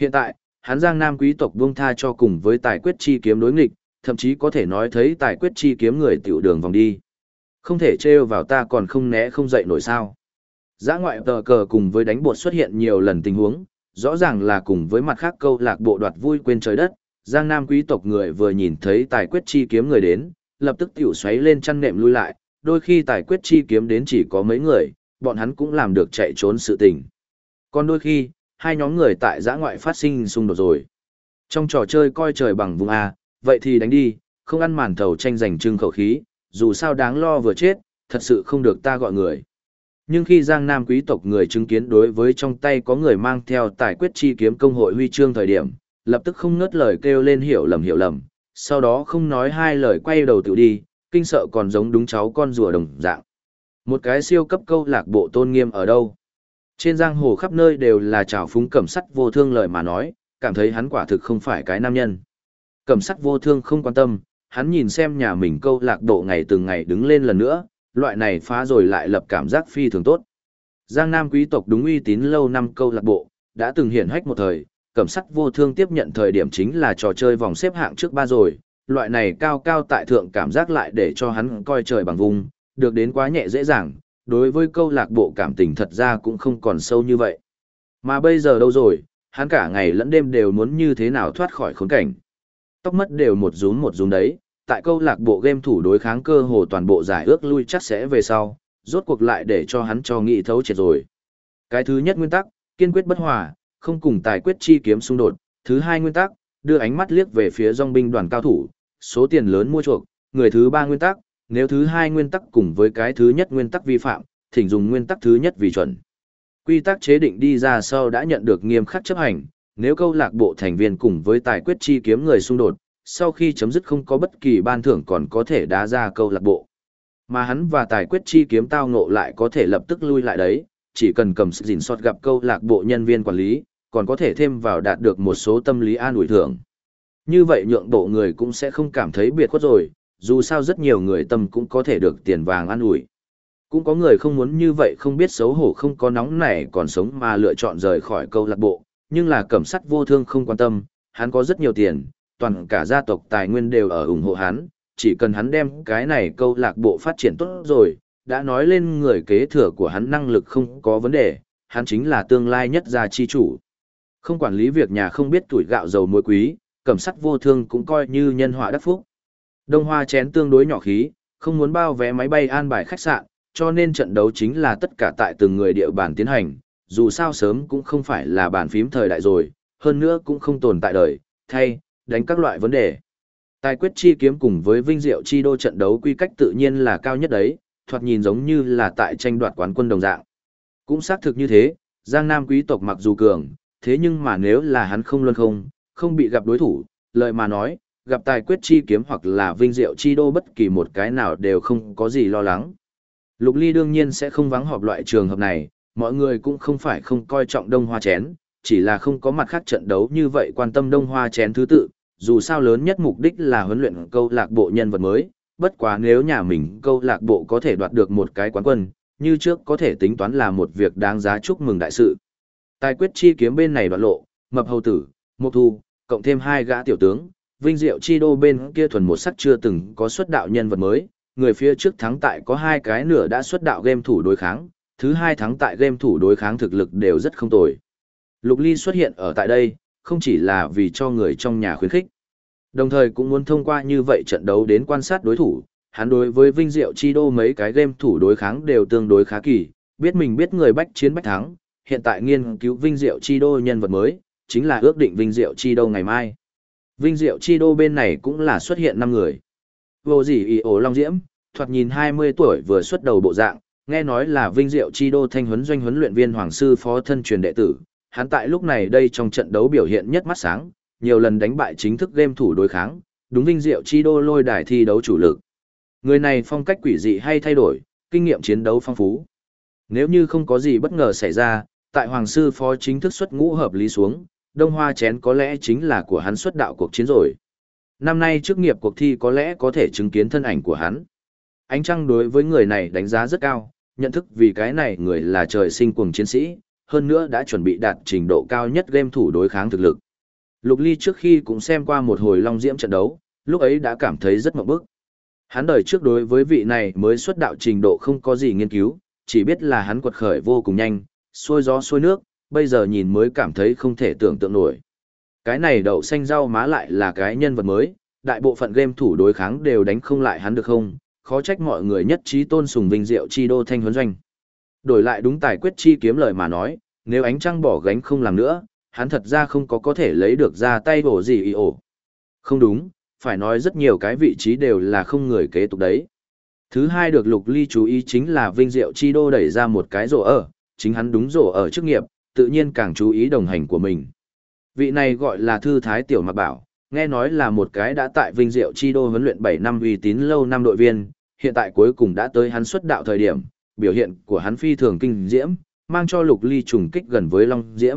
Hiện tại, hắn Giang Nam quý tộc buông tha cho cùng với tài quyết chi kiếm đối nghịch, thậm chí có thể nói thấy tài quyết chi kiếm người tiểu đường vòng đi. Không thể trêu vào ta còn không né không dậy nổi sao. Dã ngoại tờ cờ cùng với đánh bột xuất hiện nhiều lần tình huống, rõ ràng là cùng với mặt khác câu lạc bộ đoạt vui quên trời đất, Giang Nam quý tộc người vừa nhìn thấy tài quyết chi kiếm người đến, lập tức tiểu xoáy lên chăn nệm lui lại, đôi khi tài quyết chi kiếm đến chỉ có mấy người, bọn hắn cũng làm được chạy trốn sự tình. Còn đôi khi, hai nhóm người tại dã ngoại phát sinh xung đột rồi. Trong trò chơi coi trời bằng vùng A, vậy thì đánh đi, không ăn màn thầu tranh giành trưng khẩu khí, dù sao đáng lo vừa chết, thật sự không được ta gọi người. Nhưng khi Giang Nam quý tộc người chứng kiến đối với trong tay có người mang theo tài quyết chi kiếm công hội huy chương thời điểm, lập tức không ngớt lời kêu lên hiểu lầm, sau đó không nói hai lời quay đầu tự đi, kinh sợ còn giống đúng cháu con rùa đồng dạng. Một cái siêu cấp câu lạc bộ tôn nghiêm ở đâu? Trên giang hồ khắp nơi đều là trào phúng Cẩm Sắt Vô Thương lời mà nói, cảm thấy hắn quả thực không phải cái nam nhân. Cẩm Sắt Vô Thương không quan tâm, hắn nhìn xem nhà mình câu lạc bộ ngày từng ngày đứng lên lần nữa, loại này phá rồi lại lập cảm giác phi thường tốt. Giang Nam quý tộc đúng uy tín lâu năm câu lạc bộ, đã từng hiển hách một thời, Cẩm Sắt Vô Thương tiếp nhận thời điểm chính là trò chơi vòng xếp hạng trước ba rồi, loại này cao cao tại thượng cảm giác lại để cho hắn coi trời bằng vùng, được đến quá nhẹ dễ dàng, đối với câu lạc bộ cảm tình thật ra cũng không còn sâu như vậy. Mà bây giờ đâu rồi, hắn cả ngày lẫn đêm đều muốn như thế nào thoát khỏi khốn cảnh. Tóc mất đều một rúm đấy, tại câu lạc bộ game thủ đối kháng cơ hồ toàn bộ giải ước lui chắc sẽ về sau, rốt cuộc lại để cho hắn cho nghị thấu triệt rồi. Cái thứ nhất nguyên tắc, kiên quyết bất hòa, không cùng tài quyết chi kiếm xung đột. Thứ hai nguyên tắc, đưa ánh mắt liếc về phía dòng binh đoàn cao thủ, số tiền lớn mua chuộc. Người thứ ba nguyên tắc, nếu thứ hai nguyên tắc cùng với cái thứ nhất nguyên tắc vi phạm, thỉnh dùng nguyên tắc thứ nhất vì chuẩn. Quy tắc chế định đi ra sau đã nhận được nghiêm khắc chấp hành, nếu câu lạc bộ thành viên cùng với tài quyết chi kiếm người xung đột, sau khi chấm dứt không có bất kỳ ban thưởng còn có thể đá ra câu lạc bộ. Mà hắn và tài quyết chi kiếm tao ngộ lại có thể lập tức lui lại đấy, chỉ cần cầm sức gìn sót gặp câu lạc bộ nhân viên quản lý, còn có thể thêm vào đạt được một số tâm lý an ủi thưởng. Như vậy nhượng bộ người cũng sẽ không cảm thấy biệt khuất rồi, dù sao rất nhiều người tâm cũng có thể được tiền vàng an ủi. Cũng có người không muốn như vậy không biết xấu hổ không có nóng nảy còn sống mà lựa chọn rời khỏi câu lạc bộ, nhưng là Cẩm Sắt Vô Thương không quan tâm, hắn có rất nhiều tiền, toàn cả gia tộc tài nguyên đều ở ủng hộ hắn, chỉ cần hắn đem cái này câu lạc bộ phát triển tốt rồi, đã nói lên người kế thừa của hắn năng lực không có vấn đề, hắn chính là tương lai nhất gia chi chủ. Không quản lý việc nhà không biết tuổi gạo dầu muối quý, Cẩm Sắt Vô Thương cũng coi như nhân họa đắc phúc. Đông Hoa chén tương đối nhỏ khí, không muốn bao vé máy bay an bài khách sạn, cho nên trận đấu chính là tất cả tại từng người địa bàn tiến hành, dù sao sớm cũng không phải là bàn phím thời đại rồi, hơn nữa cũng không tồn tại đời, thay, đánh các loại vấn đề. Tài quyết chi kiếm cùng với Vinh Diệu chi đô trận đấu quy cách tự nhiên là cao nhất đấy, thoạt nhìn giống như là tại tranh đoạt quán quân đồng dạng. Cũng xác thực như thế, Giang Nam quý tộc mặc dù cường, thế nhưng mà nếu là hắn không luân không bị gặp đối thủ, lời mà nói, gặp tài quyết chi kiếm hoặc là Vinh Diệu chi đô bất kỳ một cái nào đều không có gì lo lắng. Lục Ly đương nhiên sẽ không vắng họp loại trường hợp này, mọi người cũng không phải không coi trọng Đông Hoa chén, chỉ là không có mặt khác trận đấu như vậy quan tâm Đông Hoa chén thứ tự, dù sao lớn nhất mục đích là huấn luyện câu lạc bộ nhân vật mới, bất quá nếu nhà mình câu lạc bộ có thể đoạt được một cái quán quân, như trước có thể tính toán là một việc đáng giá chúc mừng đại sự. Tài quyết chi kiếm bên này đoạn lộ, Mập Hầu Tử, Mộc Thu, cộng thêm hai gã tiểu tướng, Vinh Diệu chi đô bên kia thuần một sắc chưa từng có xuất đạo nhân vật mới, người phía trước thắng tại có hai cái nửa đã xuất đạo game thủ đối kháng, thứ hai thắng tại game thủ đối kháng thực lực đều rất không tồi. Lục Ly xuất hiện ở tại đây, không chỉ là vì cho người trong nhà khuyến khích, đồng thời cũng muốn thông qua như vậy trận đấu đến quan sát đối thủ. Hắn đối với Vinh Diệu chi đô mấy cái game thủ đối kháng đều tương đối khá kỳ, biết mình biết người bách chiến bách thắng, hiện tại nghiên cứu Vinh Diệu chi đô nhân vật mới, chính là ước định Vinh Diệu chi đô ngày mai. Vinh Diệu chi đô bên này cũng là xuất hiện 5 người. Vô gì ý ổ Long Diễm, thoạt nhìn 20 tuổi vừa xuất đầu bộ dạng, nghe nói là Vinh Diệu chi đô thanh huấn doanh huấn luyện viên hoàng sư phó thân truyền đệ tử. Hắn tại lúc này đây trong trận đấu biểu hiện nhất mắt sáng, nhiều lần đánh bại chính thức game thủ đối kháng, đúng Vinh Diệu chi đô lôi đài thi đấu chủ lực. Người này phong cách quỷ dị hay thay đổi, kinh nghiệm chiến đấu phong phú. Nếu như không có gì bất ngờ xảy ra, tại hoàng sư phó chính thức xuất ngũ hợp lý xuống, Đông Hoa chén có lẽ chính là của hắn xuất đạo cuộc chiến rồi. Năm nay chức nghiệp cuộc thi có lẽ có thể chứng kiến thân ảnh của hắn. Ánh Trăng đối với người này đánh giá rất cao, nhận thức vì cái này người là trời sinh cuồng chiến sĩ, hơn nữa đã chuẩn bị đạt trình độ cao nhất game thủ đối kháng thực lực. Lục Ly trước khi cũng xem qua một hồi Long Diễm trận đấu, lúc ấy đã cảm thấy rất ngộp bức. Hắn đời trước đối với vị này mới xuất đạo trình độ không có gì nghiên cứu, chỉ biết là hắn quật khởi vô cùng nhanh, xuôi gió xuôi nước, bây giờ nhìn mới cảm thấy không thể tưởng tượng nổi. Cái này đậu xanh rau má lại là cái nhân vật mới, đại bộ phận game thủ đối kháng đều đánh không lại hắn được không, khó trách mọi người nhất trí tôn sùng vinh diệu chi đô thanh huấn doanh. Đổi lại đúng tài quyết chi kiếm lời mà nói, nếu ánh trăng bỏ gánh không làm nữa, hắn thật ra không có thể lấy được ra tay bổ gì ý ổ. Không đúng, phải nói rất nhiều cái vị trí đều là không người kế tục đấy. Thứ hai được Lục Ly chú ý chính là vinh diệu chi đô đẩy ra một cái rổ ở, chính hắn đúng rổ ở chức nghiệp, tự nhiên càng chú ý đồng hành của mình. Vị này gọi là Thư Thái Tiểu Mạc Bảo, nghe nói là một cái đã tại vinh diệu chi đô huấn luyện 7 năm uy tín lâu năm đội viên, hiện tại cuối cùng đã tới hắn xuất đạo thời điểm, biểu hiện của hắn phi thường kinh diễm, mang cho Lục Ly trùng kích gần với Long Diễm.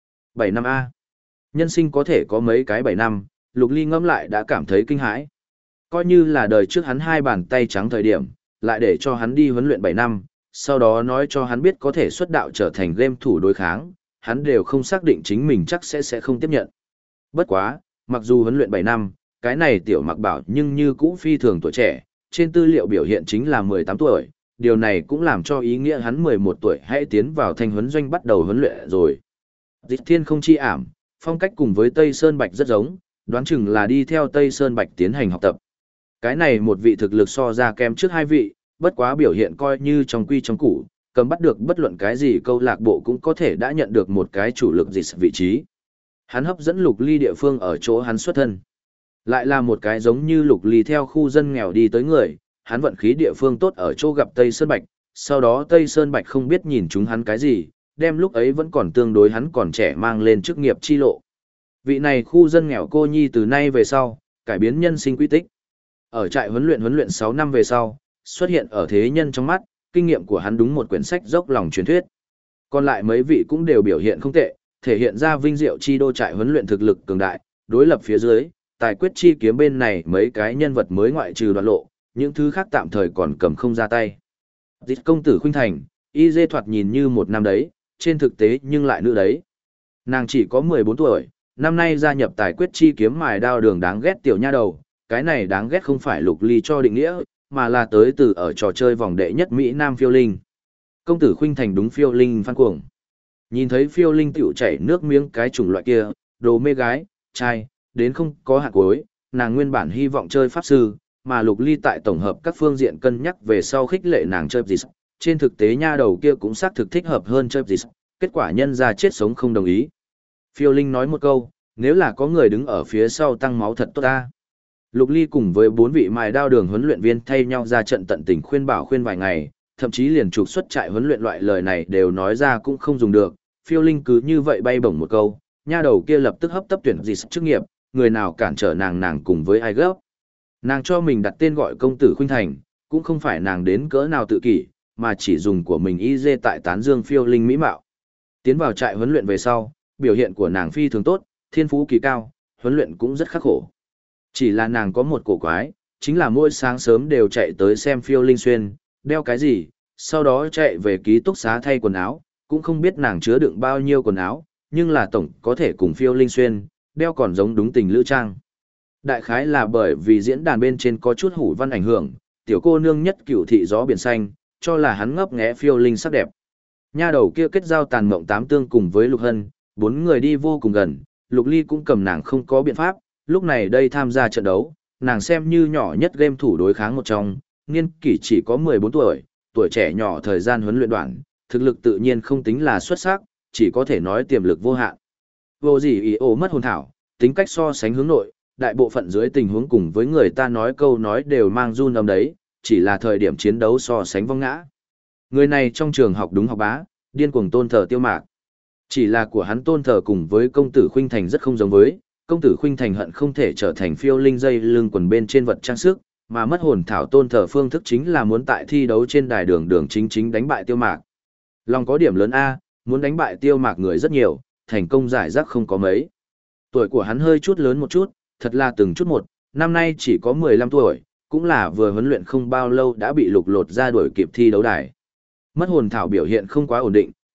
7 năm A. Nhân sinh có thể có mấy cái 7 năm, Lục Ly ngẫm lại đã cảm thấy kinh hãi. Coi như là đời trước hắn hai bàn tay trắng thời điểm, lại để cho hắn đi huấn luyện 7 năm, sau đó nói cho hắn biết có thể xuất đạo trở thành game thủ đối kháng, hắn đều không xác định chính mình chắc sẽ không tiếp nhận. Bất quá, mặc dù huấn luyện 7 năm, cái này Tiểu Mạc Bảo nhưng như cũ phi thường tuổi trẻ, trên tư liệu biểu hiện chính là 18 tuổi, điều này cũng làm cho ý nghĩa hắn 11 tuổi hãy tiến vào thanh huấn doanh bắt đầu huấn luyện rồi. Dịch Thiên không chi ảm, phong cách cùng với Tây Sơn Bạch rất giống, đoán chừng là đi theo Tây Sơn Bạch tiến hành học tập. Cái này một vị thực lực so ra kém trước hai vị, bất quá biểu hiện coi như trong quy trong củ, cầm bắt được bất luận cái gì câu lạc bộ cũng có thể đã nhận được một cái chủ lực dịch vị trí. Hắn hấp dẫn Lục Ly địa phương ở chỗ hắn xuất thân. Lại là một cái giống như Lục Ly theo khu dân nghèo đi tới người, hắn vận khí địa phương tốt ở chỗ gặp Tây Sơn Bạch, sau đó Tây Sơn Bạch không biết nhìn chúng hắn cái gì, đem lúc ấy vẫn còn tương đối hắn còn trẻ mang lên chức nghiệp chi lộ. Vị này khu dân nghèo cô nhi từ nay về sau, cải biến nhân sinh quy tích. Ở trại huấn luyện 6 năm về sau, xuất hiện ở thế nhân trong mắt, kinh nghiệm của hắn đúng một quyển sách dốc lòng truyền thuyết. Còn lại mấy vị cũng đều biểu hiện không tệ, thể hiện ra vinh diệu chi đô trại huấn luyện thực lực cường đại, đối lập phía dưới, tài quyết chi kiếm bên này mấy cái nhân vật mới ngoại trừ Đoạn Lộ, những thứ khác tạm thời còn cầm không ra tay. Dịch công tử Khuynh Thành, y dê thoạt nhìn như một nam đấy, trên thực tế nhưng lại nữ đấy. Nàng chỉ có 14 tuổi, năm nay gia nhập tài quyết chi kiếm mài đao đường đáng ghét tiểu nha đầu, cái này đáng ghét không phải Lục Ly cho định nghĩa, mà là tới từ ở trò chơi vòng đệ nhất Mỹ Nam phiêu linh. Công tử Khuynh Thành đúng phiêu linh phan cuồng. Nhìn thấy phiêu linh tiểu chảy nước miếng cái chủng loại kia, đồ mê gái, trai, đến không có hạt cuối, nàng nguyên bản hy vọng chơi pháp sư, mà Lục Ly tại tổng hợp các phương diện cân nhắc về sau khích lệ nàng chơi gì. Trên thực tế nha đầu kia cũng xác thực thích hợp hơn chơi gì, kết quả nhân ra chết sống không đồng ý. Phiêu linh nói một câu, nếu là có người đứng ở phía sau tăng máu thật tốt ta. Lục Ly cùng với 4 vị mài đao đường huấn luyện viên thay nhau ra trận tận tình khuyên bảo khuyên vài ngày, thậm chí liền trục xuất trại huấn luyện loại lời này đều nói ra cũng không dùng được. Phiêu linh cứ như vậy bay bổng một câu, nha đầu kia lập tức hấp tấp tuyển gì chức nghiệp, người nào cản trở nàng cùng với ai gấp. Nàng cho mình đặt tên gọi công tử Khuynh Thành, cũng không phải nàng đến cỡ nào tự kỷ, mà chỉ dùng của mình y dê tại tán dương phiêu linh mỹ mạo. Tiến vào trại huấn luyện về sau, biểu hiện của nàng phi thường tốt, thiên phú kỳ cao, huấn luyện cũng rất khắc khổ. Chỉ là nàng có một cổ quái, chính là mỗi sáng sớm đều chạy tới xem phiêu linh xuyên, đeo cái gì, sau đó chạy về ký túc xá thay quần áo, cũng không biết nàng chứa đựng bao nhiêu quần áo, nhưng là tổng có thể cùng phiêu linh xuyên, đeo còn giống đúng tình lữ trang. Đại khái là bởi vì diễn đàn bên trên có chút hủ văn ảnh hưởng, tiểu cô nương nhất cửu thị gió biển xanh, cho là hắn ngấp nghé phiêu linh sắc đẹp. Nha đầu kia kết giao tàn mộng tám tương cùng với Lục Hân, 4 người đi vô cùng gần, Lục Ly cũng cầm nàng không có biện pháp, lúc này đây tham gia trận đấu, nàng xem như nhỏ nhất game thủ đối kháng một trong, niên kỷ chỉ có 14 tuổi, tuổi trẻ nhỏ thời gian huấn luyện đoạn, thực lực tự nhiên không tính là xuất sắc, chỉ có thể nói tiềm lực vô hạn. Vô gì ý ổ mất hồn thảo, tính cách so sánh hướng nội, đại bộ phận dưới tình huống cùng với người ta nói câu nói đều mang run âm đấy, chỉ là thời điểm chiến đấu so sánh vong ngã. Người này trong trường học đúng học bá, điên cuồng tôn thờ Tiêu Mạc. Chỉ là của hắn tôn thờ cùng với công tử Khuynh Thành rất không giống với, công tử Khuynh Thành hận không thể trở thành phiêu linh dây lưng quần bên trên vật trang sức, mà mất hồn thảo tôn thờ phương thức chính là muốn tại thi đấu trên đài đường chính đánh bại Tiêu Mạc. Lòng có điểm lớn A, muốn đánh bại Tiêu Mạc người rất nhiều, thành công giải rác không có mấy. Tuổi của hắn hơi chút lớn một chút, thật là từng chút một, năm nay chỉ có 15 tuổi, cũng là vừa huấn luyện không bao lâu đã bị lục lột ra đuổi kịp thi đấu đài. Mất hồn thảo biểu hiện không quá ổn định,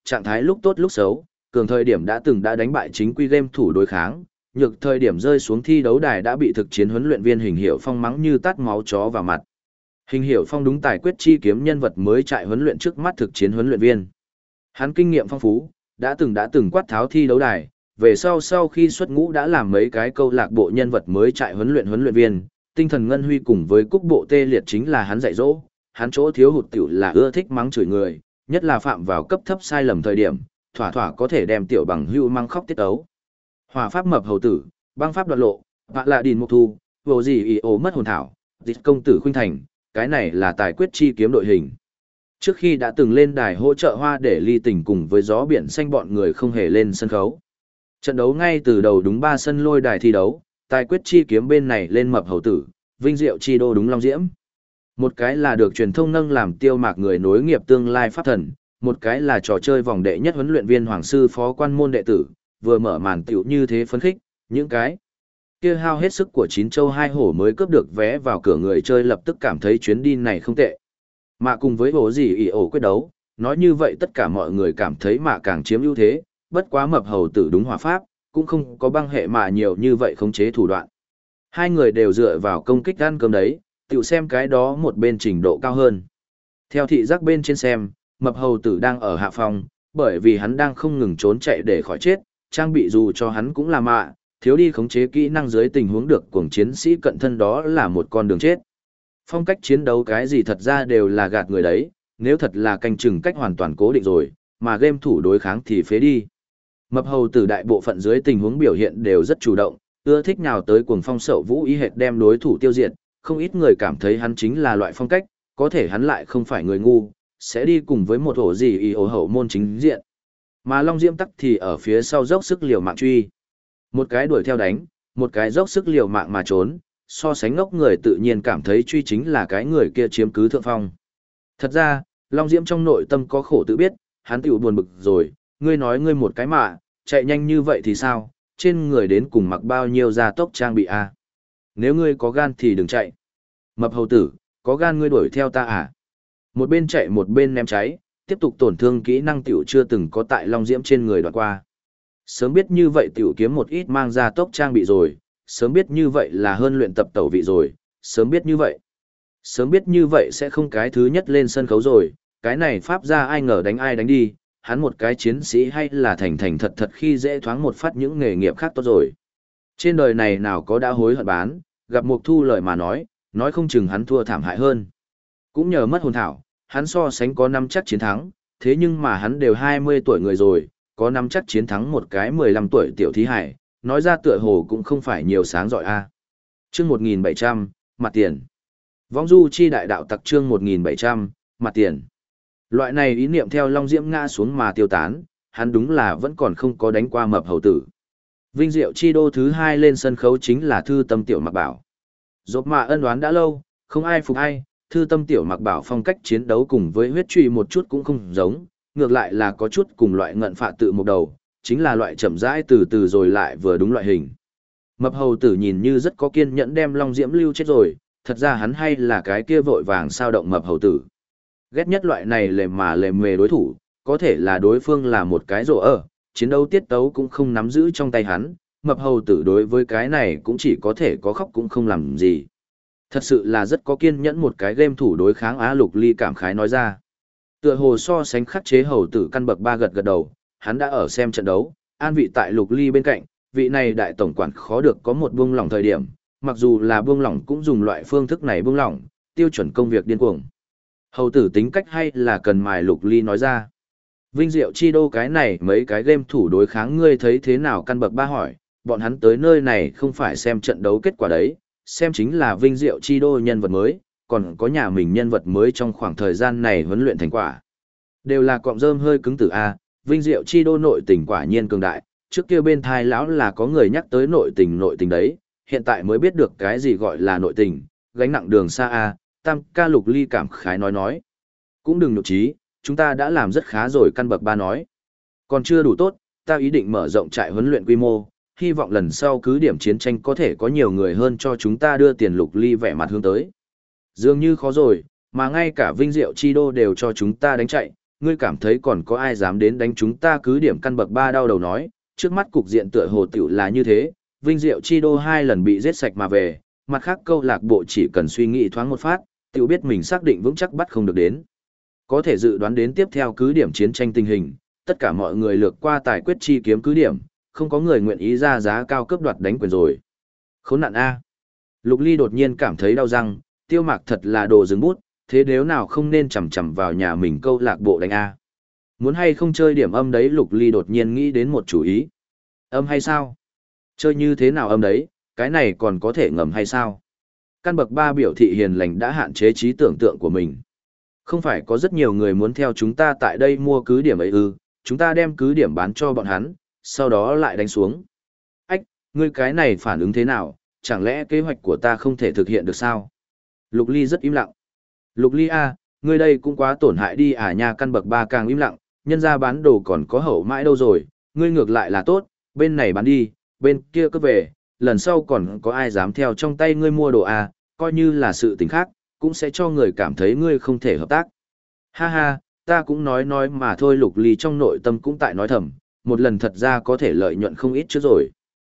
trạng thái lúc tốt lúc xấu, cường thời điểm đã đánh bại chính quy game thủ đối kháng, nhược thời điểm rơi xuống thi đấu đài đã bị thực chiến huấn luyện viên Hình Hiểu Phong mắng như tát máu chó vào mặt. Hình Hiểu Phong đúng tài quyết chi kiếm nhân vật mới trại huấn luyện trước mắt thực chiến huấn luyện viên. Hắn kinh nghiệm phong phú, đã từng quát tháo thi đấu đài, về sau khi xuất ngũ đã làm mấy cái câu lạc bộ nhân vật mới trại huấn luyện viên, tinh thần ngân huy cùng với cúc bộ tê liệt chính là hắn dạy dỗ, hắn chỗ thiếu hụt tiểu là ưa thích mắng chửi người, nhất là phạm vào cấp thấp sai lầm thời điểm, thỏa thỏa có thể đem tiểu bằng hưu mang khóc tiết ấu. Hỏa pháp mập hầu tử, băng pháp đoạt lộ, họa lạ đìn mục thu, vô gì ý ố mất hồn thảo, dịch công tử khuynh thành, cái này là tài quyết chi kiếm đội hình. Trước khi đã từng lên đài hỗ trợ Hoa để ly tình cùng với gió biển xanh bọn người không hề lên sân khấu. Trận đấu ngay từ đầu đúng 3 sân lôi đài thi đấu, tài quyết chi kiếm bên này lên mập hầu tử, vinh diệu chi đô đúng long diễm. Một cái là được truyền thông nâng làm tiêu mạc người nối nghiệp tương lai pháp thần, một cái là trò chơi vòng đệ nhất huấn luyện viên hoàng sư phó quan môn đệ tử, vừa mở màn tiểu như thế phấn khích, những cái kia hao hết sức của 9 châu 2 hổ mới cướp được vé vào cửa người chơi lập tức cảm thấy chuyến đi này không tệ. Mạ cùng với bố gì ỉ ổ quyết đấu, nói như vậy tất cả mọi người cảm thấy mạ càng chiếm ưu thế, bất quá mập hầu tử đúng hỏa pháp, cũng không có băng hệ mạ nhiều như vậy khống chế thủ đoạn. Hai người đều dựa vào công kích ăn cơm đấy, tiểu xem cái đó một bên trình độ cao hơn. Theo thị giác bên trên xem, mập hầu tử đang ở hạ phòng, bởi vì hắn đang không ngừng trốn chạy để khỏi chết, trang bị dù cho hắn cũng là mạ, thiếu đi khống chế kỹ năng dưới tình huống được cuồng chiến sĩ cận thân đó là một con đường chết. Phong cách chiến đấu cái gì thật ra đều là gạt người đấy, nếu thật là canh chừng cách hoàn toàn cố định rồi, mà game thủ đối kháng thì phế đi. Mập hầu tử đại bộ phận dưới tình huống biểu hiện đều rất chủ động, ưa thích nào tới cuồng phong sậu vũ ý hệt đem đối thủ tiêu diệt, không ít người cảm thấy hắn chính là loại phong cách, có thể hắn lại không phải người ngu, sẽ đi cùng với một ổ gì ý ổ hậu môn chính diện. Mà Long Diễm tắc thì ở phía sau dốc sức liều mạng truy. Một cái đuổi theo đánh, một cái dốc sức liều mạng mà trốn, so sánh ngốc người tự nhiên cảm thấy truy chính là cái người kia chiếm cứ thượng phong. Thật ra, Long Diễm trong nội tâm có khổ tự biết, hắn tiểu buồn bực rồi, ngươi nói ngươi một cái mạ, chạy nhanh như vậy thì sao, trên người đến cùng mặc bao nhiêu gia tốc trang bị à? Nếu ngươi có gan thì đừng chạy. Mập hầu tử, có gan ngươi đuổi theo ta à? Một bên chạy một bên ném cháy, tiếp tục tổn thương kỹ năng tiểu chưa từng có tại Long Diễm trên người đoạn qua. Sớm biết như vậy tiểu kiếm một ít mang gia tốc trang bị rồi, sớm biết như vậy là hơn luyện tập tẩu vị rồi, sớm biết như vậy sẽ không cái thứ nhất lên sân khấu rồi, cái này pháp ra ai ngờ đánh ai đánh đi, hắn một cái chiến sĩ hay là thành thật thật khi dễ thoáng một phát những nghề nghiệp khác tốt rồi. Trên đời này nào có đã hối hận bán, gặp Mục Thu lời mà nói không chừng hắn thua thảm hại hơn. Cũng nhờ mất hồn thảo, hắn so sánh có năm chắc chiến thắng, thế nhưng mà hắn đều 20 tuổi người rồi, có năm chắc chiến thắng một cái 15 tuổi tiểu thí hải, nói ra tựa hồ cũng không phải nhiều sáng giỏi a. Chương 1700, mặt tiền. Vong du chi đại đạo tặc chương 1700, mặt tiền. Loại này ý niệm theo Long Diễm ngã xuống mà tiêu tán, hắn đúng là vẫn còn không có đánh qua mập hầu tử. Vinh diệu chi đô thứ 2 lên sân khấu chính là Thư Tâm Tiểu Mặc Bảo. Rốt mà ân oán đã lâu, không ai phục ai, Thư Tâm Tiểu Mặc Bảo phong cách chiến đấu cùng với huyết truy một chút cũng không giống, ngược lại là có chút cùng loại ngận phạ tự một đầu, chính là loại chậm rãi từ từ rồi lại vừa đúng loại hình. Mập hầu tử nhìn như rất có kiên nhẫn đem Long Diễm lưu chết rồi, thật ra hắn hay là cái kia vội vàng sao động mập hầu tử. Ghét nhất loại này lề mề đối thủ, có thể là đối phương là một cái rổ ở, chiến đấu tiết tấu cũng không nắm giữ trong tay hắn, mập hầu tử đối với cái này cũng chỉ có thể có khóc cũng không làm gì. Thật sự là rất có kiên nhẫn một cái game thủ đối kháng Á Lục Ly cảm khái nói ra. Tựa hồ so sánh khắc chế hầu tử căn bậc 3 gật đầu, hắn đã ở xem trận đấu, an vị tại Lục Ly bên cạnh, vị này đại tổng quản khó được có một buông lỏng thời điểm, mặc dù là buông lỏng cũng dùng loại phương thức này buông lỏng, tiêu chuẩn công việc điên cuồng. Hầu tử tính cách hay là cần mài Lục Ly nói ra. Vinh diệu chi đô cái này mấy cái game thủ đối kháng ngươi thấy thế nào căn bậc 3 hỏi, bọn hắn tới nơi này không phải xem trận đấu kết quả đấy, xem chính là vinh diệu chi đô nhân vật mới, còn có nhà mình nhân vật mới trong khoảng thời gian này huấn luyện thành quả. Đều là cọng rơm hơi cứng tử A, vinh diệu chi đô nội tình quả nhiên cường đại, trước kia bên thai lão là có người nhắc tới nội tình đấy, hiện tại mới biết được cái gì gọi là nội tình, gánh nặng đường xa A, Tam ca Lục Ly cảm khái nói. Cũng đừng nhục trí, chúng ta đã làm rất khá rồi căn bậc 3 nói. Còn chưa đủ tốt, ta ý định mở rộng trại huấn luyện quy mô, hy vọng lần sau cứ điểm chiến tranh có thể có nhiều người hơn cho chúng ta đưa tiền. Lục Ly vẻ mặt hướng tới. Dường như khó rồi, mà ngay cả vinh diệu chi đô đều cho chúng ta đánh chạy, ngươi cảm thấy còn có ai dám đến đánh chúng ta cứ điểm căn bậc 3 đau đầu nói, trước mắt cục diện tựa hồ tiểu là như thế, Vinh Diệu Chi Đô 2 lần bị giết sạch mà về, mặt khác câu lạc bộ chỉ cần suy nghĩ thoáng một phát, tiểu biết mình xác định vững chắc bắt không được đến. Có thể dự đoán đến tiếp theo cứ điểm chiến tranh tình hình, tất cả mọi người lược qua tài quyết chi kiếm cứ điểm, không có người nguyện ý ra giá cao cướp đoạt đánh quyền rồi. Khốn nạn A. Lục Ly đột nhiên cảm thấy đau răng, Tiêu Mạc thật là đồ dừng bút, thế nếu nào không nên chầm chầm vào nhà mình câu lạc bộ đánh A. Muốn hay không chơi điểm âm đấy, Lục Ly đột nhiên nghĩ đến một chủ ý. Âm hay sao? Chơi như thế nào âm đấy, cái này còn có thể ngầm hay sao? Căn bậc 3 biểu thị hiền lành đã hạn chế trí tưởng tượng của mình. Không phải có rất nhiều người muốn theo chúng ta tại đây mua cứ điểm ấy ư, chúng ta đem cứ điểm bán cho bọn hắn, sau đó lại đánh xuống. Ách, ngươi cái này phản ứng thế nào, chẳng lẽ kế hoạch của ta không thể thực hiện được sao? Lục Ly rất im lặng. Lục Ly A, ngươi đây cũng quá tổn hại đi à nha, căn bậc 3 càng im lặng, nhân ra bán đồ còn có hậu mãi đâu rồi, ngươi ngược lại là tốt, bên này bán đi, bên kia cứ về, lần sau còn có ai dám theo trong tay ngươi mua đồ à, coi như là sự tình khác, cũng sẽ cho người cảm thấy ngươi không thể hợp tác. Ha ha, ta cũng nói mà thôi. Lục Ly trong nội tâm cũng tại nói thầm, một lần thật ra có thể lợi nhuận không ít chứ rồi.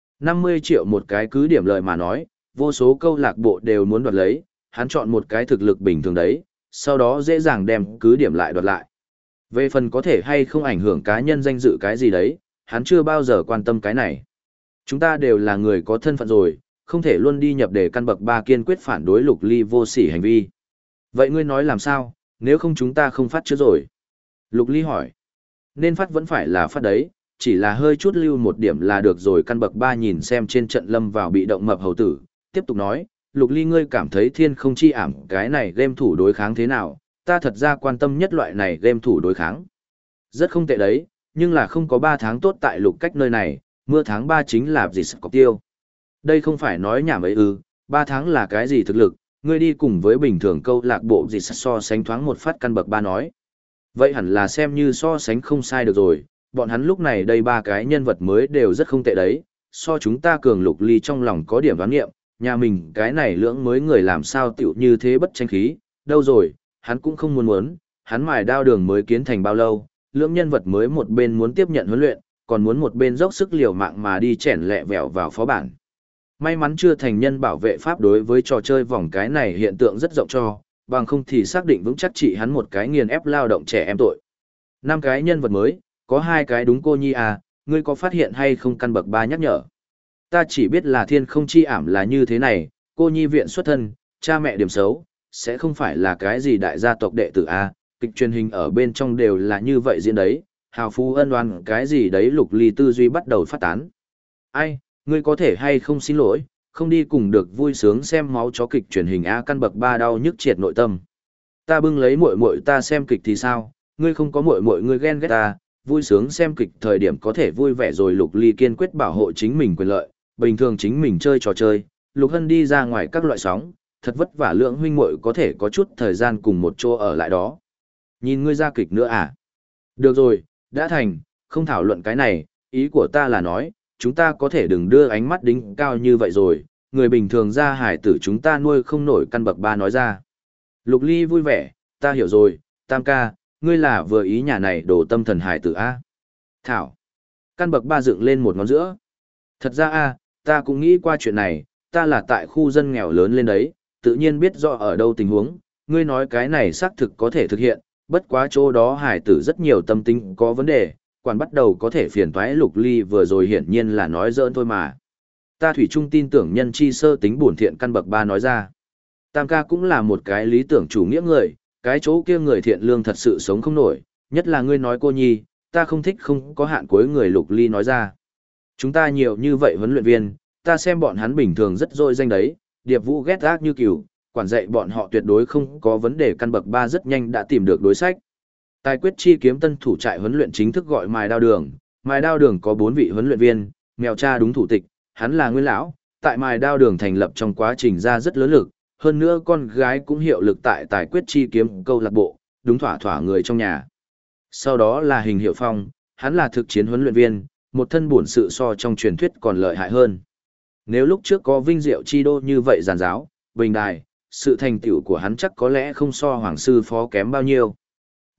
50 triệu một cái cứ điểm lợi mà nói, vô số câu lạc bộ đều muốn đoạt lấy, hắn chọn một cái thực lực bình thường đấy, sau đó dễ dàng đem cứ điểm lại đoạt lại. Về phần có thể hay không ảnh hưởng cá nhân danh dự cái gì đấy, hắn chưa bao giờ quan tâm cái này. Chúng ta đều là người có thân phận rồi, không thể luôn đi nhập để căn bậc 3 kiên quyết phản đối Lục Ly vô sỉ hành vi. Vậy ngươi nói làm sao, nếu không chúng ta không phát chứ rồi? Lục Ly hỏi. Nên phát vẫn phải là phát đấy, chỉ là hơi chút lưu một điểm là được rồi. Căn bậc 3 nhìn xem trên trận lâm vào bị động mập hầu tử, tiếp tục nói, Lục Ly ngươi cảm thấy thiên không chi ảm cái này game thủ đối kháng thế nào, ta thật ra quan tâm nhất loại này game thủ đối kháng. Rất không tệ đấy, nhưng là không có 3 tháng tốt tại Lục cách nơi này, mưa tháng 3 chính là gì có tiêu. Đây không phải nói nhảm ấy ư, 3 tháng là cái gì thực lực, ngươi đi cùng với bình thường câu lạc bộ gì so sánh thoáng một phát. Căn bậc 3 nói. Vậy hẳn là xem như so sánh không sai được rồi, bọn hắn lúc này đây 3 cái nhân vật mới đều rất không tệ đấy, so chúng ta cường. Lục Ly trong lòng có điểm đoán nghiệm, nhà mình cái này lưỡng mới người làm sao tiểu như thế bất tranh khí, đâu rồi, hắn cũng không muốn, hắn mài đao đường mới kiến thành bao lâu, lưỡng nhân vật mới một bên muốn tiếp nhận huấn luyện, còn muốn một bên dốc sức liều mạng mà đi chèn lẹ vẹo vào phó bản. May mắn chưa thành nhân bảo vệ pháp đối với trò chơi vòng cái này hiện tượng rất rộng cho, bằng không thì xác định vững chắc trị hắn một cái nghiền ép lao động trẻ em tội. 5 cái nhân vật mới, có 2 cái đúng cô nhi à, ngươi có phát hiện hay không? Căn bậc 3 nhắc nhở. Ta chỉ biết là thiên không chi ảm là như thế này, cô nhi viện xuất thân, cha mẹ điểm xấu, sẽ không phải là cái gì đại gia tộc đệ tử à, kịch truyền hình ở bên trong đều là như vậy diễn đấy, hào phú ân oan cái gì đấy. Lục Ly tư duy bắt đầu phát tán. Ai, ngươi có thể hay không xin lỗi, không đi cùng được vui sướng xem máu chó kịch truyền hình a. Căn bậc 3 đau nhức triệt nội tâm. Ta bưng lấy muội muội ta xem kịch thì sao, ngươi không có muội muội ngươi ghen ghét ta, vui sướng xem kịch thời điểm có thể vui vẻ rồi. Lục Ly kiên quyết bảo hộ chính mình quyền lợi, bình thường chính mình chơi trò chơi, Lục Hân đi ra ngoài các loại sóng, thật vất vả lượng huynh muội có thể có chút thời gian cùng một chỗ ở lại đó. Nhìn ngươi ra kịch nữa à? Được rồi, đã thành, không thảo luận cái này, ý của ta là nói, chúng ta có thể đừng đưa ánh mắt đính cao như vậy rồi, người bình thường ra hải tử chúng ta nuôi không nổi. Căn bậc 3 nói ra. Lục Ly vui vẻ, ta hiểu rồi, Tam ca, ngươi là vừa ý nhà này đồ tâm thần hải tử a. Thảo. Căn bậc 3 dựng lên một ngón giữa. Thật ra a, ta cũng nghĩ qua chuyện này, ta là tại khu dân nghèo lớn lên đấy, tự nhiên biết rõ ở đâu tình huống, ngươi nói cái này xác thực có thể thực hiện, bất quá chỗ đó hải tử rất nhiều tâm tính có vấn đề, quản bắt đầu có thể phiền toái. Lục Ly vừa rồi hiển nhiên là nói giỡn thôi mà. Ta thủy chung tin tưởng nhân chi sơ tính bổn thiện. Căn bậc 3 nói ra. Tam ca cũng là một cái lý tưởng chủ nghĩa người, cái chỗ kia người thiện lương thật sự sống không nổi, nhất là ngươi nói cô nhi, ta không thích không có hạn cuối người. Lục Ly nói ra. Chúng ta nhiều như vậy huấn luyện viên, ta xem bọn hắn bình thường rất dội danh đấy, Điệp Vũ ghét ác như cừu, quản dạy bọn họ tuyệt đối không có vấn đề. Căn bậc 3 rất nhanh đã tìm được đối sách. Tài quyết chi kiếm tân thủ trại huấn luyện chính thức gọi Mài Đao Đường. Mài Đao Đường có 4 vị huấn luyện viên, Mèo Cha đúng thủ tịch, hắn là Nguyên lão, tại Mài Đao Đường thành lập trong quá trình ra rất lớn lực, hơn nữa con gái cũng hiệu lực tại Tài quyết chi kiếm câu lạc bộ, đúng thỏa thỏa người trong nhà. Sau đó là Hình Hiệu Phong, hắn là thực chiến huấn luyện viên, một thân bổn sự so trong truyền thuyết còn lợi hại hơn. Nếu lúc trước có Vinh Diệu Chi Đô như vậy giàn giáo, bình đài, sự thành tựu của hắn chắc có lẽ không so Hoàng sư phó kém bao nhiêu.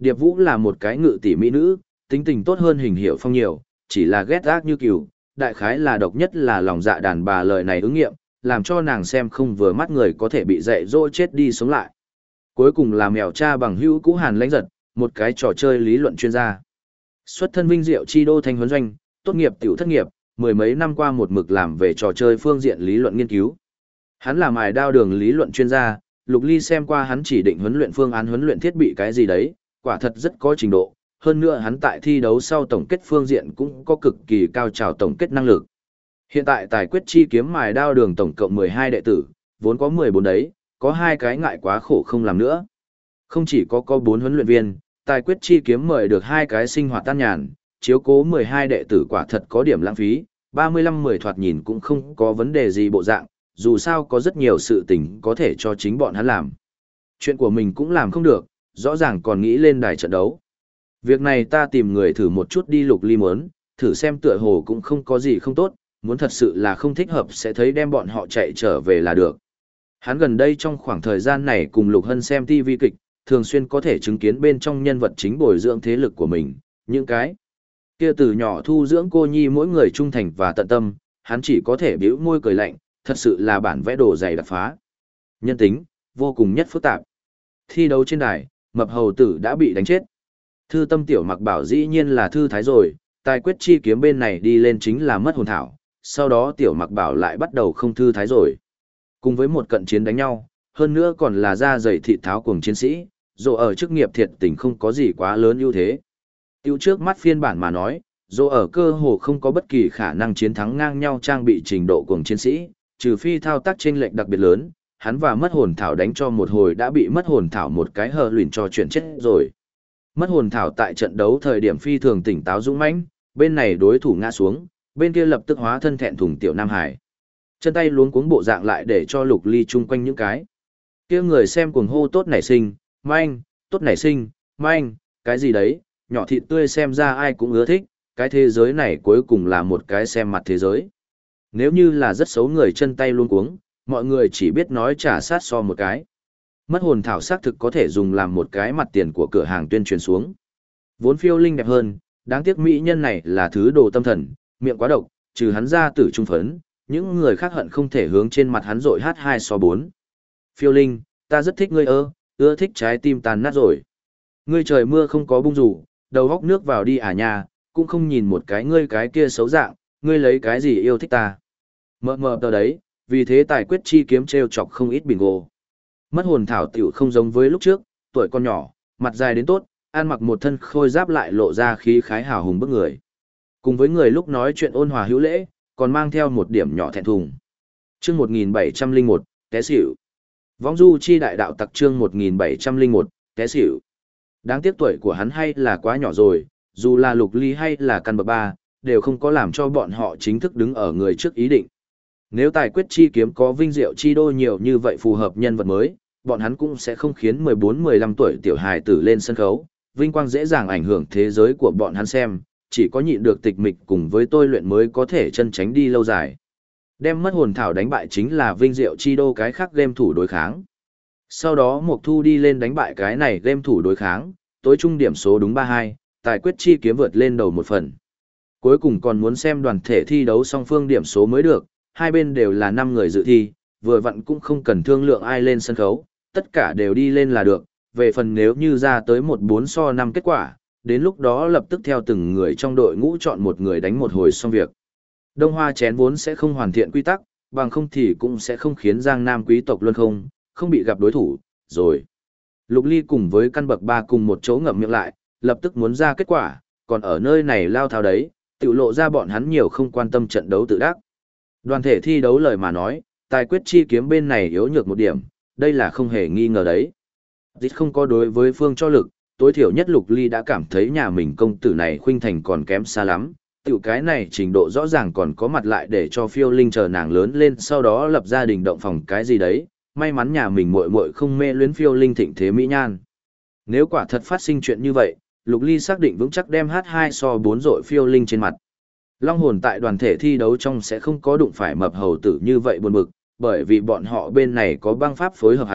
Điệp Vũ là một cái ngự tỷ mỹ nữ, tính tình tốt hơn Hình Hiểu Phong nhiều, chỉ là ghét ác như cừu, đại khái là độc nhất là lòng dạ đàn bà lời này ứng nghiệm, làm cho nàng xem không vừa mắt người có thể bị dạy dỗ chết đi sống lại. Cuối cùng là mèo cha bằng hữu cũ Hàn Lãnh Giật, một cái trò chơi lý luận chuyên gia. Xuất thân vinh diệu chi đô thanh huấn doanh, tốt nghiệp tiểu thất nghiệp, mười mấy năm qua một mực làm về trò chơi phương diện lý luận nghiên cứu. Hắn là mài đao đường lý luận chuyên gia, Lục Ly xem qua hắn chỉ định huấn luyện phương án huấn luyện thiết bị cái gì đấy, quả thật rất có trình độ. Hơn nữa hắn tại thi đấu sau tổng kết phương diện cũng có cực kỳ cao trào tổng kết năng lực. Hiện tại tài quyết chi kiếm mài đao đường tổng cộng 12 đệ tử, vốn có 14 đấy, có 2 cái ngại quá khổ không làm nữa. Không chỉ có 4 huấn luyện viên, tài quyết chi kiếm mời được 2 cái sinh hoạt tan nhàn, chiếu cố 12 đệ tử quả thật có điểm lãng phí, 35-10 thoạt nhìn cũng không có vấn đề gì bộ dạng, dù sao có rất nhiều sự tình có thể cho chính bọn hắn làm. Chuyện của mình cũng làm không được, rõ ràng còn nghĩ lên đài trận đấu. Việc này ta tìm người thử một chút đi. Lục Ly muốn, thử xem tựa hồ cũng không có gì không tốt, muốn thật sự là không thích hợp sẽ thấy đem bọn họ chạy trở về là được. Hắn gần đây trong khoảng thời gian này cùng Lục Hân xem TV kịch, thường xuyên có thể chứng kiến bên trong nhân vật chính bồi dưỡng thế lực của mình, những cái kia từ nhỏ thu dưỡng cô nhi mỗi người trung thành và tận tâm, hắn chỉ có thể bĩu môi cười lạnh, thật sự là bản vẽ đồ dày đặc phá. Nhân tính, vô cùng nhất phức tạp. Thi đấu trên đài, mập hầu tử đã bị đánh chết. Thư Tâm Tiểu Mặc bảo dĩ nhiên là thư thái rồi, tài quyết chi kiếm bên này đi lên chính là mất hồn thảo, sau đó Tiểu Mặc bảo lại bắt đầu không thư thái rồi. Cùng với một cận chiến đánh nhau, hơn nữa còn là da dày thịt tháo cùng chiến sĩ, dù ở chức nghiệp thiệt tình không có gì quá lớn ưu thế. Tiêu trước mắt phiên bản mà nói, dù ở cơ hồ không có bất kỳ khả năng chiến thắng ngang nhau trang bị trình độ cùng chiến sĩ, trừ phi thao tác chênh lệch đặc biệt lớn, hắn và mất hồn thảo đánh cho một hồi đã bị mất hồn thảo một cái hờ luyện cho chuyển chết rồi. Mất hồn thảo tại trận đấu thời điểm phi thường tỉnh táo dũng mãnh, bên này đối thủ ngã xuống, bên kia lập tức hóa thân thẹn thùng tiểu Nam Hải. Chân tay luống cuống bộ dạng lại để cho Lục Ly chung quanh những cái kia người xem cuồng hô tốt nảy sinh, manh, tốt nảy sinh, manh, cái gì đấy, nhỏ thịt tươi xem ra ai cũng ưa thích, cái thế giới này cuối cùng là một cái xem mặt thế giới. Nếu như là rất xấu người chân tay luống cuống, mọi người chỉ biết nói trả sát so một cái. Mất hồn thảo xác thực có thể dùng làm một cái mặt tiền của cửa hàng tuyên truyền xuống. Vốn phiêu linh đẹp hơn, đáng tiếc mỹ nhân này là thứ đồ tâm thần, miệng quá độc, trừ hắn ra tử trung phấn, những người khác hận không thể hướng trên mặt hắn rội hát 2:4. Phiêu linh, ta rất thích ngươi ưa thích trái tim tàn nát rồi. Ngươi trời mưa không có bung rủ, đầu góc nước vào đi à nhà, cũng không nhìn một cái ngươi cái kia xấu dạng, ngươi lấy cái gì yêu thích ta. Mờ mờ tờ đấy, vì thế tài quyết chi kiếm treo chọc không ít bingo. Mất hồn thảo tiểu không giống với lúc trước, tuổi con nhỏ, mặt dài đến tốt, ăn mặc một thân khôi giáp lại lộ ra khí khái hào hùng bức người. Cùng với người lúc nói chuyện ôn hòa hữu lễ, còn mang theo một điểm nhỏ thẹn thùng. Chương 1701, té xỉu. Vong du chi đại đạo tặc chương 1701, té xỉu. Đáng tiếc tuổi của hắn hay là quá nhỏ rồi, dù là Lục Ly hay là căn bậc 3, đều không có làm cho bọn họ chính thức đứng ở người trước ý định. Nếu tài quyết chi kiếm có vinh diệu chi đô nhiều như vậy phù hợp nhân vật mới, bọn hắn cũng sẽ không khiến 14-15 tuổi tiểu hài tử lên sân khấu, vinh quang dễ dàng ảnh hưởng thế giới của bọn hắn xem, chỉ có nhịn được tịch mịch cùng với tôi luyện mới có thể chân tránh đi lâu dài. Đem mất hồn thảo đánh bại chính là vinh diệu chi đô cái khác game thủ đối kháng. Sau đó Mộc Thu đi lên đánh bại cái này game thủ đối kháng, tối trung điểm số đúng 32, tài quyết chi kiếm vượt lên đầu một phần. Cuối cùng còn muốn xem đoàn thể thi đấu song phương điểm số mới được, hai bên đều là 5 người dự thi, vừa vặn cũng không cần thương lượng ai lên sân khấu, tất cả đều đi lên là được, về phần nếu như ra tới 14-5 kết quả, đến lúc đó lập tức theo từng người trong đội ngũ chọn một người đánh một hồi xong việc. Đông Hoa chén vốn sẽ không hoàn thiện quy tắc, bằng không thì cũng sẽ không khiến Giang Nam quý tộc luân không bị gặp đối thủ, rồi. Lục Ly cùng với căn bậc 3 cùng một chỗ ngậm miệng lại, lập tức muốn ra kết quả, còn ở nơi này lao thao đấy, tự lộ ra bọn hắn nhiều không quan tâm trận đấu tự đắc. Đoàn thể thi đấu lời mà nói, tài quyết chi kiếm bên này yếu nhược một điểm, đây là không hề nghi ngờ đấy. Dịch không có đối với phương cho lực, tối thiểu nhất Lục Ly đã cảm thấy nhà mình công tử này khuynh thành còn kém xa lắm, tiểu cái này trình độ rõ ràng còn có mặt lại để cho phiêu linh chờ nàng lớn lên sau đó lập gia đình động phòng cái gì đấy, may mắn nhà mình muội muội không mê luyến phiêu linh thịnh thế mỹ nhan. Nếu quả thật phát sinh chuyện như vậy, Lục Ly xác định vững chắc đem H2:4 dội phiêu linh trên mặt. Long hồn tại đoàn thể thi đấu trong sẽ không có đụng phải mập hầu tử như vậy buồn bực, bởi vì bọn họ bên này có băng pháp phối hợp hắn,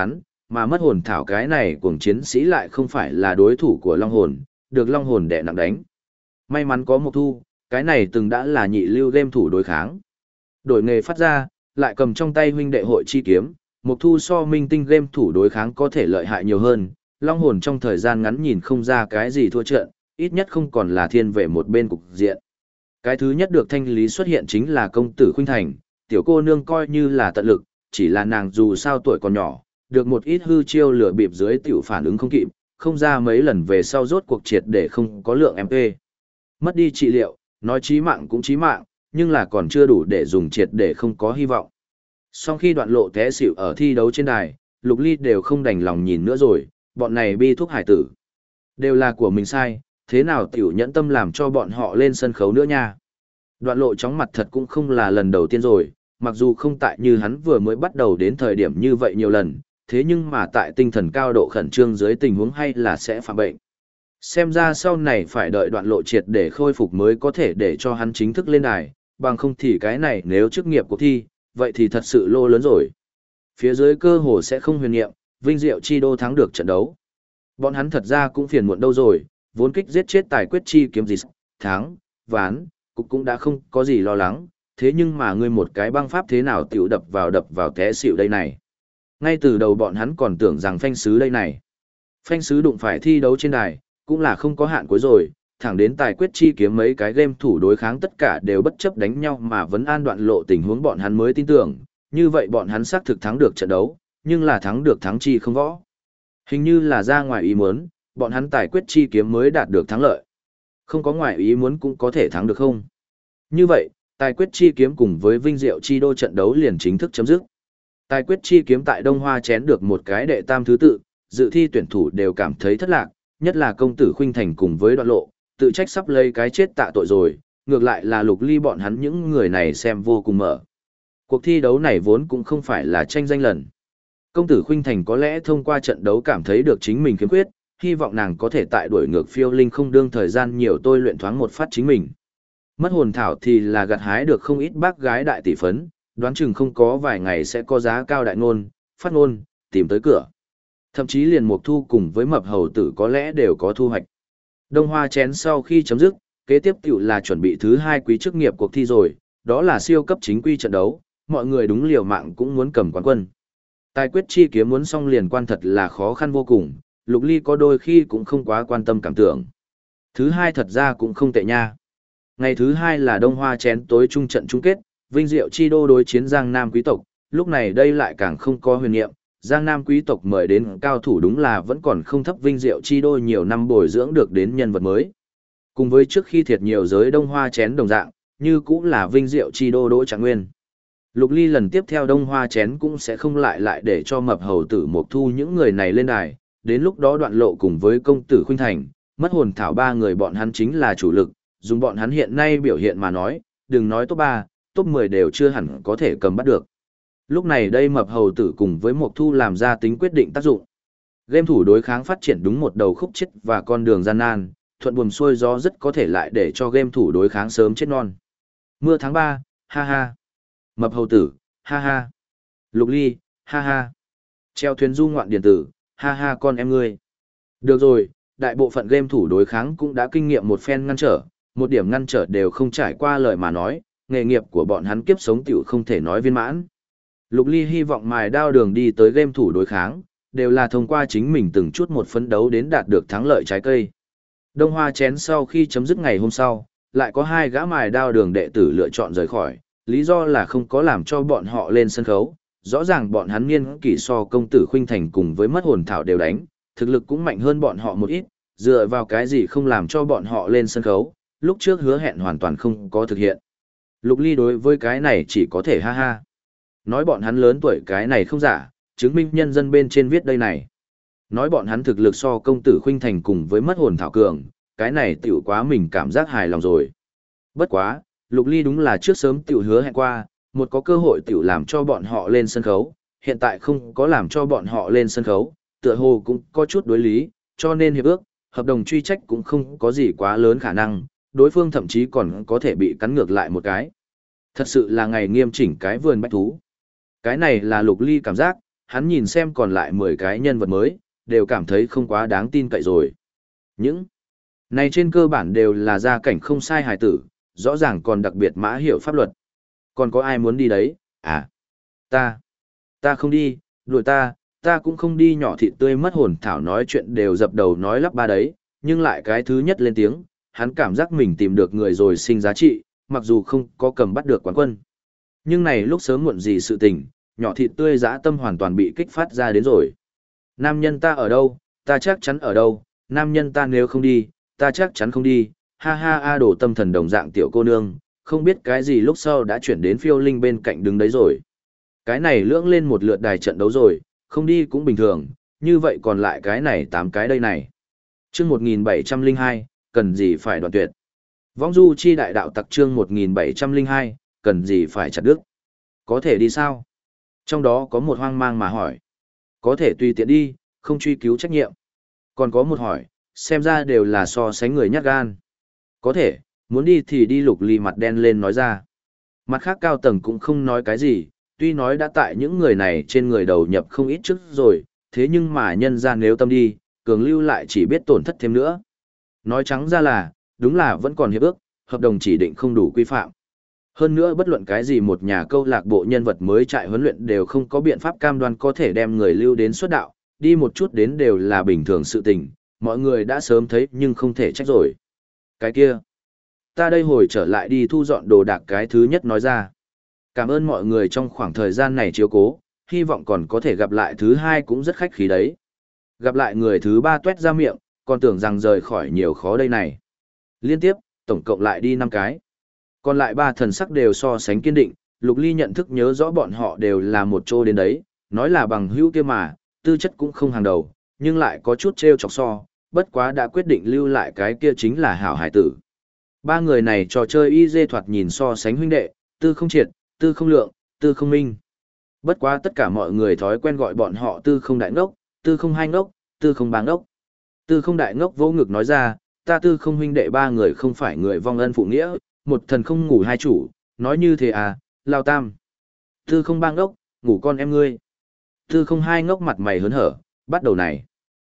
mà mất hồn thảo cái này cuồng chiến sĩ lại không phải là đối thủ của Long Hồn, được Long Hồn đè nặng đánh. May mắn có Mộc Thu, cái này từng đã là nhị lưu game thủ đối kháng. Đổi nghề phát ra, lại cầm trong tay huynh đệ hội chi kiếm, Mộc Thu so minh tinh game thủ đối kháng có thể lợi hại nhiều hơn, Long Hồn trong thời gian ngắn nhìn không ra cái gì thua trận, ít nhất không còn là thiên về một bên cục diện. Cái thứ nhất được thanh lý xuất hiện chính là công tử Khuynh Thành, tiểu cô nương coi như là tận lực, chỉ là nàng dù sao tuổi còn nhỏ, được một ít hư chiêu lửa bịp dưới tiểu phản ứng không kịp, không ra mấy lần về sau rốt cuộc triệt để không có lượng MP. Mất đi trị liệu, nói chí mạng cũng chí mạng, nhưng là còn chưa đủ để dùng triệt để không có hy vọng. Sau khi Đoạn Lộ té xỉu ở thi đấu trên đài, Lục Ly đều không đành lòng nhìn nữa rồi, bọn này bi thuốc hải tử. Đều là của mình sai, thế nào tiểu nhẫn tâm làm cho bọn họ lên sân khấu nữa nha. Đoạn Lộ chóng mặt thật cũng không là lần đầu tiên rồi, mặc dù không tại như hắn vừa mới bắt đầu đến thời điểm như vậy nhiều lần, thế nhưng mà tại tinh thần cao độ khẩn trương dưới tình huống hay là sẽ phạm bệnh. Xem ra sau này phải đợi Đoạn Lộ triệt để khôi phục mới có thể để cho hắn chính thức lên đài, bằng không thì cái này nếu chức nghiệp cuộc thi, vậy thì thật sự lô lớn rồi. Phía dưới cơ hồ sẽ không huyền niệm, Vinh Diệu Chi Đô thắng được trận đấu. Bọn hắn thật ra cũng phiền muộn đâu rồi, vốn kích giết chết Tài Quyết Chi kiếm gì, thắng, ván, cục cũng đã không có gì lo lắng, thế nhưng mà ngươi một cái băng pháp thế nào tiểu đập vào té xỉu đây này. Ngay từ đầu bọn hắn còn tưởng rằng phanh sứ đây này. Phanh sứ đụng phải thi đấu trên đài, cũng là không có hạn cuối rồi, thẳng đến Tài Quyết Chi kiếm mấy cái game thủ đối kháng tất cả đều bất chấp đánh nhau mà vẫn an Đoạn Lộ tình huống bọn hắn mới tin tưởng, như vậy bọn hắn xác thực thắng được trận đấu, nhưng là thắng được thắng chi không võ. Hình như là ra ngoài ý muốn, bọn hắn Tài Quyết Chi kiếm mới đạt được thắng lợi. Không có ngoài ý muốn cũng có thể thắng được không? Như vậy, Tài Quyết Chi kiếm cùng với Vinh Diệu Chi Đô trận đấu liền chính thức chấm dứt. Tài Quyết Chi kiếm tại Đông Hoa chén được một cái đệ tam thứ tự, dự thi tuyển thủ đều cảm thấy thất lạc, nhất là công tử Khuynh Thành cùng với Đoạn Lộ, tự trách sắp lấy cái chết tạ tội rồi, ngược lại là Lục Ly bọn hắn những người này xem vô cùng mở. Cuộc thi đấu này vốn cũng không phải là tranh danh lần. Công tử Khuynh Thành có lẽ thông qua trận đấu cảm thấy được chính mình khiếm khuyết, hy vọng nàng có thể tại đuổi ngược phiêu linh không đương thời gian nhiều tôi luyện thoáng một phát chính mình. Mất hồn thảo thì là gặt hái được không ít bác gái đại tỷ phấn, đoán chừng không có vài ngày sẽ có giá cao đại ngôn, phát ngôn, tìm tới cửa. Thậm chí liền Mộc Thu cùng với Mập Hầu Tử có lẽ đều có thu hoạch. Đông Hoa chén sau khi chấm dứt, kế tiếp tiểu là chuẩn bị thứ hai quý chức nghiệp cuộc thi rồi, đó là siêu cấp chính quy trận đấu, mọi người đúng liều mạng cũng muốn cầm quán quân. Tài Quyết Chi kiếm muốn xong liền quan thật là khó khăn vô cùng, Lục Ly có đôi khi cũng không quá quan tâm cảm tưởng. Thứ hai thật ra cũng không tệ nha. Ngày thứ hai là Đông Hoa chén tối trung trận chung kết, Vinh Diệu Chi Đô đối chiến Giang Nam quý tộc, lúc này đây lại càng không có huyền niệm, Giang Nam quý tộc mời đến cao thủ đúng là vẫn còn không thấp Vinh Diệu Chi Đô nhiều năm bồi dưỡng được đến nhân vật mới. Cùng với trước khi thiệt nhiều giới Đông Hoa chén đồng dạng, như cũng là Vinh Diệu Chi Đô Đỗ Trạng Nguyên. Lục Ly lần tiếp theo Đông Hoa chén cũng sẽ không lại để cho Mập Hầu Tử Mộc Thu những người này lên đài, đến lúc đó Đoạn Lộ cùng với công tử Khuynh Thành, mất hồn thảo ba người bọn hắn chính là chủ lực, dùng bọn hắn hiện nay biểu hiện mà nói, đừng nói top 3, top 10 đều chưa hẳn có thể cầm bắt được. Lúc này đây Mập Hầu Tử cùng với Mộc Thu làm ra tính quyết định tác dụng. Game thủ đối kháng phát triển đúng một đầu khúc chết và con đường gian nan, thuận buồm xuôi gió rất có thể lại để cho game thủ đối kháng sớm chết non. Mưa tháng 3, ha ha. Mập Hầu Tử, ha ha. Lục Ly, ha ha. Treo thuyền du ngoạn điện tử, ha ha con em ngươi. Được rồi, đại bộ phận game thủ đối kháng cũng đã kinh nghiệm một phen ngăn trở, một điểm ngăn trở đều không trải qua lời mà nói, nghề nghiệp của bọn hắn kiếp sống tiểu không thể nói viên mãn. Lục Ly hy vọng mài đao đường đi tới game thủ đối kháng, đều là thông qua chính mình từng chút một phấn đấu đến đạt được thắng lợi trái cây. Đông Hoa chén sau khi chấm dứt ngày hôm sau, lại có hai gã mài đao đường đệ tử lựa chọn rời khỏi, lý do là không có làm cho bọn họ lên sân khấu. Rõ ràng bọn hắn niên kỷ so công tử Khuynh Thành cùng với mất hồn thảo đều đánh, thực lực cũng mạnh hơn bọn họ một ít, dựa vào cái gì không làm cho bọn họ lên sân khấu, lúc trước hứa hẹn hoàn toàn không có thực hiện. Lục Ly đối với cái này chỉ có thể ha ha. Nói bọn hắn lớn tuổi cái này không giả, chứng minh nhân dân bên trên viết đây này. Nói bọn hắn thực lực so công tử Khuynh Thành cùng với mất hồn thảo cường, cái này tiểu quá mình cảm giác hài lòng rồi. Bất quá, Lục Ly đúng là trước sớm tiểu hứa hẹn qua, một có cơ hội tiểu làm cho bọn họ lên sân khấu, hiện tại không có làm cho bọn họ lên sân khấu, tựa hồ cũng có chút đối lý, cho nên hiệp ước, hợp đồng truy trách cũng không có gì quá lớn khả năng, đối phương thậm chí còn có thể bị cắn ngược lại một cái. Thật sự là ngày nghiêm chỉnh cái vườn bách thú. Cái này là Lục Ly cảm giác, hắn nhìn xem còn lại 10 cái nhân vật mới, đều cảm thấy không quá đáng tin cậy rồi. Những này trên cơ bản đều là gia cảnh không sai hài tử, rõ ràng còn đặc biệt mã hiểu pháp luật. Còn có ai muốn đi đấy? À, ta không đi, đuổi ta cũng không đi. Nhỏ thịt tươi mất hồn thảo nói chuyện đều dập đầu nói lắp ba đấy, nhưng lại cái thứ nhất lên tiếng, hắn cảm giác mình tìm được người rồi sinh giá trị, mặc dù không có cầm bắt được quán quân. Nhưng này lúc sớm muộn gì sự tình, nhỏ thịt tươi dã tâm hoàn toàn bị kích phát ra đến rồi. Nam nhân ta ở đâu, ta chắc chắn ở đâu, nam nhân ta nếu không đi, ta chắc chắn không đi, ha ha a đổ tâm thần đồng dạng tiểu cô nương, không biết cái gì lúc sau đã chuyển đến phiêu linh bên cạnh đứng đấy rồi. Cái này lưỡng lên một lượt đài trận đấu rồi, không đi cũng bình thường, như vậy còn lại cái này 8 cái đây này. Chương 1702, cần gì phải đoạn tuyệt. Vong du chi đại đạo tặc chương 1702, cần gì phải chặt đứt. Có thể đi sao? Trong đó có một hoang mang mà hỏi. Có thể tùy tiện đi, không truy cứu trách nhiệm. Còn có một hỏi, xem ra đều là so sánh người nhát gan. Có thể, muốn đi thì đi. Lục Ly mặt đen lên nói ra. Mặt khác cao tầng cũng không nói cái gì, tuy nói đã tại những người này trên người đầu nhập không ít trước rồi, thế nhưng mà nhân ra nếu tâm đi, cường lưu lại chỉ biết tổn thất thêm nữa. Nói trắng ra là, đúng là vẫn còn hiệp ước, hợp đồng chỉ định không đủ quy phạm. Hơn nữa bất luận cái gì một nhà câu lạc bộ nhân vật mới trại huấn luyện đều không có biện pháp cam đoan có thể đem người lưu đến xuất đạo, đi một chút đến đều là bình thường sự tình, mọi người đã sớm thấy nhưng không thể trách rồi. Cái kia, ta đây hồi trở lại đi thu dọn đồ đạc cái thứ nhất nói ra. Cảm ơn mọi người trong khoảng thời gian này chiếu cố, hy vọng còn có thể gặp lại thứ hai cũng rất khách khí đấy. Gặp lại người thứ ba tuét ra miệng, còn tưởng rằng rời khỏi nhiều khó đây này. Liên tiếp, tổng cộng lại đi 5 cái. Còn lại 3 thần sắc đều so sánh kiên định, Lục Ly nhận thức nhớ rõ bọn họ đều là một chỗ đến đấy, nói là bằng hữu kia mà, tư chất cũng không hàng đầu, nhưng lại có chút trêu chọc so, bất quá đã quyết định lưu lại cái kia chính là hảo hải tử. 3 người này trò chơi y dê thoạt nhìn so sánh huynh đệ, tư không triệt, tư không lượng, tư không minh. Bất quá tất cả mọi người thói quen gọi bọn họ tư không đại ngốc, tư không hai ngốc, tư không ba ngốc. Tư không đại ngốc vô ngực nói ra, ta tư không huynh đệ 3 người không phải người vong ân phụ nghĩa, một thần không ngủ hai chủ, nói như thế à, lao tam. Tư không ba ngốc, ngủ con em ngươi. Tư không hai ngốc mặt mày hớn hở, bắt đầu này.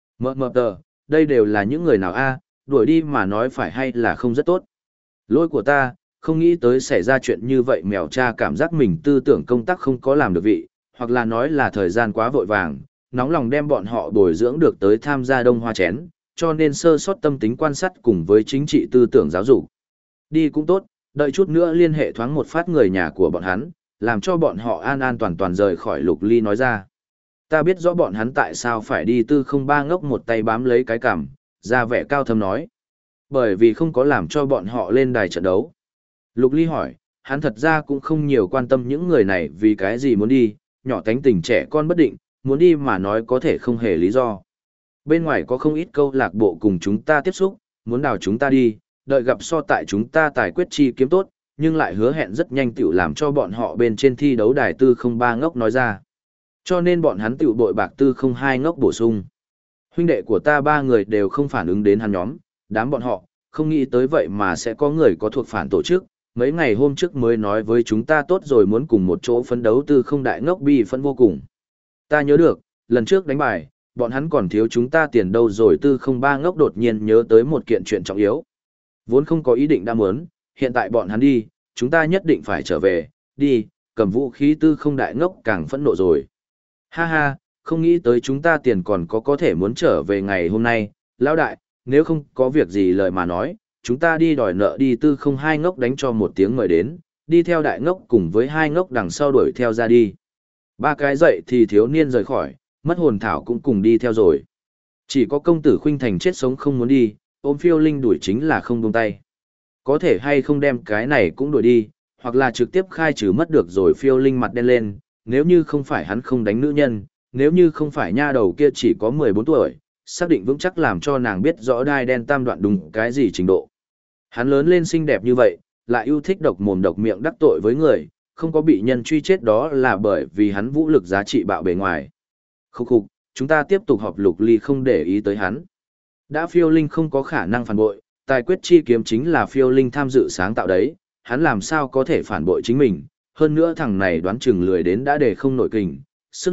Mờ tờ, đây đều là những người nào a, đuổi đi mà nói phải hay là không rất tốt. Lỗi của ta, không nghĩ tới xảy ra chuyện như vậy. Mèo cha cảm giác mình tư tưởng công tác không có làm được vị, hoặc là nói là thời gian quá vội vàng, nóng lòng đem bọn họ bồi dưỡng được tới tham gia đông hoa chén, cho nên sơ sót tâm tính quan sát cùng với chính trị tư tưởng giáo dục. Đi cũng tốt, đợi chút nữa liên hệ thoáng một phát người nhà của bọn hắn, làm cho bọn họ an an toàn toàn rời khỏi. Lục Ly nói ra. Ta biết rõ bọn hắn tại sao phải đi. Tư không ba ngốc một tay bám lấy cái cằm, ra vẻ cao thâm nói. Bởi vì không có làm cho bọn họ lên đài trận đấu. Lục Ly hỏi, hắn thật ra cũng không nhiều quan tâm những người này vì cái gì muốn đi, nhỏ tánh tình trẻ con bất định, muốn đi mà nói có thể không hề lý do. Bên ngoài có không ít câu lạc bộ cùng chúng ta tiếp xúc, muốn đào chúng ta đi, đợi gặp so tại chúng ta tài quyết chi kiếm tốt, nhưng lại hứa hẹn rất nhanh tiểu làm cho bọn họ bên trên thi đấu đài tư không ba ngốc nói ra. Cho nên bọn hắn tiểu bội bạc tư không hai ngốc bổ sung. Huynh đệ của ta 3 người đều không phản ứng đến hắn nhóm, đám bọn họ, không nghĩ tới vậy mà sẽ có người có thuộc phản tổ chức. Mấy ngày hôm trước mới nói với chúng ta tốt rồi muốn cùng một chỗ phấn đấu. Tư không đại ngốc bi phẫn vô cùng. Ta nhớ được, lần trước đánh bài, bọn hắn còn thiếu chúng ta tiền đâu rồi. Tư không ba ngốc đột nhiên nhớ tới một kiện chuyện trọng yếu. Vốn không có ý định đã muốn, hiện tại bọn hắn đi, chúng ta nhất định phải trở về, đi, cầm vũ khí. Tư không đại ngốc càng phẫn nộ rồi. Ha ha, không nghĩ tới chúng ta tiền còn có thể muốn trở về ngày hôm nay, lão đại, nếu không có việc gì lời mà nói, chúng ta đi đòi nợ đi. Tư không hai ngốc đánh cho một tiếng mời đến, đi theo đại ngốc cùng với hai ngốc đằng sau đuổi theo ra đi. 3 cái dậy thì thiếu niên rời khỏi, mất hồn thảo cũng cùng đi theo rồi. Chỉ có công tử Khuynh Thành chết sống không muốn đi, ôm phiêu linh đuổi chính là không buông tay. Có thể hay không đem cái này cũng đuổi đi, hoặc là trực tiếp khai trừ mất được rồi. Phiêu linh mặt đen lên, nếu như không phải hắn không đánh nữ nhân, nếu như không phải nha đầu kia chỉ có 14 tuổi, xác định vững chắc làm cho nàng biết rõ đai đen tam đoạn đúng cái gì trình độ. Hắn lớn lên xinh đẹp như vậy, lại yêu thích độc mồm độc miệng đắc tội với người, không có bị nhân truy chết đó là bởi vì hắn vũ lực giá trị bạo bề ngoài. Khúc khục, chúng ta tiếp tục họp. Lục Ly không để ý tới hắn. Đã phiêu linh không có khả năng phản bội, tài quyết chi kiếm chính là phiêu linh tham dự sáng tạo đấy, hắn làm sao có thể phản bội chính mình. Hơn nữa thằng này đoán chừng lười đến đã để không nổi kình, sức lực,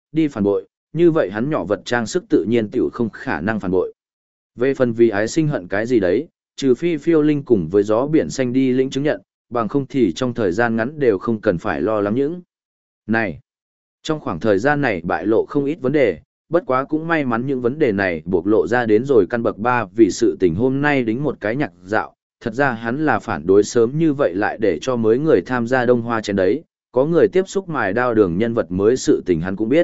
đi phản bội, như vậy hắn nhỏ vật trang sức tự nhiên tiểu không khả năng phản bội. Về phần vì ái sinh hận cái gì đấy, trừ phi phiêu linh cùng với gió biển xanh đi lĩnh chứng nhận, bằng không thì trong thời gian ngắn đều không cần phải lo lắng những. Này, trong khoảng thời gian này bại lộ không ít vấn đề, bất quá cũng may mắn những vấn đề này bộc lộ ra đến rồi căn bậc 3 vì sự tình hôm nay đính một cái nhạc dạo, thật ra hắn là phản đối sớm như vậy lại để cho mới người tham gia đông hoa chén đấy, có người tiếp xúc mài đao đường nhân vật mới sự tình hắn cũng biết.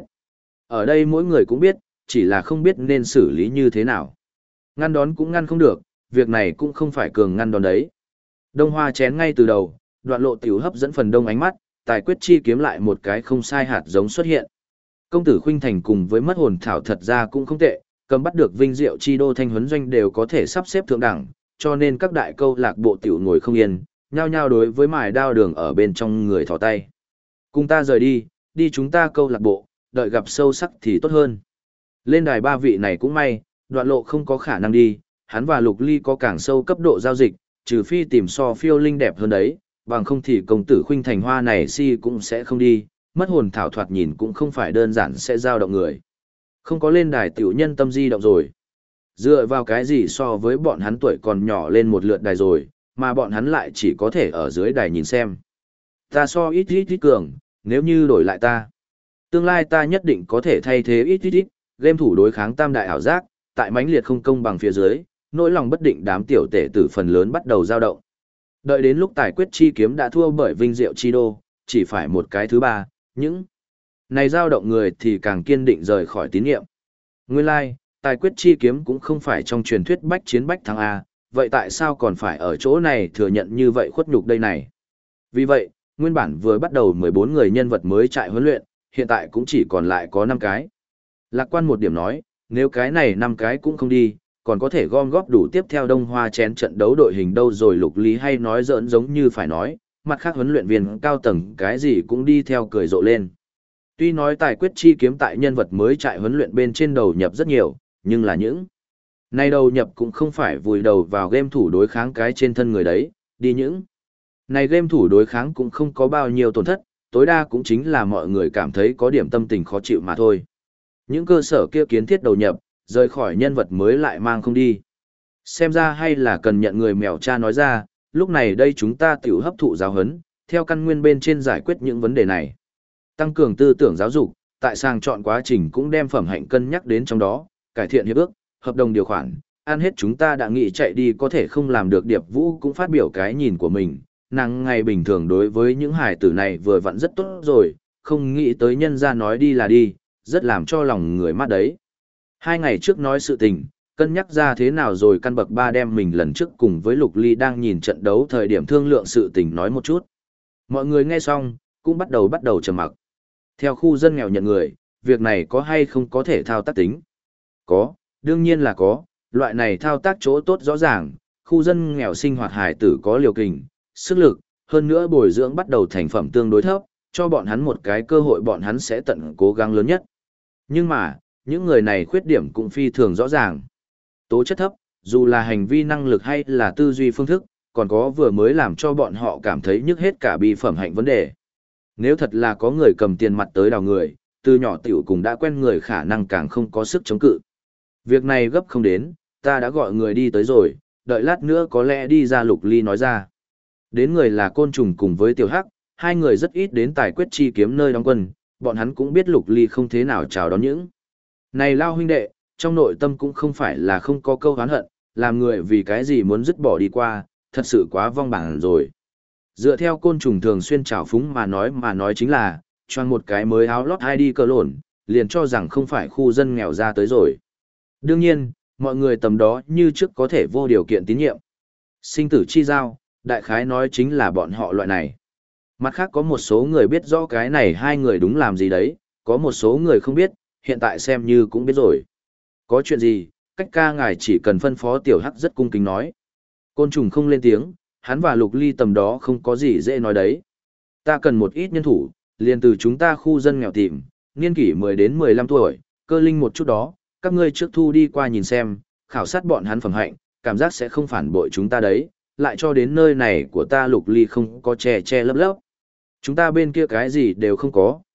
Ở đây mỗi người cũng biết, chỉ là không biết nên xử lý như thế nào. Ngăn đón cũng ngăn không được, việc này cũng không phải cường ngăn đón đấy. Đông hoa chén ngay từ đầu, đoạn lộ tiểu hấp dẫn phần đông ánh mắt, tài quyết chi kiếm lại một cái không sai hạt giống xuất hiện. Công tử Khuynh Thành cùng với mất hồn thảo thật ra cũng không tệ, cầm bắt được vinh diệu chi đô thanh huấn doanh đều có thể sắp xếp thượng đẳng, cho nên các đại câu lạc bộ tiểu ngồi không yên, nhao nhao đối với mài đao đường ở bên trong người thò tay. Cùng ta rời đi, đi chúng ta câu lạc bộ, đợi gặp sâu sắc thì tốt hơn. Lên đài 3 vị này cũng may, đoạn lộ không có khả năng đi, hắn và Lục Ly có càng sâu cấp độ giao dịch, trừ phi tìm so phiêu linh đẹp hơn đấy, bằng không thì công tử Khuynh Thành hoa này si cũng sẽ không đi, mất hồn thảo thoạt nhìn cũng không phải đơn giản sẽ giao động người. Không có lên đài tiểu nhân tâm di động rồi. Dựa vào cái gì so với bọn hắn tuổi còn nhỏ lên một lượt đài rồi, mà bọn hắn lại chỉ có thể ở dưới đài nhìn xem. Ta so ít cường, nếu như đổi lại ta. Tương lai ta nhất định có thể thay thế ít, game thủ đối kháng tam đại ảo giác, tại mãnh liệt không công bằng phía dưới, nỗi lòng bất định đám tiểu tể tử phần lớn bắt đầu dao động. Đợi đến lúc tài quyết chi kiếm đã thua bởi vinh diệu chi đô, chỉ phải một cái thứ ba, những này dao động người thì càng kiên định rời khỏi tín nhiệm. Nguyên lai, tài quyết chi kiếm cũng không phải trong truyền thuyết bách chiến bách thắng A, vậy tại sao còn phải ở chỗ này thừa nhận như vậy khuất nhục đây này? Vì vậy, nguyên bản vừa bắt đầu 14 người nhân vật mới trại huấn luyện, hiện tại cũng chỉ còn lại có 5 cái. Lạc quan một điểm nói, nếu cái này 5 cái cũng không đi, còn có thể gom góp đủ tiếp theo đông hoa chén trận đấu đội hình đâu rồi. Lục Lý hay nói giỡn giống như phải nói, mặt khác huấn luyện viên cao tầng cái gì cũng đi theo cười rộ lên. Tuy nói tài quyết chi kiếm tại nhân vật mới trại huấn luyện bên trên đầu nhập rất nhiều, nhưng là những này đầu nhập cũng không phải vùi đầu vào game thủ đối kháng cái trên thân người đấy, đi những này game thủ đối kháng cũng không có bao nhiêu tổn thất, tối đa cũng chính là mọi người cảm thấy có điểm tâm tình khó chịu mà thôi. Những cơ sở kia kiến thiết đầu nhập, rời khỏi nhân vật mới lại mang không đi. Xem ra hay là cần nhận người mèo cha nói ra, lúc này đây chúng ta tiểu hấp thụ giáo huấn, theo căn nguyên bên trên giải quyết những vấn đề này. Tăng cường tư tưởng giáo dục, tại sàng chọn quá trình cũng đem phẩm hạnh cân nhắc đến trong đó, cải thiện hiệp ước, hợp đồng điều khoản, ăn hết chúng ta đã nghĩ chạy đi có thể không làm được. Điệp Vũ cũng phát biểu cái nhìn của mình, nàng ngày bình thường đối với những hài tử này vừa vặn rất tốt rồi, không nghĩ tới nhân ra nói đi là đi, rất làm cho lòng người mát đấy. 2 ngày trước nói sự tình, cân nhắc ra thế nào rồi căn bậc 3 đem mình lần trước cùng với Lục Ly đang nhìn trận đấu thời điểm thương lượng sự tình nói một chút. Mọi người nghe xong, cũng bắt đầu trầm mặc. Theo khu dân nghèo nhận người, việc này có hay không có thể thao tác tính? Có, đương nhiên là có, loại này thao tác chỗ tốt rõ ràng, khu dân nghèo sinh hoạt hài tử có liều kình, sức lực, hơn nữa bồi dưỡng bắt đầu thành phẩm tương đối thấp, cho bọn hắn một cái cơ hội bọn hắn sẽ tận cố gắng lớn nhất. Nhưng mà, những người này khuyết điểm cũng phi thường rõ ràng. Tố chất thấp, dù là hành vi năng lực hay là tư duy phương thức, còn có vừa mới làm cho bọn họ cảm thấy nhức hết cả bi phẩm hạnh vấn đề. Nếu thật là có người cầm tiền mặt tới đào người, từ nhỏ tiểu cùng đã quen người khả năng càng không có sức chống cự. Việc này gấp không đến, ta đã gọi người đi tới rồi, đợi lát nữa có lẽ đi ra. Lục Ly nói ra. Đến người là Côn Trùng cùng với Tiểu Hắc, 2 người rất ít đến tài quyết chi kiếm nơi đóng quân, bọn hắn cũng biết Lục Ly không thế nào chào đón những này lao huynh đệ, trong nội tâm cũng không phải là không có câu oán hận, làm người vì cái gì muốn dứt bỏ đi qua, thật sự quá vong bản rồi. Dựa theo Côn Trùng thường xuyên trào phúng mà nói chính là, choàng một cái mới áo lót ai đi cờ lộn, liền cho rằng không phải khu dân nghèo ra tới rồi. Đương nhiên, mọi người tầm đó như trước có thể vô điều kiện tín nhiệm. Sinh tử chi giao, đại khái nói chính là bọn họ loại này. Mặt khác có một số người biết rõ cái này 2 người đúng làm gì đấy, có một số người không biết, hiện tại xem như cũng biết rồi. Có chuyện gì, cách ca ngài chỉ cần phân phó. Tiểu Hắc rất cung kính nói. Côn Trùng không lên tiếng, hắn và Lục Ly tầm đó không có gì dễ nói đấy. Ta cần một ít nhân thủ, liền từ chúng ta khu dân nghèo tìm, niên kỷ 10 đến 15 tuổi, cơ linh một chút đó, các ngươi trước thu đi qua nhìn xem, khảo sát bọn hắn phẩm hạnh, cảm giác sẽ không phản bội chúng ta đấy, lại cho đến nơi này của ta. Lục Ly không có che lấp lấp. Chúng ta bên kia cái gì đều không có,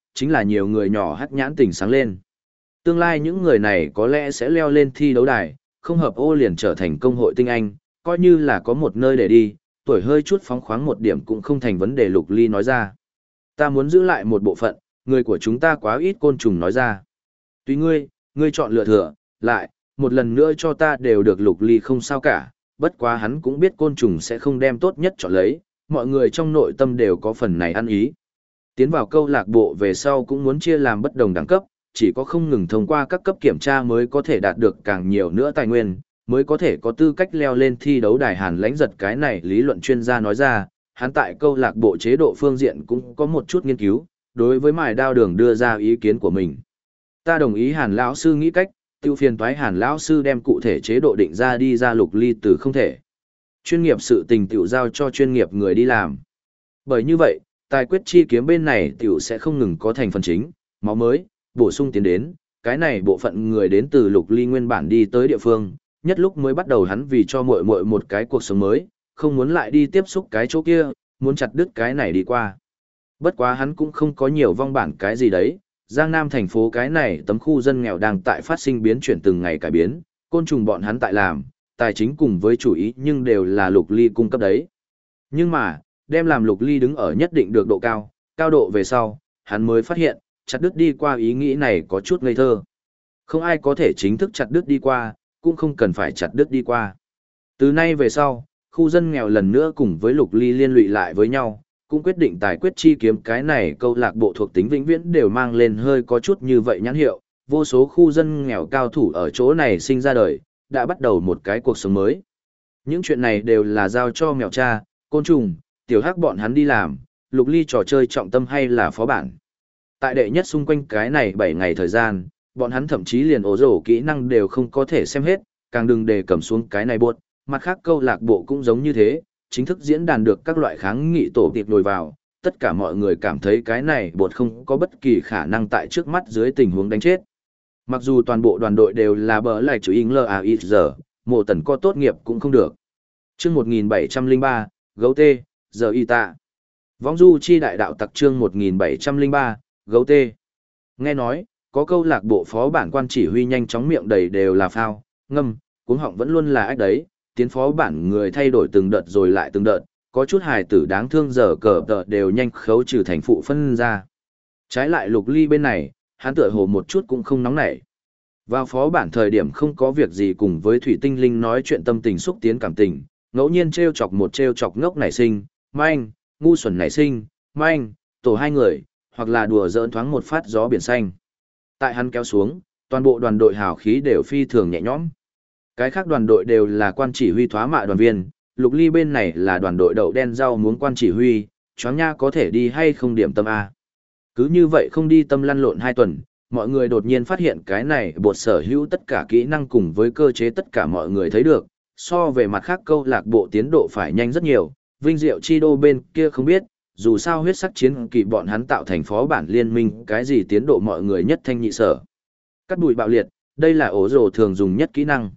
chính là nhiều người nhỏ hắc nhãn tỉnh sáng lên. Tương lai những người này có lẽ sẽ leo lên thi đấu đài, không hợp ô liền trở thành công hội tinh anh, coi như là có một nơi để đi, tuổi hơi chút phóng khoáng một điểm cũng không thành vấn đề. Lục Ly nói ra. Ta muốn giữ lại một bộ phận, người của chúng ta quá ít. Côn trùng nói ra. Tùy ngươi, ngươi chọn lựa thừa, lại, một lần nữa cho ta đều được. Lục Ly không sao cả, bất quá hắn cũng biết côn trùng sẽ không đem tốt nhất chọn lấy, mọi người trong nội tâm đều có phần này ăn ý. Tiến vào câu lạc bộ về sau cũng muốn chia làm bất đồng đẳng cấp, chỉ có không ngừng thông qua các cấp kiểm tra mới có thể đạt được càng nhiều nữa tài nguyên, mới có thể có tư cách leo lên thi đấu đài. Hàn Lãnh Giật cái này lý luận chuyên gia nói ra, hắn tại câu lạc bộ chế độ phương diện cũng có một chút nghiên cứu, đối với Mài Đao Đường đưa ra ý kiến của mình. Ta đồng ý Hàn lão sư nghĩ cách, tiêu phiền toái Hàn lão sư đem cụ thể chế độ định ra đi ra. Lục Ly từ không thể. Chuyên nghiệp sự tình tiểu giao cho chuyên nghiệp người đi làm. Bởi như vậy, tài quyết chi kiếm bên này tiểu sẽ không ngừng có thành phần chính, máu mới, bổ sung tiến đến, cái này bộ phận người đến từ Lục Ly nguyên bản đi tới địa phương, nhất lúc mới bắt đầu hắn vì cho muội muội một cái cuộc sống mới, không muốn lại đi tiếp xúc cái chỗ kia, muốn chặt đứt cái này đi qua. Bất quá hắn cũng không có nhiều vong bản cái gì đấy, Giang Nam thành phố cái này tấm khu dân nghèo đang tại phát sinh biến chuyển từng ngày cải biến, côn trùng bọn hắn tại làm, tài chính cùng với chủ ý nhưng đều là Lục Ly cung cấp đấy. Nhưng mà, đem làm Lục Ly đứng ở nhất định được độ cao, cao độ về sau, hắn mới phát hiện, chặt đứt đi qua ý nghĩ này có chút ngây thơ. Không ai có thể chính thức chặt đứt đi qua, cũng không cần phải chặt đứt đi qua. Từ nay về sau, khu dân nghèo lần nữa cùng với Lục Ly liên lụy lại với nhau, cũng quyết định tài quyết chi kiếm cái này câu lạc bộ thuộc tính vĩnh viễn đều mang lên hơi có chút như vậy nhãn hiệu, vô số khu dân nghèo cao thủ ở chỗ này sinh ra đời, đã bắt đầu một cái cuộc sống mới. Những chuyện này đều là giao cho mèo cha, côn trùng, tiểu hắc bọn hắn đi làm, Lục Ly trò chơi trọng tâm hay là phó bản. Tại đệ nhất xung quanh cái này 7 ngày thời gian, bọn hắn thậm chí liền ổ rổ kỹ năng đều không có thể xem hết, càng đừng để cầm xuống cái này buột, mặt khác câu lạc bộ cũng giống như thế, chính thức diễn đàn được các loại kháng nghị tổ tiệp nổi vào, tất cả mọi người cảm thấy cái này buột không có bất kỳ khả năng tại trước mắt dưới tình huống đánh chết. Mặc dù toàn bộ đoàn đội đều là bờ lại chủ in LAIZ, mộ tần co tốt nghiệp cũng không được. Chương 1703, gấu tê, giờ y tạ. Võng du chi đại đạo tặc chương 1703, gấu tê. Nghe nói, có câu lạc bộ phó bản quan chỉ huy nhanh chóng miệng đầy đều là phao, ngâm, cuống họng vẫn luôn là ách đấy, tiến phó bản người thay đổi từng đợt rồi lại từng đợt, có chút hài tử đáng thương giờ cờ đợt đều nhanh khấu trừ thành phụ phân ra. Trái lại Lục Ly bên này, hắn tựa hồ một chút cũng không nóng nảy. Vào phó bản thời điểm không có việc gì cùng với Thủy Tinh Linh nói chuyện tâm tình xúc tiến cảm tình, ngẫu nhiên trêu chọc một trêu chọc ngốc nảy sinh, manh, ngu xuẩn nảy sinh, manh, tổ hai người, hoặc là đùa giỡn thoáng một phát gió biển xanh. Tại hắn kéo xuống, toàn bộ đoàn đội hào khí đều phi thường nhẹ nhõm. Cái khác đoàn đội đều là quan chỉ huy thoá mạ đoàn viên, Lục Ly bên này là đoàn đội đậu đen rau muống quan chỉ huy, choáng nha có thể đi hay không điểm tâm A. Cứ như vậy không đi tâm lăn lộn 2 tuần, mọi người đột nhiên phát hiện cái này bột sở hữu tất cả kỹ năng cùng với cơ chế tất cả mọi người thấy được, so về mặt khác câu lạc bộ tiến độ phải nhanh rất nhiều, Vinh Diệu Chi Đô bên kia không biết, dù sao huyết sắc chiến kỳ bọn hắn tạo thành phó bản liên minh cái gì tiến độ mọi người nhất thanh nhị sở. Cắt bụi bạo liệt, đây là ổ rồ thường dùng nhất kỹ năng.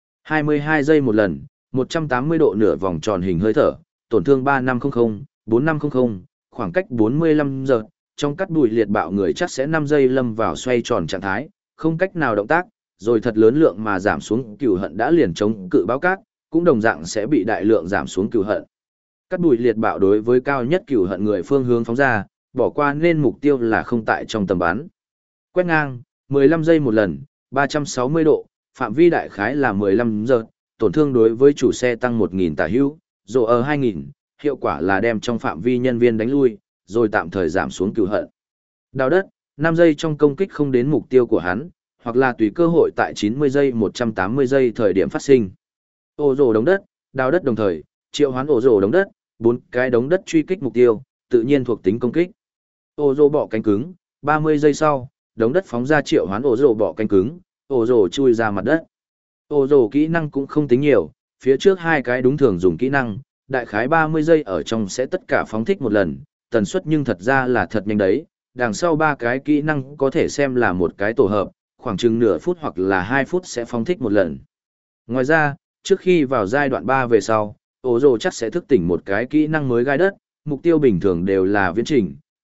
22 giây một lần, 180 độ nửa vòng tròn hình hơi thở, tổn thương 3500, 4500, khoảng cách 45 giờ, trong cắt bụi liệt bạo người chắc sẽ 5 giây lâm vào xoay tròn trạng thái, không cách nào động tác, rồi thật lớn lượng mà giảm xuống cừu hận đã liền chống cự báo cát, cũng đồng dạng sẽ bị đại lượng giảm xuống cừu hận. Cắt bụi liệt bạo đối với cao nhất cừu hận người phương hướng phóng ra, bỏ qua nên mục tiêu là không tại trong tầm bắn. Quét ngang, 15 giây một lần, 360 độ, phạm vi đại khái là 15 giờ, tổn thương đối với chủ xe tăng 1000 tả hữu, rồ ở 2000, hiệu quả là đem trong phạm vi nhân viên đánh lui, rồi tạm thời giảm xuống cừu hận. Đào đất, 5 giây trong công kích không đến mục tiêu của hắn, hoặc là tùy cơ hội tại 90 giây 180 giây thời điểm phát sinh. Ổ rồ đống đất, đào đất đồng thời, triệu hoán ổ rồ đống đất, 4 cái đống đất truy kích mục tiêu, tự nhiên thuộc tính công kích. Ổ rồ bọ cánh cứng, 30 giây sau, đống đất phóng ra triệu hoán ổ rồ bọ cánh cứng, ổ rồ chui ra mặt đất. Ổ rồ kỹ năng cũng không tính nhiều, phía trước 2 cái đúng thường dùng kỹ năng, đại khái 30 giây ở trong sẽ tất cả phóng thích một lần, tần suất nhưng thật ra là thật nhanh đấy, đằng sau 3 cái kỹ năng có thể xem là một cái tổ hợp, khoảng chừng nửa phút hoặc là 2 phút sẽ phóng thích một lần. Ngoài ra, trước khi vào giai đoạn 3 về sau, ổ rồ chắc sẽ thức tỉnh một cái kỹ năng mới gai đất, mục tiêu bình thường đều là viễn trình,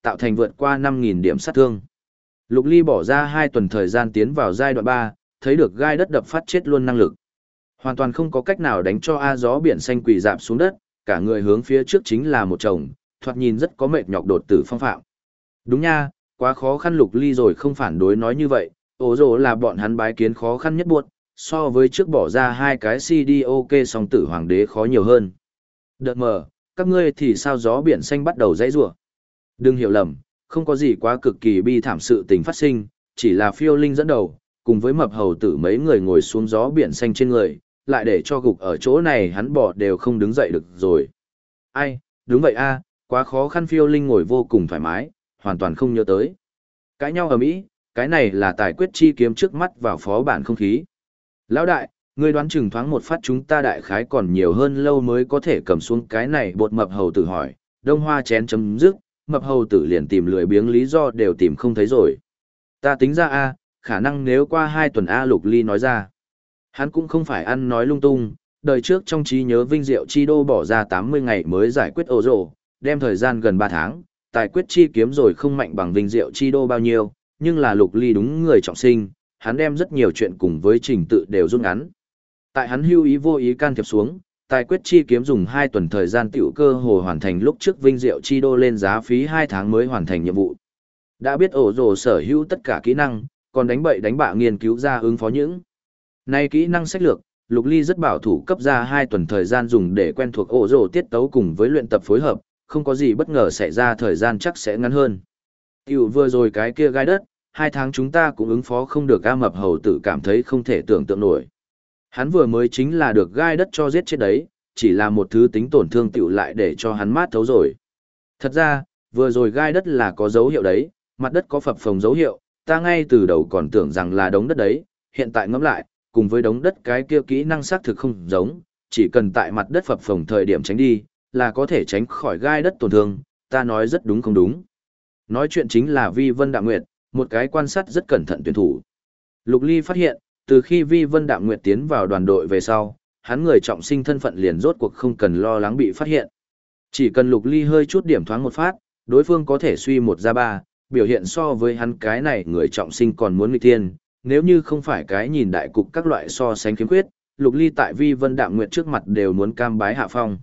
tạo thành vượt qua 5.000 điểm sát thương. Lục Ly bỏ ra 2 tuần thời gian tiến vào giai đoạn 3, thấy được gai đất đập phát chết luôn năng lực. Hoàn toàn không có cách nào đánh cho A gió biển xanh quỳ dạp xuống đất, cả người hướng phía trước chính là một chồng, thoạt nhìn rất có mệt nhọc đột tử phong phạm. Đúng nha, quá khó khăn. Lục Ly rồi không phản đối nói như vậy, ổ rồ là bọn hắn bái kiến khó khăn nhất buộc, so với trước bỏ ra 2 cái CD ok song tử hoàng đế khó nhiều hơn. Đợt mờ, các ngươi thì sao gió biển xanh bắt đầu dãy rủa. Đừng hiểu lầm, không có gì quá cực kỳ bi thảm sự tình phát sinh, chỉ là phiêu linh dẫn đầu, cùng với mập hầu tử mấy người ngồi xuống gió biển xanh trên người, lại để cho gục ở chỗ này hắn bỏ đều không đứng dậy được rồi. Ai, đúng vậy a, quá khó khăn. Phiêu linh ngồi vô cùng thoải mái, hoàn toàn không nhớ tới. Cãi nhau ở Mỹ, cái này là tài quyết chi kiếm trước mắt vào phó bản không khí. Lão đại, ngươi đoán chừng thoáng một phát chúng ta đại khái còn nhiều hơn lâu mới có thể cầm xuống cái này. Bột mập hầu tử hỏi, đông hoa chén chấm dứt, mập hầu tử liền tìm lười biếng lý do đều tìm không thấy rồi. Ta tính ra a, khả năng nếu qua 2 tuần a. Lục Ly nói ra. Hắn cũng không phải ăn nói lung tung, đời trước trong trí nhớ Vinh Diệu Chi Đô bỏ ra 80 ngày mới giải quyết ổ rồ, đem thời gian gần 3 tháng, tài quyết chi kiếm rồi không mạnh bằng Vinh Diệu Chi Đô bao nhiêu, nhưng là Lục Ly đúng người trọng sinh, hắn đem rất nhiều chuyện cùng với trình tự đều rút ngắn. Tại hắn hưu ý vô ý can thiệp xuống, tài quyết chi kiếm dùng 2 tuần thời gian tiểu cơ hồ hoàn thành lúc trước Vinh Diệu Chi Đô lên giá phí 2 tháng mới hoàn thành nhiệm vụ. Đã biết ổ rồ sở hữu tất cả kỹ năng, còn đánh bậy đánh bạ nghiên cứu ra ứng phó những này kỹ năng sách lược. Lục Ly rất bảo thủ cấp ra 2 tuần thời gian dùng để quen thuộc ổ rồ tiết tấu cùng với luyện tập phối hợp, không có gì bất ngờ xảy ra thời gian chắc sẽ ngắn hơn. Tiểu vừa rồi cái kia gai đất, 2 tháng chúng ta cũng ứng phó không được. A mập hầu tử cảm thấy không thể tưởng tượng nổi. Hắn vừa mới chính là được gai đất cho giết chết đấy, chỉ là một thứ tính tổn thương tiểu lại để cho hắn mát thấu rồi. Thật ra, vừa rồi gai đất là có dấu hiệu đấy, mặt đất có phập phồng dấu hiệu, ta ngay từ đầu còn tưởng rằng là đống đất đấy, hiện tại ngẫm lại, cùng với đống đất cái kia kỹ năng xác thực không giống, chỉ cần tại mặt đất phập phồng thời điểm tránh đi, là có thể tránh khỏi gai đất tổn thương, ta nói rất đúng không đúng. Nói chuyện chính là Vi Vân Đạm Nguyệt, một cái quan sát rất cẩn thận tuyển thủ. Lục Ly phát hiện, từ khi Vi Vân Đạm Nguyệt tiến vào đoàn đội về sau, hắn người trọng sinh thân phận liền rốt cuộc không cần lo lắng bị phát hiện. Chỉ cần Lục Ly hơi chút điểm thoáng một phát, đối phương có thể suy 1 ra 3, biểu hiện so với hắn cái này người trọng sinh còn muốn nghịch thiên. Nếu như không phải cái nhìn đại cục các loại so sánh khiếm khuyết, Lục Ly tại Vi Vân Đạm Nguyệt trước mặt đều muốn cam bái hạ phong.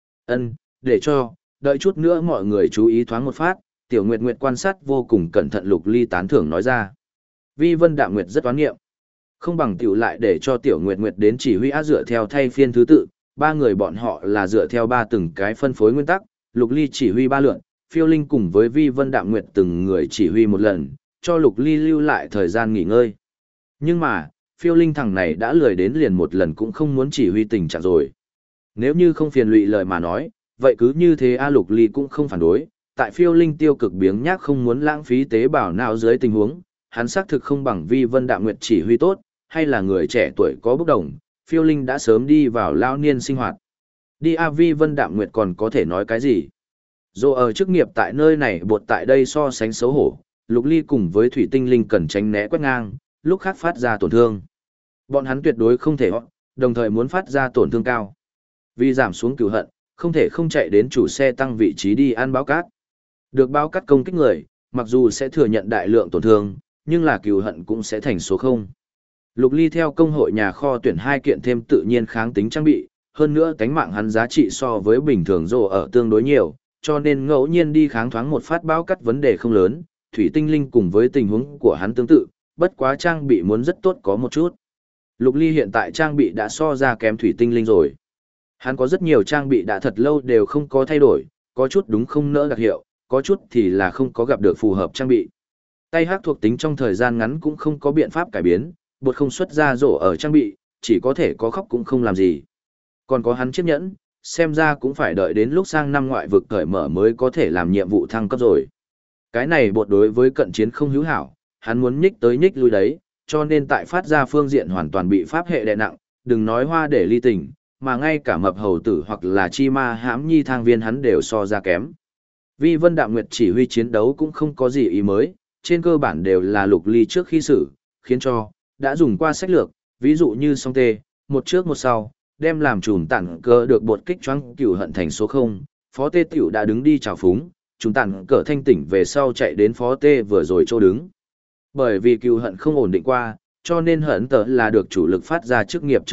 Để cho, đợi chút nữa mọi người chú ý thoáng một phát, Tiểu Nguyệt Nguyệt quan sát vô cùng cẩn thận. Lục Ly tán thưởng nói ra. Vi Vân Đạm Nguyệt rất oán nghiệm. Không bằng tiểu lại để cho Tiểu Nguyệt Nguyệt đến chỉ huy á dựa theo thay phiên thứ tự, 3 người bọn họ là dựa theo 3 từng cái phân phối nguyên tắc, Lục Ly chỉ huy 3 lượt, Phiêu Linh cùng với Vi Vân Đạm Nguyệt từng người chỉ huy 1 lần, cho Lục Ly lưu lại thời gian nghỉ ngơi. Nhưng mà, Phiêu Linh thằng này đã lười đến liền 1 lần cũng không muốn chỉ huy tình trạng rồi. Nếu như không phiền lụy lời mà nói, vậy cứ như thế A. Lục Ly cũng không phản đối, tại Phiêu Linh tiêu cực biếng nhác không muốn lãng phí tế bào nào dưới tình huống, hắn xác thực không bằng Vi Vân Đạm Nguyệt chỉ huy tốt, hay là người trẻ tuổi có bốc đồng, Phiêu Linh đã sớm đi vào lao niên sinh hoạt. Đi A. Vi Vân Đạm Nguyệt còn có thể nói cái gì? Dù ở chức nghiệp tại nơi này bột tại đây so sánh xấu hổ, Lục Ly cùng với Thủy Tinh Linh cần tránh né quét ngang, lúc khác phát ra tổn thương. Bọn hắn tuyệt đối không thể đồng thời muốn phát ra tổn thương cao. Vì giảm xuống cửu hận, không thể không chạy đến chủ xe tăng vị trí đi ăn báo cát. Được báo cát công kích người, mặc dù sẽ thừa nhận đại lượng tổn thương, nhưng là cửu hận cũng sẽ thành số 0. Lục Ly theo công hội nhà kho tuyển 2 kiện thêm tự nhiên kháng tính trang bị, hơn nữa cánh mạng hắn giá trị so với bình thường rồ ở tương đối nhiều, cho nên ngẫu nhiên đi kháng thoáng một phát báo cắt vấn đề không lớn. Thủy Tinh Linh cùng với tình huống của hắn tương tự, bất quá trang bị muốn rất tốt có một chút. Lục Ly hiện tại trang bị đã so ra kém Thủy Tinh Linh rồi. Hắn có rất nhiều trang bị đã thật lâu đều không có thay đổi, có chút đúng không nỡ đặc hiệu, có chút thì là không có gặp được phù hợp trang bị. Tay hắc thuộc tính trong thời gian ngắn cũng không có biện pháp cải biến, bột không xuất ra rổ ở trang bị, chỉ có thể có khóc cũng không làm gì. Còn có hắn chiếc nhẫn, xem ra cũng phải đợi đến lúc sang năm ngoại vực cởi mở mới có thể làm nhiệm vụ thăng cấp rồi. Cái này bột đối với cận chiến không hữu hảo, hắn muốn nhích tới nhích lui đấy, cho nên tại phát ra phương diện hoàn toàn bị pháp hệ đè nặng, đừng nói hoa để ly tình, mà ngay cả mập hầu tử hoặc là chi ma hãm nhi thang viên hắn đều so ra kém. Vi Vân Đạm Nguyệt chỉ huy chiến đấu cũng không có gì ý mới, trên cơ bản đều là Lục Ly trước khi xử, khiến cho, đã dùng qua sách lược, ví dụ như song tê, một trước một sau, đem làm chùm tản cơ được bột kích choáng cửu hận thành số 0, phó tê tiểu đã đứng đi chào phúng, chúng tàn cỡ thanh tỉnh về sau chạy đến phó tê vừa rồi chỗ đứng. Bởi vì cừu hận không ổn định qua, cho nên hận tờ là được chủ lực phát ra chức nghiệp.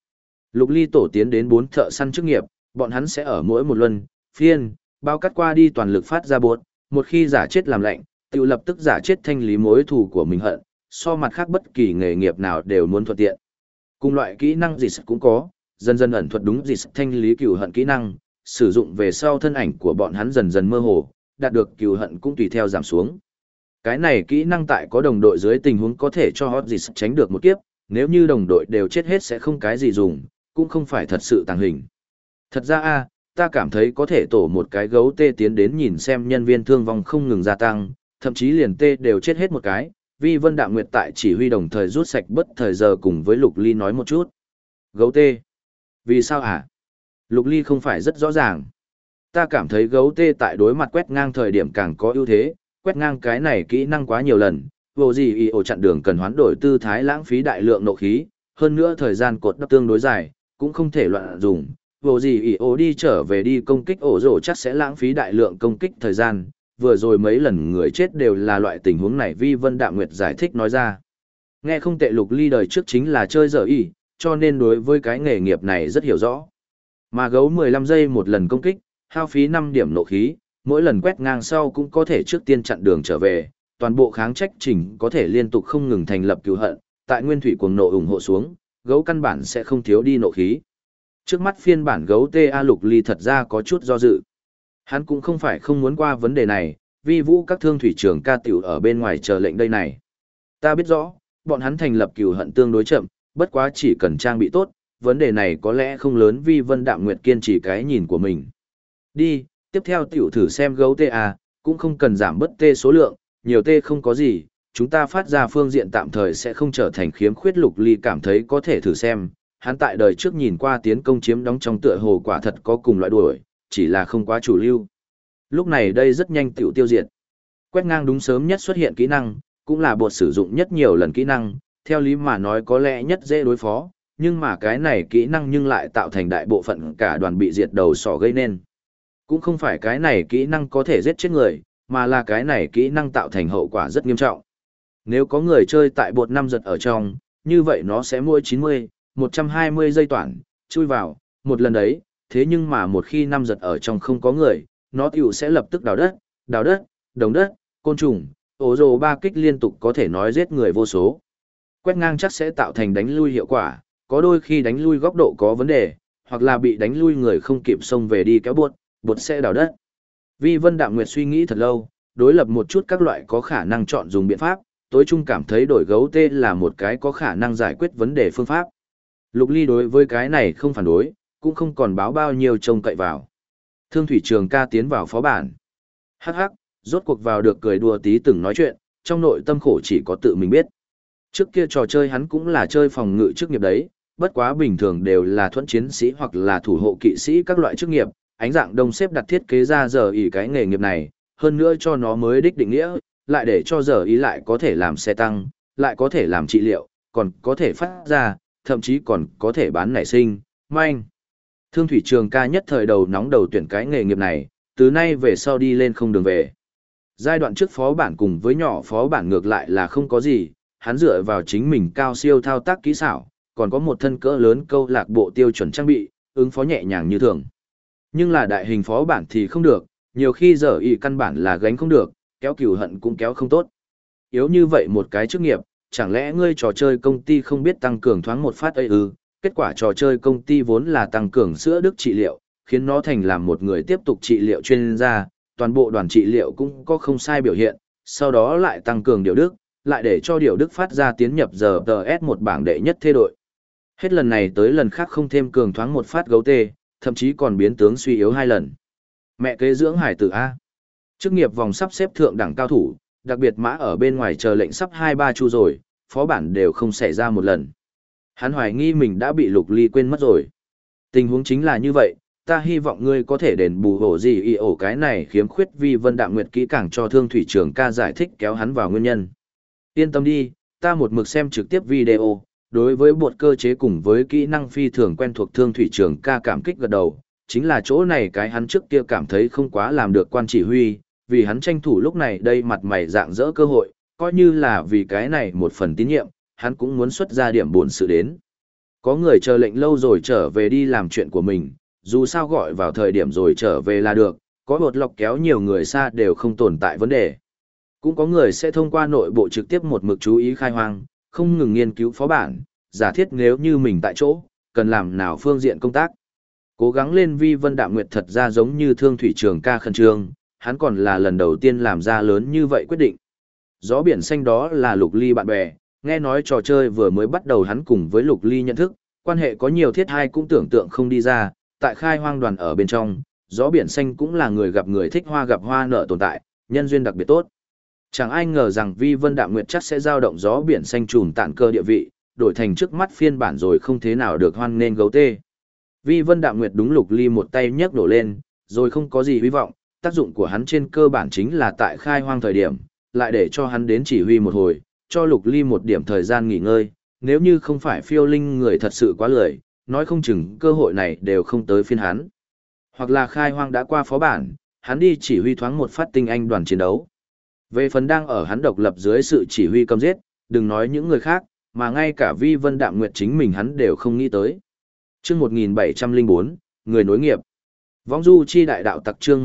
Lục ly tổ tiến đến 4 thợ săn chức nghiệp, bọn hắn sẽ ở mỗi một luân, phiên, bao cắt qua đi toàn lực phát ra bột, một khi giả chết làm lạnh, tự lập tức giả chết thanh lý mối thù của mình hận, so mặt khác bất kỳ nghề nghiệp nào đều muốn thuận tiện. Cùng loại kỹ năng gì cũng có, dần dần ẩn thuật đúng gì thanh lý cừu hận kỹ năng, sử dụng về sau thân ảnh của bọn hắn dần dần mơ hồ, đạt được cừu hận cũng tùy theo giảm xuống. Cái này kỹ năng tại có đồng đội dưới tình huống có thể cho hot gì tránh được một kiếp, nếu như đồng đội đều chết hết sẽ không cái gì dùng, cũng không phải thật sự tàng hình. Thật ra ta cảm thấy có thể tổ một cái gấu tê tiến đến nhìn xem nhân viên thương vong không ngừng gia tăng, thậm chí liền tê đều chết hết một cái. Vi Vân Đạm Nguyệt tại chỉ huy đồng thời rút sạch bất thời giờ cùng với Lục Ly nói một chút. Gấu tê. Vì sao hả? Lục Ly không phải rất rõ ràng. Ta cảm thấy gấu tê tại đối mặt quét ngang thời điểm càng có ưu thế, quét ngang cái này kỹ năng quá nhiều lần, vô gì ý ổ chặn đường cần hoán đổi tư thái lãng phí đại lượng nộ khí, hơn nữa thời gian cột đắp tương đối dài, cũng không thể loạn dùng. Vô gì ý ổ đi trở về đi công kích ổ rổ chắc sẽ lãng phí đại lượng công kích thời gian, vừa rồi mấy lần người chết đều là loại tình huống này. Vi Vân Đạm Nguyệt giải thích nói ra. Nghe không tệ. Lục Ly đời trước chính là chơi giờ y, cho nên đối với cái nghề nghiệp này rất hiểu rõ. Mà gấu 15 giây một lần công kích, hao phí 5 điểm nộ khí, mỗi lần quét ngang sau cũng có thể trước tiên chặn đường trở về, toàn bộ kháng trách trình có thể liên tục không ngừng thành lập cứu hận, tại nguyên thủy cuồng nộ ủng hộ xuống, gấu căn bản sẽ không thiếu đi nộ khí. Trước mắt phiên bản gấu TA Lục Ly thật ra có chút do dự. Hắn cũng không phải không muốn qua vấn đề này, vi vũ các thương thủy trường ca tiểu ở bên ngoài chờ lệnh đây này. Ta biết rõ, bọn hắn thành lập cừu hận tương đối chậm, bất quá chỉ cần trang bị tốt, vấn đề này có lẽ không lớn. Vi Vân Đạm Nguyệt kiên trì cái nhìn của mình. Đi, tiếp theo tiểu thử xem gấu TA, cũng không cần giảm bớt T số lượng, nhiều T không có gì, chúng ta phát ra phương diện tạm thời sẽ không trở thành khiếm khuyết. Lục Ly cảm thấy có thể thử xem, hắn tại đời trước nhìn qua tiến công chiếm đóng trong tựa hồ quả thật có cùng loại đuổi, chỉ là không quá chủ lưu. Lúc này đây rất nhanh tiểu tiêu diệt. Quét ngang đúng sớm nhất xuất hiện kỹ năng, cũng là bột sử dụng nhất nhiều lần kỹ năng, theo lý mà nói có lẽ nhất dễ đối phó, nhưng mà cái này kỹ năng nhưng lại tạo thành đại bộ phận cả đoàn bị diệt đầu sỏ gây nên. Cũng không phải cái này kỹ năng có thể giết chết người, mà là cái này kỹ năng tạo thành hậu quả rất nghiêm trọng. Nếu có người chơi tại bột 5 giật ở trong, như vậy nó sẽ mỗi 90, 120 giây toản, chui vào, một lần đấy, thế nhưng mà một khi 5 giật ở trong không có người, nó tiểu sẽ lập tức đào đất, đống đất, côn trùng, ổ rồ ba kích liên tục có thể nói giết người vô số. Quét ngang chắc sẽ tạo thành đánh lui hiệu quả, có đôi khi đánh lui góc độ có vấn đề, hoặc là bị đánh lui người không kịp xông về đi kéo bột sẽ đào đất. Vi Vân Đạm Nguyệt suy nghĩ thật lâu, đối lập một chút các loại có khả năng chọn dùng biện pháp, tối chung cảm thấy đổi gấu tê là một cái có khả năng giải quyết vấn đề phương pháp. Lục Ly đối với cái này không phản đối, cũng không còn báo bao nhiêu trông cậy vào. Thương thủy trường ca tiến vào phó bản. Hắc hắc, rốt cuộc vào được cười đùa tí từng nói chuyện, trong nội tâm khổ chỉ có tự mình biết. Trước kia trò chơi hắn cũng là chơi phòng ngự chức nghiệp đấy, bất quá bình thường đều là thuẫn chiến sĩ hoặc là thủ hộ kỵ sĩ các loại chức nghiệp, ánh dạng đông xếp đặt thiết kế ra giờ ý cái nghề nghiệp này, hơn nữa cho nó mới đích định nghĩa, lại để cho giờ ý lại có thể làm xe tăng, lại có thể làm trị liệu, còn có thể phát ra, thậm chí còn có thể bán nảy sinh, manh. Thương thủy trường ca nhất thời đầu nóng đầu tuyển cái nghề nghiệp này, từ nay về sau đi lên không đường về. Giai đoạn trước phó bản cùng với nhỏ phó bản ngược lại là không có gì, hắn dựa vào chính mình cao siêu thao tác kỹ xảo, còn có một thân cỡ lớn câu lạc bộ tiêu chuẩn trang bị, ứng phó nhẹ nhàng như thường. Nhưng là đại hình phó bản thì không được, nhiều khi giờ ý căn bản là gánh không được, kéo cừu hận cũng kéo không tốt. Yếu như vậy một cái chức nghiệp, chẳng lẽ ngươi trò chơi công ty không biết tăng cường thoáng một phát ấy ư? Kết quả trò chơi công ty vốn là tăng cường sữa đức trị liệu, khiến nó thành làm một người tiếp tục trị liệu chuyên gia, toàn bộ đoàn trị liệu cũng có không sai biểu hiện, sau đó lại tăng cường điều đức, lại để cho điều đức phát ra tiến nhập giờ TS một bảng đệ nhất thế đội. Hết lần này tới lần khác không thêm cường thoáng một phát gấu tê, thậm chí còn biến tướng suy yếu 2 lần. Mẹ kế dưỡng hải tử A. Chức nghiệp vòng sắp xếp thượng đẳng cao thủ, đặc biệt mã ở bên ngoài chờ lệnh sắp 2-3 chu rồi, phó bản đều không xảy ra một lần. Hắn hoài nghi mình đã bị Lục Ly quên mất rồi. Tình huống chính là như vậy, ta hy vọng ngươi có thể đền bù hổ gì y ổ cái này khiếm khuyết. Vi Vân Đạm Nguyệt kỹ càng cho Thương thủy trường ca giải thích kéo hắn vào nguyên nhân. Yên tâm đi, ta một mực xem trực tiếp video, đối với bột cơ chế cùng với kỹ năng phi thường quen thuộc. Thương thủy trường ca cảm kích gật đầu, chính là chỗ này cái hắn trước kia cảm thấy không quá làm được quan chỉ huy, vì hắn tranh thủ lúc này đây mặt mày dạng dỡ cơ hội, coi như là vì cái này một phần tín nhiệm, hắn cũng muốn xuất ra điểm buồn sự đến. Có người chờ lệnh lâu rồi trở về đi làm chuyện của mình, dù sao gọi vào thời điểm rồi trở về là được, có bột lọc kéo nhiều người xa đều không tồn tại vấn đề. Cũng có người sẽ thông qua nội bộ trực tiếp một mực chú ý khai hoang, không ngừng nghiên cứu phó bản, giả thiết nếu như mình tại chỗ, cần làm nào phương diện công tác. Cố gắng lên Vi Vân Đạm Nguyệt thật ra giống như Thương Thủy Trường Ca khẩn trương, hắn còn là lần đầu tiên làm ra lớn như vậy quyết định. Gió biển xanh đó là Lục Ly bạn bè, nghe nói trò chơi vừa mới bắt đầu hắn cùng với Lục Ly nhận thức, quan hệ có nhiều thiết hai cũng tưởng tượng không đi ra, tại khai hoang đoàn ở bên trong, gió biển xanh cũng là người gặp người thích hoa gặp hoa nợ tồn tại, nhân duyên đặc biệt tốt. Chẳng ai ngờ rằng Vi Vân Đạm Nguyệt chắc sẽ giao động gió biển xanh trùm tản cơ địa vị, đổi thành trước mắt phiên bản rồi không thế nào được hoan nên gấu tê. Vi Vân Đạm Nguyệt đúng Lục Ly một tay nhấc đổ lên, rồi không có gì hy vọng, tác dụng của hắn trên cơ bản chính là tại khai hoang thời điểm, lại để cho hắn đến chỉ huy một hồi, cho Lục Ly một điểm thời gian nghỉ ngơi, nếu như không phải phiêu linh người thật sự quá lười, nói không chừng cơ hội này đều không tới phiên hắn. Hoặc là khai hoang đã qua phó bản, hắn đi chỉ huy thoáng một phát tinh anh đoàn chiến đấu. Về phần đang ở hắn độc lập dưới sự chỉ huy cầm giết, đừng nói những người khác, mà ngay cả Vi Vân Đạm Nguyệt chính mình hắn đều không nghĩ tới. Chương 1704, người nối nghiệp. Vong du chi đại đạo tặc chương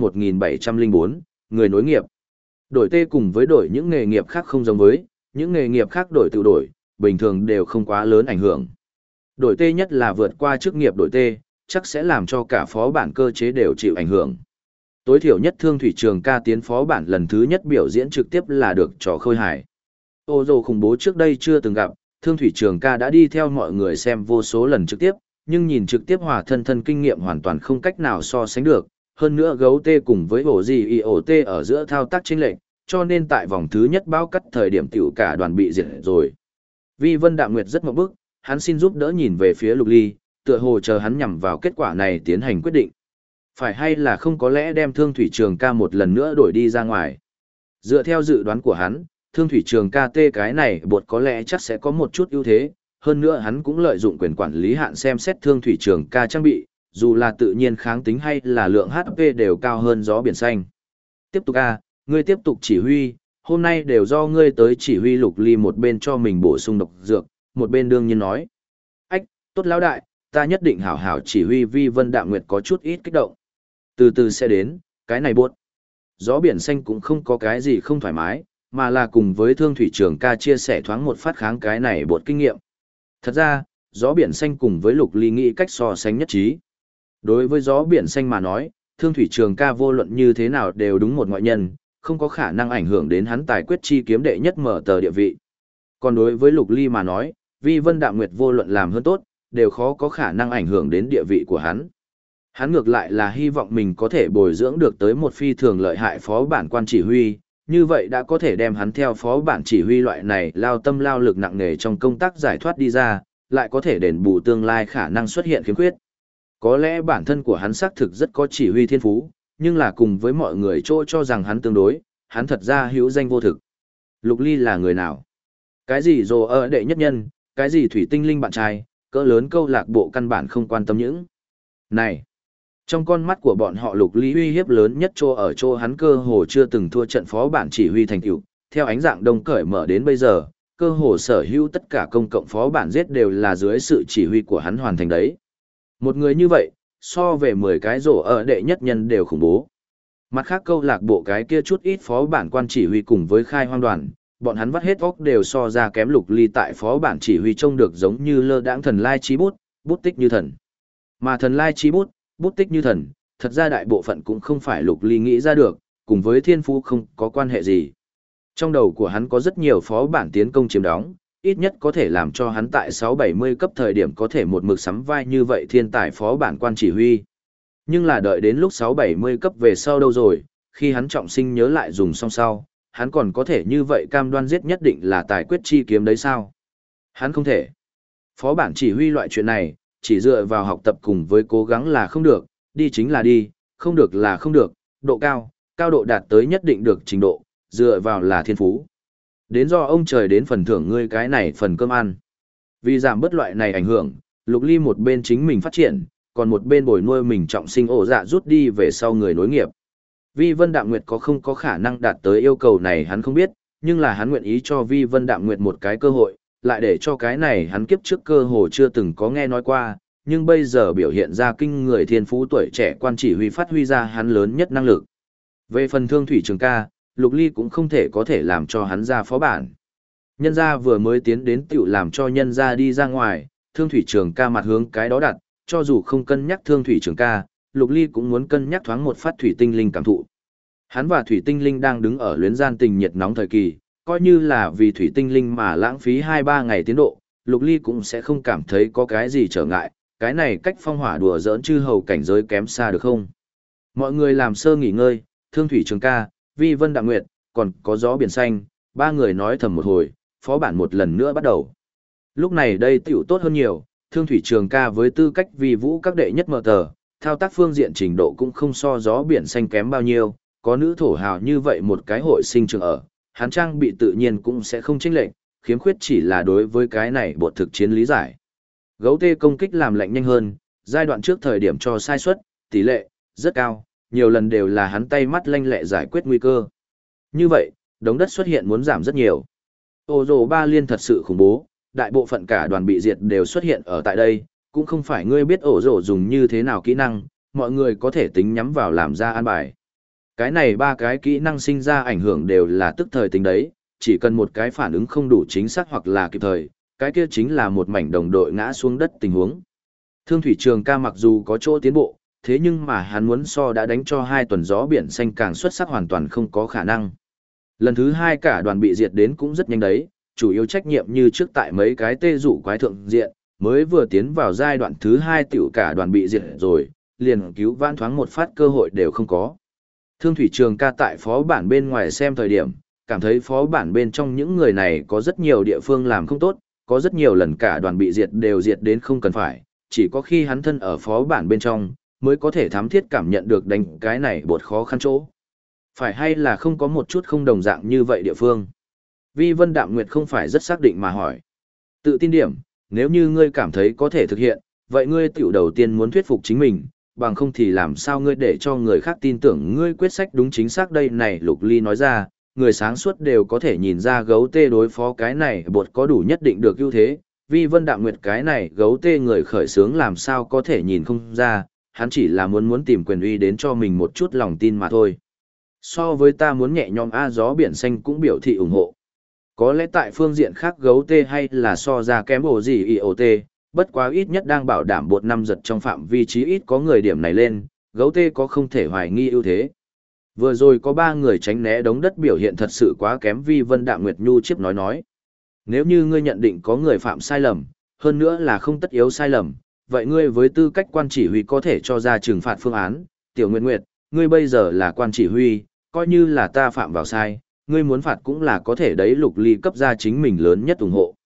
1704, người nối nghiệp. Đổi tê cùng với đổi những nghề nghiệp khác không giống với, những nghề nghiệp khác đổi tự đổi, bình thường đều không quá lớn ảnh hưởng. Đổi tê nhất là vượt qua chức nghiệp đổi tê, chắc sẽ làm cho cả phó bản cơ chế đều chịu ảnh hưởng. Tối thiểu nhất Thương Thủy Trường Ca tiến phó bản lần thứ nhất biểu diễn trực tiếp là được trò khơi hài. Ô dồ khủng bố trước đây chưa từng gặp, Thương Thủy Trường Ca đã đi theo mọi người xem vô số lần trực tiếp, nhưng nhìn trực tiếp hòa thân kinh nghiệm hoàn toàn không cách nào so sánh được. Hơn nữa gấu tê cùng với ổ gì y ổ tê ở giữa thao tác chênh lệch, cho nên tại vòng thứ nhất bao cắt thời điểm tiểu cả đoàn bị diệt rồi. Vi Vân Đạm Nguyệt rất ngộp bức, hắn xin giúp đỡ nhìn về phía Lục Ly, tựa hồ chờ hắn nhằm vào kết quả này tiến hành quyết định. Phải hay là không có lẽ đem Thương Thủy Trường Ca một lần nữa đổi đi ra ngoài. Dựa theo dự đoán của hắn, Thương Thủy Trường Ca tê cái này bột có lẽ chắc sẽ có một chút ưu thế, hơn nữa hắn cũng lợi dụng quyền quản lý hạn xem xét Thương Thủy Trường Ca trang bị, dù là tự nhiên kháng tính hay là lượng HP đều cao hơn gió biển xanh. Tiếp tục ngươi tiếp tục chỉ huy, hôm nay đều do ngươi tới chỉ huy. Lục Ly một bên cho mình bổ sung độc dược, một bên đương nhiên nói. Ách, tốt lão đại, ta nhất định hảo hảo chỉ huy. Vi Vân Đạm Nguyệt có chút ít kích động. Từ từ sẽ đến, cái này buốt. Gió biển xanh cũng không có cái gì không thoải mái, mà là cùng với Thương Thủy Trường Ca chia sẻ thoáng một phát kháng cái này buốt kinh nghiệm. Thật ra, gió biển xanh cùng với Lục Ly nghĩ cách so sánh nhất trí. Đối với gió biển xanh mà nói, Thương Thủy Trường Ca vô luận như thế nào đều đúng một ngoại nhân, không có khả năng ảnh hưởng đến hắn tài quyết chi kiếm đệ nhất mở tờ địa vị. Còn đối với Lục Ly mà nói, Vi Vân Đạm Nguyệt vô luận làm hơn tốt, đều khó có khả năng ảnh hưởng đến địa vị của hắn. Hắn ngược lại là hy vọng mình có thể bồi dưỡng được tới một phi thường lợi hại phó bản quan chỉ huy, như vậy đã có thể đem hắn theo phó bản chỉ huy loại này lao tâm lao lực nặng nề trong công tác giải thoát đi ra, lại có thể đền bù tương lai khả năng xuất hiện khiếm khuyết. Có lẽ bản thân của hắn xác thực rất có chỉ huy thiên phú, nhưng là cùng với mọi người chỗ cho rằng hắn tương đối, hắn thật ra hữu danh vô thực. Lục Ly là người nào? Cái gì rồ ở đệ nhất nhân, cái gì thủy tinh linh bạn trai, cỡ lớn câu lạc bộ căn bản không quan tâm những. Này! Trong con mắt của bọn họ Lục Ly uy hiếp lớn nhất ở chỗ hắn cơ hồ chưa từng thua trận phó bản chỉ huy thành tựu, theo ánh dạng đông cởi mở đến bây giờ, cơ hồ sở hữu tất cả công cộng phó bản giết đều là dưới sự chỉ huy của hắn hoàn thành đấy. Một người như vậy, so về 10 cái rổ ở đệ nhất nhân đều khủng bố. Mặt khác câu lạc bộ cái kia chút ít phó bản quan chỉ huy cùng với khai hoang đoàn, bọn hắn vắt hết óc đều so ra kém Lục Ly tại phó bản chỉ huy trông được giống như lơ đãng thần lai chi bút, bút tích như thần. Mà thần lai chi bút, bút tích như thần, thật ra đại bộ phận cũng không phải Lục Ly nghĩ ra được, cùng với thiên phú không có quan hệ gì. Trong đầu của hắn có rất nhiều phó bản tiến công chiếm đóng, ít nhất có thể làm cho hắn tại 6-70 cấp thời điểm có thể một mực sắm vai như vậy thiên tài phó bản quan chỉ huy. Nhưng là đợi đến lúc 6-70 cấp về sau đâu rồi, khi hắn trọng sinh nhớ lại dùng xong sau, hắn còn có thể như vậy cam đoan giết nhất định là tài quyết chi kiếm đấy sao? Hắn không thể. Phó bản chỉ huy loại chuyện này, chỉ dựa vào học tập cùng với cố gắng là không được, đi chính là đi, không được là không được, độ cao, cao độ đạt tới nhất định được trình độ, dựa vào là thiên phú. Đến do ông trời đến phần thưởng ngươi cái này phần cơm ăn. Vì giảm bớt loại này ảnh hưởng, Lục Ly một bên chính mình phát triển, còn một bên bồi nuôi mình trọng sinh ổ dạ rút đi về sau người nối nghiệp. Vi Vân Đạm Nguyệt có không có khả năng đạt tới yêu cầu này hắn không biết, nhưng là hắn nguyện ý cho Vi Vân Đạm Nguyệt một cái cơ hội, lại để cho cái này hắn kiếp trước cơ hồ chưa từng có nghe nói qua, nhưng bây giờ biểu hiện ra kinh người thiên phú tuổi trẻ quan chỉ huy phát huy ra hắn lớn nhất năng lực. Về phần Thương Thủy Trường ca, Lục Ly cũng không thể có thể làm cho hắn ra phó bản. Nhân gia vừa mới tiến đến tiểu làm cho nhân gia đi ra ngoài, Thương Thủy Trường ca mặt hướng cái đó đặt, cho dù không cân nhắc Thương Thủy Trường ca, Lục Ly cũng muốn cân nhắc thoáng một phát Thủy Tinh Linh cảm thụ. Hắn và Thủy Tinh Linh đang đứng ở luyến gian tình nhiệt nóng thời kỳ, coi như là vì Thủy Tinh Linh mà lãng phí 2-3 ngày tiến độ, Lục Ly cũng sẽ không cảm thấy có cái gì trở ngại, cái này cách phong hỏa đùa giỡn chư hầu cảnh giới kém xa được không? Mọi người làm sơ nghỉ ngơi, Thương Thủy Trường ca, Vi Vân Đạm Nguyệt, còn có Gió Biển Xanh, ba người nói thầm một hồi, phó bản một lần nữa bắt đầu. Lúc này đây tiểu tốt hơn nhiều, Thương Thủy Trường ca với tư cách vi vũ các đệ nhất mở tờ, thao tác phương diện trình độ cũng không so Gió Biển Xanh kém bao nhiêu, có nữ thổ hào như vậy một cái hội sinh trường ở, hắn trang bị tự nhiên cũng sẽ không chênh lệch, khiếm khuyết chỉ là đối với cái này bột thực chiến lý giải. Gấu tê công kích làm lạnh nhanh hơn, giai đoạn trước thời điểm cho sai suất, tỷ lệ, rất cao, nhiều lần đều là hắn tay mắt lanh lẹ giải quyết nguy cơ. Như vậy, đống đất xuất hiện muốn giảm rất nhiều. Ổ rồ ba liên thật sự khủng bố, đại bộ phận cả đoàn bị diệt đều xuất hiện ở tại đây, cũng không phải ngươi biết ổ rồ dùng như thế nào kỹ năng, mọi người có thể tính nhắm vào làm ra an bài. Cái này ba cái kỹ năng sinh ra ảnh hưởng đều là tức thời tính đấy, chỉ cần một cái phản ứng không đủ chính xác hoặc là kịp thời, cái kia chính là một mảnh đồng đội ngã xuống đất tình huống. Thương Thủy Trường ca mặc dù có chỗ tiến bộ, thế nhưng mà hắn muốn so đã đánh cho 2 tuần Gió Biển Xanh càng xuất sắc hoàn toàn không có khả năng. Lần thứ 2 cả đoàn bị diệt đến cũng rất nhanh đấy, chủ yếu trách nhiệm như trước tại mấy cái tê dụ quái thượng diện, mới vừa tiến vào giai đoạn thứ 2 tiểu cả đoàn bị diệt rồi, liền cứu vãn thoáng một phát cơ hội đều không có. Thương Thủy Trường ca tại phó bản bên ngoài xem thời điểm, cảm thấy phó bản bên trong những người này có rất nhiều địa phương làm không tốt, có rất nhiều lần cả đoàn bị diệt đều diệt đến không cần phải, chỉ có khi hắn thân ở phó bản bên trong, mới có thể thám thiết cảm nhận được đánh cái này bột khó khăn chỗ. Phải hay là không có một chút không đồng dạng như vậy địa phương? Vi Vân Đạm Nguyệt không phải rất xác định mà hỏi. Tự tin điểm, nếu như ngươi cảm thấy có thể thực hiện, vậy ngươi tiểu đầu tiên muốn thuyết phục chính mình, bằng không thì làm sao ngươi để cho người khác tin tưởng ngươi quyết sách đúng chính xác đây này. Lục Ly nói ra, người sáng suốt đều có thể nhìn ra gấu tê đối phó cái này bột có đủ nhất định được ưu thế. Vi Vân Đạm Nguyệt cái này gấu tê người khởi xướng làm sao có thể nhìn không ra, hắn chỉ là muốn tìm quyền uy đến cho mình một chút lòng tin mà thôi. So với ta muốn nhẹ nhõm Gió Biển Xanh cũng biểu thị ủng hộ. Có lẽ tại phương diện khác gấu tê hay là so ra kém ổ gì IOT, bất quá ít nhất đang bảo đảm bột 5 giật trong phạm vi trí ít có người điểm này lên, gấu tê có không thể hoài nghi ưu thế. Vừa rồi có 3 người tránh né đống đất biểu hiện thật sự quá kém. Vi Vân Đạm Nguyệt nhu chiếp nói. Nếu như ngươi nhận định có người phạm sai lầm, hơn nữa là không tất yếu sai lầm, vậy ngươi với tư cách quan chỉ huy có thể cho ra trừng phạt phương án. Tiểu Nguyệt Nguyệt, ngươi bây giờ là quan chỉ huy, coi như là ta phạm vào sai, ngươi muốn phạt cũng là có thể đấy. Lục Ly cấp ra chính mình lớn nhất ủng hộ.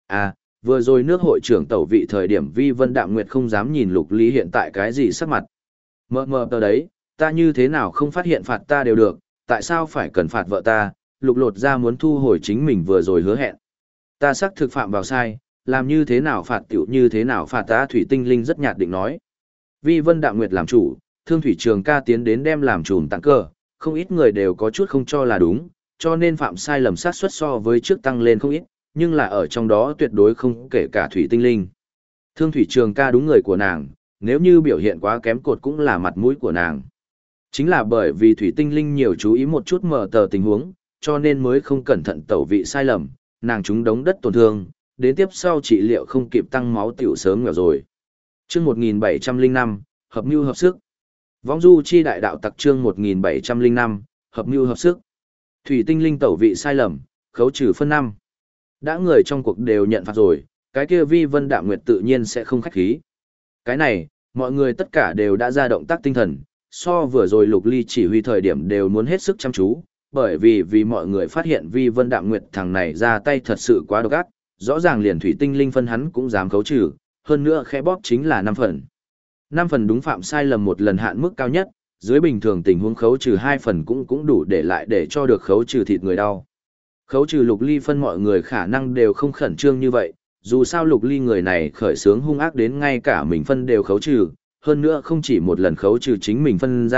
Vừa rồi nước hội trưởng tẩu vị thời điểm Vi Vân Đạm Nguyệt không dám nhìn Lục Ly hiện tại cái gì sắc mặt. Mờ tờ đấy, ta như thế nào không phát hiện phạt ta đều được, tại sao phải cần phạt vợ ta? Lục Lột ra muốn thu hồi chính mình vừa rồi hứa hẹn. Ta xác thực phạm vào sai, làm như thế nào phạt tiểu như thế nào phạt ta. Thủy Tinh Linh rất nhạt định nói. Vi Vân Đạm Nguyệt làm chủ, Thương Thủy Trường ca tiến đến đem làm trùm tặng cờ, không ít người đều có chút không cho là đúng, cho nên phạm sai lầm sát suất so với trước tăng lên không ít, nhưng là ở trong đó tuyệt đối không kể cả Thủy Tinh Linh. Thương Thủy Trường ca đúng người của nàng, nếu như biểu hiện quá kém cột cũng là mặt mũi của nàng. Chính là bởi vì Thủy Tinh Linh nhiều chú ý một chút mở tờ tình huống, cho nên mới không cẩn thận tẩu vị sai lầm, nàng trúng đống đất tổn thương, đến tiếp sau trị liệu không kịp tăng máu tiểu sớm nghèo rồi. Chương 1705, hợp mưu hợp sức. Vong du chi đại đạo tặc chương 1705, hợp mưu hợp sức. Thủy Tinh Linh tẩu vị sai lầm, khấu trừ phân 5. Đã người trong cuộc đều nhận phạt rồi, cái kia Vi Vân Đạm Nguyệt tự nhiên sẽ không khách khí. Cái này, mọi người tất cả đều đã ra động tác tinh thần, so vừa rồi Lục Ly chỉ huy thời điểm đều muốn hết sức chăm chú, bởi vì mọi người phát hiện Vi Vân Đạm Nguyệt thằng này ra tay thật sự quá độc ác, rõ ràng liền Thủy Tinh Linh phân hắn cũng dám khấu trừ, hơn nữa khẽ bóp chính là 5 phần. 5 phần đúng phạm sai lầm một lần hạn mức cao nhất, dưới bình thường tình huống khấu trừ 2 phần cũng đủ để lại để cho được khấu trừ thịt người đau. Khấu trừ Lục Ly phân mọi người khả năng đều không khẩn trương như vậy, dù sao Lục Ly người này khởi sướng hung ác đến ngay cả mình phân đều khấu trừ, hơn nữa không chỉ một lần khấu trừ chính mình phân ra,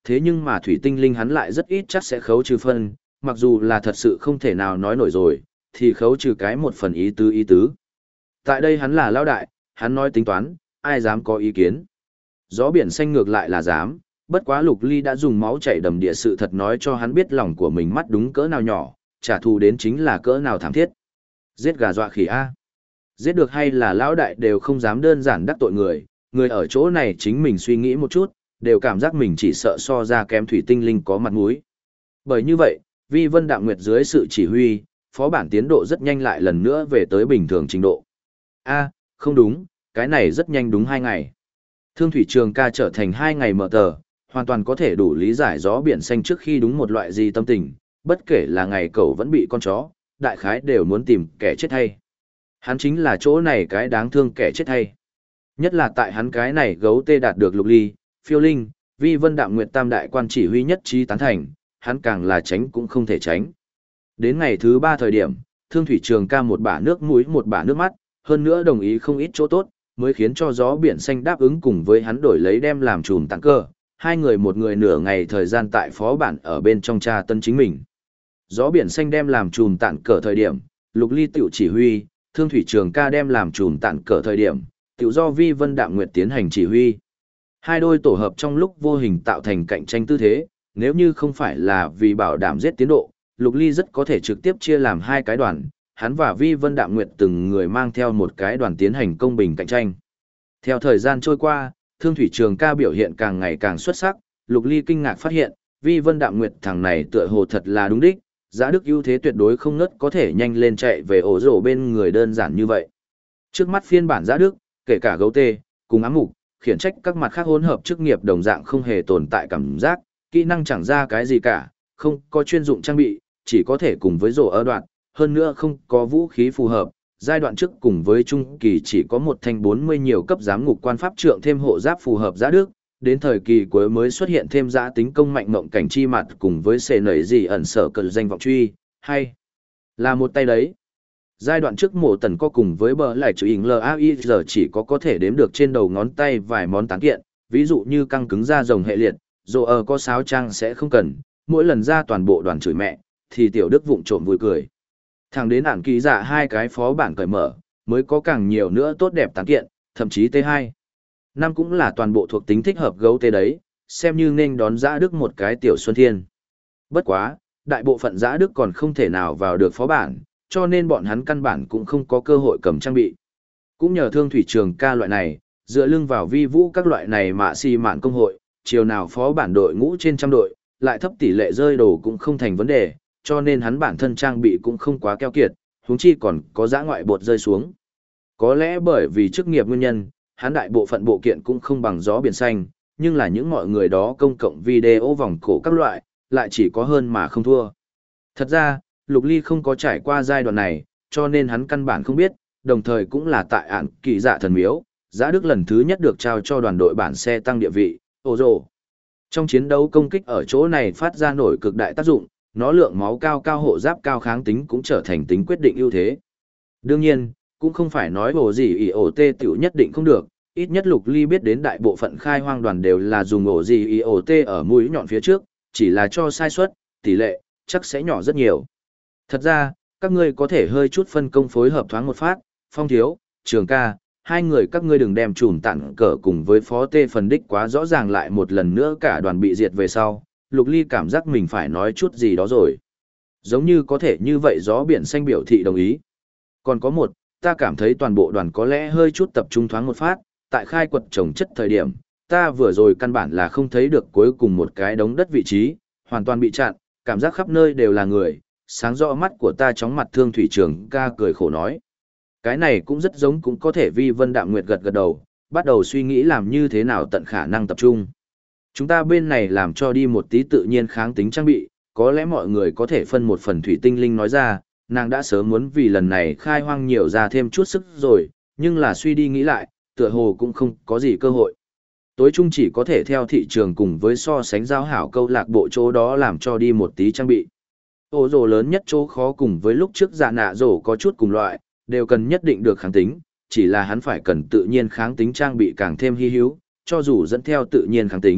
Thế nhưng mà thủy tinh linh hắn lại rất ít chắc sẽ khấu trừ phân, mặc dù là thật sự không thể nào nói nổi rồi, thì khấu trừ cái một phần ý tứ. Tại đây hắn là lão đại, hắn nói tính toán, ai dám có ý kiến. Gió biển xanh ngược lại là dám, bất quá Lục Ly đã dùng máu chảy đầm địa sự thật nói cho hắn biết lòng của mình mắt đúng cỡ nào nhỏ, trả thù đến chính là cỡ nào thảm thiết. Giết gà dọa khỉ A. Giết được hay là lão đại đều không dám đơn giản đắc tội người ở chỗ này chính mình suy nghĩ một chút, đều cảm giác mình chỉ sợ so ra kém thủy tinh linh có mặt mũi. Bởi như vậy, Vi Vân Đạm Nguyệt dưới sự chỉ huy, phó bản tiến độ rất nhanh lại lần nữa về tới bình thường trình độ. Không đúng, cái này rất nhanh đúng 2 ngày. Thương thủy trường ca trở thành 2 ngày mở tờ, hoàn toàn có thể đủ lý giải gió biển xanh trước khi đúng một loại gì tâm tình, bất kể là ngày cậu vẫn bị con chó, đại khái đều muốn tìm kẻ chết hay. Hắn chính là chỗ này cái đáng thương kẻ chết hay. Nhất là tại hắn cái này gấu tê đạt được Lục Ly, Phiêu Linh, Vi Vân Đạm Nguyệt tam đại quan chỉ huy nhất trí tán thành, hắn càng là tránh cũng không thể tránh. Đến ngày thứ 3 thời điểm, Thương thủy trường ca một bả nước mũi một bả nước mắt, hơn nữa đồng ý không ít chỗ tốt, mới khiến cho gió biển xanh đáp ứng cùng với hắn đổi lấy đem làm chùm tặng cơ. Hai người một người nửa ngày thời gian tại phó bản ở bên trong tra tân chính mình. Gió biển xanh đem làm chùm tặng cờ thời điểm, Lục Ly tiểu chỉ huy, Thương thủy trường ca đem làm chùm tặng cờ thời điểm, tiểu do Vi Vân Đạm Nguyệt tiến hành chỉ huy. Hai đôi tổ hợp trong lúc vô hình tạo thành cạnh tranh tư thế, nếu như không phải là vì bảo đảm giết tiến độ, Lục Ly rất có thể trực tiếp chia làm 2 cái đoàn, hắn và Vi Vân Đạm Nguyệt từng người mang theo một cái đoàn tiến hành công bình cạnh tranh. Theo thời gian trôi qua, Thương thủy trường ca biểu hiện càng ngày càng xuất sắc, Lục Ly kinh ngạc phát hiện, Vi Vân Đạm Nguyệt thằng này tựa hồ thật là đúng đích, Giá Đức ưu thế tuyệt đối không ngớt có thể nhanh lên chạy về ổ rổ bên người đơn giản như vậy. Trước mắt phiên bản Giá Đức, kể cả gấu tê, cùng ám mục, khiển trách các mặt khác hỗn hợp chức nghiệp đồng dạng không hề tồn tại cảm giác, kỹ năng chẳng ra cái gì cả, không có chuyên dụng trang bị, chỉ có thể cùng với rổ ở đoạn, hơn nữa không có vũ khí phù hợp. Giai đoạn trước cùng với trung kỳ chỉ có một thanh 40 nhiều cấp giám ngục quan pháp trượng thêm hộ giáp phù hợp Giá Đức, đến thời kỳ cuối mới xuất hiện thêm giá tính công mạnh mộng cảnh chi mặt cùng với xề nảy gì ẩn sở cờ danh vọng truy, hay là một tay đấy. Giai đoạn trước mổ tần có cùng với bờ lại chữ hình LAI giờ chỉ có thể đếm được trên đầu ngón tay vài món tán kiện, ví dụ như căng cứng da rồng hệ liệt, dù ở có sáo trang sẽ không cần, mỗi lần ra toàn bộ đoàn chửi mẹ, thì tiểu đức vụng trộm vui cười. Thẳng đến ản kỳ dạ 2 cái phó bản cởi mở, mới có càng nhiều nữa tốt đẹp tán kiện, thậm chí T2. Năm cũng là toàn bộ thuộc tính thích hợp gấu tê đấy, xem như nên đón Dã Đức một cái tiểu xuân thiên. Bất quá, đại bộ phận Dã Đức còn không thể nào vào được phó bản, cho nên bọn hắn căn bản cũng không có cơ hội cầm trang bị. Cũng nhờ Thương thủy trường ca loại này, dựa lưng vào vi vũ các loại này mà si mạn công hội, chiều nào phó bản đội ngũ trên trăm đội, lại thấp tỷ lệ rơi đồ cũng không thành vấn đề, cho nên hắn bản thân trang bị cũng không quá keo kiệt, huống chi còn có dã ngoại bột rơi xuống. Có lẽ bởi vì chức nghiệp nguyên nhân, hắn đại bộ phận bộ kiện cũng không bằng gió biển xanh, nhưng là những mọi người đó công cộng video vòng cổ các loại, lại chỉ có hơn mà không thua. Thật ra, Lục Ly không có trải qua giai đoạn này, cho nên hắn căn bản không biết, đồng thời cũng là tại ản kỳ dạ thần miếu, Giá Đức lần thứ nhất được trao cho đoàn đội bản xe tăng địa vị, ồ rồ. Trong chiến đấu công kích ở chỗ này phát ra nổi cực đại tác dụng, nó lượng máu cao cao hộ giáp cao kháng tính cũng trở thành tính quyết định ưu thế. Đương nhiên, cũng không phải nói ổ gì ỉ ổ tê tiểu nhất định không được, ít nhất Lục Ly biết đến đại bộ phận khai hoang đoàn đều là dùng ổ gì ỉ ổ tê ở mũi nhọn phía trước, chỉ là cho sai suất, tỷ lệ, chắc sẽ nhỏ rất nhiều. Thật ra, các ngươi có thể hơi chút phân công phối hợp thoáng một phát, Phong Thiếu, Trường ca, 2 người các ngươi đừng đem chùm tặng cờ cùng với phó tê phần đích quá rõ ràng lại một lần nữa cả đoàn bị diệt về sau, Lục Ly cảm giác mình phải nói chút gì đó rồi. Giống như có thể như vậy gió biển xanh biểu thị đồng ý. Còn có một, ta cảm thấy toàn bộ đoàn có lẽ hơi chút tập trung thoáng một phát, tại khai quật trồng chất thời điểm, ta vừa rồi căn bản là không thấy được cuối cùng một cái đống đất vị trí, hoàn toàn bị chặn, cảm giác khắp nơi đều là người, sáng rõ mắt của ta chóng mặt Thương thủy trường ca cười khổ nói. Cái này cũng rất giống cũng có thể Vi Vân Đạm Nguyệt gật gật đầu, bắt đầu suy nghĩ làm như thế nào tận khả năng tập trung. Chúng ta bên này làm cho đi một tí tự nhiên kháng tính trang bị, có lẽ mọi người có thể phân một phần thủy tinh linh nói ra, nàng đã sớm muốn vì lần này khai hoang nhiều ra thêm chút sức rồi, nhưng là suy đi nghĩ lại, tựa hồ cũng không có gì cơ hội. Tối chung chỉ có thể theo thị trường cùng với so sánh giao hảo câu lạc bộ chỗ đó làm cho đi một tí trang bị. Ô rồ lớn nhất chỗ khó cùng với lúc trước dạ nạ rổ có chút cùng loại, đều cần nhất định được kháng tính, chỉ là hắn phải cần tự nhiên kháng tính trang bị càng thêm hy hữu, cho dù dẫn theo tự nhiên kháng tính,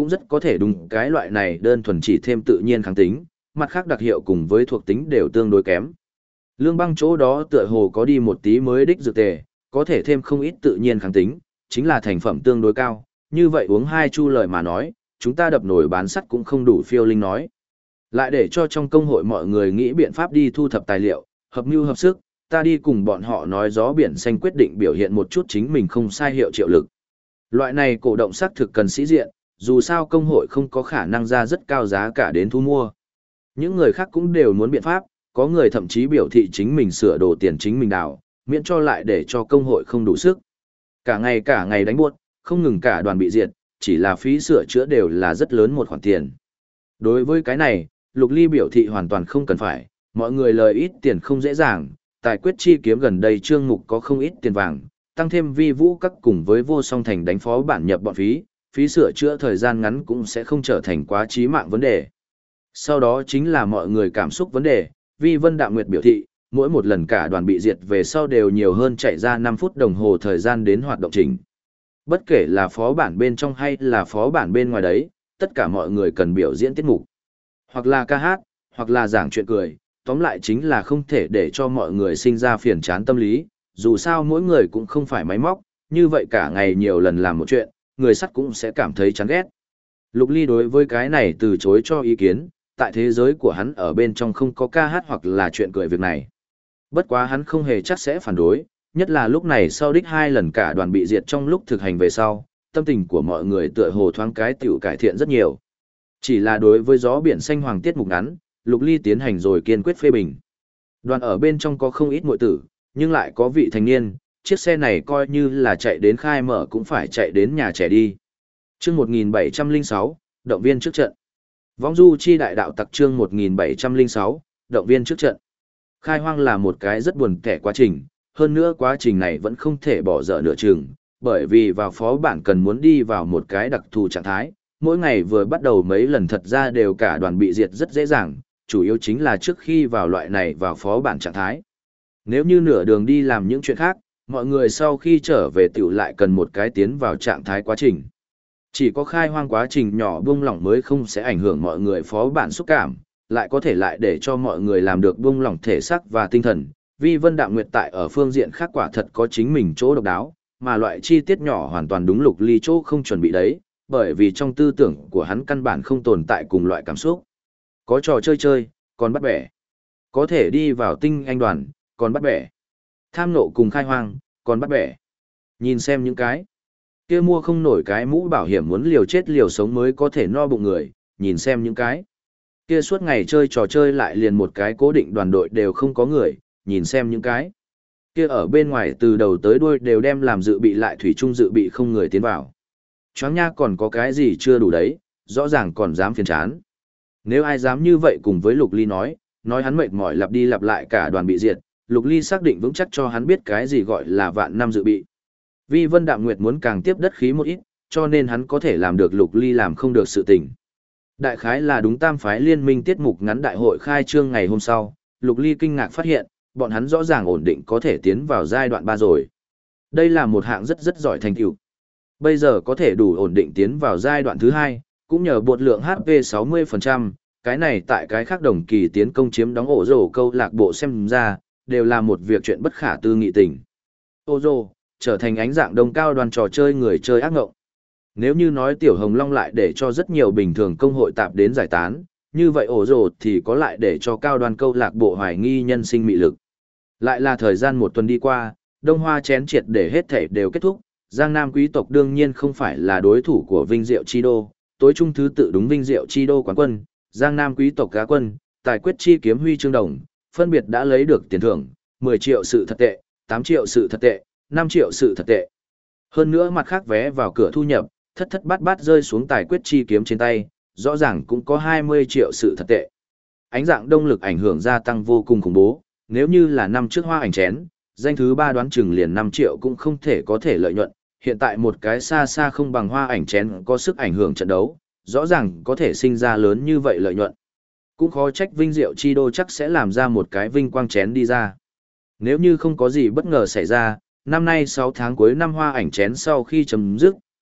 cũng rất có thể đúng cái loại này đơn thuần chỉ thêm tự nhiên kháng tính, mặt khác đặc hiệu cùng với thuộc tính đều tương đối kém. Lương Băng chỗ đó tựa hồ có đi một tí mới đích dược tề, có thể thêm không ít tự nhiên kháng tính, chính là thành phẩm tương đối cao, như vậy uống 2 chu lời mà nói, chúng ta đập nổi bán sắt cũng không đủ phiêu linh nói. Lại để cho trong công hội mọi người nghĩ biện pháp đi thu thập tài liệu, hợp mưu hợp sức, ta đi cùng bọn họ nói gió biển xanh quyết định biểu hiện một chút chính mình không sai hiệu triệu lực. Loại này cổ động xác thực cần sĩ diện, dù sao công hội không có khả năng ra rất cao giá cả đến thu mua. Những người khác cũng đều muốn biện pháp, có người thậm chí biểu thị chính mình sửa đồ tiền chính mình đào, miễn cho lại để cho công hội không đủ sức. Cả ngày đánh buốt, không ngừng cả đoàn bị diệt, chỉ là phí sửa chữa đều là rất lớn một khoản tiền. Đối với cái này, Lục Ly biểu thị hoàn toàn không cần phải, mọi người lời ít tiền không dễ dàng, tài quyết chi kiếm gần đây chương mục có không ít tiền vàng, tăng thêm vi vũ các cùng với vô song thành đánh phó bản nhập bọn phí sửa chữa thời gian ngắn cũng sẽ không trở thành quá chí mạng vấn đề. Sau đó chính là mọi người cảm xúc vấn đề, Vi Vân Đạm Nguyệt biểu thị, mỗi một lần cả đoàn bị diệt về sau đều nhiều hơn chạy ra 5 phút đồng hồ thời gian đến hoạt động trình. Bất kể là phó bản bên trong hay là phó bản bên ngoài đấy, tất cả mọi người cần biểu diễn tiết mục. Hoặc là ca hát, hoặc là giảng chuyện cười, tóm lại chính là không thể để cho mọi người sinh ra phiền chán tâm lý, dù sao mỗi người cũng không phải máy móc, như vậy cả ngày nhiều lần làm một chuyện, người sắt cũng sẽ cảm thấy chán ghét. Lục Ly đối với cái này từ chối cho ý kiến, tại thế giới của hắn ở bên trong không có ca hát hoặc là chuyện cười việc này. Bất quá hắn không hề chắc sẽ phản đối, nhất là lúc này sau đích 2 lần cả đoàn bị diệt trong lúc thực hành về sau, tâm tình của mọi người tựa hồ thoáng cái tiểu cải thiện rất nhiều. Chỉ là đối với gió biển xanh hoàng tiết mục ngắn, Lục Ly tiến hành rồi kiên quyết phê bình. Đoàn ở bên trong có không ít muội tử, nhưng lại có vị thành niên, chiếc xe này coi như là chạy đến khai mở cũng phải chạy đến nhà trẻ đi. Chương 1706, động viên trước trận. Vong du chi đại đạo tặc chương 1706, động viên trước trận. Khai hoang là một cái rất buồn kẻ quá trình, hơn nữa quá trình này vẫn không thể bỏ dở nửa chừng, bởi vì vào phó bản cần muốn đi vào một cái đặc thù trạng thái, mỗi ngày vừa bắt đầu mấy lần thật ra đều cả đoàn bị diệt rất dễ dàng, chủ yếu chính là trước khi vào loại này vào phó bản trạng thái. Nếu như nửa đường đi làm những chuyện khác, mọi người sau khi trở về tiểu lại cần một cái tiến vào trạng thái quá trình. Chỉ có khai hoang quá trình nhỏ buông lỏng mới không sẽ ảnh hưởng mọi người phó bản xúc cảm, lại có thể lại để cho mọi người làm được buông lỏng thể xác và tinh thần. Vi Vân Đạm Nguyệt tại ở phương diện khác quả thật có chính mình chỗ độc đáo, mà loại chi tiết nhỏ hoàn toàn đúng Lục Ly chỗ không chuẩn bị đấy, bởi vì trong tư tưởng của hắn căn bản không tồn tại cùng loại cảm xúc. Có trò chơi chơi, còn bắt bẻ. Có thể đi vào tinh anh đoàn, còn bắt bẻ. Tham nộ cùng khai hoang, còn bắt bẻ. Nhìn xem những cái kia mua không nổi cái mũ bảo hiểm muốn liều chết liều sống mới có thể no bụng người, nhìn xem những cái kia suốt ngày chơi trò chơi lại liền một cái cố định đoàn đội đều không có người, nhìn xem những cái kia ở bên ngoài từ đầu tới đuôi đều đem làm dự bị lại thủy chung dự bị không người tiến vào. Choáng nha, còn có cái gì chưa đủ đấy, rõ ràng còn dám phiền chán. Nếu ai dám như vậy cùng với Lục Ly nói hắn mệt mỏi lặp đi lặp lại cả đoàn bị diệt, Lục Ly xác định vững chắc cho hắn biết cái gì gọi là vạn năm dự bị. Vi Vân Đạm Nguyệt muốn càng tiếp đất khí một ít, cho nên hắn có thể làm được Lục Ly làm không được sự tình. Đại khái là đúng tam phái liên minh tiết mục ngắn đại hội khai trương ngày hôm sau, Lục Ly kinh ngạc phát hiện, bọn hắn rõ ràng ổn định có thể tiến vào giai đoạn 3 rồi. Đây là một hạng rất giỏi thành tựu. Bây giờ có thể đủ ổn định tiến vào giai đoạn thứ 2, cũng nhờ bột lượng HP 60%, cái này tại cái khác đồng kỳ tiến công chiếm đóng ổ rổ câu lạc bộ xem ra, đều là một việc chuyện bất khả tư nghị tình. Ổ rổ, trở thành ánh dạng đông cao đoàn trò chơi người chơi ác ngộng. Nếu như nói Tiểu Hồng Long lại để cho rất nhiều bình thường công hội tạp đến giải tán, như vậy ổ rổ thì có lại để cho cao đoàn câu lạc bộ hoài nghi nhân sinh mị lực. Lại là thời gian một tuần đi qua, Đông Hoa chén triệt để hết thể đều kết thúc, Giang Nam quý tộc đương nhiên không phải là đối thủ của Vinh Diệu Chi Đô, tối trung thứ tự đúng Vinh Diệu Chi Đô quán quân, Giang Nam quý tộc cá quân, tài quyết chi kiếm huy chương đồng, phân biệt đã lấy được tiền thưởng, 10 triệu sự thật tệ, 8 triệu sự thật tệ, 5 triệu sự thật tệ. Hơn nữa mặt khác vé vào cửa thu nhập, thất thất bát bát rơi xuống tài quyết chi kiếm trên tay, rõ ràng cũng có 20 triệu sự thật tệ. Ánh dạng đông lực ảnh hưởng gia tăng vô cùng khủng bố, nếu như là năm trước hoa ảnh chén, danh thứ 3 đoán chừng liền 5 triệu cũng không thể có thể lợi nhuận, hiện tại một cái xa xa không bằng hoa ảnh chén có sức ảnh hưởng trận đấu, rõ ràng có thể sinh ra lớn như vậy lợi nhuận. Cũng khó trách Vinh Diệu Chi Đô chắc sẽ làm ra một cái vinh quang chén đi ra. Nếu như không có gì bất ngờ xảy ra, năm nay 6 tháng cuối năm hoa ảnh chén sau khi chấm dứt,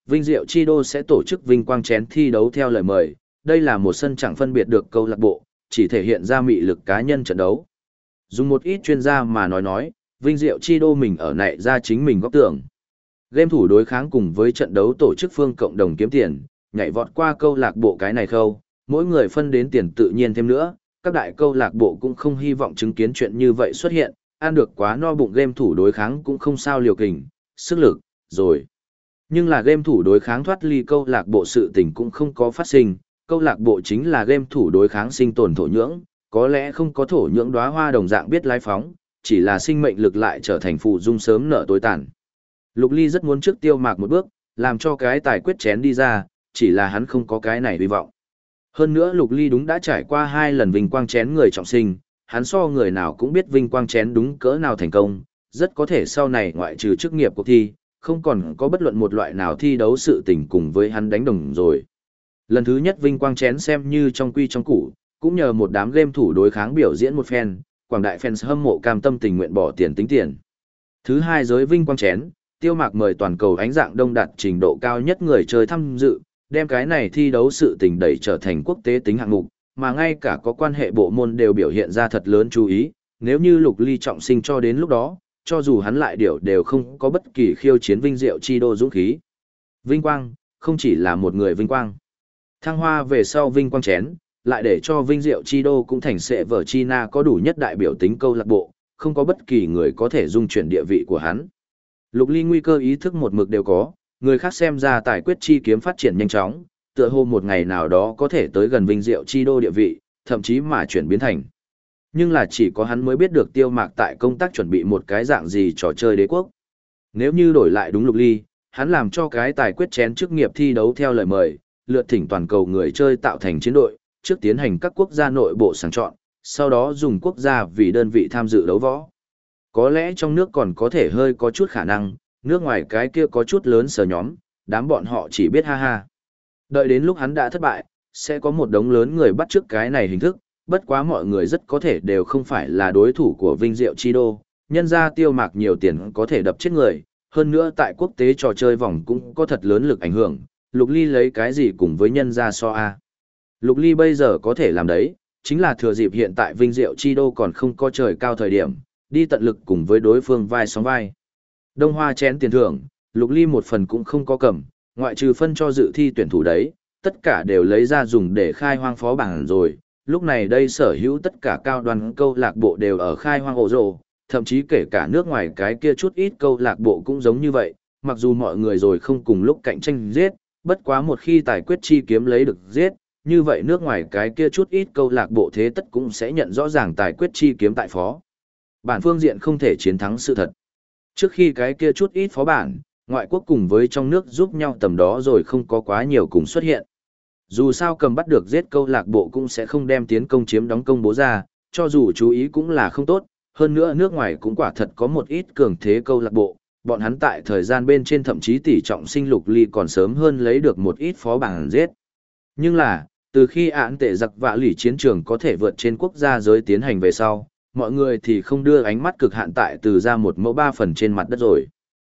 Vinh Diệu Chi Đô sẽ tổ chức vinh quang chén thi đấu theo lời mời, đây là một sân chẳng phân biệt được câu lạc bộ, chỉ thể hiện ra mị lực cá nhân trận đấu. Dùng một ít chuyên gia mà nói, Vinh Diệu Chi Đô mình ở nại ra chính mình góc tưởng. Game thủ đối kháng cùng với trận đấu tổ chức phương cộng đồng kiếm tiền, nhảy vọt qua câu lạc bộ cái này khâu, mỗi người phân đến tiền tự nhiên thêm nữa, các đại câu lạc bộ cũng không hy vọng chứng kiến chuyện như vậy xuất hiện, ăn được quá no bụng game thủ đối kháng cũng không sao liều kình, sức lực, rồi. Nhưng là game thủ đối kháng thoát ly câu lạc bộ sự tình cũng không có phát sinh, câu lạc bộ chính là game thủ đối kháng sinh tồn thổ nhưỡng, có lẽ không có thổ nhưỡng đóa hoa đồng dạng biết lái phóng, chỉ là sinh mệnh lực lại trở thành phụ dung sớm nợ tối tàn. Lục Ly rất muốn trước Tiêu Mạc một bước, làm cho cái tài quyết chén đi ra, chỉ là hắn không có cái này hy vọng. Hơn nữa Lục Ly đúng đã trải qua 2 lần vinh quang chén người trọng sinh, hắn so người nào cũng biết vinh quang chén đúng cỡ nào thành công, rất có thể sau này ngoại trừ chức nghiệp cuộc thi, không còn có bất luận một loại nào thi đấu sự tình cùng với hắn đánh đồng rồi. Lần thứ nhất vinh quang chén xem như trong quy trong củ, cũng nhờ một đám game thủ đối kháng biểu diễn một phen, quảng đại fans hâm mộ cam tâm tình nguyện bỏ tiền tính tiền. Thứ hai giới vinh quang chén, Tiêu Mạc mời toàn cầu ánh dạng đông đạt trình độ cao nhất người chơi tham dự, đem cái này thi đấu sự tình đẩy trở thành quốc tế tính hạng mục, mà ngay cả có quan hệ bộ môn đều biểu hiện ra thật lớn chú ý, nếu như Lục Ly trọng sinh cho đến lúc đó, cho dù hắn lại đều không có bất kỳ khiêu chiến Vinh Diệu Chi Đô dũng khí. Vinh quang, không chỉ là một người vinh quang. Thăng hoa về sau vinh quang chén, lại để cho Vinh Diệu Chi Đô cũng thành sệ vở China có đủ nhất đại biểu tính câu lạc bộ, không có bất kỳ người có thể dung chuyển địa vị của hắn. Lục Ly nguy cơ ý thức một mực đều có, người khác xem ra tài quyết chi kiếm phát triển nhanh chóng, tựa hồ một ngày nào đó có thể tới gần Vinh Diệu Chi Đô địa vị, thậm chí mà chuyển biến thành. Nhưng là chỉ có hắn mới biết được Tiêu Mạc tại công tác chuẩn bị một cái dạng gì trò chơi đế quốc. Nếu như đổi lại đúng Lục Ly, hắn làm cho cái tài quyết chén chức nghiệp thi đấu theo lời mời, lượt thỉnh toàn cầu người chơi tạo thành chiến đội, trước tiến hành các quốc gia nội bộ sàng chọn, sau đó dùng quốc gia vì đơn vị tham dự đấu võ. Có lẽ trong nước còn có thể hơi có chút khả năng, nước ngoài cái kia có chút lớn sở nhóm, đám bọn họ chỉ biết ha ha. Đợi đến lúc hắn đã thất bại, sẽ có một đống lớn người bắt chước cái này hình thức, bất quá mọi người rất có thể đều không phải là đối thủ của Vinh Diệu Chi Đô, nhân ra Tiêu Mạc nhiều tiền có thể đập chết người, hơn nữa tại quốc tế trò chơi vòng cũng có thật lớn lực ảnh hưởng, Lục Ly lấy cái gì cùng với nhân ra so a. Lục Ly bây giờ có thể làm đấy, chính là thừa dịp hiện tại Vinh Diệu Chi Đô còn không có trời cao thời điểm, đi tận lực cùng với đối phương vai sóng vai. Đông Hoa chén tiền thưởng, Lục Ly một phần cũng không có cầm, ngoại trừ phân cho dự thi tuyển thủ đấy, tất cả đều lấy ra dùng để khai hoang phó bảng rồi. Lúc này đây sở hữu tất cả cao đoàn câu lạc bộ đều ở khai hoang ổ rồ, thậm chí kể cả nước ngoài cái kia chút ít câu lạc bộ cũng giống như vậy, mặc dù mọi người rồi không cùng lúc cạnh tranh giết, bất quá một khi tài quyết chi kiếm lấy được giết, như vậy nước ngoài cái kia chút ít câu lạc bộ thế tất cũng sẽ nhận rõ ràng tài quyết chi kiếm tại phó. Bản phương diện không thể chiến thắng sự thật. Trước khi cái kia chút ít phó bản, ngoại quốc cùng với trong nước giúp nhau tầm đó rồi không có quá nhiều cùng xuất hiện. Dù sao cầm bắt được giết câu lạc bộ cũng sẽ không đem tiến công chiếm đóng công bố ra, cho dù chú ý cũng là không tốt, hơn nữa nước ngoài cũng quả thật có một ít cường thế câu lạc bộ, bọn hắn tại thời gian bên trên thậm chí tỷ trọng sinh Lục Ly còn sớm hơn lấy được một ít phó bảng giết. Nhưng là, từ khi án tệ giặc vạ lỉ chiến trường có thể vượt trên quốc gia giới tiến hành về sau, mọi người thì không đưa ánh mắt cực hạn tại từ ra một mẫu 3 phần trên mặt đất rồi.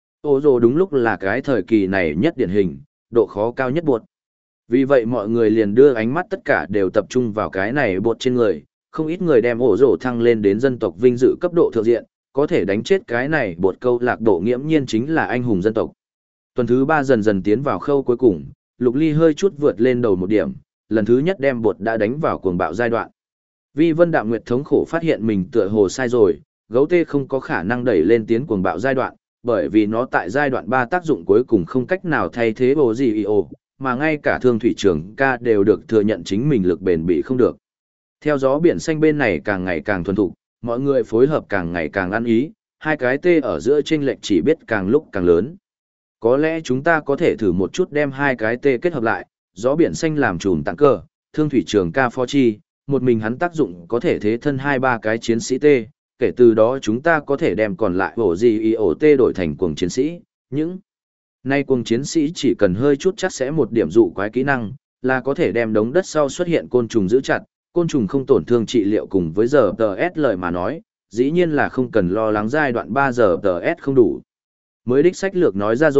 Ô dồ đúng lúc là cái thời kỳ này nhất điển hình, độ khó cao nhất buộc. Vì vậy mọi người liền đưa ánh mắt tất cả đều tập trung vào cái này bột trên người, không ít người đem ổ rổ thăng lên đến dân tộc vinh dự cấp độ thượng diện, có thể đánh chết cái này bột câu lạc bộ nghiễm nhiên chính là anh hùng dân tộc. Tuần thứ 3 dần dần tiến vào khâu cuối cùng, Lục Ly hơi chút vượt lên đầu một điểm, lần thứ nhất đem bột đã đánh vào cuồng bạo giai đoạn. Vi Vân Đạm Nguyệt thống khổ phát hiện mình tựa hồ sai rồi, gấu tê không có khả năng đẩy lên tiến cuồng bạo giai đoạn, bởi vì nó tại giai đoạn 3 tác dụng cuối cùng không cách nào thay thế bồ gì io, mà ngay cả Thương Thủy Trường ca đều được thừa nhận chính mình lực bền bỉ không được. Theo gió biển xanh bên này càng ngày càng thuần thục, mọi người phối hợp càng ngày càng ăn ý, hai cái tê ở giữa chênh lệch chỉ biết càng lúc càng lớn. Có lẽ chúng ta có thể thử một chút đem hai cái tê kết hợp lại, gió biển xanh làm chùm tặng cờ, Thương Thủy Trường ca phó chi, một mình hắn tác dụng có thể thế thân 2-3 cái chiến sĩ tê, kể từ đó chúng ta có thể đem còn lại ổ gì y ổ tê đổi thành cuồng chiến sĩ, những nay cuồng chiến sĩ chỉ cần hơi chút chắc sẽ một điểm dụ quái kỹ năng, là có thể đem đống đất sau xuất hiện côn trùng giữ chặt, côn trùng không tổn thương trị liệu cùng với giờ TS lời mà nói, dĩ nhiên là không cần lo lắng giai đoạn 3 giờ TS không đủ. Mới đích sách lược nói ra rồi,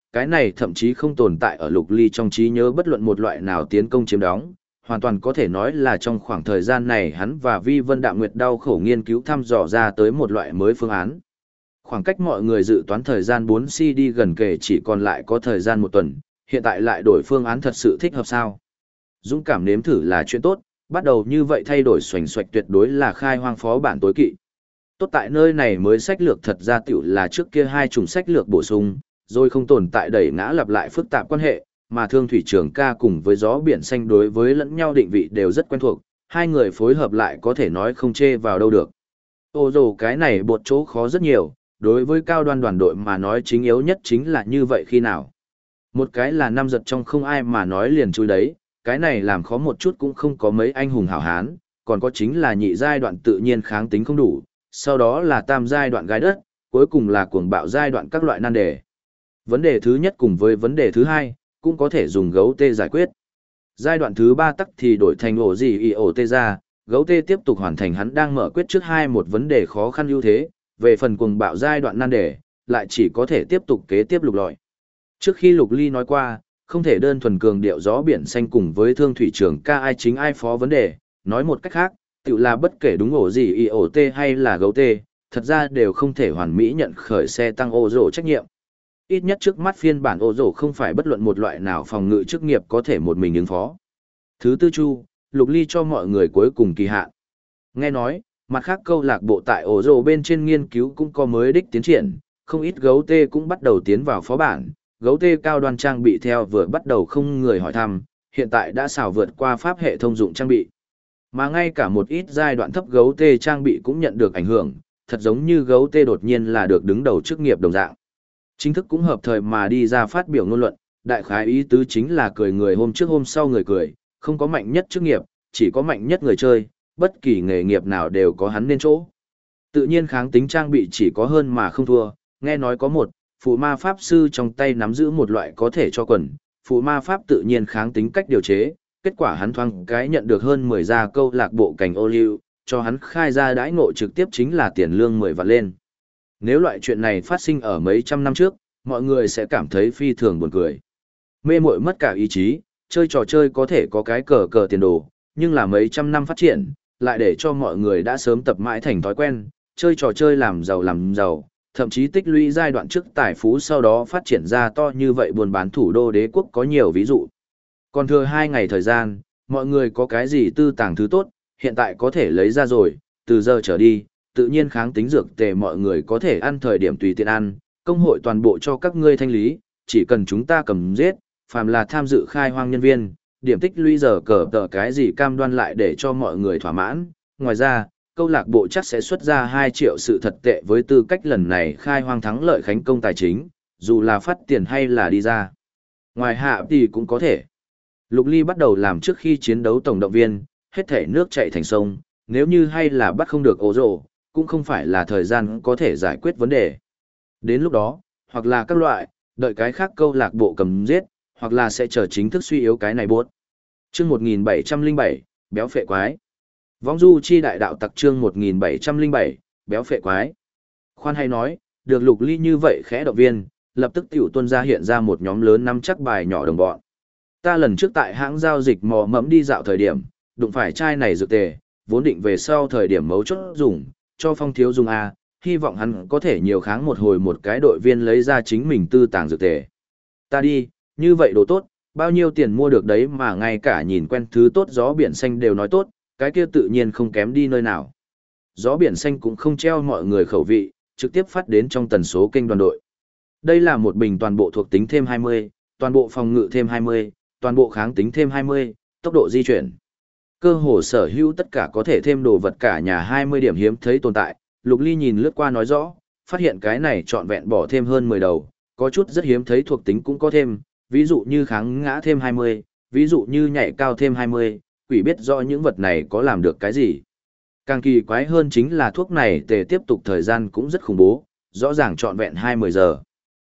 cái này thậm chí không tồn tại ở Lục Ly trong trí nhớ bất luận một loại nào tiến công chiếm đóng, hoàn toàn có thể nói là trong khoảng thời gian này hắn và Vi Vân Đạm Nguyệt đau khổ nghiên cứu thăm dò ra tới một loại mới phương án. Khoảng cách mọi người dự toán thời gian 4 CD gần kề chỉ còn lại có thời gian 1 tuần, hiện tại lại đổi phương án thật sự thích hợp sao? Dũng cảm nếm thử là chuyện tốt, bắt đầu như vậy thay đổi xoành xoạch tuyệt đối là khai hoang phó bản tối kỵ. Tốt tại nơi này mới sách lược thật ra tiểu là trước kia hai chủng sách lược bổ sung, rồi không tồn tại đẩy ngã lặp lại phức tạp quan hệ, mà Thương Thủy Trường Ca cùng với Gió Biển Xanh đối với lẫn nhau định vị đều rất quen thuộc, hai người phối hợp lại có thể nói không chê vào đâu được. Ô dù cái này bột chỗ khó rất nhiều, đối với cao đoan đoàn đội mà nói chính yếu nhất chính là như vậy khi nào. Một cái là năm giật trong không ai mà nói liền chui đấy, cái này làm khó một chút cũng không có mấy anh hùng hảo hán, còn có chính là nhị giai đoạn tự nhiên kháng tính không đủ, sau đó là tam giai đoạn gai đất, cuối cùng là cuồng bạo giai đoạn các loại nan đề. Vấn đề thứ nhất cùng với vấn đề thứ hai, cũng có thể dùng gấu tê giải quyết. Giai đoạn thứ ba tắc thì đổi thành ổ gì y ổ tê ra, gấu tê tiếp tục hoàn thành hắn đang mở quyết trước hai một vấn đề khó khăn ưu thế, về phần cuồng bạo giai đoạn nan đề, lại chỉ có thể tiếp tục kế tiếp lục lọi. Trước khi Lục Ly nói qua, không thể đơn thuần cường điệu Gió Biển Xanh cùng với Thương Thủy Trường Ca ai chính ai phó vấn đề, nói một cách khác, tự là bất kể đúng ổ gì y ổ tê hay là gấu tê, thật ra đều không thể hoàn mỹ nhận khởi xe tăng ô rổ trách nhiệm. Ít nhất trước mắt phiên bản ô rổ không phải bất luận một loại nào phòng ngự chức nghiệp có thể một mình ứng phó. Thứ tư chu, Lục Ly cho mọi người cuối cùng kỳ hạn. Nghe nói, mặt khác câu lạc bộ tại ổ rổ bên trên nghiên cứu cũng có mới đích tiến triển, không ít gấu tê cũng bắt đầu tiến vào phó bản, gấu tê cao đoan trang bị theo vừa bắt đầu không người hỏi thăm, hiện tại đã xào vượt qua pháp hệ thông dụng trang bị. Mà ngay cả một ít giai đoạn thấp gấu tê trang bị cũng nhận được ảnh hưởng, thật giống như gấu tê đột nhiên là được đứng đầu chức nghiệp đồng dạng. Chính thức cũng hợp thời mà đi ra phát biểu ngôn luận, đại khái ý tứ chính là cười người hôm trước hôm sau người cười, không có mạnh nhất chức nghiệp, chỉ có mạnh nhất người chơi, bất kỳ nghề nghiệp nào đều có hắn nên chỗ. Tự nhiên kháng tính trang bị chỉ có hơn mà không thua, nghe nói có một, phụ ma pháp sư trong tay nắm giữ một loại có thể cho quần, phụ ma pháp tự nhiên kháng tính cách điều chế, kết quả hắn thoáng cái nhận được hơn 10 gia câu lạc bộ cảnh ô liu, cho hắn khai ra đãi ngộ trực tiếp chính là tiền lương 10 vạn lên. Nếu loại chuyện này phát sinh ở mấy trăm năm trước, mọi người sẽ cảm thấy phi thường buồn cười. Mê muội mất cả ý chí, chơi trò chơi có thể có cái cờ cờ tiền đồ, nhưng là mấy trăm năm phát triển, lại để cho mọi người đã sớm tập mãi thành thói quen, chơi trò chơi làm giàu, thậm chí tích lũy giai đoạn trước tài phú sau đó phát triển ra to như vậy buôn bán thủ đô đế quốc có nhiều ví dụ. Còn thừa 2 ngày thời gian, mọi người có cái gì tư tàng thứ tốt, hiện tại có thể lấy ra rồi, từ giờ trở đi, tự nhiên kháng tính dược tề mọi người có thể ăn thời điểm tùy tiện ăn, công hội toàn bộ cho các ngươi thanh lý, chỉ cần chúng ta cầm giết, phàm là tham dự khai hoang nhân viên, điểm tích lũy giờ cờ tờ cái gì cam đoan lại để cho mọi người thỏa mãn. Ngoài ra, câu lạc bộ chắc sẽ xuất ra 2 triệu sự thật tệ với tư cách lần này khai hoang thắng lợi khánh công tài chính, dù là phát tiền hay là đi ra. Ngoài hạ thì cũng có thể. Lục Ly bắt đầu làm trước khi chiến đấu tổng động viên, hết thể nước chạy thành sông, nếu như hay là bắt không được ổ rổ, cũng không phải là thời gian có thể giải quyết vấn đề. Đến lúc đó, hoặc là các loại, đợi cái khác câu lạc bộ cầm giết, hoặc là sẽ chờ chính thức suy yếu cái này buốt. Chương 1707, béo phệ quái. Vong du chi đại đạo tặc chương 1707, béo phệ quái. Khoan hay nói, được Lục Ly như vậy khẽ động viên, lập tức tiểu tuân ra hiện ra một nhóm lớn nắm chắc bài nhỏ đồng bọn. Ta lần trước tại hãng giao dịch mò mẫm đi dạo thời điểm, đụng phải chai này dược tề, vốn định về sau thời điểm mấu chốt dùng, cho Phong thiếu dùng A, hy vọng hắn có thể nhiều kháng một hồi một cái đội viên lấy ra chính mình tư tàng dược tề. Ta đi, như vậy đồ tốt, bao nhiêu tiền mua được đấy mà ngay cả nhìn quen thứ tốt Gió Biển Xanh đều nói tốt, cái kia tự nhiên không kém đi nơi nào. Gió Biển Xanh cũng không treo mọi người khẩu vị, trực tiếp phát đến trong tần số kênh đoàn đội. Đây là một bình toàn bộ thuộc tính thêm 20, toàn bộ phòng ngự thêm 20, toàn bộ kháng tính thêm 20, tốc độ di chuyển. Cơ hồ sở hữu tất cả có thể thêm đồ vật cả nhà 20 điểm hiếm thấy tồn tại, Lục Ly nhìn lướt qua nói rõ, phát hiện cái này trọn vẹn bỏ thêm hơn 10 đầu, có chút rất hiếm thấy thuộc tính cũng có thêm, ví dụ như kháng ngã thêm 20, ví dụ như nhảy cao thêm 20, quỷ biết rõ những vật này có làm được cái gì. Càng kỳ quái hơn chính là thuốc này tề tiếp tục thời gian cũng rất khủng bố, rõ ràng trọn vẹn 20 giờ.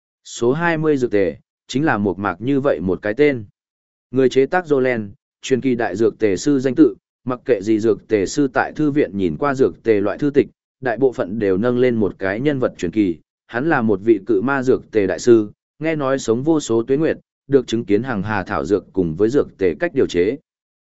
Số 20 dược tề, chính là một mạc như vậy một cái tên. Người chế tác Jolen, truyền kỳ đại dược tề sư danh tự, mặc kệ gì dược tề sư tại thư viện nhìn qua dược tề loại thư tịch, đại bộ phận đều nâng lên một cái nhân vật truyền kỳ, hắn là một vị cự ma dược tề đại sư, nghe nói sống vô số tuế nguyệt, được chứng kiến hàng hà thảo dược cùng với dược tề cách điều chế.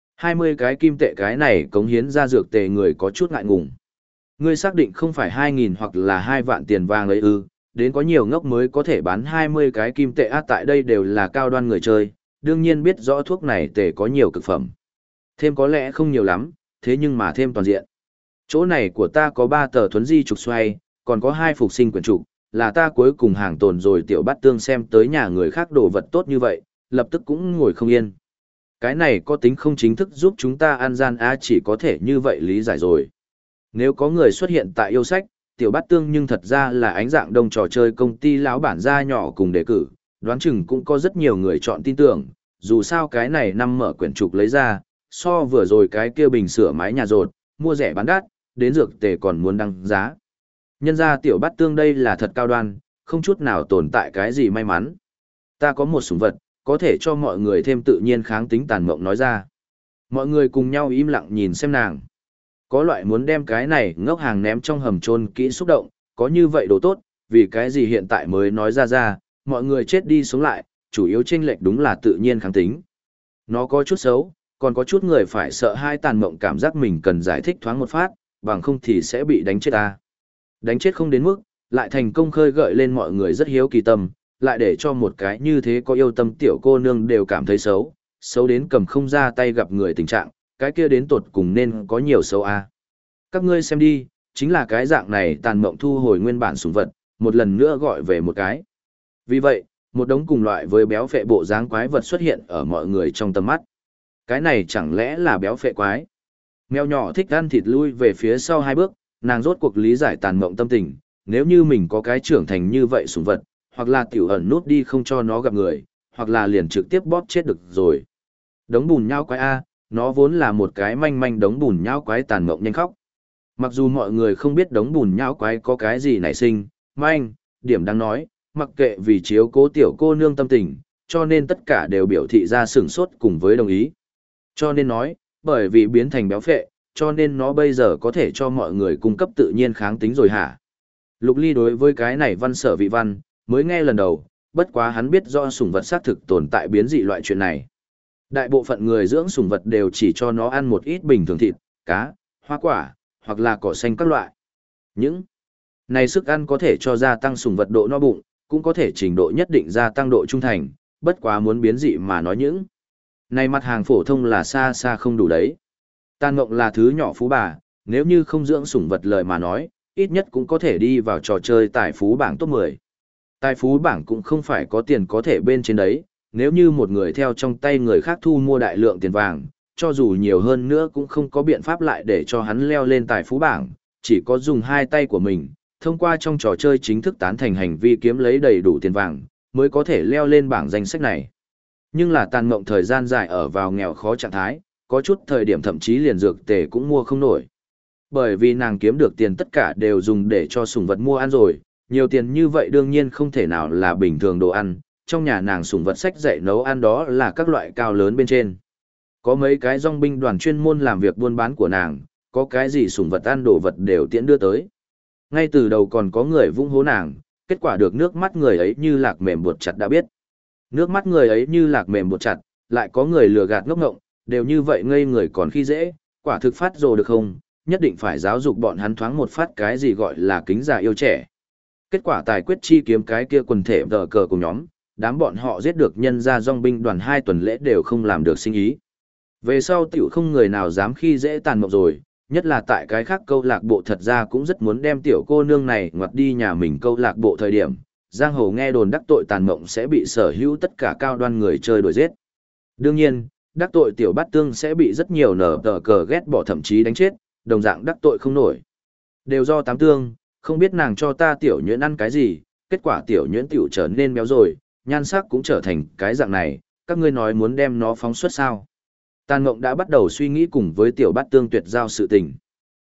20 cái kim tệ cái này cống hiến ra dược tề người có chút ngại ngùng. Ngươi xác định không phải 2.000 hoặc là 2 vạn tiền vàng ấy ư, đến có nhiều ngốc mới có thể bán 20 cái kim tệ tại đây đều là cao đoan người chơi, đương nhiên biết rõ thuốc này tề có nhiều cực phẩm. Thêm có lẽ không nhiều lắm, thế nhưng mà thêm toàn diện. Chỗ này của ta có 3 tờ thuấn di trục xoay, còn có 2 phục sinh quyển trục, là ta cuối cùng hàng tồn rồi tiểu bát tương xem tới nhà người khác đồ vật tốt như vậy, lập tức cũng ngồi không yên. Cái này có tính không chính thức giúp chúng ta an gian chỉ có thể như vậy lý giải rồi. Nếu có người xuất hiện tại yêu sách, tiểu bát tương nhưng thật ra là ánh dạng đông trò chơi công ty lão bản gia nhỏ cùng đề cử, đoán chừng cũng có rất nhiều người chọn tin tưởng, dù sao cái này năm mở quyển trục lấy ra, so vừa rồi cái kia bình sửa mái nhà rột, mua rẻ bán đắt, đến dược tề còn muốn đăng giá. Nhân ra tiểu bát tương đây là thật cao đoan, không chút nào tồn tại cái gì may mắn. Ta có một sủng vật, có thể cho mọi người thêm tự nhiên kháng tính tàn mộng nói ra. Mọi người cùng nhau im lặng nhìn xem nàng. Có loại muốn đem cái này ngốc hàng ném trong hầm chôn kỹ xúc động, có như vậy đồ tốt, vì cái gì hiện tại mới nói ra, mọi người chết đi sống lại, chủ yếu chênh lệch đúng là tự nhiên kháng tính. Nó có chút xấu, còn có chút người phải sợ hai tàn mộng cảm giác mình cần giải thích thoáng một phát, bằng không thì sẽ bị đánh chết ta. Đánh chết không đến mức, lại thành công khơi gợi lên mọi người rất hiếu kỳ tâm, lại để cho một cái như thế có yêu tâm tiểu cô nương đều cảm thấy xấu, xấu đến cầm không ra tay gặp người tình trạng, cái kia đến tột cùng nên có nhiều xấu Các ngươi xem đi, chính là cái dạng này tàn mộng thu hồi nguyên bản sủng vật, một lần nữa gọi về một cái. Vì vậy, một đống cùng loại với béo phệ bộ dáng quái vật xuất hiện ở mọi người trong tầm mắt. Cái này chẳng lẽ là béo phệ quái? Mèo nhỏ thích ăn thịt lui về phía sau 2 bước, nàng rốt cuộc lý giải tàn mộng tâm tình, nếu như mình có cái trưởng thành như vậy sủng vật, hoặc là tiểu ẩn nút đi không cho nó gặp người, hoặc là liền trực tiếp bóp chết được rồi. Đống bùn nhão quái nó vốn là một cái manh manh đống bùn nhão quái tàn mộng nhanh khóc. Mặc dù mọi người không biết đống bùn nhão quái có cái gì nảy sinh, manh, điểm đáng nói, mặc kệ vì chiếu cố tiểu cô nương tâm tình, cho nên tất cả đều biểu thị ra sửng sốt cùng với đồng ý. Cho nên nói, bởi vì biến thành béo phệ, cho nên nó bây giờ có thể cho mọi người cung cấp tự nhiên kháng tính rồi hả? Lục Ly đối với cái này văn sở vị văn, mới nghe lần đầu, bất quá hắn biết do sủng vật xác thực tồn tại biến dị loại chuyện này. Đại bộ phận người dưỡng sủng vật đều chỉ cho nó ăn một ít bình thường thịt, cá, hoa quả, hoặc là cỏ xanh các loại. Những này sức ăn có thể cho gia tăng sủng vật độ no bụng, cũng có thể trình độ nhất định gia tăng độ trung thành, bất quá muốn biến dị mà nói những này mặt hàng phổ thông là xa xa không đủ đấy. Tàn Ngộng là thứ nhỏ phú bà, nếu như không dưỡng sủng vật lời mà nói, ít nhất cũng có thể đi vào trò chơi tài phú bảng top 10. Tài phú bảng cũng không phải có tiền có thể bên trên đấy, nếu như một người theo trong tay người khác thu mua đại lượng tiền vàng, cho dù nhiều hơn nữa cũng không có biện pháp lại để cho hắn leo lên tài phú bảng, chỉ có dùng 2 tay của mình, thông qua trong trò chơi chính thức tán thành hành vi kiếm lấy đầy đủ tiền vàng, mới có thể leo lên bảng danh sách này. Nhưng là Tàn Ngộng thời gian dài ở vào nghèo khó trạng thái, có chút thời điểm thậm chí liền dược tề cũng mua không nổi. Bởi vì nàng kiếm được tiền tất cả đều dùng để cho sủng vật mua ăn rồi, nhiều tiền như vậy đương nhiên không thể nào là bình thường đồ ăn, trong nhà nàng sủng vật sách dạy nấu ăn đó là các loại cao lớn bên trên. Có mấy cái dòng binh đoàn chuyên môn làm việc buôn bán của nàng, có cái gì sủng vật ăn đồ vật đều tiễn đưa tới. Ngay từ đầu còn có người vung hố nàng, kết quả được nước mắt người ấy như lạc mềm buộc chặt đã biết. Nước mắt người ấy như lạc mềm buộc chặt, lại có người lừa gạt ngốc ngộng, đều như vậy ngây người còn khi dễ, quả thực phát rồ được không, nhất định phải giáo dục bọn hắn thoáng một phát cái gì gọi là kính già yêu trẻ. Kết quả tài quyết chi kiếm cái kia quần thể đờ cờ cùng nhóm, đám bọn họ giết được nhân ra dòng binh đoàn 2 tuần lễ đều không làm được sinh ý. Về sau tiểu không người nào dám khi dễ Tàn Mộng rồi, nhất là tại cái khác câu lạc bộ thật ra cũng rất muốn đem tiểu cô nương này ngoặt đi nhà mình câu lạc bộ thời điểm, giang hồ nghe đồn đắc tội Tàn Mộng sẽ bị sở hữu tất cả cao đoan người chơi đuổi giết. Đương nhiên, đắc tội tiểu bát tương sẽ bị rất nhiều nở tờ cờ ghét bỏ thậm chí đánh chết, đồng dạng đắc tội không nổi. Đều do Tám Tương, không biết nàng cho ta tiểu nhuyễn ăn cái gì, kết quả tiểu nhuyễn tiểu trở nên béo rồi, nhan sắc cũng trở thành cái dạng này, các ngươi nói muốn đem nó phóng xuất sao. Tàn Ngộng đã bắt đầu suy nghĩ cùng với tiểu bát tương tuyệt giao sự tình.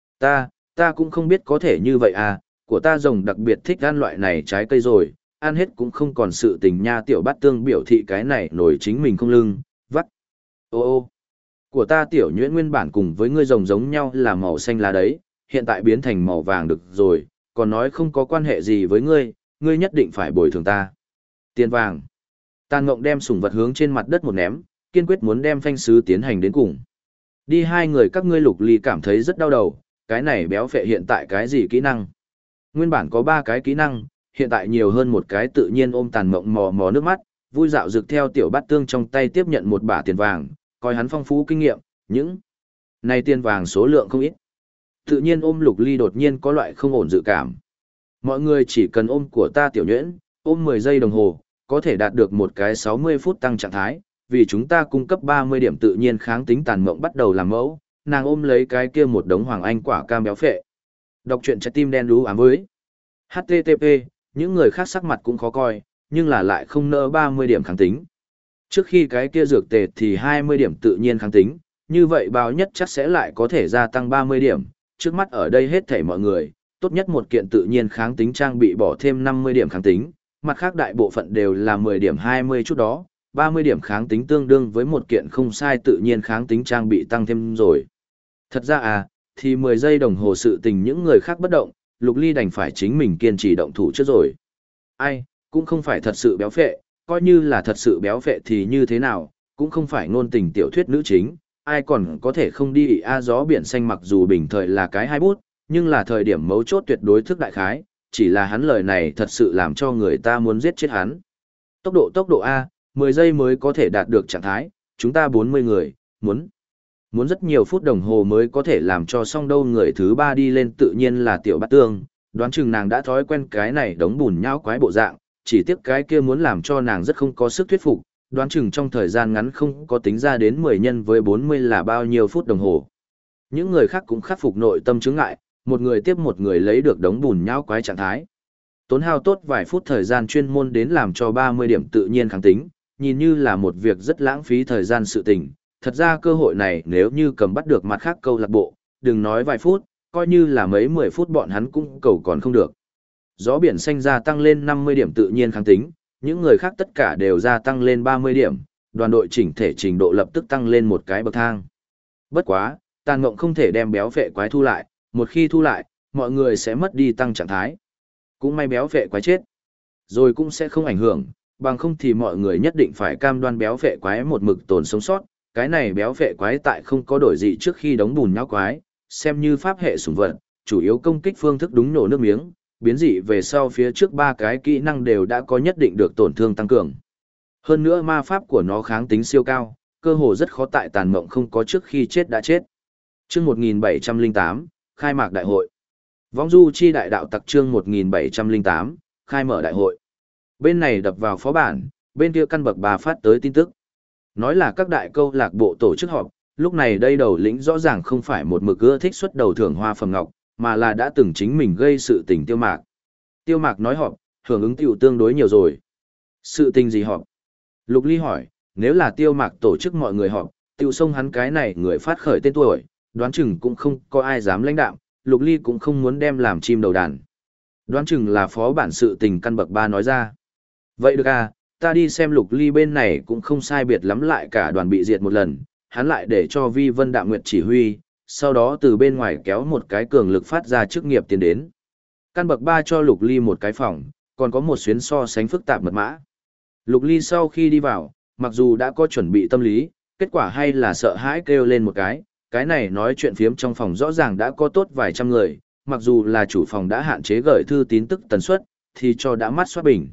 Ta cũng không biết có thể như vậy à, của ta rồng đặc biệt thích ăn loại này trái cây rồi, ăn hết cũng không còn sự tình nha. Tiểu bát tương biểu thị cái này nổi chính mình không lưng, vắt. Ô, của ta tiểu nhuyễn nguyên bản cùng với ngươi rồng giống nhau là màu xanh lá đấy, hiện tại biến thành màu vàng được rồi, còn nói không có quan hệ gì với ngươi, ngươi nhất định phải bồi thường ta. Tiền vàng. Tàn Ngộng đem sủng vật hướng trên mặt đất một ném, kiên quyết muốn đem phanh sứ tiến hành đến cùng. Đi hai người các ngươi. Lục Ly cảm thấy rất đau đầu, cái này béo phệ hiện tại cái gì kỹ năng? Nguyên bản có 3 cái kỹ năng, hiện tại nhiều hơn một cái. Tự nhiên ôm Tàn Mộng mò mò nước mắt, vui dạo dực theo tiểu bát tương trong tay tiếp nhận một bả tiền vàng, coi hắn phong phú kinh nghiệm, những này tiền vàng số lượng không ít. Tự nhiên ôm Lục Ly đột nhiên có loại không ổn dự cảm. Mọi người chỉ cần ôm của ta tiểu nhuyễn, ôm 10 giây đồng hồ, có thể đạt được một cái 60 phút tăng trạng thái, vì chúng ta cung cấp 30 điểm tự nhiên kháng tính. Tàn Mộng bắt đầu làm mẫu, nàng ôm lấy cái kia một đống hoàng anh quả cam béo phệ. Đọc truyện trái tim đen đú ám với. HTTP, những người khác sắc mặt cũng khó coi, nhưng là lại không nỡ 30 điểm kháng tính. Trước khi cái kia dược tề thì 20 điểm tự nhiên kháng tính, như vậy bao nhất chắc sẽ lại có thể gia tăng 30 điểm. Trước mắt ở đây hết thảy mọi người, tốt nhất một kiện tự nhiên kháng tính trang bị bỏ thêm 50 điểm kháng tính, mặt khác đại bộ phận đều là 10 điểm 20 chút đó, 30 điểm kháng tính tương đương với một kiện không sai tự nhiên kháng tính trang bị tăng thêm rồi. Thật ra thì 10 giây đồng hồ sự tình những người khác bất động, Lục Ly đành phải chính mình kiên trì động thủ trước rồi. Ai, cũng không phải thật sự béo phệ, coi như là thật sự béo phệ thì như thế nào, cũng không phải ngôn tình tiểu thuyết nữ chính, ai còn có thể không đi gió biển xanh. Mặc dù bình thời là cái 2 bút, nhưng là thời điểm mấu chốt tuyệt đối thức đại khái, chỉ là hắn lời này thật sự làm cho người ta muốn giết chết hắn. Tốc độ A, 10 giây mới có thể đạt được trạng thái, chúng ta 40 người, muốn rất nhiều phút đồng hồ mới có thể làm cho xong đâu. Người thứ 3 đi lên tự nhiên là tiểu bát tương, đoán chừng nàng đã thói quen cái này đống bùn nhão quái bộ dạng, chỉ tiếc cái kia muốn làm cho nàng rất không có sức thuyết phục, đoán chừng trong thời gian ngắn không có tính ra đến 10 nhân với 40 là bao nhiêu phút đồng hồ. Những người khác cũng khắc phục nội tâm chướng ngại, một người tiếp một người lấy được đống bùn nhão quái trạng thái. Tốn hao tốt vài phút thời gian chuyên môn đến làm cho 30 điểm tự nhiên kháng tính, nhìn như là một việc rất lãng phí thời gian sự tình. Thật ra cơ hội này nếu như cầm bắt được mặt khác câu lạc bộ, đừng nói vài phút, coi như là mấy 10 phút bọn hắn cũng cầu còn không được. Gió biển xanh gia tăng lên 50 điểm tự nhiên kháng tính, những người khác tất cả đều gia tăng lên 30 điểm, đoàn đội chỉnh thể trình độ lập tức tăng lên một cái bậc thang. Bất quá, Tàn Ngộng không thể đem béo phệ quái thu lại, một khi thu lại, mọi người sẽ mất đi tăng trạng thái. Cũng may béo phệ quái chết, rồi cũng sẽ không ảnh hưởng, bằng không thì mọi người nhất định phải cam đoan béo phệ quái một mực tồn sống sót. Cái này béo phệ quái tại không có đổi gì trước khi đóng bùn nhão quái, xem như pháp hệ sủng vật, chủ yếu công kích phương thức đúng nổ nước miếng, biến dị về sau phía trước 3 cái kỹ năng đều đã có nhất định được tổn thương tăng cường. Hơn nữa ma pháp của nó kháng tính siêu cao, cơ hồ rất khó tại Tàn Mộng không có trước khi chết đã chết. Chương 1708, khai mạc đại hội. Vong du chi đại đạo tặc chương 1708, khai mở đại hội. Bên này đập vào phó bản, bên kia căn bậc 3 phát tới tin tức. Nói là các đại câu lạc bộ tổ chức họp, lúc này đây đầu lĩnh rõ ràng không phải một mực ưa thích xuất đầu thưởng hoa phẩm ngọc, mà là đã từng chính mình gây sự tình Tiêu Mạc. Tiêu Mạc nói họp, hưởng ứng tiểu tương đối nhiều rồi. Sự tình gì họp? Lục Ly hỏi, nếu là Tiêu Mạc tổ chức mọi người họp, tiểu xông hắn cái này người phát khởi tên tuổi, đoán chừng cũng không có ai dám lãnh đạm, Lục Ly cũng không muốn đem làm chim đầu đàn. Đoán chừng là phó bản sự tình căn bậc 3 nói ra. Vậy được à, ta đi xem Lục Ly bên này cũng không sai biệt lắm, lại cả đoàn bị diệt một lần, hắn lại để cho Vi Vân Đạm Nguyệt chỉ huy, sau đó từ bên ngoài kéo một cái cường lực phát ra chức nghiệp tiến đến. Căn bậc 3 cho Lục Ly một cái phòng, còn có một xuyến so sánh phức tạp mật mã. Lục Ly sau khi đi vào, mặc dù đã có chuẩn bị tâm lý, kết quả hay là sợ hãi kêu lên một cái này nói chuyện phiếm trong phòng rõ ràng đã có tốt vài trăm người, mặc dù là chủ phòng đã hạn chế gửi thư tín tức tần suất, thì cho đã mắt xoát bình.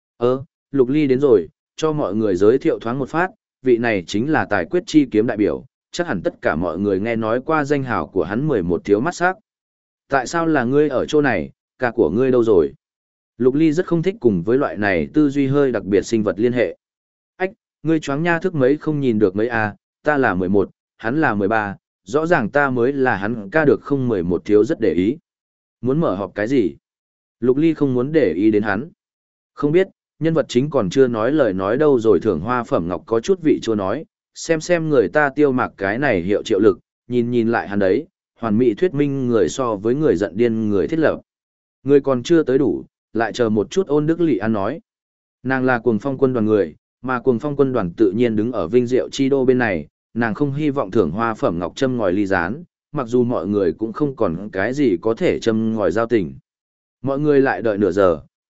Lục Ly đến rồi, cho mọi người giới thiệu thoáng một phát, vị này chính là tài quyết chi kiếm đại biểu, chắc hẳn tất cả mọi người nghe nói qua danh hào của hắn 11 thiếu mắt sắc. Tại sao là ngươi ở chỗ này, ca của ngươi đâu rồi? Lục Ly rất không thích cùng với loại này tư duy hơi đặc biệt sinh vật liên hệ. Ách, ngươi choáng nha thức mấy không nhìn được mấy à, ta là 11, hắn là 13, rõ ràng ta mới là hắn ca được không 11 thiếu rất để ý. Muốn mở họp cái gì? Lục Ly không muốn để ý đến hắn. Không biết, nhân vật chính còn chưa nói lời nói đâu rồi thưởng hoa phẩm ngọc có chút vị chua nói, xem người ta Tiêu Mạc cái này hiệu triệu lực, nhìn lại hắn đấy, hoàn mỹ thuyết minh người so với người giận điên người thiết lập. Người còn chưa tới đủ, lại chờ một chút. Ôn Đức Lị An nói. Nàng là Cuồng Phong quân đoàn người, mà Cuồng Phong quân đoàn tự nhiên đứng ở Vinh Diệu chi đô bên này, nàng không hy vọng thưởng hoa phẩm ngọc châm ngòi ly gián, mặc dù mọi người cũng không còn cái gì có thể châm ngòi giao tình. Mọi người lại đợi nửa giờ,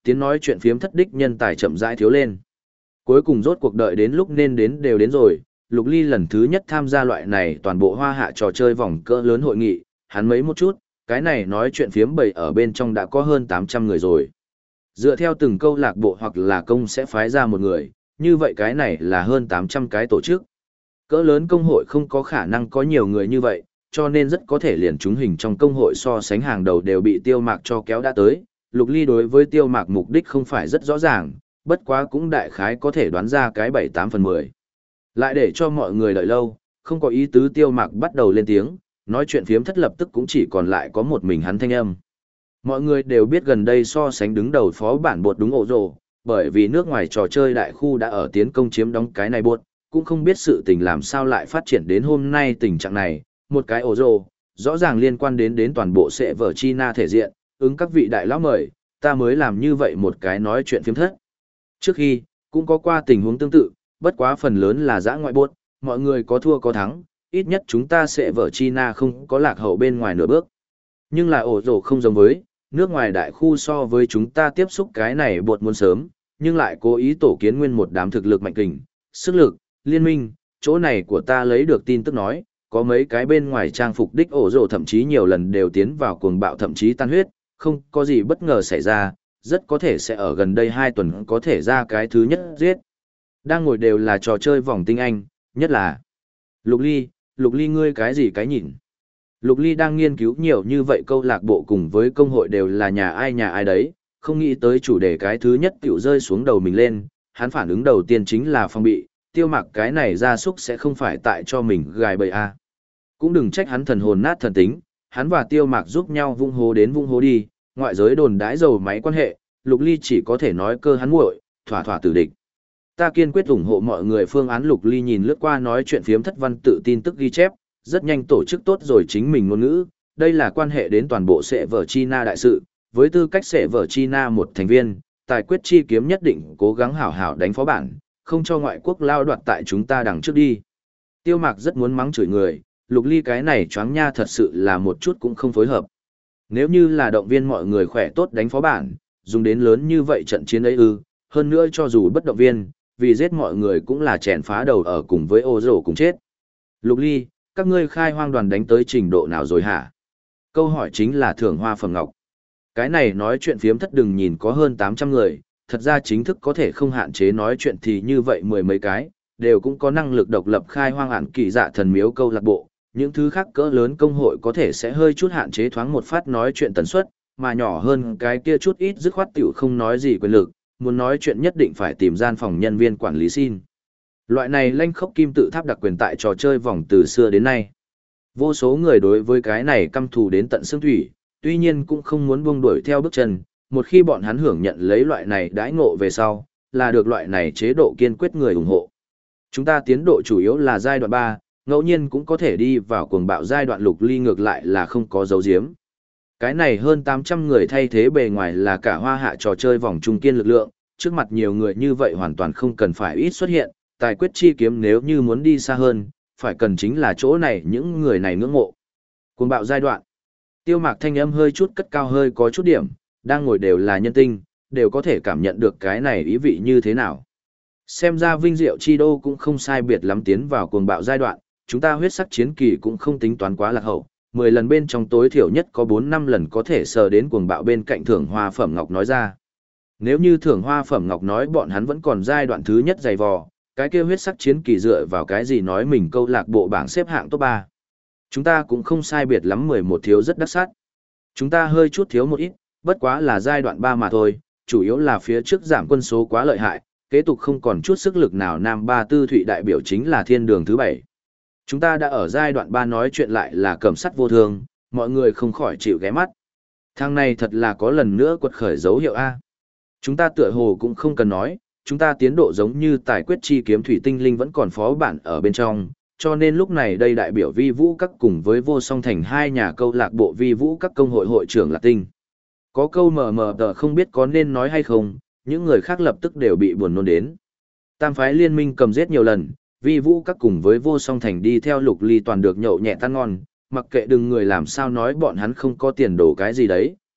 tiếng nói chuyện phiếm thất đích nhân tài chậm rãi thiếu lên. Cuối cùng rốt cuộc đợi đến lúc nên đến đều đến rồi, Lục Ly lần thứ nhất tham gia loại này toàn bộ hoa hạ trò chơi vòng cỡ lớn hội nghị, hắn mấy một chút, cái này nói chuyện phiếm bầy ở bên trong đã có hơn 800 người rồi. Dựa theo từng câu lạc bộ hoặc là công sẽ phái ra một người, như vậy cái này là hơn 800 cái tổ chức. Cỡ lớn công hội không có khả năng có nhiều người như vậy, cho nên rất có thể liền chúng hình trong công hội so sánh hàng đầu đều bị Tiêu Mạc cho kéo đã tới. Lục Ly đối với Tiêu Mạc mục đích không phải rất rõ ràng, bất quá cũng đại khái có thể đoán ra cái 7-8/10. Lại để cho mọi người đợi lâu, không có ý tứ Tiêu Mạc bắt đầu lên tiếng, nói chuyện phiếm thất lập tức cũng chỉ còn lại có một mình hắn thanh âm. Mọi người đều biết gần đây so sánh đứng đầu phó bản bột đúng ổ rồ, bởi vì nước ngoài trò chơi đại khu đã ở tiến công chiếm đóng cái này bột, cũng không biết sự tình làm sao lại phát triển đến hôm nay tình trạng này, một cái ổ rồ, rõ ràng liên quan đến toàn bộ sẽ vở China thể diện, ứng các vị đại lão mời, ta mới làm như vậy một cái nói chuyện phiếm thất. Trước khi, cũng có qua tình huống tương tự, bất quá phần lớn là dã ngoại bột, mọi người có thua có thắng, ít nhất chúng ta sẽ vở China không có lạc hậu bên ngoài nửa bước. Nhưng là ổ rồ không giống với, nước ngoài đại khu so với chúng ta tiếp xúc cái này bột muốn sớm, nhưng lại cố ý tổ kiến nguyên một đám thực lực mạnh kình, sức lực, liên minh, chỗ này của ta lấy được tin tức nói, có mấy cái bên ngoài trang phục đích ổ rồ thậm chí nhiều lần đều tiến vào cuồng bạo thậm chí tan huyết, không có gì bất ngờ xảy ra, rất có thể sẽ ở gần đây 2 tuần có thể ra cái thứ nhất giết. Đang ngồi đều là trò chơi vòng tinh anh, nhất là Lục Ly ngươi cái gì cái nhìn. Lục Ly đang nghiên cứu nhiều như vậy câu lạc bộ cùng với công hội đều là nhà ai đấy, không nghĩ tới chủ đề cái thứ nhất tiểu rơi xuống đầu mình lên, hắn phản ứng đầu tiên chính là phòng bị, Tiêu Mạc cái này ra súc sẽ không phải tại cho mình gài bẫy a. Cũng đừng trách hắn thần hồn nát thần tính, hắn và Tiêu Mạc giúp nhau vung hố đến vung hố đi, ngoại giới đồn đãi dầu máy quan hệ, Lục Ly chỉ có thể nói cơ hắn muội, thỏa thỏa tử địch. Ta kiên quyết ủng hộ mọi người phương án. Lục Ly nhìn lướt qua nói chuyện phiếm thất văn tự tin tức ghi chép, rất nhanh tổ chức tốt rồi chính mình ngôn ngữ, đây là quan hệ đến toàn bộ sẽ vở China đại sự, với tư cách sẽ vở China một thành viên, tài quyết chi kiếm nhất định cố gắng hảo hảo đánh phó bản, không cho ngoại quốc lao đoạt tại chúng ta đằng trước đi. Tiêu Mạc rất muốn mắng chửi người, Lục Ly cái này choáng nha thật sự là một chút cũng không phối hợp. Nếu như là động viên mọi người khỏe tốt đánh phó bản, dùng đến lớn như vậy trận chiến ấy hơn nữa cho dù bất động viên, vì giết mọi người cũng là chèn phá đầu ở cùng với ô rổ cùng chết. Lục Ly, các ngươi khai hoang đoàn đánh tới trình độ nào rồi hả? Câu hỏi chính là thưởng hoa phẩm ngọc. Cái này nói chuyện phiếm thất đừng nhìn có hơn 800 người, thật ra chính thức có thể không hạn chế nói chuyện thì như vậy mười mấy cái, đều cũng có năng lực độc lập khai hoang hạn kỳ dạ thần miếu câu lạc bộ. Những thứ khác cỡ lớn công hội có thể sẽ hơi chút hạn chế thoáng một phát nói chuyện tần suất, mà nhỏ hơn cái kia chút ít dứt khoát tiểu không nói gì quyền lực, muốn nói chuyện nhất định phải tìm gian phòng nhân viên quản lý xin. Loại này lanh khốc kim tự tháp đặc quyền tại trò chơi vòng từ xưa đến nay. Vô số người đối với cái này căm thù đến tận xương thủy, tuy nhiên cũng không muốn buông đuổi theo bước chân, một khi bọn hắn hưởng nhận lấy loại này đãi ngộ về sau, là được loại này chế độ kiên quyết người ủng hộ. Chúng ta tiến độ chủ yếu là giai đoạn 3, ngẫu nhiên cũng có thể đi vào cuồng bạo giai đoạn. Lục Ly ngược lại là không có dấu diếm. Cái này hơn 800 người thay thế bề ngoài là cả hoa hạ trò chơi vòng trung kiên lực lượng, trước mặt nhiều người như vậy hoàn toàn không cần phải ít xuất hiện, tài quyết chi kiếm nếu như muốn đi xa hơn, phải cần chính là chỗ này những người này ngưỡng mộ. Cuồng bạo giai đoạn. Tiêu Mạc thanh âm hơi chút cất cao hơi có chút điểm, đang ngồi đều là nhân tinh, đều có thể cảm nhận được cái này ý vị như thế nào. Xem ra Vinh Diệu Chi Đô cũng không sai biệt lắm tiến vào cuồng bạo giai đoạn, chúng ta huyết sắc chiến kỳ cũng không tính toán quá lạc hậu, 10 lần bên trong tối thiểu nhất có 4-5 lần có thể sờ đến cuồng bạo bên cạnh thưởng hoa phẩm ngọc nói ra. Nếu như thưởng hoa phẩm ngọc nói bọn hắn vẫn còn giai đoạn thứ nhất dày vò, cái kia huyết sắc chiến kỳ dựa vào cái gì nói mình câu lạc bộ bảng xếp hạng top 3. Chúng ta cũng không sai biệt lắm 11 thiếu rất đắc sát. Chúng ta hơi chút thiếu một ít, bất quá là giai đoạn 3 mà thôi, chủ yếu là phía trước giảm quân số quá lợi hại, kế tục không còn chút sức lực nào. Nam Ba Tư Thụy đại biểu chính là thiên đường thứ 7. Chúng ta đã ở giai đoạn 3 nói chuyện lại là cẩm sắt vô thương, mọi người không khỏi chịu ghé mắt. Thằng này thật là có lần nữa quật khởi dấu hiệu A. Chúng ta tựa hồ cũng không cần nói, chúng ta tiến độ giống như tài quyết chi kiếm thủy tinh linh vẫn còn phó bản ở bên trong, cho nên lúc này đây đại biểu vi vũ các cùng với vô song thành hai nhà câu lạc bộ vi vũ các công hội hội trưởng là tinh. Có câu mờ mờ tờ không biết có nên nói hay không, những người khác lập tức đều bị buồn nôn đến. Tam phái liên minh cầm giết nhiều lần, vi vũ các cùng với vô song thành đi theo Lục Ly toàn được nhậu nhẹ tan ngon, mặc kệ đừng người làm sao nói bọn hắn không có tiền đồ cái gì đấy,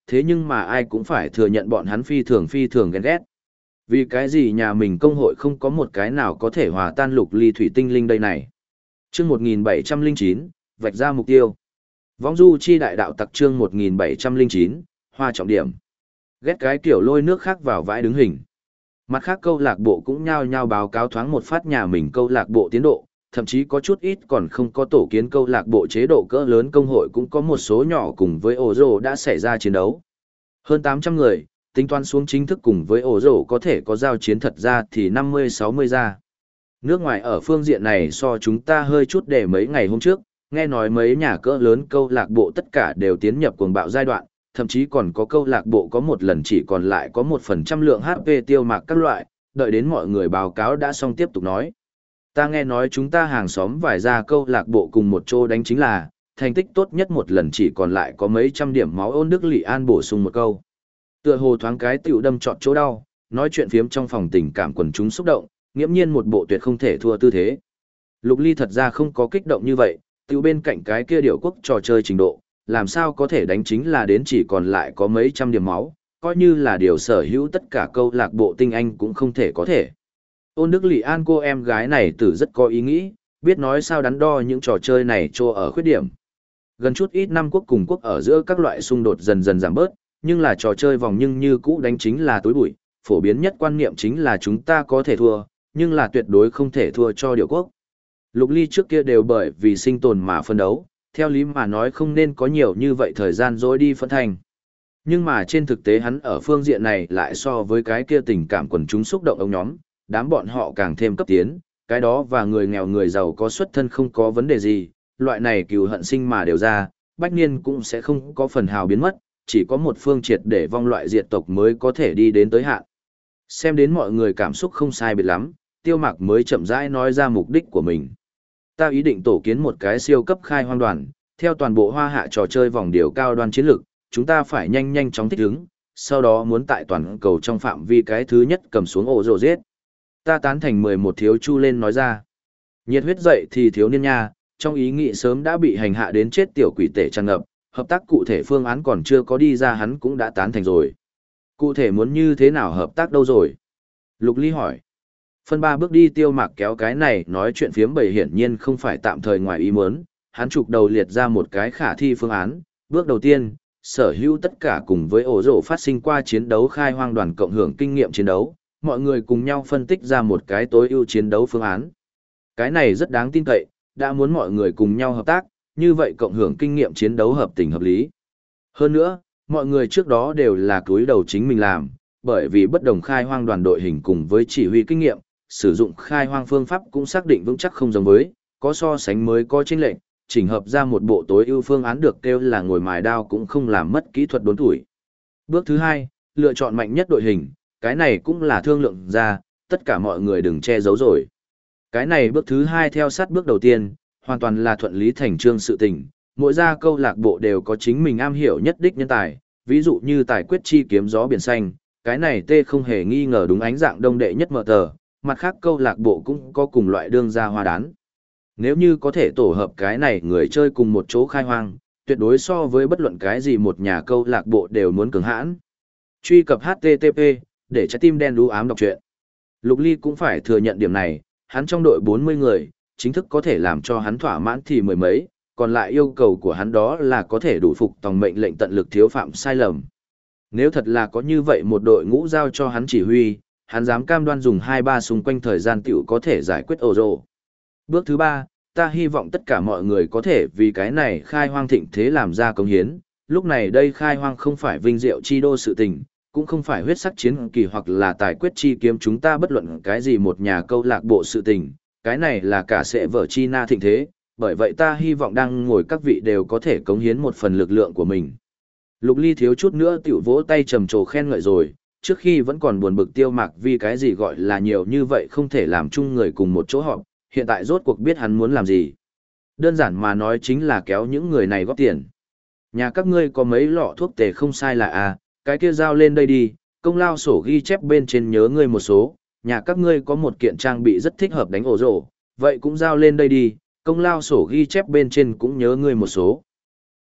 thế nhưng mà ai cũng phải thừa nhận bọn hắn phi thường ghen ghét. Vì cái gì nhà mình công hội không có một cái nào có thể hòa tan lục ly thủy tinh linh đây này. Chương 1709, vạch ra mục tiêu. Võng du chi đại đạo tặc chương 1709, hoa trọng điểm. Ghét cái kiểu lôi nước khác vào vãi đứng hình. Mặt khác câu lạc bộ cũng nhao nhao báo cáo thoáng một phát nhà mình câu lạc bộ tiến độ, thậm chí có chút ít còn không có tổ kiến câu lạc bộ chế độ cỡ lớn công hội cũng có một số nhỏ cùng với ổ rồ đã xảy ra chiến đấu. Hơn 800 người, tính toán xuống chính thức cùng với ổ rồ có thể có giao chiến thật ra thì 50-60 ra. Nước ngoài ở phương diện này so chúng ta hơi chút để mấy ngày hôm trước, nghe nói mấy nhà cỡ lớn câu lạc bộ tất cả đều tiến nhập cuồng bạo giai đoạn, thậm chí còn có câu lạc bộ có một lần chỉ còn lại có 1% lượng HP tiêu mạc các loại, đợi đến mọi người báo cáo đã xong tiếp tục nói. Ta nghe nói chúng ta hàng xóm vài ra câu lạc bộ cùng một chỗ đánh chính là, thành tích tốt nhất một lần chỉ còn lại có mấy trăm điểm máu. Ôn Đức Lị An bổ sung một câu. Tựa hồ thoáng cái tiểu đâm trọn chỗ đau, nói chuyện phiếm trong phòng tình cảm quần chúng xúc động, nghiễm nhiên một bộ tuyệt không thể thua tư thế. Lục Ly thật ra không có kích động như vậy, tiểu bên cạnh cái kia điệu quốc trò chơi trình độ, làm sao có thể đánh chính là đến chỉ còn lại có mấy trăm điểm máu, coi như là điều sở hữu tất cả câu lạc bộ tinh anh cũng không thể có thể. Ôn Đức Lị An cô em gái này từ rất có ý nghĩ, biết nói sao đắn đo những trò chơi này cho ở khuyết điểm. Gần chút ít năm quốc cùng quốc ở giữa các loại xung đột dần dần giảm bớt, nhưng là trò chơi vòng nhưng như cũ đánh chính là tối bụi, phổ biến nhất quan niệm chính là chúng ta có thể thua, nhưng là tuyệt đối không thể thua cho điệu quốc. Lục Ly trước kia đều bởi vì sinh tồn mà phân đấu, theo lý mà nói không nên có nhiều như vậy thời gian dối đi phân thành. Nhưng mà trên thực tế hắn ở phương diện này lại so với cái kia tình cảm quần chúng xúc động ông nhóm, đám bọn họ càng thêm cấp tiến, cái đó và người nghèo người giàu có xuất thân không có vấn đề gì, loại này cừu hận sinh mà đều ra, bách niên cũng sẽ không có phần hào biến mất, chỉ có một phương triệt để vong loại diệt tộc mới có thể đi đến tới hạn. Xem đến mọi người cảm xúc không sai biệt lắm, Tiêu Mạc mới chậm rãi nói ra mục đích của mình. Ta ý định tổ kiến một cái siêu cấp khai hoang đoàn, theo toàn bộ hoa hạ trò chơi vòng điều cao đoan chiến lược, chúng ta phải nhanh chóng thích ứng, sau đó muốn tại toàn cầu trong phạm vi cái thứ nhất cầm xuống ổ rồ giết. Ta tán thành 11 thiếu chu lên nói ra. Nhiệt huyết dậy thì thiếu niên nha, trong ý nghĩ sớm đã bị hành hạ đến chết tiểu quỷ tể tràn ngập, hợp tác cụ thể phương án còn chưa có đi ra hắn cũng đã tán thành rồi. Cụ thể muốn như thế nào hợp tác đâu rồi? Lục Ly hỏi. Phân 3 bước đi. Tiêu Mạc kéo cái này nói chuyện phiếm bầy hiển nhiên không phải tạm thời ngoài ý muốn, hắn chụp đầu liệt ra một cái khả thi phương án. Bước đầu tiên, sở hữu tất cả cùng với ổ rổ phát sinh qua chiến đấu khai hoang đoàn cộng hưởng kinh nghiệm chiến đấu, mọi người cùng nhau phân tích ra một cái tối ưu chiến đấu phương án. Cái này rất đáng tin cậy, đã muốn mọi người cùng nhau hợp tác, như vậy cộng hưởng kinh nghiệm chiến đấu hợp tình hợp lý. Hơn nữa, mọi người trước đó đều là túi đầu chính mình làm, bởi vì bất đồng khai hoang đoàn đội hình cùng với chỉ huy kinh nghiệm, sử dụng khai hoang phương pháp cũng xác định vững chắc không giống với, có so sánh mới có chênh lệch, chỉnh hợp ra một bộ tối ưu phương án được kêu là ngồi mài đao cũng không làm mất kỹ thuật đốn tuổi. Bước thứ 2, lựa chọn mạnh nhất đội hình, cái này cũng là thương lượng ra, tất cả mọi người đừng che giấu rồi. Cái này bước thứ 2 theo sát bước đầu tiên, hoàn toàn là thuận lý thành trương sự tình, mỗi gia câu lạc bộ đều có chính mình am hiểu nhất đích nhân tài, ví dụ như tài quyết chi kiếm gió biển xanh, cái này tê không hề nghi ngờ đúng ánh dạng đông đệ nhất mở tờ, mặt khác câu lạc bộ cũng có cùng loại đương gia hoa đán. Nếu như có thể tổ hợp cái này người chơi cùng một chỗ khai hoang, tuyệt đối so với bất luận cái gì một nhà câu lạc bộ đều muốn cường hãn. Truy cập HTTP, để trái tim đen đú ám đọc truyện. Lục Ly cũng phải thừa nhận điểm này, hắn trong đội 40 người, chính thức có thể làm cho hắn thỏa mãn thì mười mấy, còn lại yêu cầu của hắn đó là có thể đủ phục tòng mệnh lệnh tận lực thiếu phạm sai lầm. Nếu thật là có như vậy một đội ngũ giao cho hắn chỉ huy, hắn dám cam đoan dùng 2-3 xung quanh thời gian tiểu có thể giải quyết ổ rồ. Bước thứ 3, ta hy vọng tất cả mọi người có thể vì cái này khai hoang thịnh thế làm ra công hiến, lúc này đây khai hoang không phải vinh diệu chi đô sự tình, cũng không phải huyết sắc chiến kỳ hoặc là tài quyết chi kiếm chúng ta bất luận cái gì một nhà câu lạc bộ sự tình, cái này là cả sẽ vở chi na thịnh thế, bởi vậy ta hy vọng đang ngồi các vị đều có thể cống hiến một phần lực lượng của mình. Lục Ly thiếu chút nữa tiểu vỗ tay trầm trồ khen ngợi rồi, trước khi vẫn còn buồn bực Tiêu Mạc vì cái gì gọi là nhiều như vậy không thể làm chung người cùng một chỗ họp, hiện tại rốt cuộc biết hắn muốn làm gì. Đơn giản mà nói chính là kéo những người này góp tiền. Nhà các ngươi có mấy lọ thuốc tề không sai là cái kia giao lên đây đi, công lao sổ ghi chép bên trên nhớ ngươi một số, nhà các ngươi có một kiện trang bị rất thích hợp đánh ổ rổ, vậy cũng giao lên đây đi, công lao sổ ghi chép bên trên cũng nhớ ngươi một số.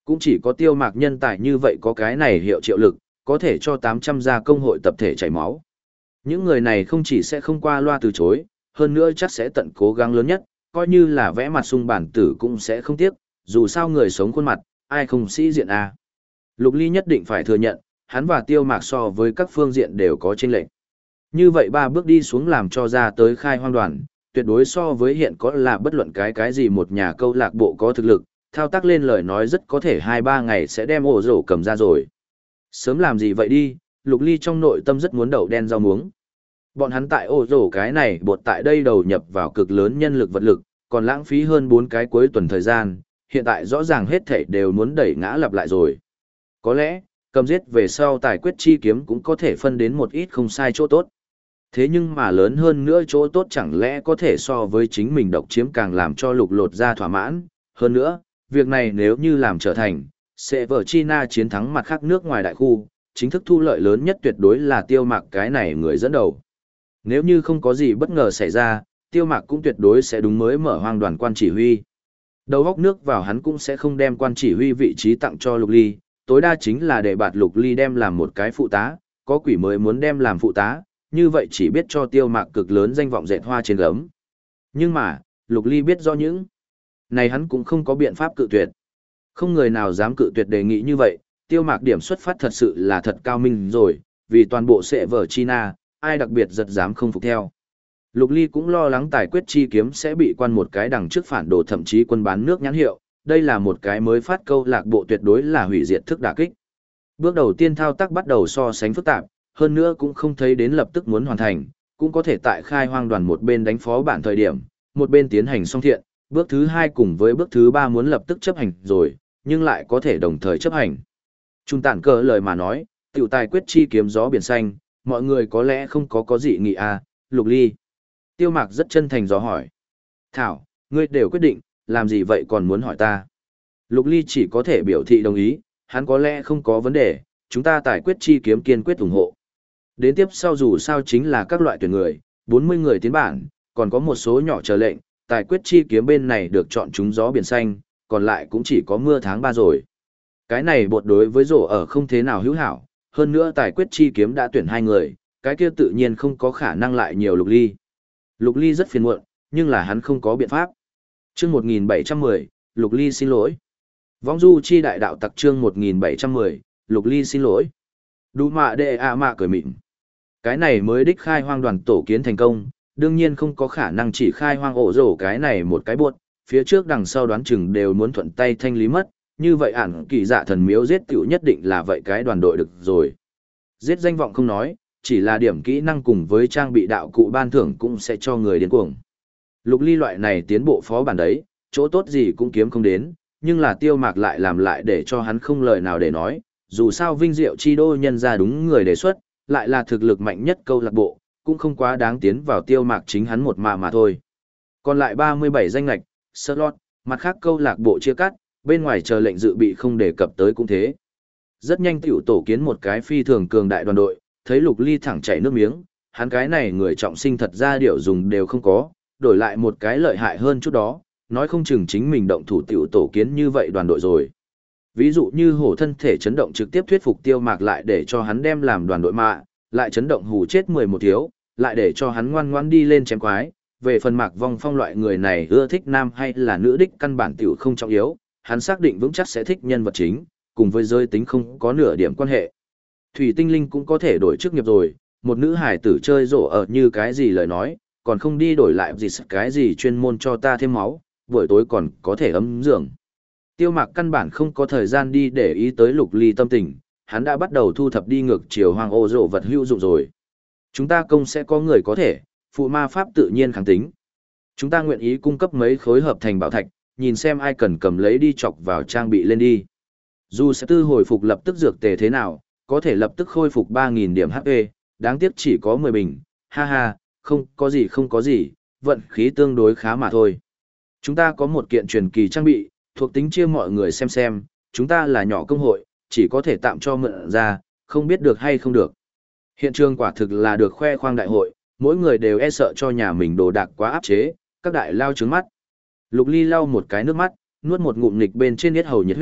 Cũng chỉ có Tiêu Mạc nhân tài như vậy có cái này hiệu triệu lực, có thể cho 800 gia công hội tập thể chảy máu. Những người này không chỉ sẽ không qua loa từ chối, hơn nữa chắc sẽ tận cố gắng lớn nhất, coi như là vẽ mặt sung bản tử cũng sẽ không tiếc, dù sao người sống khuôn mặt, ai không sĩ diện à. Lục Ly nhất định phải thừa nhận, hắn và Tiêu Mạc so với các phương diện đều có chênh lệch. Như vậy 3 bước đi xuống làm cho ra tới khai hoang đoàn, tuyệt đối so với hiện có là bất luận cái gì một nhà câu lạc bộ có thực lực, thao tác lên lời nói rất có thể 2-3 ngày sẽ đem ổ rổ cầm ra rồi. Sớm làm gì vậy đi, Lục Ly trong nội tâm rất muốn đậu đen rau muống. Bọn hắn tại ổ rổ cái này bột tại đây đầu nhập vào cực lớn nhân lực vật lực, còn lãng phí hơn 4 cái cuối tuần thời gian, hiện tại rõ ràng hết thảy đều muốn đẩy ngã lặp lại rồi. Có lẽ, cầm giết về sau tài quyết chi kiếm cũng có thể phân đến một ít không sai chỗ tốt. Thế nhưng mà lớn hơn nữa chỗ tốt chẳng lẽ có thể so với chính mình độc chiếm càng làm cho lục lột ra thỏa mãn. Hơn nữa, việc này nếu như làm trở thành, sẽ vở China chiến thắng mặt khác nước ngoài đại khu, chính thức thu lợi lớn nhất tuyệt đối là Tiêu Mạc cái này người dẫn đầu. Nếu như không có gì bất ngờ xảy ra, Tiêu Mạc cũng tuyệt đối sẽ đúng mới mở hoang đoàn quan chỉ huy. Đầu góc nước vào hắn cũng sẽ không đem quan chỉ huy vị trí tặng cho Lục Ly, tối đa chính là để bạt Lục Ly đem làm một cái phụ tá, có quỷ mới muốn đem làm phụ tá, như vậy chỉ biết cho Tiêu Mạc cực lớn danh vọng dệt hoa trên gấm. Nhưng mà, Lục Ly biết do những này hắn cũng không có biện pháp cự tuyệt. Không người nào dám cự tuyệt đề nghị như vậy, Tiêu Mạc điểm xuất phát thật sự là thật cao minh rồi, vì toàn bộ sẽ vở China, ai đặc biệt giật dám không phục theo. Lục Ly cũng lo lắng tài quyết chi kiếm sẽ bị quan một cái đằng trước phản đồ thậm chí quân bán nước nhãn hiệu, đây là một cái mới phát câu lạc bộ tuyệt đối là hủy diệt thức đả kích. Bước đầu tiên thao tác bắt đầu so sánh phức tạp, hơn nữa cũng không thấy đến lập tức muốn hoàn thành, cũng có thể tại khai hoang đoàn một bên đánh phó bản thời điểm, một bên tiến hành song thiện, bước thứ 2 cùng với bước thứ 3 muốn lập tức chấp hành rồi, nhưng lại có thể đồng thời chấp hành. Trung tản cờ lời mà nói, tiểu tài quyết chi kiếm gió biển xanh, mọi người có lẽ không có dị nghị à, Lục Ly. Tiêu Mạc rất chân thành dò hỏi. Thảo, ngươi đều quyết định, làm gì vậy còn muốn hỏi ta? Lục Ly chỉ có thể biểu thị đồng ý, hắn có lẽ không có vấn đề, chúng ta tài quyết chi kiếm kiên quyết ủng hộ. Đến tiếp sau dù sao chính là các loại tuyển người, 40 người tiến bản, còn có một số nhỏ chờ lệnh, tài quyết chi kiếm bên này được chọn chúng gió biển xanh, còn lại cũng chỉ có mưa tháng 3 rồi. Cái này bột đối với rổ ở không thế nào hữu hảo, hơn nữa tài quyết chi kiếm đã tuyển 2 người, cái kia tự nhiên không có khả năng lại nhiều Lục Ly. Lục Ly rất phiền muộn, nhưng là hắn không có biện pháp. Chương 1710, Lục Ly xin lỗi. Vong du chi đại đạo tặc chương 1710, Lục Ly xin lỗi. Đủ mạ đệ ạ mạ cười mịn. Cái này mới đích khai hoang đoàn tổ kiến thành công, đương nhiên không có khả năng chỉ khai hoang ổ rổ cái này một cái buộc, phía trước đằng sau đoán chừng đều muốn thuận tay thanh lý mất, như vậy ản kỳ dạ thần miếu giết tiểu nhất định là vậy cái đoàn đội được rồi. Giết danh vọng không nói, chỉ là điểm kỹ năng cùng với trang bị đạo cụ ban thưởng cũng sẽ cho người điên cuồng. Lục Ly loại này tiến bộ phó bản đấy, chỗ tốt gì cũng kiếm không đến, nhưng là Tiêu Mạc lại làm lại để cho hắn không lời nào để nói, dù sao vinh diệu chi đô nhân ra đúng người đề xuất, lại là thực lực mạnh nhất câu lạc bộ, cũng không quá đáng tiến vào Tiêu Mạc chính hắn một mà thôi. Còn lại 37 danh lạch, slot, mặt khác câu lạc bộ chia cắt, bên ngoài chờ lệnh dự bị không đề cập tới cũng thế. Rất nhanh tiểu tổ kiến một cái phi thường cường đại đoàn đội, thấy Lục Ly thẳng chảy nước miếng, hắn cái này người trọng sinh thật ra điều dùng đều không có, đổi lại một cái lợi hại hơn chút đó, nói không chừng chính mình động thủ tiểu tổ kiến như vậy đoàn đội rồi. Ví dụ như hổ thân thể chấn động trực tiếp thuyết phục Tiêu Mạc lại để cho hắn đem làm đoàn đội mạ, lại chấn động hù chết 11 thiếu, lại để cho hắn ngoan ngoan đi lên chém quái. Về phần Mạc Vong Phong loại người này ưa thích nam hay là nữ đích căn bản tiểu không trọng yếu, hắn xác định vững chắc sẽ thích nhân vật chính, cùng với giới tính không có nửa điểm quan hệ. Thủy Tinh Linh cũng có thể đổi chức nghiệp rồi, một nữ hải tử chơi rổ ở như cái gì lời nói, còn không đi đổi lại gì cái gì chuyên môn cho ta thêm máu, buổi tối còn có thể ấm giường. Tiêu Mạc căn bản không có thời gian đi để ý tới Lục Ly tâm tình, hắn đã bắt đầu thu thập đi ngược chiều hoang ô rổ vật hữu dụng rồi. Chúng ta công sẽ có người có thể, phụ ma pháp tự nhiên kháng tính. Chúng ta nguyện ý cung cấp mấy khối hợp thành bảo thạch, nhìn xem ai cần cầm lấy đi chọc vào trang bị lên đi. Dù sẽ tư hồi phục lập tức dược tề thế nào, có thể lập tức khôi phục 3.000 điểm HP, đáng tiếc chỉ có 10 bình, ha ha, không có gì, vận khí tương đối khá mà thôi. Chúng ta có một kiện truyền kỳ trang bị, thuộc tính chia mọi người xem, chúng ta là nhỏ công hội, chỉ có thể tạm cho mượn ra, không biết được hay không được. Hiện trường quả thực là được khoe khoang đại hội, mỗi người đều e sợ cho nhà mình đồ đạc quá áp chế, các đại lao trướng mắt. Lục Ly lau một cái nước mắt, nuốt một ngụm nghịch bên trên yết hầu nhiệt huyết,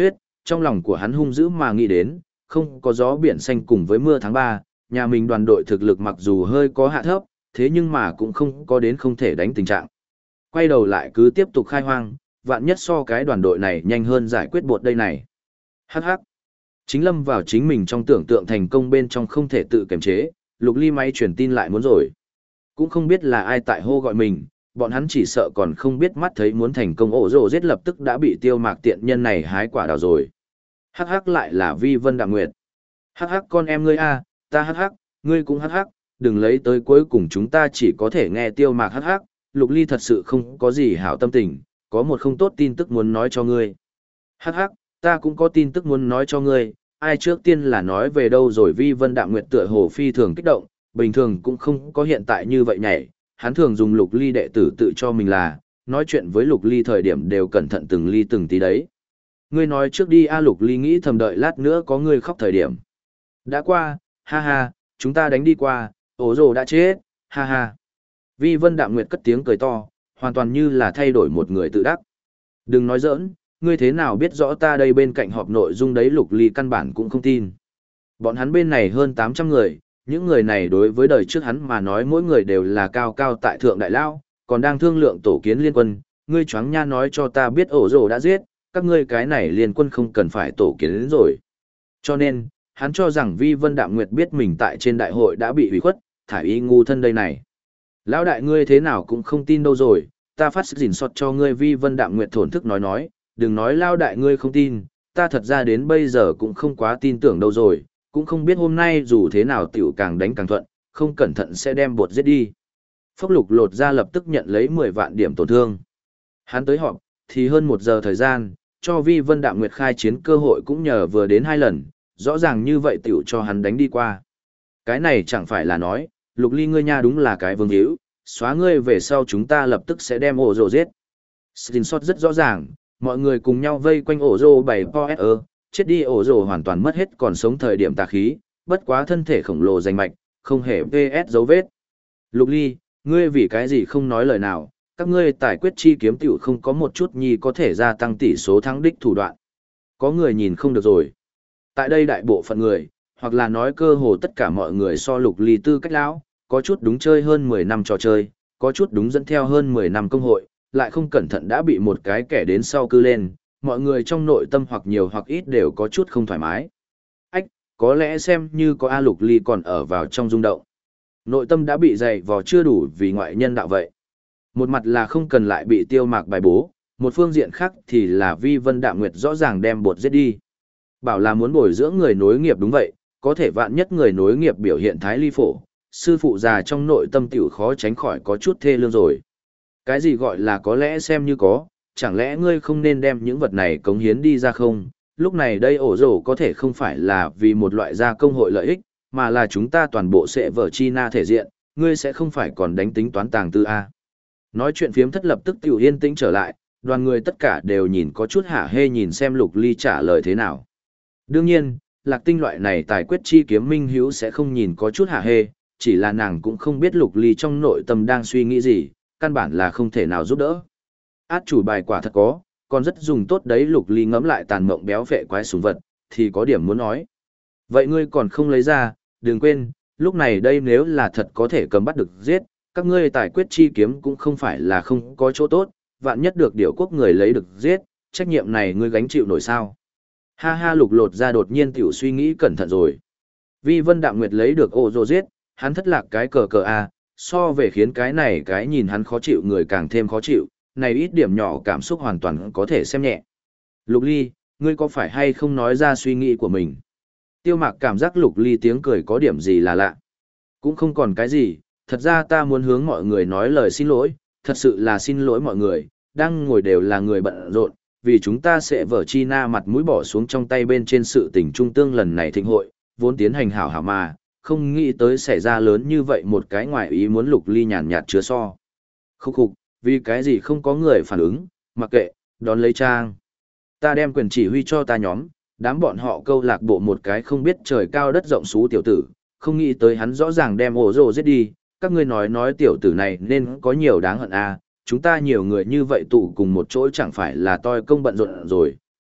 trong lòng của hắn hung dữ mà nghĩ đến, không có gió biển xanh cùng với mưa tháng 3, nhà mình đoàn đội thực lực mặc dù hơi có hạ thấp, thế nhưng mà cũng không có đến không thể đánh tình trạng. Quay đầu lại cứ tiếp tục khai hoang, vạn nhất so cái đoàn đội này nhanh hơn giải quyết bột đây này. Hắc hắc. Chính lâm vào chính mình trong tưởng tượng thành công bên trong không thể tự kiềm chế, Lục Ly máy truyền tin lại muốn rồi. Cũng không biết là ai tại hô gọi mình, bọn hắn chỉ sợ còn không biết mắt thấy muốn thành công ổ rồ giết lập tức đã bị Tiêu Mạc tiện nhân này hái quả đào rồi. Hắc hắc lại là Vi Vân Đạm Nguyệt. Hắc hắc con em ngươi a, ta hắc hắc, ngươi cũng hắc hắc, đừng lấy tới cuối cùng chúng ta chỉ có thể nghe Tiêu Mạc hắc hắc, Lục Ly thật sự không có gì hảo tâm tình, có một không tốt tin tức muốn nói cho ngươi. Hắc hắc, ta cũng có tin tức muốn nói cho ngươi, ai trước tiên là nói về đâu rồi. Vi Vân Đạm Nguyệt tựa hồ phi thường kích động, bình thường cũng không có hiện tại như vậy nhảy, hắn thường dùng Lục Ly đệ tử tự cho mình là, nói chuyện với Lục Ly thời điểm đều cẩn thận từng ly từng tí đấy. Ngươi nói trước đi a. Lục Ly nghĩ thầm đợi lát nữa có ngươi khóc thời điểm. Đã qua, ha ha, chúng ta đánh đi qua, ổ rồ đã chết, ha ha. Vi Vân Đạm Nguyệt cất tiếng cười to, hoàn toàn như là thay đổi một người tự đắc. Đừng nói giỡn, ngươi thế nào biết rõ ta đây bên cạnh họp nội dung đấy. Lục Ly căn bản cũng không tin. Bọn hắn bên này hơn 800 người, những người này đối với đời trước hắn mà nói mỗi người đều là cao cao tại thượng đại lao, còn đang thương lượng tổ kiến liên quân, ngươi choáng nha nói cho ta biết ổ rồ đã giết, các ngươi cái này liên quân không cần phải tổ kiến đến rồi. Cho nên, hắn cho rằng Vi Vân Đạm Nguyệt biết mình tại trên đại hội đã bị hủy khuất, thải y ngu thân đây này. Lão đại ngươi thế nào cũng không tin đâu rồi, ta phát sức gìn sọt cho ngươi. Vi Vân Đạm Nguyệt thổn thức nói, đừng nói lão đại ngươi không tin, ta thật ra đến bây giờ cũng không quá tin tưởng đâu rồi, cũng không biết hôm nay dù thế nào tiểu càng đánh càng thuận, không cẩn thận sẽ đem bột giết đi. Phốc Lục lột ra lập tức nhận lấy 10 vạn điểm tổn thương. Hắn tới họp, thì hơn 1 giờ thời gian, cho Vi Vân Đạm Nguyệt khai chiến cơ hội cũng nhờ vừa đến 2 lần, rõ ràng như vậy tiểu cho hắn đánh đi qua. Cái này chẳng phải là nói, Lục Ly ngươi nha đúng là cái vương hữu, xóa ngươi về sau chúng ta lập tức sẽ đem ổ rồ giết. Screenshot rất rõ ràng, mọi người cùng nhau vây quanh ổ rồ bày POSE, chết đi ổ rồ hoàn toàn mất hết còn sống thời điểm tà khí, bất quá thân thể khổng lồ danh mạch, không hề PS dấu vết. Lục Ly, ngươi vì cái gì không nói lời nào, các ngươi tài quyết chi kiếm tiểu không có một chút nhi có thể gia tăng tỷ số thắng đích thủ đoạn. Có người nhìn không được rồi. Tại đây đại bộ phận người, hoặc là nói cơ hồ tất cả mọi người so Lục Ly tư cách lão, có chút đúng chơi hơn 10 năm trò chơi, có chút đúng dẫn theo hơn 10 năm công hội, lại không cẩn thận đã bị một cái kẻ đến sau cư lên, mọi người trong nội tâm hoặc nhiều hoặc ít đều có chút không thoải mái. Ách, có lẽ xem như có A Lục Ly còn ở vào trong rung động. Nội tâm đã bị dày vò chưa đủ vì ngoại nhân đạo vậy. Một mặt là không cần lại bị Tiêu Mạc bài bố, một phương diện khác thì là Vi Vân Đạm Nguyệt rõ ràng đem bột giết đi. Bảo là muốn bồi dưỡng người nối nghiệp đúng vậy, có thể vạn nhất người nối nghiệp biểu hiện thái ly phổ, sư phụ già trong nội tâm tiểu khó tránh khỏi có chút thê lương rồi. Cái gì gọi là có lẽ xem như có, chẳng lẽ ngươi không nên đem những vật này cống hiến đi ra không? Lúc này đây ổ rổ có thể không phải là vì một loại gia công hội lợi ích, mà là chúng ta toàn bộ sẽ vở China thể diện, ngươi sẽ không phải còn đánh tính toán tàng tư A. Nói chuyện phiếm thất lập tức tiểu yên tĩnh trở lại, đoàn người tất cả đều nhìn có chút hả hê nhìn xem Lục Ly trả lời thế nào. Đương nhiên, Lạc Tinh loại này tài quyết chi kiếm minh hữu sẽ không nhìn có chút hả hê, chỉ là nàng cũng không biết Lục Ly trong nội tâm đang suy nghĩ gì, căn bản là không thể nào giúp đỡ. Át chủ bài quả thật có, còn rất dùng tốt đấy. Lục Ly ngẫm lại tàn mộng béo phệ quái súng vật, thì có điểm muốn nói. Vậy ngươi còn không lấy ra, đừng quên, lúc này đây nếu là thật có thể cầm bắt được giết, các ngươi tài quyết chi kiếm cũng không phải là không có chỗ tốt, vạn nhất được điểu quốc người lấy được giết, trách nhiệm này ngươi gánh chịu nổi sao? Ha ha. Lục lột ra đột nhiên tiểu suy nghĩ cẩn thận rồi. Vi Vân Đạm Nguyệt lấy được ổ rồ giết, hắn thất lạc cái cờ a, so về khiến cái này cái nhìn hắn khó chịu người càng thêm khó chịu, này ít điểm nhỏ cảm xúc hoàn toàn có thể xem nhẹ. Lục Ly, ngươi có phải hay không nói ra suy nghĩ của mình? Tiêu Mạc cảm giác Lục Ly tiếng cười có điểm gì là lạ. Cũng không còn cái gì, thật ra ta muốn hướng mọi người nói lời xin lỗi, thật sự là xin lỗi mọi người, đang ngồi đều là người bận rộn, vì chúng ta sẽ vở China mặt mũi bỏ xuống trong tay bên trên sự tình trung tương lần này thịnh hội, vốn tiến hành hảo hảo mà, không nghĩ tới xảy ra lớn như vậy một cái ngoài ý muốn. Lục Ly nhàn nhạt chứa so. Khúc khục, vì cái gì không có người phản ứng, mặc kệ, đón lấy trang. Ta đem quyền chỉ huy cho ta nhóm, đám bọn họ câu lạc bộ một cái không biết trời cao đất rộng xú tiểu tử, không nghĩ tới hắn rõ ràng đem ổ rồ giết đi, các ngươi nói tiểu tử này nên có nhiều đáng hận à, chúng ta nhiều người như vậy tụ cùng một chỗ chẳng phải là toi công bận rộn rồi,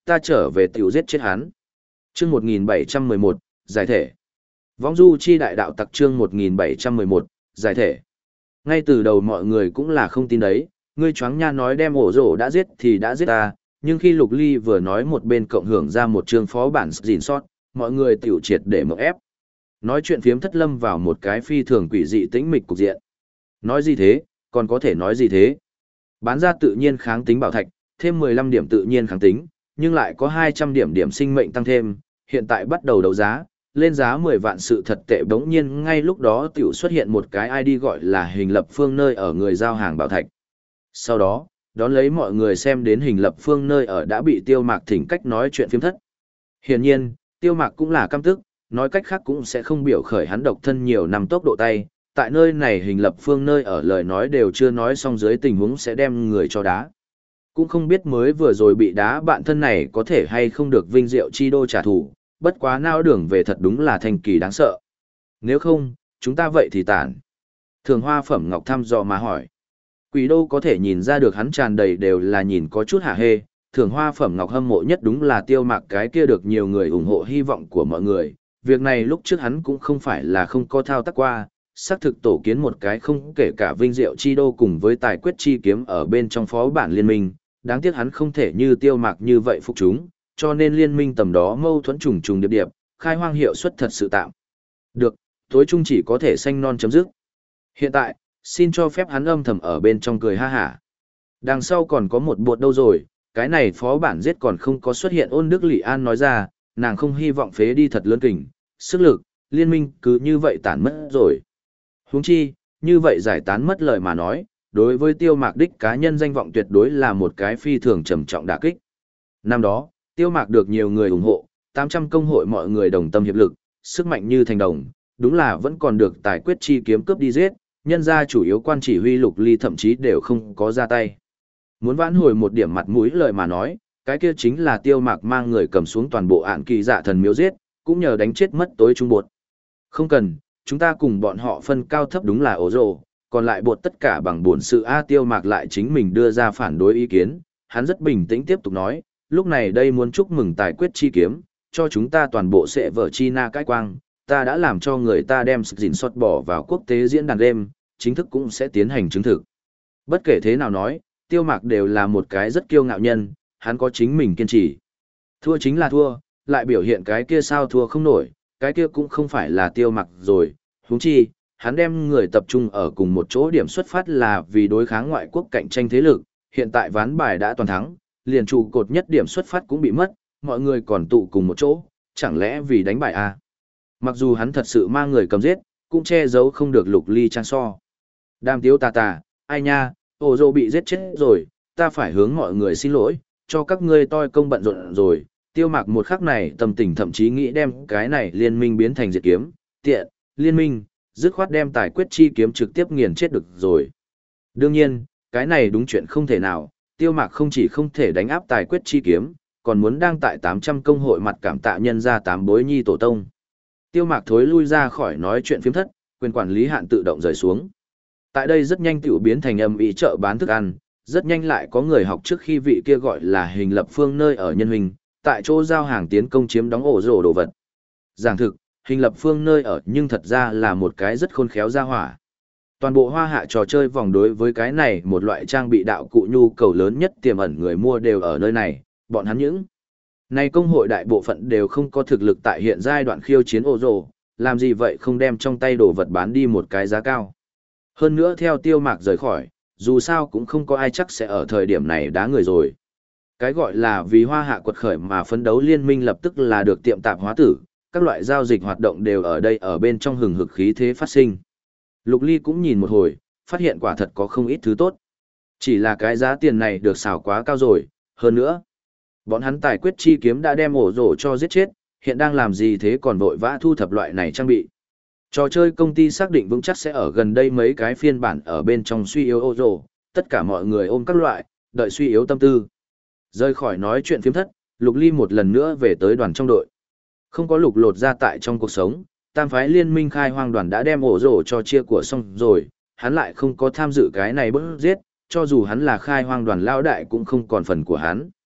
ta trở về tiểu giết chết hắn. Chương 1711, giải thể. Vong du chi đại đạo tặc chương 1711, giải thể. Ngay từ đầu mọi người cũng là không tin đấy, ngươi choáng nha nói đem ổ rổ đã giết thì đã giết ta, nhưng khi Lục Ly vừa nói một bên cộng hưởng ra một chương phó bản gìn sót, mọi người tiểu triệt để mộng ép. Nói chuyện phiếm thất lâm vào một cái phi thường quỷ dị tĩnh mịch cục diện. Nói gì thế, còn có thể nói gì thế? Bán ra tự nhiên kháng tính bảo thạch, thêm 15 điểm tự nhiên kháng tính, nhưng lại có 200 điểm điểm sinh mệnh tăng thêm, hiện tại bắt đầu đấu giá, lên giá 10 vạn sự thật tệ bỗng nhiên ngay lúc đó tiểu xuất hiện một cái ID gọi là hình lập phương nơi ở người giao hàng bảo thạch. Sau đó, đón lấy mọi người xem đến hình lập phương nơi ở đã bị Tiêu Mạc thỉnh cách nói chuyện phiếm thất. Hiển nhiên, Tiêu Mạc cũng là căm tức, nói cách khác cũng sẽ không biểu khởi hắn độc thân nhiều năm tốc độ tay, tại nơi này hình lập phương nơi ở lời nói đều chưa nói xong dưới tình huống sẽ đem người cho đá. Cũng không biết mới vừa rồi bị đá bạn thân này có thể hay không được vinh diệu chi đô trả thù, bất quá nao đường về thật đúng là thanh kỳ đáng sợ. Nếu không, chúng ta vậy thì tản. Thường Hoa Phẩm Ngọc thăm dò mà hỏi. Quỷ đô có thể nhìn ra được hắn tràn đầy đều là nhìn có chút hả hê, Thường Hoa Phẩm Ngọc hâm mộ nhất đúng là Tiêu Mạc cái kia được nhiều người ủng hộ hy vọng của mọi người. Việc này lúc trước hắn cũng không phải là không có thao tác qua, xác thực tổ kiến một cái không kể cả vinh diệu chi đô cùng với tài quyết chi kiếm ở bên trong phó bản liên minh, đáng tiếc hắn không thể như Tiêu Mạc như vậy phục chúng, cho nên liên minh tầm đó mâu thuẫn trùng trùng điệp điệp, khai hoang hiệu suất thật sự tạm. Được, tối trung chỉ có thể xanh non chấm dứt. Hiện tại, xin cho phép hắn âm thầm ở bên trong cười ha hả. Đằng sau còn có một bột đâu rồi, cái này phó bản giết còn không có xuất hiện. Ôn Đức Lị An nói ra, nàng không hy vọng phế đi thật lớn kình, sức lực, liên minh cứ như vậy tản mất rồi. Huống chi, như vậy giải tán mất lời mà nói, đối với Tiêu Mạc đích cá nhân danh vọng tuyệt đối là một cái phi thường trầm trọng đả kích. Năm đó, Tiêu Mạc được nhiều người ủng hộ, 800 công hội mọi người đồng tâm hiệp lực, sức mạnh như thành đồng, đúng là vẫn còn được tài quyết chi kiếm cướp đi giết, nhân ra chủ yếu quan chỉ huy Lục Ly thậm chí đều không có ra tay. Muốn vãn hồi một điểm mặt mũi lời mà nói, cái kia chính là Tiêu Mạc mang người cầm xuống toàn bộ ạn kỳ dạ thần miếu giết, cũng nhờ đánh chết mất tối trung bột. Không cần, chúng ta cùng bọn họ phân cao thấp đúng là ổ rồ, còn lại bột tất cả bằng buồn sự Tiêu Mạc lại chính mình đưa ra phản đối ý kiến, hắn rất bình tĩnh tiếp tục nói, lúc này đây muốn chúc mừng tài quyết chi kiếm, cho chúng ta toàn bộ sẽ vở chi na cái quang, ta đã làm cho người ta đem sự gìn xót bỏ vào quốc tế diễn đàn game, chính thức cũng sẽ tiến hành chứng thực. Bất kể thế nào nói, Tiêu Mạc đều là một cái rất kiêu ngạo nhân, hắn có chính mình kiên trì. Thua chính là thua, lại biểu hiện cái kia sao thua không nổi, cái kia cũng không phải là Tiêu Mạc rồi, huống chi, hắn đem người tập trung ở cùng một chỗ điểm xuất phát là vì đối kháng ngoại quốc cạnh tranh thế lực, hiện tại ván bài đã toàn thắng, liền trụ cột nhất điểm xuất phát cũng bị mất, mọi người còn tụ cùng một chỗ, chẳng lẽ vì đánh bại à? Mặc dù hắn thật sự mang người cầm giết, cũng che giấu không được Lục Ly trang so. Đam tiếu tà tà, ai nha, ổ rồ bị giết chết rồi, ta phải hướng mọi người xin lỗi, cho các ngươi toi công bận rộn rồi. Tiêu Mạc một khắc này tâm tình thậm chí nghĩ đem cái này liên minh biến thành diệt kiếm, tiện, liên minh, dứt khoát đem tài quyết chi kiếm trực tiếp nghiền chết được rồi. Đương nhiên, cái này đúng chuyện không thể nào, Tiêu Mạc không chỉ không thể đánh áp tài quyết chi kiếm, còn muốn đang tại 800 công hội mặt cảm tạ nhân ra 8 bối nhi tổ tông. Tiêu Mạc thối lui ra khỏi nói chuyện phiếm thất, quyền quản lý hạn tự động rời xuống. Tại đây rất nhanh tiểu biến thành âm ý chợ bán thức ăn, rất nhanh lại có người học trước khi vị kia gọi là hình lập phương nơi ở nhân hình, tại chỗ giao hàng tiến công chiếm đóng ổ rổ đồ vật. Giảng thực, hình lập phương nơi ở nhưng thật ra là một cái rất khôn khéo ra hỏa. Toàn bộ hoa hạ trò chơi vòng đối với cái này một loại trang bị đạo cụ nhu cầu lớn nhất tiềm ẩn người mua đều ở nơi này, bọn hắn những này công hội đại bộ phận đều không có thực lực tại hiện giai đoạn khiêu chiến ổ rổ, làm gì vậy không đem trong tay đồ vật bán đi một cái giá cao. Hơn nữa theo Tiêu Mạc rời khỏi, dù sao cũng không có ai chắc sẽ ở thời điểm này đá người rồi. Cái gọi là vì hoa hạ quật khởi mà phấn đấu liên minh lập tức là được tiệm tạp hóa tử, các loại giao dịch hoạt động đều ở đây ở bên trong hừng hực khí thế phát sinh. Lục Ly cũng nhìn một hồi, phát hiện quả thật có không ít thứ tốt. Chỉ là cái giá tiền này được xào quá cao rồi, hơn nữa. Bọn hắn tài quyết chi kiếm đã đem ổ rổ cho giết chết, hiện đang làm gì thế còn vội vã thu thập loại này trang bị. Trò chơi công ty xác định vững chắc sẽ ở gần đây mấy cái phiên bản ở bên trong suy yếu ổ rổ, tất cả mọi người ôm các loại, đợi suy yếu tâm tư. Rời khỏi nói chuyện phiếm thất, Lục Ly một lần nữa về tới đoàn trong đội. Không có Lục Lột ra tại trong cuộc sống, tam phái liên minh khai hoang đoàn đã đem ổ rổ cho chia của xong rồi, hắn lại không có tham dự cái này bức giết, cho dù hắn là khai hoang đoàn lao đại cũng không còn phần của hắn.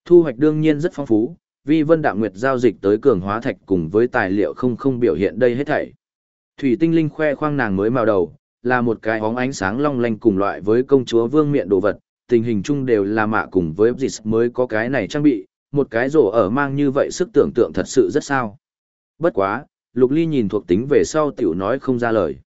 Thu hoạch đương nhiên rất phong phú, Vi Vân Đạm Nguyệt giao dịch tới cường hóa thạch cùng với tài liệu không biểu hiện đây hết thảy. Thủy tinh linh khoe khoang nàng mới màu đầu, là một cái hóng ánh sáng long lanh cùng loại với công chúa vương miện đồ vật, tình hình chung đều là mạ cùng với Obsis mới có cái này trang bị, một cái rổ ở mang như vậy sức tưởng tượng thật sự rất sao. Bất quá, Lục Ly nhìn thuộc tính về sau tiểu nói không ra lời.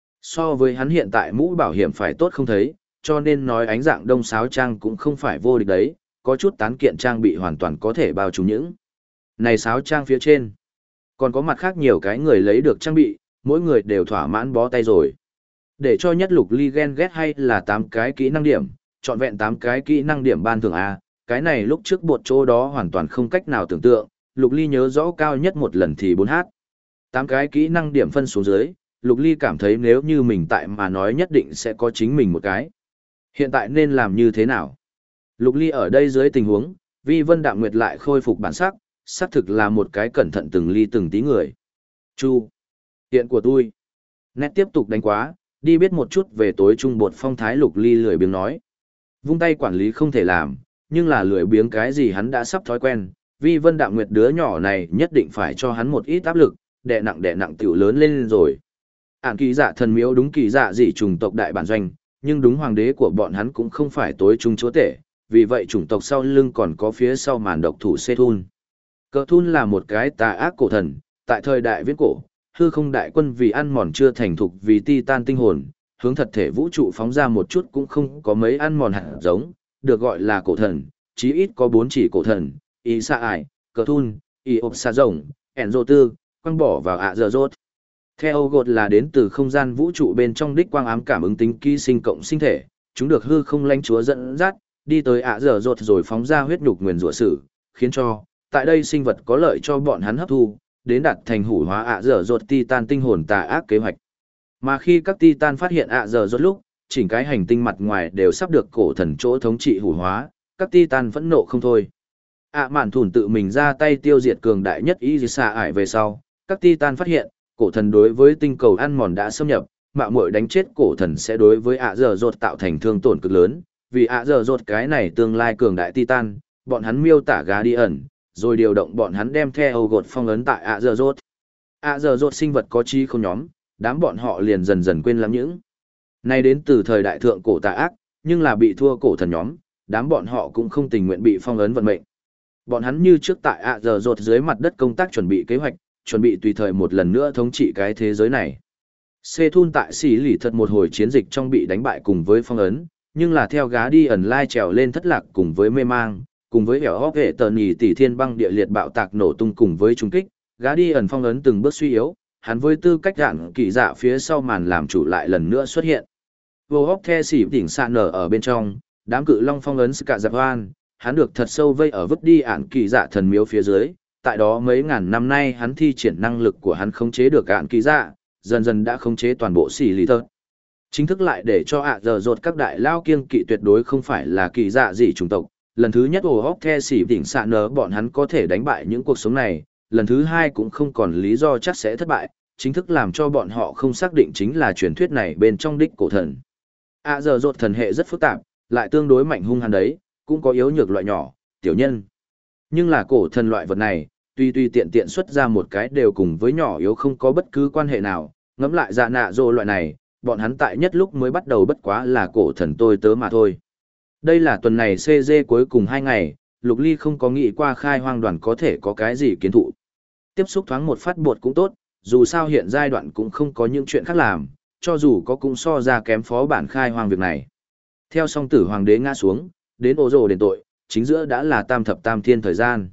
So với hắn hiện tại mũ bảo hiểm phải tốt không thấy, cho nên nói ánh dạng đông sáo trang cũng không phải vô địch đấy, có chút tán kiện trang bị hoàn toàn có thể bao trùm những. Này sáo trang phía trên, còn có mặt khác nhiều cái người lấy được trang bị, mỗi người đều thỏa mãn bó tay rồi. Để cho nhất Lục Ly ghen ghét hay là 8 cái kỹ năng điểm, trọn vẹn 8 cái kỹ năng điểm ban thường A, cái này lúc trước bột chỗ đó hoàn toàn không cách nào tưởng tượng, Lục Ly nhớ rõ cao nhất một lần thì 4H. 8 cái kỹ năng điểm phân xuống dưới, Lục Ly cảm thấy nếu như mình tại mà nói nhất định sẽ có chính mình một cái. Hiện tại nên làm như thế nào? Lục Ly ở đây dưới tình huống, Vi Vân Đạm Nguyệt lại khôi phục bản sắc, xác thực là một cái cẩn thận từng ly từng tí người. Chu, hiện của tôi. Nét tiếp tục đánh quá, đi biết một chút về tối trung bột phong thái. Lục Ly lười biếng nói. Vung tay quản lý không thể làm, nhưng là lười biếng cái gì hắn đã sắp thói quen. Vi Vân Đạm Nguyệt đứa nhỏ này nhất định phải cho hắn một ít áp lực, đè nặng tiểu lớn lên rồi. Ản kỳ dạ thần miếu đúng kỳ dạ dị chủng tộc đại bản doanh, nhưng đúng hoàng đế của bọn hắn cũng không phải tối trung chúa tể, vì vậy chủng tộc sau lưng còn có phía sau màn độc thủ Sethun. Cờ Thun là một cái tà ác cổ thần, tại thời đại viễn cổ, hư không đại quân vì ăn mòn chưa thành thục vì titan tinh hồn, hướng thật thể vũ trụ phóng ra một chút cũng không có mấy ăn mòn hạt giống, được gọi là cổ thần, chí ít có 4 chỉ cổ thần, Y Sa Ải, Cờ Thun, Y Ộp Sa Rồng, Enzo Tư, quăng bỏ vào ạ giờ rốt. Theo gột là đến từ không gian vũ trụ bên trong đích quang ám cảm ứng tính ký sinh cộng sinh thể, chúng được hư không lãnh chúa dẫn dắt, đi tới ạ giờ rột rồi phóng ra huyết nhục nguyền rủa sử, khiến cho, tại đây sinh vật có lợi cho bọn hắn hấp thu, đến đạt thành hủ hóa ạ giờ rột titan tinh hồn tà ác kế hoạch. Mà khi các titan phát hiện ạ giờ rột lúc, chỉnh cái hành tinh mặt ngoài đều sắp được cổ thần chỗ thống trị hủ hóa, các titan phẫn nộ không thôi. Mạn thủn tự mình ra tay tiêu diệt cường đại nhất Y Sa Ải về sau, các titan phát hiện, cổ thần đối với tinh cầu ăn mòn đã xâm nhập, mạo muội đánh chết cổ thần sẽ đối với ạ giờ rột tạo thành thương tổn cực lớn, vì ạ giờ rột cái này tương lai cường đại titan, bọn hắn miêu tả gá đi ẩn, rồi điều động bọn hắn đem theo gột phong ấn tại ạ giờ rột. ạ giờ rột sinh vật có chi không nhóm, đám bọn họ liền dần dần quên lắm những. Này đến từ thời đại thượng cổ tà ác, nhưng là bị thua cổ thần nhóm, đám bọn họ cũng không tình nguyện bị phong ấn vận mệnh. Bọn hắn như trước tại ạ giờ rột dưới mặt đất công tác chuẩn bị kế hoạch, chuẩn bị tùy thời một lần nữa thống trị cái thế giới này. Sethun tại xỉ lì thật một hồi chiến dịch trong bị đánh bại cùng với phong ấn, nhưng là theo gá đi ẩn lai trèo lên thất lạc cùng với mê mang, cùng với hẻo hóc hệ tờ nhì tỷ thiên băng địa liệt bạo tạc nổ tung cùng với trung kích, gá đi ẩn phong ấn từng bước suy yếu, hắn với tư cách đạn kỳ dạ phía sau màn làm chủ lại lần nữa xuất hiện. Vô hóc the xỉ đỉnh xạ nở ở bên trong, đám cự long phong ấn Ska Japan, hắn được thật sâu vây ở vứt đi ạn kỳ dạ thần miếu phía dưới. Tại đó mấy ngàn năm nay hắn thi triển năng lực của hắn khống chế được ạn kỳ dạ, dần dần đã khống chế toàn bộ xỉ lì tơ. Chính thức lại để cho ạ giờ rột các đại lao kiêng kỵ tuyệt đối không phải là kỳ dạ gì chủng tộc. Lần thứ nhất ổ hóc the xỉ đỉnh xạ nở bọn hắn có thể đánh bại những cuộc sống này, lần thứ hai cũng không còn lý do chắc sẽ thất bại, chính thức làm cho bọn họ không xác định chính là truyền thuyết này bên trong đích cổ thần. ạ giờ rột thần hệ rất phức tạp, lại tương đối mạnh hung hăng đấy, cũng có yếu nhược loại nhỏ, tiểu nhân. Nhưng là cổ thần loại vật này, tuy tiện tiện xuất ra một cái đều cùng với nhỏ yếu không có bất cứ quan hệ nào, ngẫm lại dạ nạ dô loại này, bọn hắn tại nhất lúc mới bắt đầu bất quá là cổ thần tôi tớ mà thôi. Đây là tuần này CG cuối cùng 2 ngày, Lục Ly không có nghĩ qua khai hoang đoàn có thể có cái gì kiến thụ. Tiếp xúc thoáng một phát bột cũng tốt, dù sao hiện giai đoạn cũng không có những chuyện khác làm, cho dù có cũng so ra kém phó bản khai hoang việc này. Theo song tử hoàng đế ngã xuống, đến ô rồ đền tội, chính giữa đã là tam thập tam thiên thời gian.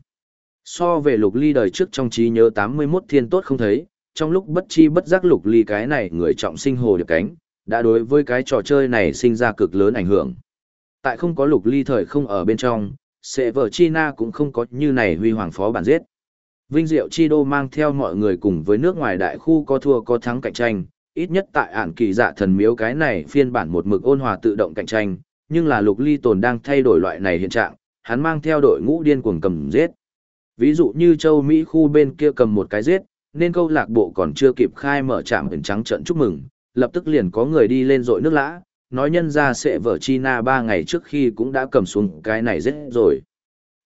So về Lục Ly đời trước trong trí nhớ 81 thiên tốt không thấy, trong lúc bất chi bất giác Lục Ly cái này người trọng sinh hồ điệp cánh, đã đối với cái trò chơi này sinh ra cực lớn ảnh hưởng. Tại không có Lục Ly thời không ở bên trong, Severchina cũng không có như này huy hoàng phó bản giết. Vinh Diệu Chi Đô mang theo mọi người cùng với nước ngoài đại khu có thua có thắng cạnh tranh, ít nhất tại ản kỳ dạ thần miếu cái này phiên bản một mực ôn hòa tự động cạnh tranh, nhưng là Lục Ly tồn đang thay đổi loại này hiện trạng, hắn mang theo đội ngũ điên cuồng cầm giết. Ví dụ như châu Mỹ khu bên kia cầm một cái giết, nên câu lạc bộ còn chưa kịp khai mở trạm biển trắng trận chúc mừng, lập tức liền có người đi lên rội nước lã, nói nhân ra sẽ vở China 3 ngày trước khi cũng đã cầm xuống cái này giết rồi.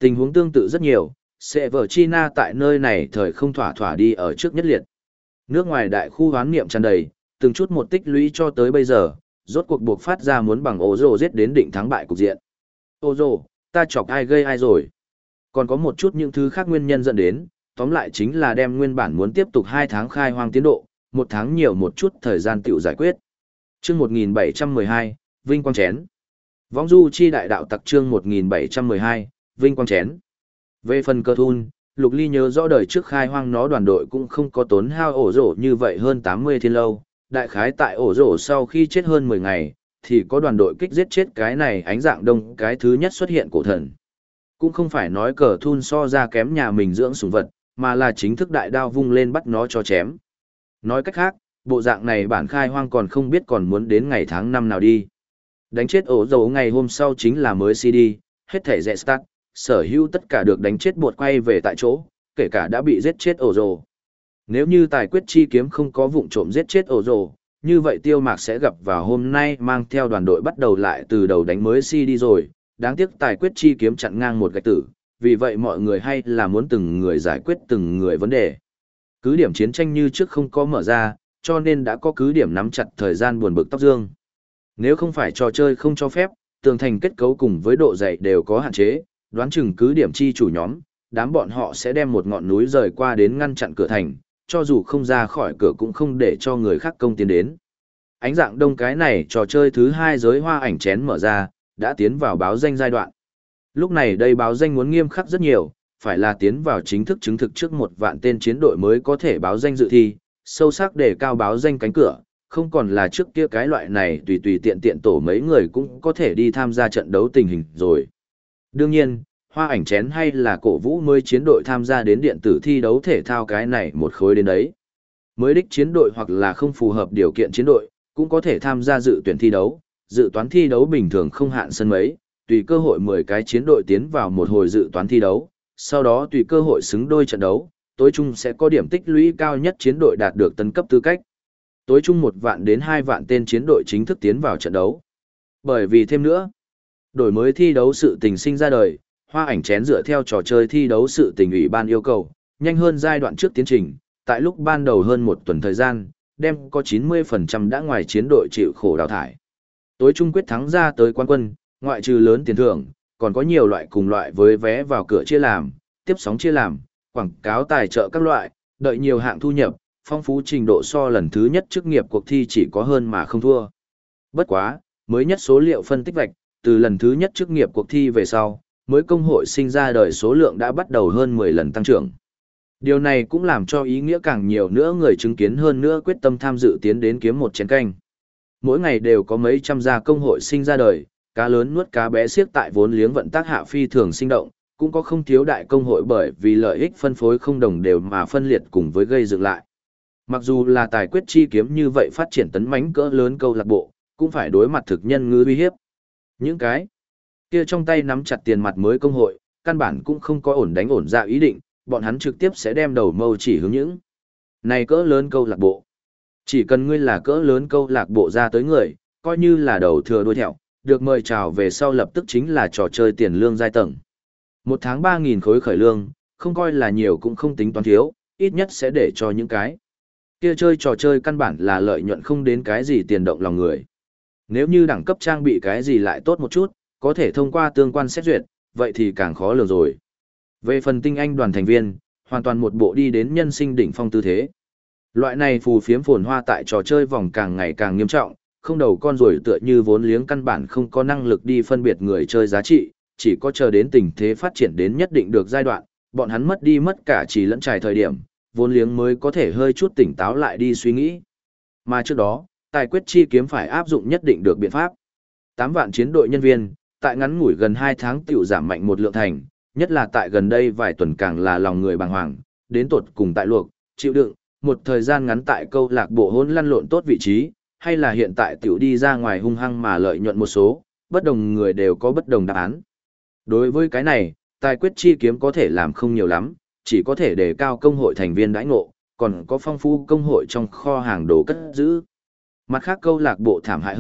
Tình huống tương tự rất nhiều, Severina tại nơi này thời không thỏa thỏa đi ở trước nhất liệt. Nước ngoài đại khu hoán niệm tràn đầy, từng chút một tích lũy cho tới bây giờ, rốt cuộc buộc phát ra muốn bằng ổ rồ giết đến định thắng bại cục diện. Ổ rồ, ta chọc ai gây ai rồi. Còn có một chút những thứ khác nguyên nhân dẫn đến, tóm lại chính là đem nguyên bản muốn tiếp tục 2 tháng khai hoang tiến độ, 1 tháng nhiều một chút thời gian tiểu giải quyết. Chương 1712, Vinh Quang Chén. Võng du chi đại đạo tặc chương 1712, Vinh Quang Chén. Về phần cơ thun, Lục Ly nhớ rõ đời trước khai hoang nó đoàn đội cũng không có tốn hao ổ rổ như vậy hơn 80 thiên lâu. Đại khái tại ổ rổ sau khi chết hơn 10 ngày, thì có đoàn đội kích giết chết cái này ánh dạng đông cái thứ nhất xuất hiện cổ thần. Cũng không phải nói cờ thun so ra kém nhà mình dưỡng sủng vật, mà là chính thức đại đao vung lên bắt nó cho chém. Nói cách khác, bộ dạng này bản khai hoang còn không biết còn muốn đến ngày tháng năm nào đi. Đánh chết ổ dầu ngày hôm sau chính là mới CD, hết thể rẽ start, sở hữu tất cả được đánh chết buộc quay về tại chỗ, kể cả đã bị giết chết ổ dầu. Nếu như tài quyết chi kiếm không có vụng trộm giết chết ổ dầu, như vậy Tiêu Mạc sẽ gặp vào hôm nay mang theo đoàn đội bắt đầu lại từ đầu đánh mới CD rồi, đáng tiếc tài quyết chi kiếm chặn ngang một gạch tử, vì vậy mọi người hay là muốn từng người giải quyết từng người vấn đề. Cứ điểm chiến tranh như trước không có mở ra, cho nên đã có cứ điểm nắm chặt thời gian buồn bực tóc dương. Nếu không phải trò chơi không cho phép, tường thành kết cấu cùng với độ dày đều có hạn chế, đoán chừng cứ điểm chi chủ nhóm, đám bọn họ sẽ đem một ngọn núi rời qua đến ngăn chặn cửa thành, cho dù không ra khỏi cửa cũng không để cho người khác công tiến đến. Ánh dạng đông cái này trò chơi thứ 2 giới hoa ảnh chén mở ra, đã tiến vào báo danh giai đoạn. Lúc này đây báo danh muốn nghiêm khắc rất nhiều, phải là tiến vào chính thức chứng thực trước 1 vạn tên chiến đội mới có thể báo danh dự thi, sâu sắc để cao báo danh cánh cửa, không còn là trước kia cái loại này tùy tùy tiện tiện tổ mấy người cũng có thể đi tham gia trận đấu tình hình rồi. Đương nhiên, hoa ảnh chén hay là cổ vũ mới chiến đội tham gia đến điện tử thi đấu thể thao cái này một khối đến đấy. Mới đích chiến đội hoặc là không phù hợp điều kiện chiến đội, cũng có thể tham gia dự tuyển thi đấu, dự toán thi đấu bình thường không hạn sân mấy, tùy cơ hội 10 cái chiến đội tiến vào một hồi dự toán thi đấu, sau đó tùy cơ hội xứng đôi trận đấu, tối chung sẽ có điểm tích lũy cao nhất chiến đội đạt được tấn cấp tư cách. Tối chung 1 vạn đến 2 vạn tên chiến đội chính thức tiến vào trận đấu. Bởi vì thêm nữa, đổi mới thi đấu sự tình sinh ra đời, hoa ảnh chén dựa theo trò chơi thi đấu sự tình ủy ban yêu cầu, nhanh hơn giai đoạn trước tiến trình, tại lúc ban đầu hơn 1 tuần thời gian, đem có 90% đã ngoài chiến đội chịu khổ đào thải. Tối chung quyết thắng ra tới quán quân, ngoại trừ lớn tiền thưởng, còn có nhiều loại cùng loại với vé vào cửa chia làm, tiếp sóng chia làm, quảng cáo tài trợ các loại, đợi nhiều hạng thu nhập, phong phú trình độ so lần thứ nhất chức nghiệp cuộc thi chỉ có hơn mà không thua. Bất quá, mới nhất số liệu phân tích vạch, từ lần thứ nhất chức nghiệp cuộc thi về sau, mới công hội sinh ra đời số lượng đã bắt đầu hơn 10 lần tăng trưởng. Điều này cũng làm cho ý nghĩa càng nhiều nữa người chứng kiến hơn nữa quyết tâm tham dự tiến đến kiếm một chén canh. Mỗi ngày đều có mấy trăm gia công hội sinh ra đời, cá lớn nuốt cá bé siếc tại vốn liếng vận tác hạ phi thường sinh động, cũng có không thiếu đại công hội bởi vì lợi ích phân phối không đồng đều mà phân liệt cùng với gây dựng lại. Mặc dù là tài quyết chi kiếm như vậy phát triển tấn mãnh cỡ lớn câu lạc bộ, cũng phải đối mặt thực nhân ngư uy hiếp. Những cái kia trong tay nắm chặt tiền mặt mới công hội, căn bản cũng không có ổn đánh ổn dạ ý định, bọn hắn trực tiếp sẽ đem đầu mâu chỉ hướng những này cỡ lớn câu lạc bộ. Chỉ cần ngươi là cỡ lớn câu lạc bộ ra tới người, coi như là đầu thừa đuôi thẹo, được mời chào về sau lập tức chính là trò chơi tiền lương giai tầng. 1 tháng 3.000 khối khởi lương, không coi là nhiều cũng không tính toán thiếu, ít nhất sẽ để cho những cái kia chơi trò chơi căn bản là lợi nhuận không đến cái gì tiền động lòng người. Nếu như đẳng cấp trang bị cái gì lại tốt một chút, có thể thông qua tương quan xét duyệt, vậy thì càng khó lường rồi. Về phần tinh anh đoàn thành viên, hoàn toàn một bộ đi đến nhân sinh đỉnh phong tư thế. Loại này phù phiếm phồn hoa tại trò chơi vòng càng ngày càng nghiêm trọng, không đầu con rồi tựa như vốn liếng căn bản không có năng lực đi phân biệt người chơi giá trị, chỉ có chờ đến tình thế phát triển đến nhất định được giai đoạn, bọn hắn mất đi mất cả chỉ lẫn trải thời điểm, vốn liếng mới có thể hơi chút tỉnh táo lại đi suy nghĩ. Mà trước đó, tài quyết chi kiếm phải áp dụng nhất định được biện pháp. 8 vạn chiến đội nhân viên, tại ngắn ngủi gần 2 tháng tiểu giảm mạnh một lượng thành, nhất là tại gần đây vài tuần càng là lòng người bàng hoàng, đến tột cùng tại luộc, chịu đựng, một thời gian ngắn tại câu lạc bộ hỗn lăn lộn tốt vị trí, hay là hiện tại tiểu đi ra ngoài hung hăng mà lợi nhuận một số, bất đồng người đều có bất đồng đáp án. Đối với cái này, tài quyết chi kiếm có thể làm không nhiều lắm, chỉ có thể đề cao công hội thành viên đãi ngộ, còn có phong phú công hội trong kho hàng đồ cất giữ. Mặt khác câu lạc bộ thảm hại hơn,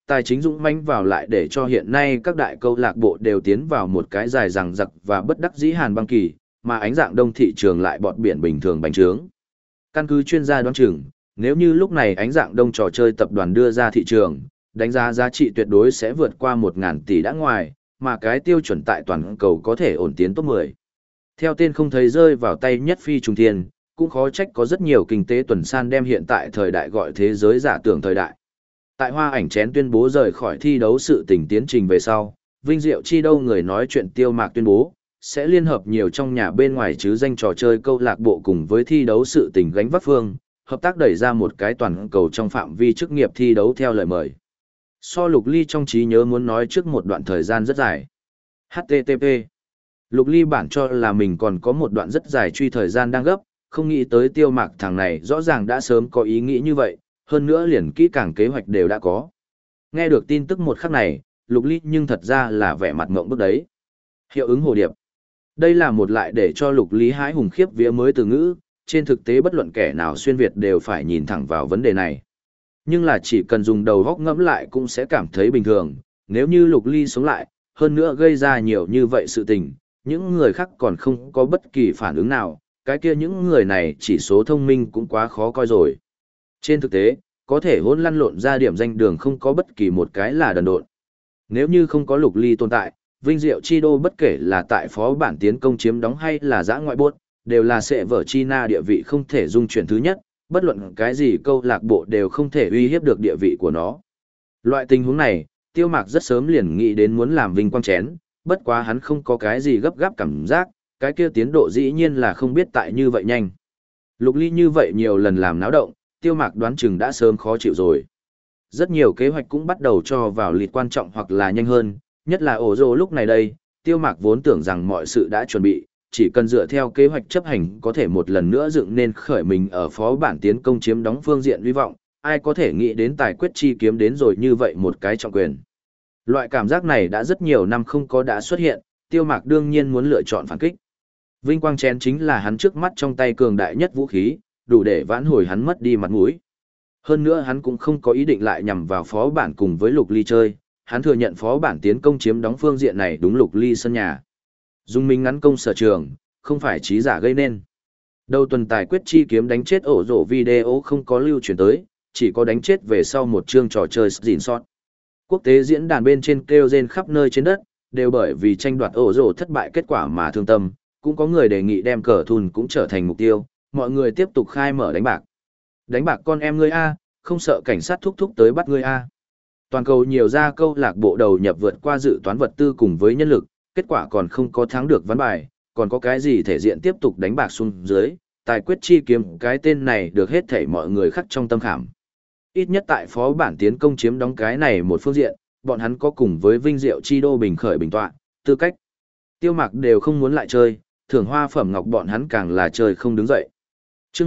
tài chính dũng mãnh vào lại để cho hiện nay các đại câu lạc bộ đều tiến vào một cái dài dằng dặc và bất đắc dĩ hàn băng kỳ, mà ánh dạng đông thị trường lại bọt biển bình thường bành trướng. Căn cứ chuyên gia đoán chừng, nếu như lúc này ánh dạng đông trò chơi tập đoàn đưa ra thị trường, đánh giá giá trị tuyệt đối sẽ vượt qua 1.000 tỷ đã ngoài, mà cái tiêu chuẩn tại toàn cầu có thể ổn tiến top 10. Theo tên không thấy rơi vào tay nhất phi trùng thiên, cũng khó trách có rất nhiều kinh tế tuần san đem hiện tại thời đại gọi thế giới giả tưởng thời đại. Tại Hoa Ảnh Chén tuyên bố rời khỏi thi đấu sự tình tiến trình về sau, Vinh Diệu Chi đâu người nói chuyện Tiêu Mạc tuyên bố, sẽ liên hợp nhiều trong nhà bên ngoài chứ danh trò chơi câu lạc bộ cùng với thi đấu sự tình gánh vác phương, hợp tác đẩy ra một cái toàn cầu trong phạm vi chức nghiệp thi đấu theo lời mời. So Lục Ly trong trí nhớ muốn nói trước một đoạn thời gian rất dài. HTTP. Lục Ly bản cho là mình còn có một đoạn rất dài truy thời gian đang gấp, không nghĩ tới Tiêu Mạc thằng này rõ ràng đã sớm có ý nghĩ như vậy, hơn nữa liền kỹ càng kế hoạch đều đã có. Nghe được tin tức một khắc này, Lục Ly nhưng thật ra là vẻ mặt ngộng bức đấy. Hiệu ứng hồ điệp. Đây là một lại để cho Lục Ly hái hùng khiếp vía mới từ ngữ, trên thực tế bất luận kẻ nào xuyên Việt đều phải nhìn thẳng vào vấn đề này. Nhưng là chỉ cần dùng đầu góc ngẫm lại cũng sẽ cảm thấy bình thường, nếu như Lục Ly sống lại, hơn nữa gây ra nhiều như vậy sự tình, những người khác còn không có bất kỳ phản ứng nào, cái kia những người này chỉ số thông minh cũng quá khó coi rồi. Trên thực tế, có thể hỗn lăn lộn ra điểm danh đường không có bất kỳ một cái là đần độn. Nếu như không có Lục Ly tồn tại, Vinh Diệu Chi đô bất kể là tại phó bản tiến công chiếm đóng hay là giã ngoại bốt, đều là sẽ vở China địa vị không thể dung chuyển thứ nhất, bất luận cái gì câu lạc bộ đều không thể uy hiếp được địa vị của nó. Loại tình huống này, Tiêu Mạc rất sớm liền nghĩ đến muốn làm Vinh Quang Chén, bất quá hắn không có cái gì gấp gáp cảm giác, cái kia tiến độ dĩ nhiên là không biết tại như vậy nhanh. Lục Ly như vậy nhiều lần làm náo động, Tiêu Mạc đoán chừng đã sớm khó chịu rồi. Rất nhiều kế hoạch cũng bắt đầu cho vào lịt quan trọng hoặc là nhanh hơn, nhất là ổ rồ lúc này đây, Tiêu Mạc vốn tưởng rằng mọi sự đã chuẩn bị, chỉ cần dựa theo kế hoạch chấp hành có thể một lần nữa dựng nên khởi mình ở phó bản tiến công chiếm đóng phương diện hy vọng, ai có thể nghĩ đến tài quyết chi kiếm đến rồi như vậy một cái trọng quyền. Loại cảm giác này đã rất nhiều năm không có đã xuất hiện, Tiêu Mạc đương nhiên muốn lựa chọn phản kích. Vinh Quang Chén chính là hắn trước mắt trong tay cường đại nhất vũ khí, đủ để vãn hồi hắn mất đi mặt mũi. Hơn nữa hắn cũng không có ý định lại nhằm vào phó bản cùng với Lục Ly chơi, hắn thừa nhận phó bản tiến công chiếm đóng phương diện này đúng Lục Ly sân nhà. Dung minh ngắn công sở trường, không phải trí giả gây nên. Đầu tuần tài quyết chi kiếm đánh chết ổ rổ video không có lưu truyền tới, chỉ có đánh chết về sau một chương trò chơi gìn sót. Quốc tế diễn đàn bên trên kêu rên khắp nơi trên đất, đều bởi vì tranh đoạt ổ rổ thất bại kết quả mà thương tâm, cũng có người đề nghị đem cờ thùn cũng trở thành mục tiêu, mọi người tiếp tục khai mở đánh bạc. Đánh bạc con em ngươi A, không sợ cảnh sát thúc thúc tới bắt ngươi A. Toàn cầu nhiều gia câu lạc bộ đầu nhập vượt qua dự toán vật tư cùng với nhân lực, kết quả còn không có thắng được ván bài, còn có cái gì thể diện tiếp tục đánh bạc xuống dưới, tài quyết chi kiếm cái tên này được hết thảy mọi người khắc trong tâm khảm. Ít nhất tại phó bản tiến công chiếm đóng cái này một phương diện, bọn hắn có cùng với Vinh Diệu Chi đô bình khởi bình tọa, tư cách. Tiêu Mạc đều không muốn lại chơi, thưởng hoa phẩm ngọc bọn hắn càng là chơi không đứng dậy. Chương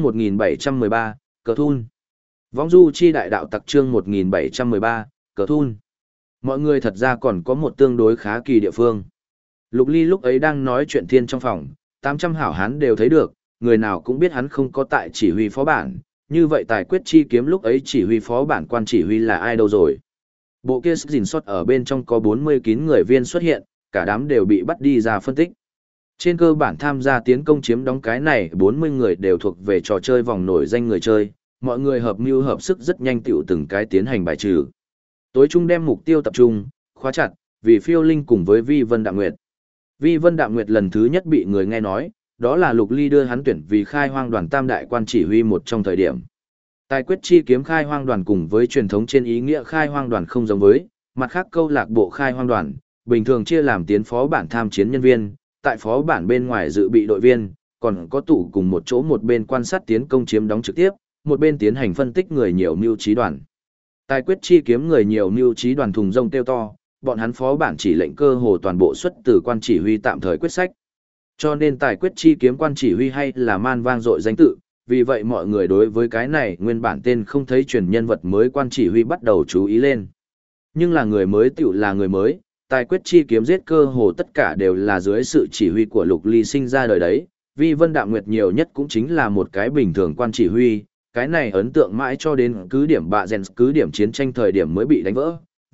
1713, Cờ Thun. Võng du chi đại đạo tặc chương 1713, Cờ Thun. Mọi người thật ra còn có một tương đối khá kỳ địa phương. Lục Ly lúc ấy đang nói chuyện thiên trong phòng, 800 hảo hán đều thấy được, người nào cũng biết hắn không có tại chỉ huy phó bản, như vậy tài quyết chi kiếm lúc ấy chỉ huy phó bản quan chỉ huy là ai đâu rồi. Bộ kia gìn sót ở bên trong có 40 kín người viên xuất hiện, cả đám đều bị bắt đi ra phân tích. Trên cơ bản tham gia tiến công chiếm đóng cái này 40 người đều thuộc về trò chơi vòng nổi danh người chơi, mọi người hợp mưu hợp sức rất nhanh tiểu từng cái tiến hành bài trừ. Tối trung đem mục tiêu tập trung, khóa chặt, vì phiêu linh cùng với Vi Vân Đạm Nguyệt. Vi Vân Đạm Nguyệt lần thứ nhất bị người nghe nói, đó là Lục Ly đưa hắn tuyển vì khai hoang đoàn tam đại quan chỉ huy một trong thời điểm. Tài quyết chi kiếm khai hoang đoàn cùng với truyền thống trên ý nghĩa khai hoang đoàn không giống với, mặt khác câu lạc bộ khai hoang đoàn, bình thường chia làm tiến phó bản tham chiến nhân viên, tại phó bản bên ngoài dự bị đội viên, còn có tụ cùng một chỗ một bên quan sát tiến công chiếm đóng trực tiếp, một bên tiến hành phân tích người nhiều mưu trí đoàn. Tài quyết chi kiếm người nhiều mưu trí đoàn thùng rông kêu to, bọn hắn phó bản chỉ lệnh cơ hồ toàn bộ xuất từ quan chỉ huy tạm thời quyết sách. Cho nên tài quyết chi kiếm quan chỉ huy hay là man vang dội danh tự, vì vậy mọi người đối với cái này nguyên bản tên không thấy truyền nhân vật mới quan chỉ huy bắt đầu chú ý lên. Nhưng là người mới tiểu là người mới, tài quyết chi kiếm giết cơ hồ tất cả đều là dưới sự chỉ huy của Lục Ly sinh ra đời đấy, Vi Vân Đạm Nguyệt nhiều nhất cũng chính là một cái bình thường quan chỉ huy, cái này ấn tượng mãi cho đến cứ điểm bạ rèn cứ điểm chiến tranh thời điểm mới bị đánh vỡ.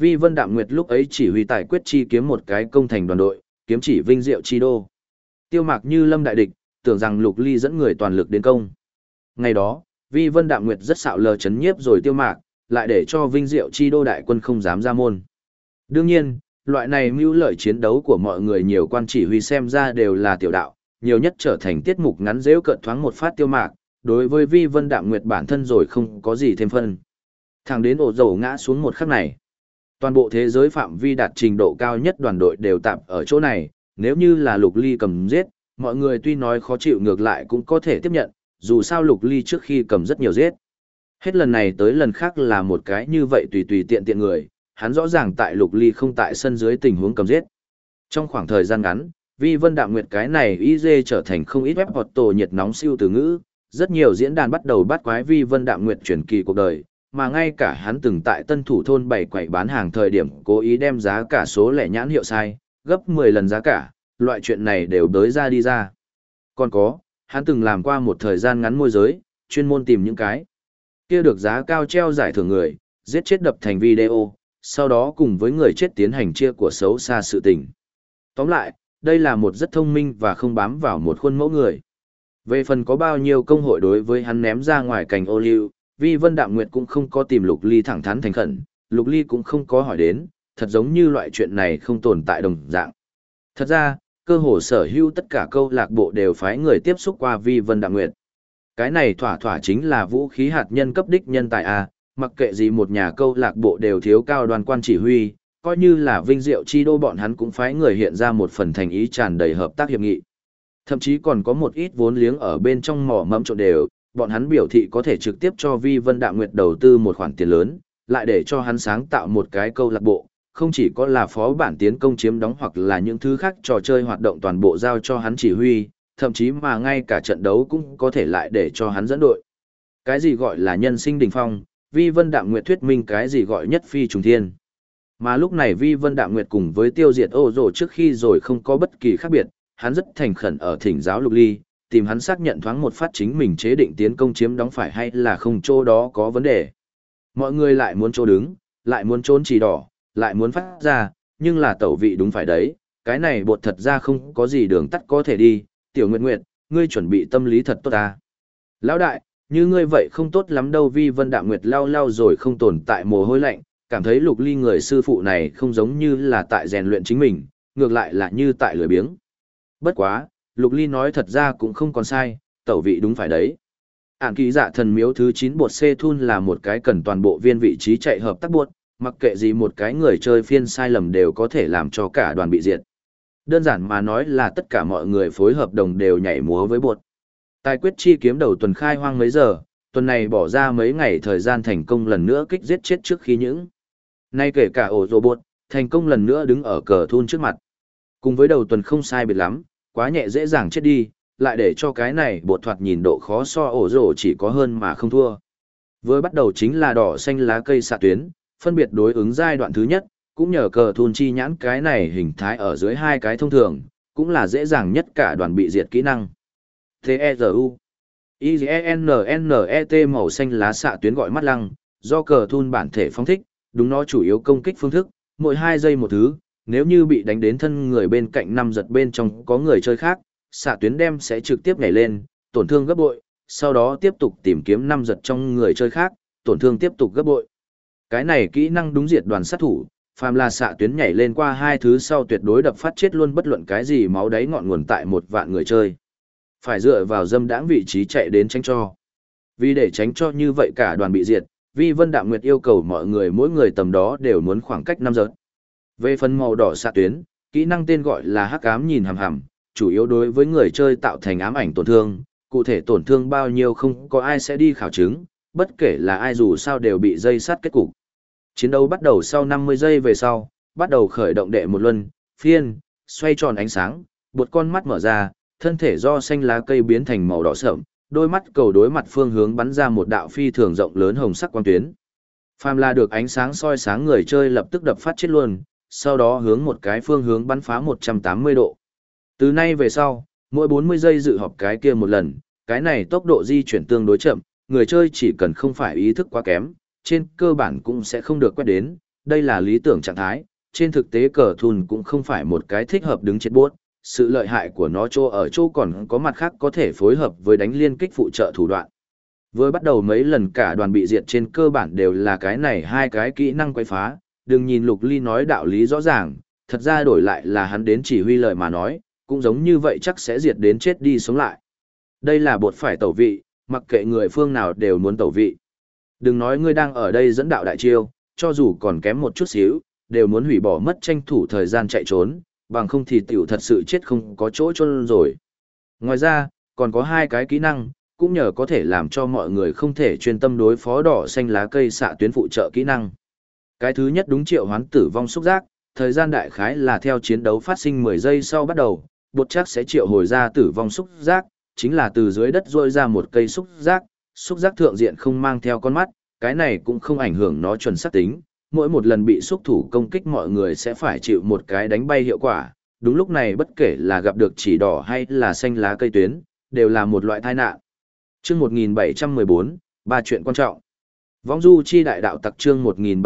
Vi Vân Đạm Nguyệt lúc ấy chỉ huy tài quyết chi kiếm một cái công thành đoàn đội, kiếm chỉ vinh diệu chi đô. Tiêu Mạc như lâm đại địch, tưởng rằng Lục Ly dẫn người toàn lực đến công. Ngày đó, Vi Vân Đạm Nguyệt rất xạo lờ chấn nhiếp rồi Tiêu Mạc, lại để cho vinh diệu chi đô đại quân không dám ra môn. Đương nhiên, loại này mưu lợi chiến đấu của mọi người nhiều quan chỉ huy xem ra đều là tiểu đạo, nhiều nhất trở thành tiết mục ngắn dễu cợt thoáng một phát Tiêu Mạc, đối với Vi Vân Đạm Nguyệt bản thân rồi không có gì thêm phân. Thẳng đến ổ dầu ngã xuống một khắc này. Toàn bộ thế giới phạm vi đạt trình độ cao nhất đoàn đội đều tạm ở chỗ này, nếu như là Lục Ly cầm giết, mọi người tuy nói khó chịu ngược lại cũng có thể tiếp nhận, dù sao Lục Ly trước khi cầm rất nhiều giết. Hết lần này tới lần khác là một cái như vậy tùy tùy tiện tiện người, hắn rõ ràng tại Lục Ly không tại sân dưới tình huống cầm giết. Trong khoảng thời gian ngắn, Vi Vân Đạm Nguyệt cái này IZ trở thành không ít web auto nhiệt nóng siêu từ ngữ, rất nhiều diễn đàn bắt đầu bắt quái Vi Vân Đạm Nguyệt truyền kỳ cuộc đời, mà ngay cả hắn từng tại Tân Thủ thôn bày quầy bán hàng thời điểm cố ý đem giá cả số lẻ nhãn hiệu sai, gấp 10 lần giá cả, loại chuyện này đều đới ra đi ra. Còn có, hắn từng làm qua một thời gian ngắn môi giới, chuyên môn tìm những cái kia được giá cao treo giải thưởng người, giết chết đập thành video, sau đó cùng với người chết tiến hành chia của xấu xa sự tình. Tóm lại, đây là một rất thông minh và không bám vào một khuôn mẫu người. Về phần có bao nhiêu công hội đối với hắn ném ra ngoài cành ô liu, Vi Vân Đạm Nguyệt cũng không có tìm Lục Ly thẳng thắn thành khẩn, Lục Ly cũng không có hỏi đến, thật giống như loại chuyện này không tồn tại đồng dạng. Thật ra, cơ hồ sở hữu tất cả câu lạc bộ đều phái người tiếp xúc qua Vi Vân Đạm Nguyệt. Cái này thỏa thỏa chính là vũ khí hạt nhân cấp đích nhân tài A, mặc kệ gì một nhà câu lạc bộ đều thiếu cao đoàn quan chỉ huy, coi như là vinh diệu chi đô bọn hắn cũng phái người hiện ra một phần thành ý tràn đầy hợp tác hiệp nghị. Thậm chí còn có một ít vốn liếng ở bên trong mỏ mẫm trộn đều, bọn hắn biểu thị có thể trực tiếp cho Vi Vân Đạm Nguyệt đầu tư một khoản tiền lớn, lại để cho hắn sáng tạo một cái câu lạc bộ, không chỉ có là phó bản tiến công chiếm đóng hoặc là những thứ khác trò chơi hoạt động toàn bộ giao cho hắn chỉ huy, thậm chí mà ngay cả trận đấu cũng có thể lại để cho hắn dẫn đội. Cái gì gọi là nhân sinh đỉnh phong, Vi Vân Đạm Nguyệt thuyết minh cái gì gọi nhất phi trùng thiên. Mà lúc này Vi Vân Đạm Nguyệt cùng với tiêu diệt ô rồ trước khi rồi không có bất kỳ khác biệt, hắn rất thành khẩn ở thỉnh giáo Lục Ly, tìm hắn xác nhận thoáng một phát chính mình chế định tiến công chiếm đóng phải hay là không chỗ đó có vấn đề. Mọi người lại muốn chỗ đứng, lại muốn trốn chỉ đỏ, lại muốn phát ra, nhưng là tẩu vị đúng phải đấy, cái này bột thật ra không có gì đường tắt có thể đi, Tiểu Nguyệt Nguyệt, ngươi chuẩn bị tâm lý thật tốt à. Lão đại, như ngươi vậy không tốt lắm đâu. Vi Vân Đạm Nguyệt lau lau rồi không tồn tại mồ hôi lạnh, cảm thấy Lục Ly người sư phụ này không giống như là tại rèn luyện chính mình, ngược lại là như tại lười biếng. Bất quá, Lục Ly nói thật ra cũng không còn sai, tẩu vị đúng phải đấy. Ản ký dạ thần miếu thứ 9 bột C-Thun là một cái cần toàn bộ viên vị trí chạy hợp tác bột, mặc kệ gì một cái người chơi phiên sai lầm đều có thể làm cho cả đoàn bị diệt. Đơn giản mà nói là tất cả mọi người phối hợp đồng đều nhảy múa với bột. Tài quyết chi kiếm đầu tuần khai hoang mấy giờ, tuần này bỏ ra mấy ngày thời gian thành công lần nữa kích giết chết trước khi những. Nay kể cả ổ robot, thành công lần nữa đứng ở cờ thun trước mặt. Cùng với đầu tuần không sai biệt lắm, quá nhẹ dễ dàng chết đi, lại để cho cái này bột thoạt nhìn độ khó so ổ rổ chỉ có hơn mà không thua. Với bắt đầu chính là đỏ xanh lá cây xạ tuyến, phân biệt đối ứng giai đoạn thứ nhất, cũng nhờ cờ thun chi nhãn cái này hình thái ở dưới hai cái thông thường, cũng là dễ dàng nhất cả đoàn bị diệt kỹ năng. T-E-Z-U I-G-N-N-E-T màu xanh lá xạ tuyến gọi mắt lăng, do cờ thun bản thể phóng thích, đúng nó chủ yếu công kích phương thức, mỗi 2 giây một thứ, nếu như bị đánh đến thân người bên cạnh 5 giật bên trong có người chơi khác, xạ tuyến đem sẽ trực tiếp nhảy lên, tổn thương gấp bội, sau đó tiếp tục tìm kiếm 5 giật trong người chơi khác, tổn thương tiếp tục gấp bội. Cái này kỹ năng đúng diệt đoàn sát thủ, phàm là xạ tuyến nhảy lên qua 2 thứ sau tuyệt đối đập phát chết luôn bất luận cái gì máu đáy ngọn nguồn tại 1 vạn người chơi. Phải dựa vào dâm đãng vị trí chạy đến tránh cho. Vì để tránh cho như vậy cả đoàn bị diệt, Vi Vân Đạm Nguyệt yêu cầu mọi người mỗi người tầm đó đều muốn khoảng cách 5 giật. Về phần màu đỏ xạ tuyến, kỹ năng tên gọi là hắc ám nhìn hằm hằm, chủ yếu đối với người chơi tạo thành ám ảnh tổn thương, cụ thể tổn thương bao nhiêu không có ai sẽ đi khảo chứng, bất kể là ai dù sao đều bị dây sắt kết cục. Chiến đấu bắt đầu sau 50 giây về sau, bắt đầu khởi động đệ một luân, phiên, xoay tròn ánh sáng, một con mắt mở ra, thân thể do xanh lá cây biến thành màu đỏ sẫm, đôi mắt cầu đối mặt phương hướng bắn ra một đạo phi thường rộng lớn hồng sắc quang tuyến. Phàm là được ánh sáng soi sáng người chơi lập tức đập phát chết luôn, sau đó hướng một cái phương hướng bắn phá 180 độ. Từ nay về sau, mỗi 40 giây dự họp cái kia một lần, cái này tốc độ di chuyển tương đối chậm, người chơi chỉ cần không phải ý thức quá kém, trên cơ bản cũng sẽ không được quét đến, đây là lý tưởng trạng thái, trên thực tế cờ thùn cũng không phải một cái thích hợp đứng chết buốt, sự lợi hại của nó ở chỗ còn có mặt khác có thể phối hợp với đánh liên kích phụ trợ thủ đoạn. Với bắt đầu mấy lần cả đoàn bị diệt trên cơ bản đều là cái này hai cái kỹ năng quay phá, đừng nhìn Lục Ly nói đạo lý rõ ràng, thật ra đổi lại là hắn đến chỉ huy lời mà nói, cũng giống như vậy chắc sẽ diệt đến chết đi sống lại. Đây là bột phải tẩu vị, mặc kệ người phương nào đều muốn tẩu vị. Đừng nói ngươi đang ở đây dẫn đạo đại chiêu, cho dù còn kém một chút xíu, đều muốn hủy bỏ mất tranh thủ thời gian chạy trốn, bằng không thì tiểu thật sự chết không có chỗ chôn rồi. Ngoài ra, còn có hai cái kỹ năng, cũng nhờ có thể làm cho mọi người không thể chuyên tâm đối phó đỏ xanh lá cây xạ tuyến phụ trợ kỹ năng. Cái thứ nhất đúng triệu hoán tử vong xúc giác, thời gian đại khái là theo chiến đấu phát sinh 10 giây sau bắt đầu, bột chắc sẽ triệu hồi ra tử vong xúc giác, chính là từ dưới đất rôi ra một cây xúc giác thượng diện không mang theo con mắt, cái này cũng không ảnh hưởng nó chuẩn xác tính, mỗi một lần bị xúc thủ công kích mọi người sẽ phải chịu một cái đánh bay hiệu quả, đúng lúc này bất kể là gặp được chỉ đỏ hay là xanh lá cây tuyến, đều là một loại tai nạn. Chương 1714, ba chuyện quan trọng. Vong du chi đại đạo tặc chương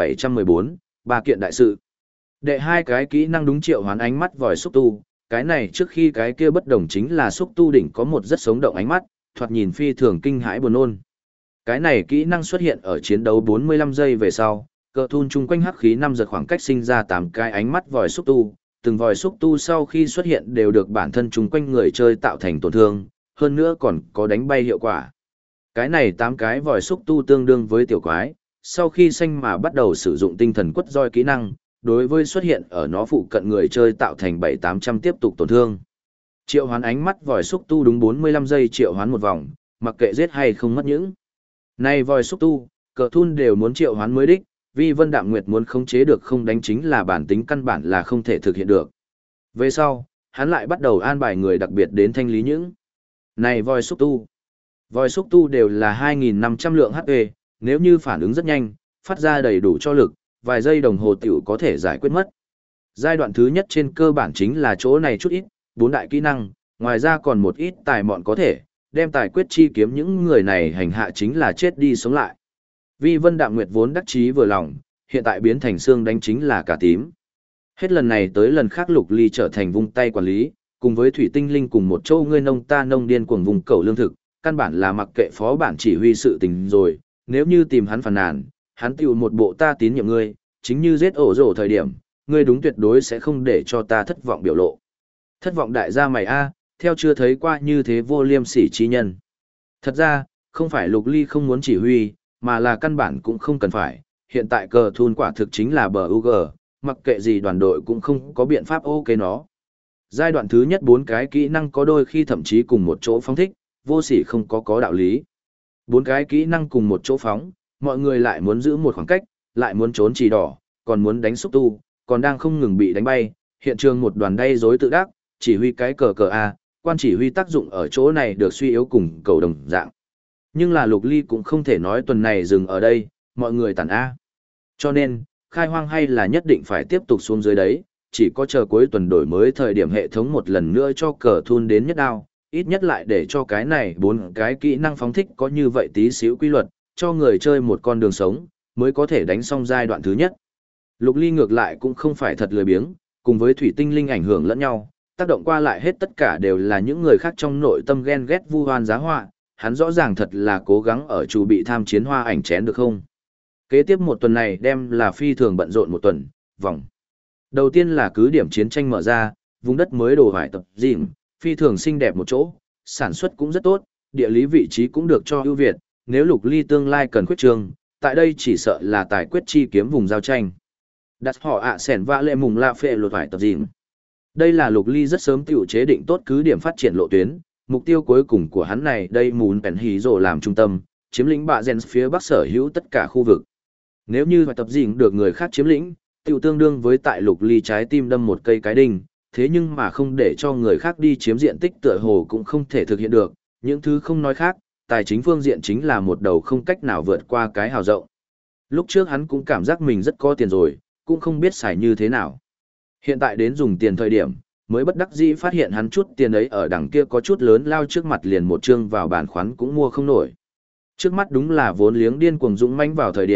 1714, ba kiện đại sự. Đệ hai cái kỹ năng đúng triệu hoán ánh mắt vòi xúc tu, cái này trước khi cái kia bất đồng chính là xúc tu đỉnh có một rất sống động ánh mắt, thoạt nhìn phi thường kinh hãi buồn nôn. Cái này kỹ năng xuất hiện ở chiến đấu 45 giây về sau, cờ thun chung quanh hắc khí 5 giật khoảng cách sinh ra 8 cái ánh mắt vòi xúc tu, từng vòi xúc tu sau khi xuất hiện đều được bản thân chung quanh người chơi tạo thành tổn thương, hơn nữa còn có đánh bay hiệu quả. Cái này 8 cái vòi xúc tu tương đương với tiểu quái, sau khi xanh mà bắt đầu sử dụng tinh thần quất roi kỹ năng, đối với xuất hiện ở nó phụ cận người chơi tạo thành 7-800 tiếp tục tổn thương. Triệu hoán ánh mắt vòi xúc tu đúng 45 giây triệu hoán một vòng, mặc kệ giết hay không mất những. Này vòi xúc tu, cờ thun đều muốn triệu hoán mới đích, vì Vân Đạm Nguyệt muốn khống chế được không đánh chính là bản tính căn bản là không thể thực hiện được. Về sau, hắn lại bắt đầu an bài người đặc biệt đến thanh lý những. Này vòi xúc tu. Vòi xúc tu đều là 2.500 lượng HP, nếu như phản ứng rất nhanh, phát ra đầy đủ cho lực, vài giây đồng hồ tiểu có thể giải quyết mất. Giai đoạn thứ nhất trên cơ bản chính là chỗ này chút ít, 4 đại kỹ năng, ngoài ra còn một ít tài mọn có thể, đem tài quyết chi kiếm những người này hành hạ chính là chết đi sống lại. Vi Vân Đạm Nguyệt vốn đắc chí vừa lòng, hiện tại biến thành xương đánh chính là cả tím. Hết lần này tới lần khác Lục Ly trở thành vung tay quản lý, cùng với Thủy Tinh Linh cùng một châu ngươi nông ta nông điên cuồng vùng cầu lương thực, căn bản là mặc kệ phó bản chỉ huy sự tình rồi, nếu như tìm hắn phàn nàn, hắn tiêu một bộ ta tín nhiệm ngươi, chính như giết ổ rổ thời điểm, ngươi đúng tuyệt đối sẽ không để cho ta thất vọng biểu lộ. Thất vọng đại gia mày a, theo chưa thấy qua như thế vô liêm sỉ chi nhân. Thật ra, không phải Lục Ly không muốn chỉ huy, mà là căn bản cũng không cần phải, hiện tại cờ thun quả thực chính là bờ UG, mặc kệ gì đoàn đội cũng không có biện pháp ok nó. Giai đoạn thứ nhất 4 cái kỹ năng có đôi khi thậm chí cùng một chỗ phóng thích, vô sỉ không có đạo lý. 4 cái kỹ năng cùng một chỗ phóng, mọi người lại muốn giữ một khoảng cách, lại muốn trốn chỉ đỏ, còn muốn đánh xúc tu, còn đang không ngừng bị đánh bay, hiện trường một đoàn đay rối tự đắc, chỉ huy cái cờ A, quan chỉ huy tác dụng ở chỗ này được suy yếu cùng cầu đồng dạng. Nhưng là Lục Ly cũng không thể nói tuần này dừng ở đây, mọi người tản A. Cho nên, khai hoang hay là nhất định phải tiếp tục xuống dưới đấy, chỉ có chờ cuối tuần đổi mới thời điểm hệ thống một lần nữa cho cờ thun đến nhất đao, ít nhất lại để cho cái này 4 cái kỹ năng phóng thích có như vậy tí xíu quy luật, cho người chơi một con đường sống, mới có thể đánh xong giai đoạn thứ nhất. Lục Ly ngược lại cũng không phải thật lười biếng, cùng với Thủy Tinh Linh ảnh hưởng lẫn nhau, tác động qua lại hết tất cả đều là những người khác trong nội tâm ghen ghét vu hoan giá họa, hắn rõ ràng thật là cố gắng ở chủ bị tham chiến hoa ảnh chén được không. Kế tiếp một tuần này đem là phi thường bận rộn một tuần, vòng. Đầu tiên là cứ điểm chiến tranh mở ra, vùng đất mới đồ hoài tập dìm, phi thường xinh đẹp một chỗ, sản xuất cũng rất tốt, địa lý vị trí cũng được cho ưu việt, nếu Lục Ly tương lai cần khuyết trương, tại đây chỉ sợ là tài quyết chi kiếm vùng giao tranh. Đặt họ ạ sẻn vã lệ mùng la phệ lột hoài tập dìm. Đây là Lục Ly rất sớm tiểu chế định tốt cứ điểm phát triển lộ tuyến, mục tiêu cuối cùng của hắn này đây muốn bèn hí rồ làm trung tâm, chiếm lĩnh bạ gen phía bắc sở hữu tất cả khu vực. Nếu như hoài tập dìm được người khác chiếm lĩnh, tiểu tương đương với tại Lục Ly trái tim đâm một cây cái đinh, thế nhưng mà không để cho người khác đi chiếm diện tích tựa hồ cũng không thể thực hiện được, những thứ không nói khác, tài chính phương diện chính là một đầu không cách nào vượt qua cái hào rộng. Lúc trước hắn cũng cảm giác mình rất có tiền rồi, cũng không biết xài như thế nào. Hiện tại đến dùng tiền thời điểm, mới bất đắc dĩ phát hiện hắn chút tiền ấy ở đằng kia có chút lớn lao trước mặt liền một chương vào bàn khoán cũng mua không nổi. Trước mắt đúng là vốn liếng điên cuồng dũng mãnh vào thời điểm,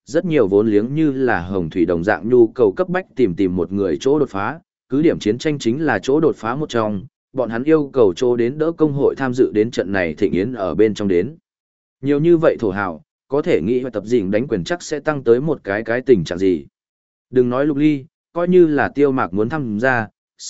rất nhiều vốn liếng như là hồng thủy đồng dạng nhu cầu cấp bách tìm một người chỗ đột phá, cứ điểm chiến tranh chính là chỗ đột phá một trong, bọn hắn yêu cầu chỗ đến đỡ công hội tham dự đến trận này thịnh yến ở bên trong đến. Nhiều như vậy thổ hào, có thể nghĩ và tập dình đánh quyền chắc sẽ tăng tới một cái tình trạng gì. Đừng nói Lục Ly, coi như là Tiêu Mạc muốn tham gia,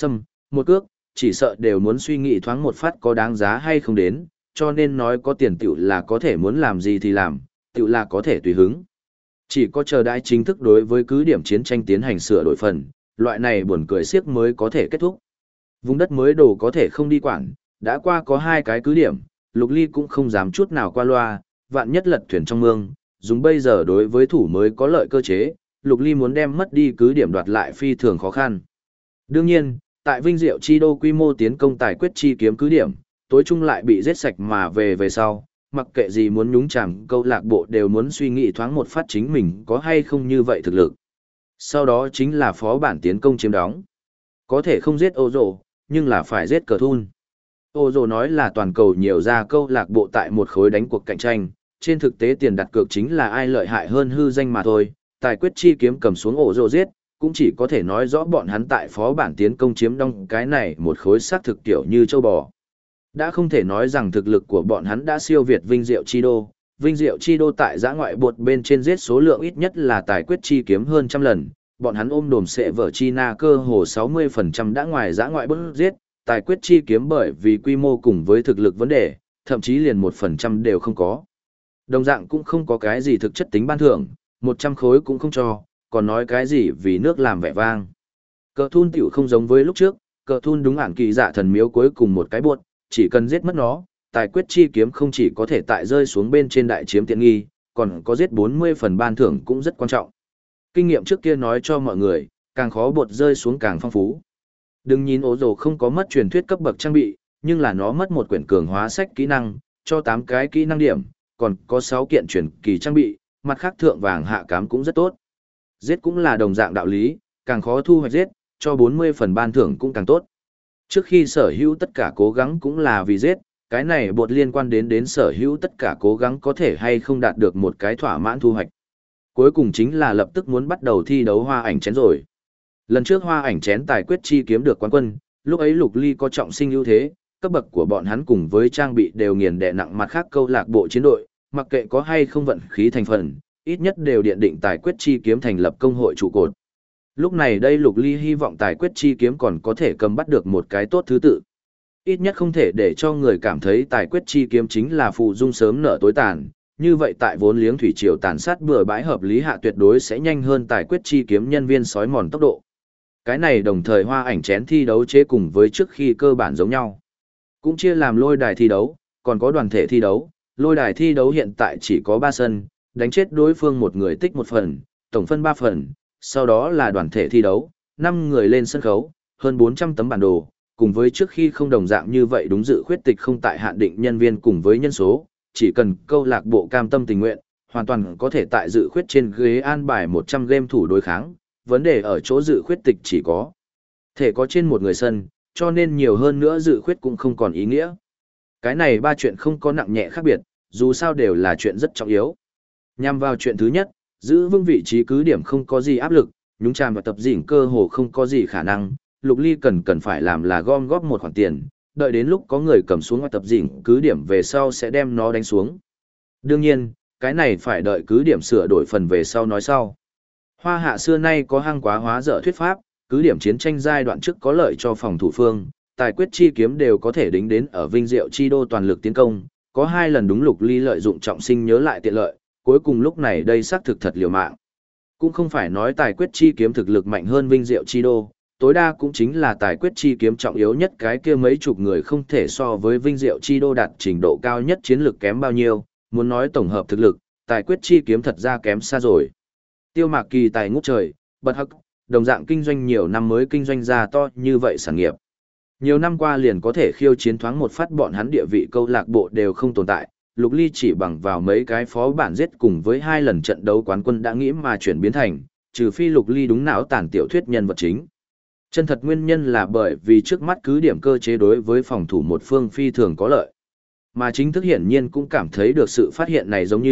một cước, chỉ sợ đều muốn suy nghĩ thoáng một phát có đáng giá hay không đến, cho nên nói có tiền tiểu là có thể muốn làm gì thì làm, tiểu là có thể tùy hứng. Chỉ có chờ đãi chính thức đối với cứ điểm chiến tranh tiến hành sửa đổi phần, loại này buồn cười siếc mới có thể kết thúc. Vùng đất mới đồ có thể không đi quản, đã qua có 2 cái cứ điểm, Lục Ly cũng không dám chút nào qua loa, vạn nhất lật thuyền trong mương, dùng bây giờ đối với thủ mới có lợi cơ chế, Lục Ly muốn đem mất đi cứ điểm đoạt lại phi thường khó khăn. Đương nhiên, tại Vinh Diệu Chi Đô quy mô tiến công tài quyết chi kiếm cứ điểm, tối trung lại bị giết sạch mà về sau, mặc kệ gì muốn nhúng chàm câu lạc bộ đều muốn suy nghĩ thoáng một phát chính mình có hay không như vậy thực lực. Sau đó chính là phó bản tiến công chiếm đóng. Có thể không giết ô rồ, nhưng là phải giết cờ thun. Ô rồ nói là toàn cầu nhiều ra câu lạc bộ tại một khối đánh cuộc cạnh tranh, trên thực tế tiền đặt cược chính là ai lợi hại hơn hư danh mà thôi, tài quyết chi kiếm cầm xuống ổ rồ giết, cũng chỉ có thể nói rõ bọn hắn tại phó bản tiến công chiếm đóng cái này một khối xác thực kiểu như châu bò. Đã không thể nói rằng thực lực của bọn hắn đã siêu việt Vinh Diệu Chi Đô. Vinh Diệu Chi Đô tại giã ngoại bột bên trên giết số lượng ít nhất là tài quyết chi kiếm hơn trăm lần, bọn hắn ôm đồm sệ vở chi na cơ hồ 60% đã ngoài giã ngoại bột giết, tài quyết chi kiếm bởi vì quy mô cùng với thực lực vấn đề, thậm chí liền 1% đều không có. Đồng dạng cũng không có cái gì thực chất tính ban thưởng, 100 khối cũng không cho, còn nói cái gì vì nước làm vẻ vang. Cờ thun tiểu không giống với lúc trước, cờ thun đúng ản kỳ dạ thần miếu cuối cùng một cái buột, chỉ cần giết mất nó, tài quyết chi kiếm không chỉ có thể tại rơi xuống bên trên đại chiếm tiện nghi, còn có giết 40 phần ban thưởng cũng rất quan trọng. Kinh nghiệm trước kia nói cho mọi người, càng khó bột rơi xuống càng phong phú. Đừng nhìn ố rồ không có mất truyền thuyết cấp bậc trang bị, nhưng là nó mất một quyển cường hóa sách kỹ năng, cho 8 cái kỹ năng điểm, còn có 6 kiện truyền kỳ trang bị, mặt khác thượng vàng hạ cám cũng rất tốt. Giết cũng là đồng dạng đạo lý, càng khó thu hoạch giết, cho 40 phần ban thưởng cũng càng tốt. Trước khi sở hữu tất cả cố gắng cũng là vì giết, cái này bột liên quan đến sở hữu tất cả cố gắng có thể hay không đạt được một cái thỏa mãn thu hoạch. Cuối cùng chính là lập tức muốn bắt đầu thi đấu hoa ảnh chén rồi. Lần trước hoa ảnh chén tài quyết chi kiếm được quán quân, lúc ấy Lục Ly có trọng sinh ưu thế, cấp bậc của bọn hắn cùng với trang bị đều nghiền đè nặng mặt khác câu lạc bộ chiến đội, mặc kệ có hay không vận khí thành phần, ít nhất đều điện định tài quyết chi kiếm thành lập công hội trụ cột. Lúc này đây Lục Ly hy vọng tài quyết chi kiếm còn có thể cầm bắt được một cái tốt thứ tự. Ít nhất không thể để cho người cảm thấy tài quyết chi kiếm chính là phụ dung sớm nở tối tàn, như vậy tại vốn liếng thủy triều tàn sát bừa bãi hợp lý hạ tuyệt đối sẽ nhanh hơn tài quyết chi kiếm nhân viên sói mòn tốc độ. Cái này đồng thời hoa ảnh chén thi đấu chế cùng với trước khi cơ bản giống nhau. Cũng chia làm lôi đài thi đấu, còn có đoàn thể thi đấu. Lôi đài thi đấu hiện tại chỉ có 3 sân, đánh chết đối phương một người tích 1 phần, tổng phân 3 phần, sau đó là đoàn thể thi đấu, 5 người lên sân khấu, hơn 400 tấm bản đồ, cùng với trước khi không đồng dạng như vậy đúng dự khuyết tịch không tại hạn định nhân viên cùng với nhân số, chỉ cần câu lạc bộ cam tâm tình nguyện, hoàn toàn có thể tại dự khuyết trên ghế an bài 100 game thủ đối kháng, vấn đề ở chỗ dự khuyết tịch chỉ có thể có trên một người sân, cho nên nhiều hơn nữa dự khuyết cũng không còn ý nghĩa. Cái này 3 chuyện không có nặng nhẹ khác biệt, dù sao đều là chuyện rất trọng yếu. Nhằm vào chuyện thứ nhất, giữ vững vị trí cứ điểm không có gì áp lực, nhúng chàm và tập dĩnh cơ hồ không có gì khả năng, Lục Ly cần phải làm là gom góp một khoản tiền, đợi đến lúc có người cầm xuống và tập dĩnh cứ điểm về sau sẽ đem nó đánh xuống. Đương nhiên, cái này phải đợi cứ điểm sửa đổi phần về sau nói sau. Hoa Hạ xưa nay có hăng quá hóa dở thuyết pháp, cứ điểm chiến tranh giai đoạn trước có lợi cho phòng thủ phương, tài quyết chi kiếm đều có thể đính đến ở Vinh Diệu Chi Đô toàn lực tiến công, có 2 lần đúng Lục Ly lợi dụng trọng sinh nhớ lại tiện lợi, cuối cùng lúc này đây xác thực thật liều mạng. Cũng không phải nói tài quyết chi kiếm thực lực mạnh hơn Vinh Diệu Chi Đô, tối đa cũng chính là tài quyết chi kiếm trọng yếu nhất cái kia mấy chục người không thể so với Vinh Diệu Chi Đô đạt trình độ cao nhất chiến lược kém bao nhiêu, muốn nói tổng hợp thực lực, tài quyết chi kiếm thật ra kém xa rồi. Tiêu Mạc Kỳ tài ngút trời, bật hắc, đồng dạng kinh doanh nhiều năm mới kinh doanh ra to như vậy sản nghiệp. Nhiều năm qua liền có thể khiêu chiến thoáng một phát bọn hắn địa vị câu lạc bộ đều không tồn tại, Lục Ly chỉ bằng vào mấy cái phó bản giết cùng với 2 lần trận đấu quán quân đã nghĩ mà chuyển biến thành, trừ phi Lục Ly đúng não tàn tiểu thuyết nhân vật chính. Chân thật nguyên nhân là bởi vì trước mắt cứ điểm cơ chế đối với phòng thủ một phương phi thường có lợi. Mà chính thức hiển nhiên cũng cảm thấy được sự phát hiện này giống như,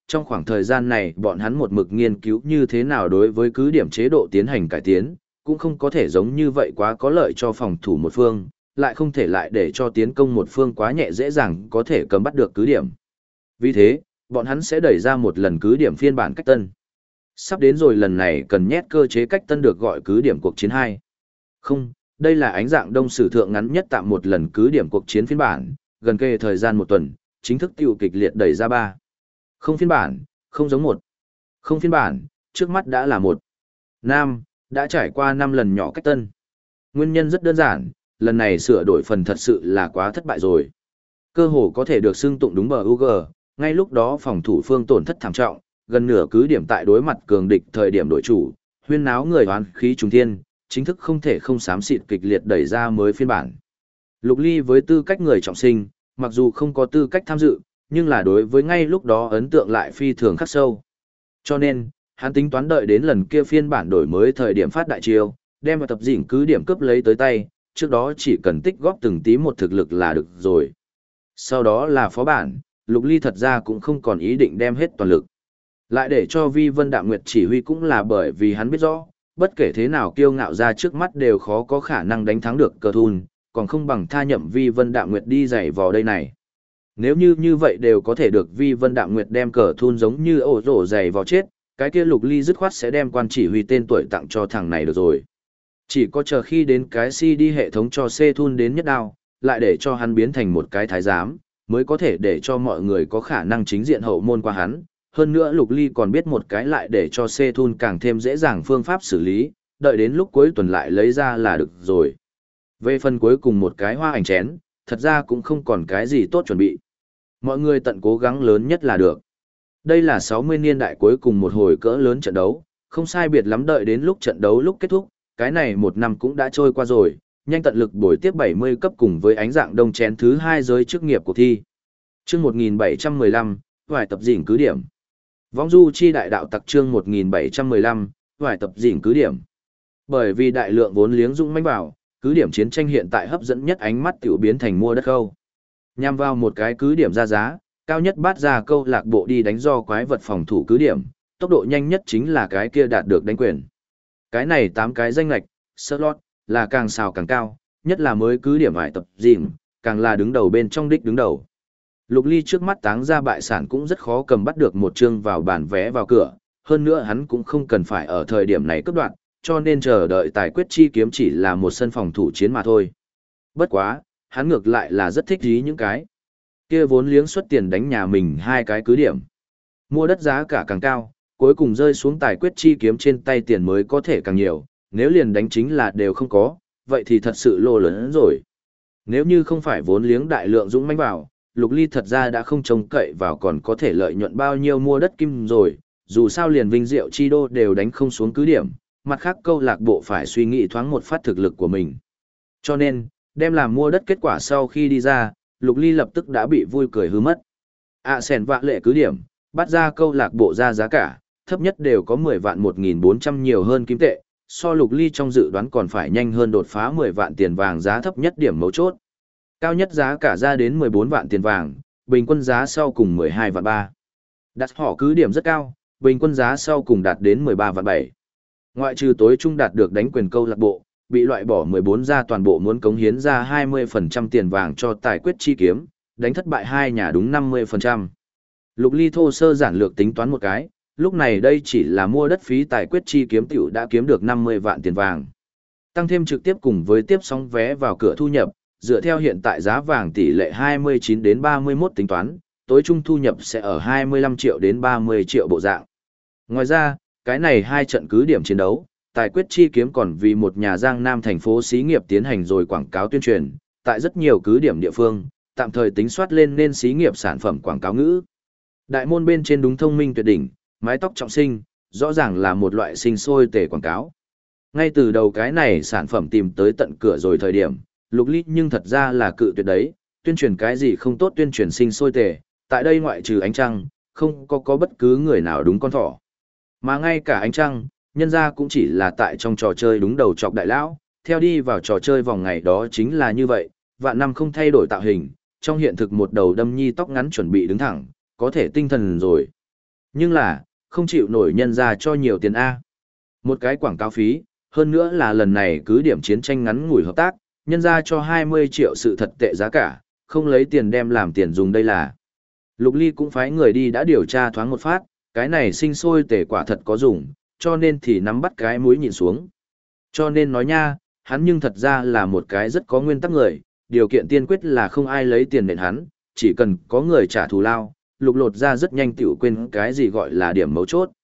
trong khoảng thời gian này bọn hắn một mực nghiên cứu như thế nào đối với cứ điểm chế độ tiến hành cải tiến, cũng không có thể giống như vậy quá có lợi cho phòng thủ một phương, lại không thể lại để cho tiến công một phương quá nhẹ dễ dàng có thể cầm bắt được cứ điểm. Vì thế, bọn hắn sẽ đẩy ra một lần cứ điểm phiên bản cách tân. Sắp đến rồi, lần này cần nhét cơ chế cách tân được gọi cứ điểm cuộc chiến 2. Không, đây là ánh dạng đông sử thượng ngắn nhất tạm một lần cứ điểm cuộc chiến phiên bản, gần kề thời gian một tuần, chính thức tiêu kịch liệt đẩy ra 3. Không phiên bản, không giống 1. Không phiên bản, trước mắt đã là 1. Nam, đã trải qua 5 lần nhỏ cách tân. Nguyên nhân rất đơn giản, lần này sửa đổi phần thật sự là quá thất bại rồi. Cơ hồ có thể được xưng tụng đúng bờ UG, ngay lúc đó phòng thủ phương tổn thất thảm trọng, gần nửa cứ điểm tại đối mặt cường địch thời điểm đổi chủ, huyên náo người hoán khí trùng thiên, chính thức không thể không xám xịt kịch liệt đẩy ra mới phiên bản. Lục Ly với tư cách người trọng sinh, mặc dù không có tư cách tham dự, nhưng là đối với ngay lúc đó ấn tượng lại phi thường khắc sâu. Cho nên, hắn tính toán đợi đến lần kia phiên bản đổi mới thời điểm phát đại chiêu, đem vào tập dĩnh cứ điểm cướp lấy tới tay, trước đó chỉ cần tích góp từng tí một thực lực là được rồi. Sau đó là phó bản, Lục Ly thật ra cũng không còn ý định đem hết toàn lực. Lại để cho Vi Vân Đạm Nguyệt chỉ huy cũng là bởi vì hắn biết rõ, bất kể thế nào kiêu ngạo ra trước mắt đều khó có khả năng đánh thắng được cờ thun, còn không bằng tha nhậm Vi Vân Đạm Nguyệt đi giày vò đây này. Nếu như vậy đều có thể được Vi Vân Đạm Nguyệt đem cờ thun giống như ổ rổ giày vò chết, cái kia Lục Ly dứt khoát sẽ đem quan chỉ huy tên tuổi tặng cho thằng này được rồi. Chỉ có chờ khi đến cái CD hệ thống cho C thun đến nhất đao, lại để cho hắn biến thành một cái thái giám, mới có thể để cho mọi người có khả năng chính diện hậu môn qua hắn. Hơn nữa Lục Ly còn biết một cái lại để cho C thun càng thêm dễ dàng phương pháp xử lý, đợi đến lúc cuối tuần lại lấy ra là được rồi. Về phần cuối cùng một cái hoa ảnh chén, thật ra cũng không còn cái gì tốt chuẩn bị. Mọi người tận cố gắng lớn nhất là được. Đây là 60 niên đại cuối cùng một hồi cỡ lớn trận đấu, không sai biệt lắm đợi đến lúc trận đấu lúc kết thúc, cái này một năm cũng đã trôi qua rồi, nhanh tận lực bồi tiếp 70 cấp cùng với ánh dạng đông chén thứ 2 giới chức nghiệp cuộc thi. Chương 1715, vài tập dĩnh cứ điểm. Vong du chi đại đạo tặc chương 1715, vài tập dĩnh cứ điểm. Bởi vì đại lượng vốn liếng dũng mãnh vào, cứ điểm chiến tranh hiện tại hấp dẫn nhất ánh mắt tiểu biến thành mua đất khâu. Nhằm vào một cái cứ điểm ra giá, cao nhất bát ra câu lạc bộ đi đánh do quái vật phòng thủ cứ điểm, tốc độ nhanh nhất chính là cái kia đạt được đánh quyền. Cái này 8 cái danh lạch, slot, là càng xào càng cao, nhất là mới cứ điểm vài tập dĩnh, càng là đứng đầu bên trong đích đứng đầu. Lục Ly trước mắt táng ra bại sản cũng rất khó cầm bắt được một chương vào bản vé vào cửa, hơn nữa hắn cũng không cần phải ở thời điểm này cấp đoạn, cho nên chờ đợi tài quyết chi kiếm chỉ là một sân phòng thủ chiến mà thôi. Bất quá, hắn ngược lại là rất thích ý những cái kia vốn liếng xuất tiền đánh nhà mình 2 cái cứ điểm. Mua đất giá cả càng cao, cuối cùng rơi xuống tài quyết chi kiếm trên tay tiền mới có thể càng nhiều, nếu liền đánh chính là đều không có, vậy thì thật sự lô lớn rồi. Nếu như không phải vốn liếng đại lượng dũng mãnh vào, Lục Ly thật ra đã không trông cậy vào còn có thể lợi nhuận bao nhiêu mua đất kim rồi, dù sao liền Vinh Diệu Chi Đô đều đánh không xuống cứ điểm, mặt khác câu lạc bộ phải suy nghĩ thoáng một phát thực lực của mình. Cho nên, đem làm mua đất kết quả sau khi đi ra, Lục Ly lập tức đã bị vui cười hư mất. Sèn vạ lệ cứ điểm, bắt ra câu lạc bộ ra giá cả, thấp nhất đều có 10 vạn 1.400 nhiều hơn kim tệ, so Lục Ly trong dự đoán còn phải nhanh hơn đột phá 10 vạn tiền vàng giá thấp nhất điểm mấu chốt. Cao nhất giá cả ra đến 14 vạn tiền vàng, bình quân giá sau cùng 12 vạn 3. Đặt họ cứ điểm rất cao, bình quân giá sau cùng đạt đến 13 vạn 7. Ngoại trừ tối trung đạt được đánh quyền câu lạc bộ, bị loại bỏ 14 ra toàn bộ muốn cống hiến ra 20% tiền vàng cho tài quyết chi kiếm, đánh thất bại 2 nhà đúng 50%. Lục Ly thô sơ giản lược tính toán một cái, lúc này đây chỉ là mua đất phí tài quyết chi kiếm tiểu đã kiếm được 50 vạn tiền vàng. Tăng thêm trực tiếp cùng với tiếp sóng vé vào cửa thu nhập, dựa theo hiện tại giá vàng tỷ lệ 29 đến 31 tính toán, tối trung thu nhập sẽ ở 25 triệu đến 30 triệu bộ dạng. Ngoài ra, cái này 2 trận cứ điểm chiến đấu, tài quyết chi kiếm còn vì một nhà Giang Nam thành phố xí nghiệp tiến hành rồi quảng cáo tuyên truyền, tại rất nhiều cứ điểm địa phương, tạm thời tính soát lên nên xí nghiệp sản phẩm quảng cáo ngữ. Đại môn bên trên đúng thông minh tuyệt đỉnh, mái tóc trọng sinh, rõ ràng là một loại sinh sôi tể quảng cáo. Ngay từ đầu cái này sản phẩm tìm tới tận cửa rồi thời điểm, Lục Ly nhưng thật ra là cự tuyệt đấy, tuyên truyền cái gì không tốt tuyên truyền sinh sôi tể, tại đây ngoại trừ ánh trăng, không có bất cứ người nào đúng con thỏ. Mà ngay cả ánh trăng, nhân ra cũng chỉ là tại trong trò chơi đúng đầu chọc đại lão, theo đi vào trò chơi vòng ngày đó chính là như vậy, vạn năm không thay đổi tạo hình, trong hiện thực một đầu đâm nhi tóc ngắn chuẩn bị đứng thẳng, có thể tinh thần rồi. Nhưng là, không chịu nổi nhân ra cho nhiều tiền A. Một cái quảng cáo phí, hơn nữa là lần này cứ điểm chiến tranh ngắn ngủi hợp tác, nhân ra cho 20 triệu sự thật tệ giá cả, không lấy tiền đem làm tiền dùng đây là. Lục Ly cũng phái người đi đã điều tra thoáng một phát, cái này sinh sôi tể quả thật có dùng, cho nên thì nắm bắt cái mũi nhìn xuống. Cho nên nói nha, hắn nhưng thật ra là một cái rất có nguyên tắc người, điều kiện tiên quyết là không ai lấy tiền nện hắn, chỉ cần có người trả thù lao, lục lột ra rất nhanh tiểu quên cái gì gọi là điểm mấu chốt.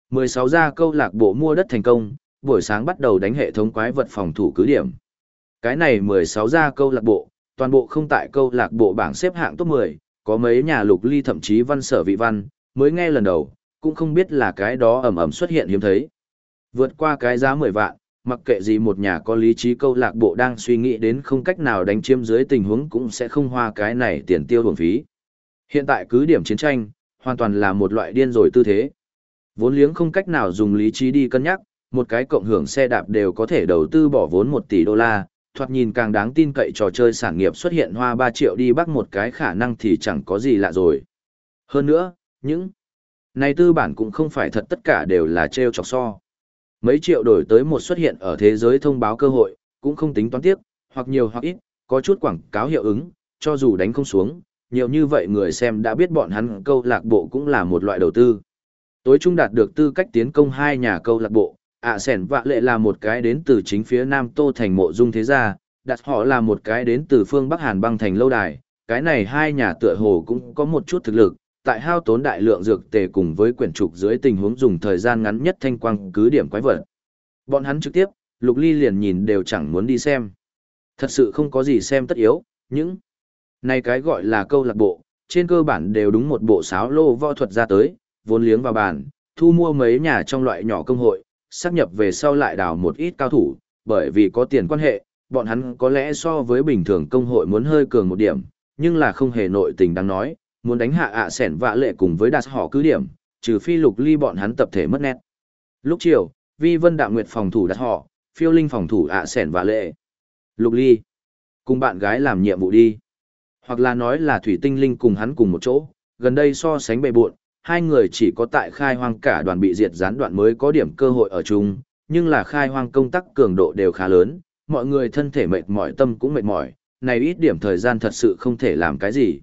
16 gia câu lạc bộ mua đất thành công, buổi sáng bắt đầu đánh hệ thống quái vật phòng thủ cứ điểm. Cái này 16 gia câu lạc bộ, toàn bộ không tại câu lạc bộ bảng xếp hạng top 10, có mấy nhà Lục Ly thậm chí văn sở vị văn, mới nghe lần đầu, cũng không biết là cái đó ầm ầm xuất hiện hiếm thấy. Vượt qua cái giá 10 vạn, mặc kệ gì một nhà có lý trí câu lạc bộ đang suy nghĩ đến không cách nào đánh chiếm dưới tình huống cũng sẽ không hoa cái này tiền tiêu bổng phí. Hiện tại cứ điểm chiến tranh, hoàn toàn là một loại điên rồi tư thế. Vốn liếng không cách nào dùng lý trí đi cân nhắc, một cái cộng hưởng xe đạp đều có thể đầu tư bỏ vốn 1 tỷ đô la, thoạt nhìn càng đáng tin cậy trò chơi sản nghiệp xuất hiện hoa 3 triệu đi bắt một cái khả năng thì chẳng có gì lạ rồi. Hơn nữa, những này tư bản cũng không phải thật tất cả đều là treo chọc so. Mấy triệu đổi tới một xuất hiện ở thế giới thông báo cơ hội, cũng không tính toán tiếc, hoặc nhiều hoặc ít, có chút quảng cáo hiệu ứng, cho dù đánh không xuống, nhiều như vậy người xem đã biết bọn hắn câu lạc bộ cũng là một loại đầu tư. Tối trung đạt được tư cách tiến công hai nhà câu lạc bộ, Sẻn Vạ Lệ là một cái đến từ chính phía Nam Tô Thành Mộ Dung Thế Gia, đặt họ là một cái đến từ phương Bắc Hàn Băng Thành Lâu Đài, cái này hai nhà tựa hồ cũng có một chút thực lực, tại hao tốn đại lượng dược tề cùng với quyển trục dưới tình huống dùng thời gian ngắn nhất thanh quang cứ điểm quái vật. Bọn hắn trực tiếp, Lục Ly liền nhìn đều chẳng muốn đi xem. Thật sự không có gì xem tất yếu, những này cái gọi là câu lạc bộ, trên cơ bản đều đúng một bộ sáo lô võ thuật ra tới, vốn liếng vào bàn, thu mua mấy nhà trong loại nhỏ công hội, sáp nhập về sau lại đào một ít cao thủ, bởi vì có tiền quan hệ, bọn hắn có lẽ so với bình thường công hội muốn hơi cường một điểm, nhưng là không hề nội tình đáng nói, muốn đánh hạ Sẻn Vạ Lệ cùng với đặt họ cứ điểm, trừ phi Lục Ly bọn hắn tập thể mất nét. Lúc chiều, Vi Vân Đạm Nguyệt phòng thủ đặt họ, Phiêu Linh phòng thủ Sẻn Vạ Lệ. Lục Ly, cùng bạn gái làm nhiệm vụ đi. Hoặc là nói là Thủy Tinh Linh cùng hắn cùng một chỗ, gần đây so sánh bề bộn, hai người chỉ có tại khai hoang cả đoàn bị diệt gián đoạn mới có điểm cơ hội ở chung, nhưng là khai hoang công tác cường độ đều khá lớn, mọi người thân thể mệt mỏi tâm cũng mệt mỏi, này ít điểm thời gian thật sự không thể làm cái gì.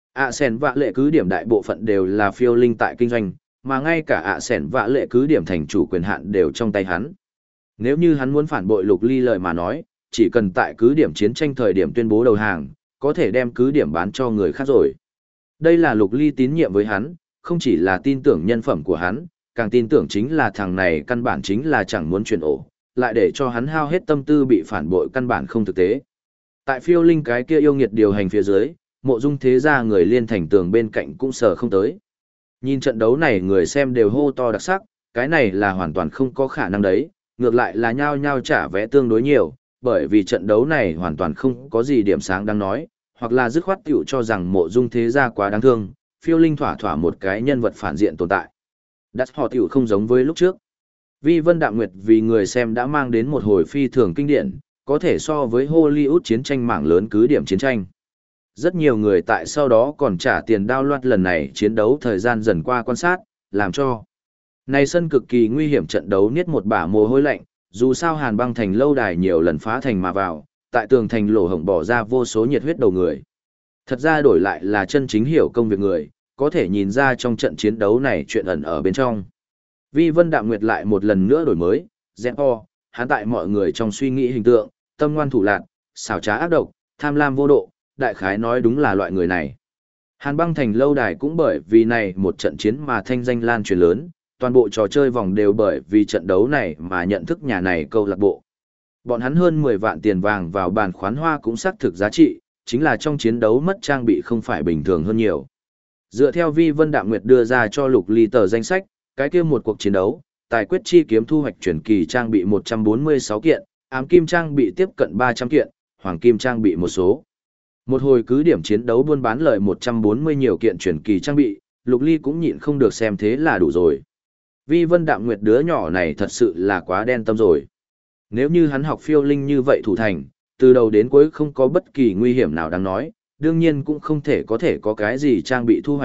Sẻn Vạ Lệ cứ điểm đại bộ phận đều là Phiêu Linh tại kinh doanh, mà ngay cả Sẻn Vạ Lệ cứ điểm thành chủ quyền hạn đều trong tay hắn. Nếu như hắn muốn phản bội Lục Ly lời mà nói, chỉ cần tại cứ điểm chiến tranh thời điểm tuyên bố đầu hàng, có thể đem cứ điểm bán cho người khác rồi. Đây là Lục Ly tín nhiệm với hắn, không chỉ là tin tưởng nhân phẩm của hắn, càng tin tưởng chính là thằng này căn bản chính là chẳng muốn chuyển ổ, lại để cho hắn hao hết tâm tư bị phản bội căn bản không thực tế. Tại Phiêu Linh cái kia yêu nghiệt điều hành phía dưới, Mộ Dung Thế Gia người liên thành tường bên cạnh cũng sờ không tới. Nhìn trận đấu này người xem đều hô to đặc sắc, cái này là hoàn toàn không có khả năng đấy, ngược lại là nhao nhao trả vé tương đối nhiều, bởi vì trận đấu này hoàn toàn không có gì điểm sáng đang nói, hoặc là dứt khoát tiểu cho rằng Mộ Dung Thế Gia quá đáng thương, Phiêu Linh thỏa thỏa một cái nhân vật phản diện tồn tại. Đắt họ tiểu không giống với lúc trước. Vi Vân Đạm Nguyệt vì người xem đã mang đến một hồi phi thường kinh điển, có thể so với Hollywood chiến tranh mạng lớn cứ điểm chiến tranh. Rất nhiều người tại sau đó còn trả tiền download lần này chiến đấu thời gian dần qua quan sát, làm cho này sân cực kỳ nguy hiểm trận đấu niết một bả mồ hôi lạnh, dù sao Hàn Băng Thành lâu đài nhiều lần phá thành mà vào, tại tường thành lỗ hổng bỏ ra vô số nhiệt huyết đầu người. Thật ra đổi lại là chân chính hiểu công việc người, có thể nhìn ra trong trận chiến đấu này chuyện ẩn ở bên trong. Vi Vân Đạm Nguyệt lại một lần nữa đổi mới, Zeppo, hắn tại mọi người trong suy nghĩ hình tượng, tâm ngoan thủ lạn, xảo trá ác độc, tham lam vô độ, đại khái nói đúng là loại người này. Hàn Băng Thành lâu đài cũng bởi vì này một trận chiến mà thanh danh lan truyền lớn, toàn bộ trò chơi vòng đều bởi vì trận đấu này mà nhận thức nhà này câu lạc bộ. Bọn hắn hơn 10 vạn tiền vàng vào bàn khoán hoa cũng xác thực giá trị, chính là trong chiến đấu mất trang bị không phải bình thường hơn nhiều. Dựa theo Vi Vân Đạm Nguyệt đưa ra cho Lục Ly tờ danh sách, cái kia một cuộc chiến đấu, tài quyết chi kiếm thu hoạch chuyển kỳ trang bị 146 kiện, ám kim trang bị tiếp cận 300 kiện, hoàng kim trang bị một số. Một hồi cứ điểm chiến đấu buôn bán lợi 140 nhiều kiện chuyển kỳ trang bị, Lục Ly cũng nhịn không được xem thế là đủ rồi. Vi Vân Đạm Nguyệt đứa nhỏ này thật sự là quá đen tâm rồi. Nếu như hắn học Phiêu Linh như vậy thủ thành, từ đầu đến cuối không có bất kỳ nguy hiểm nào đáng nói, đương nhiên cũng không thể có cái gì trang bị thu hoạch,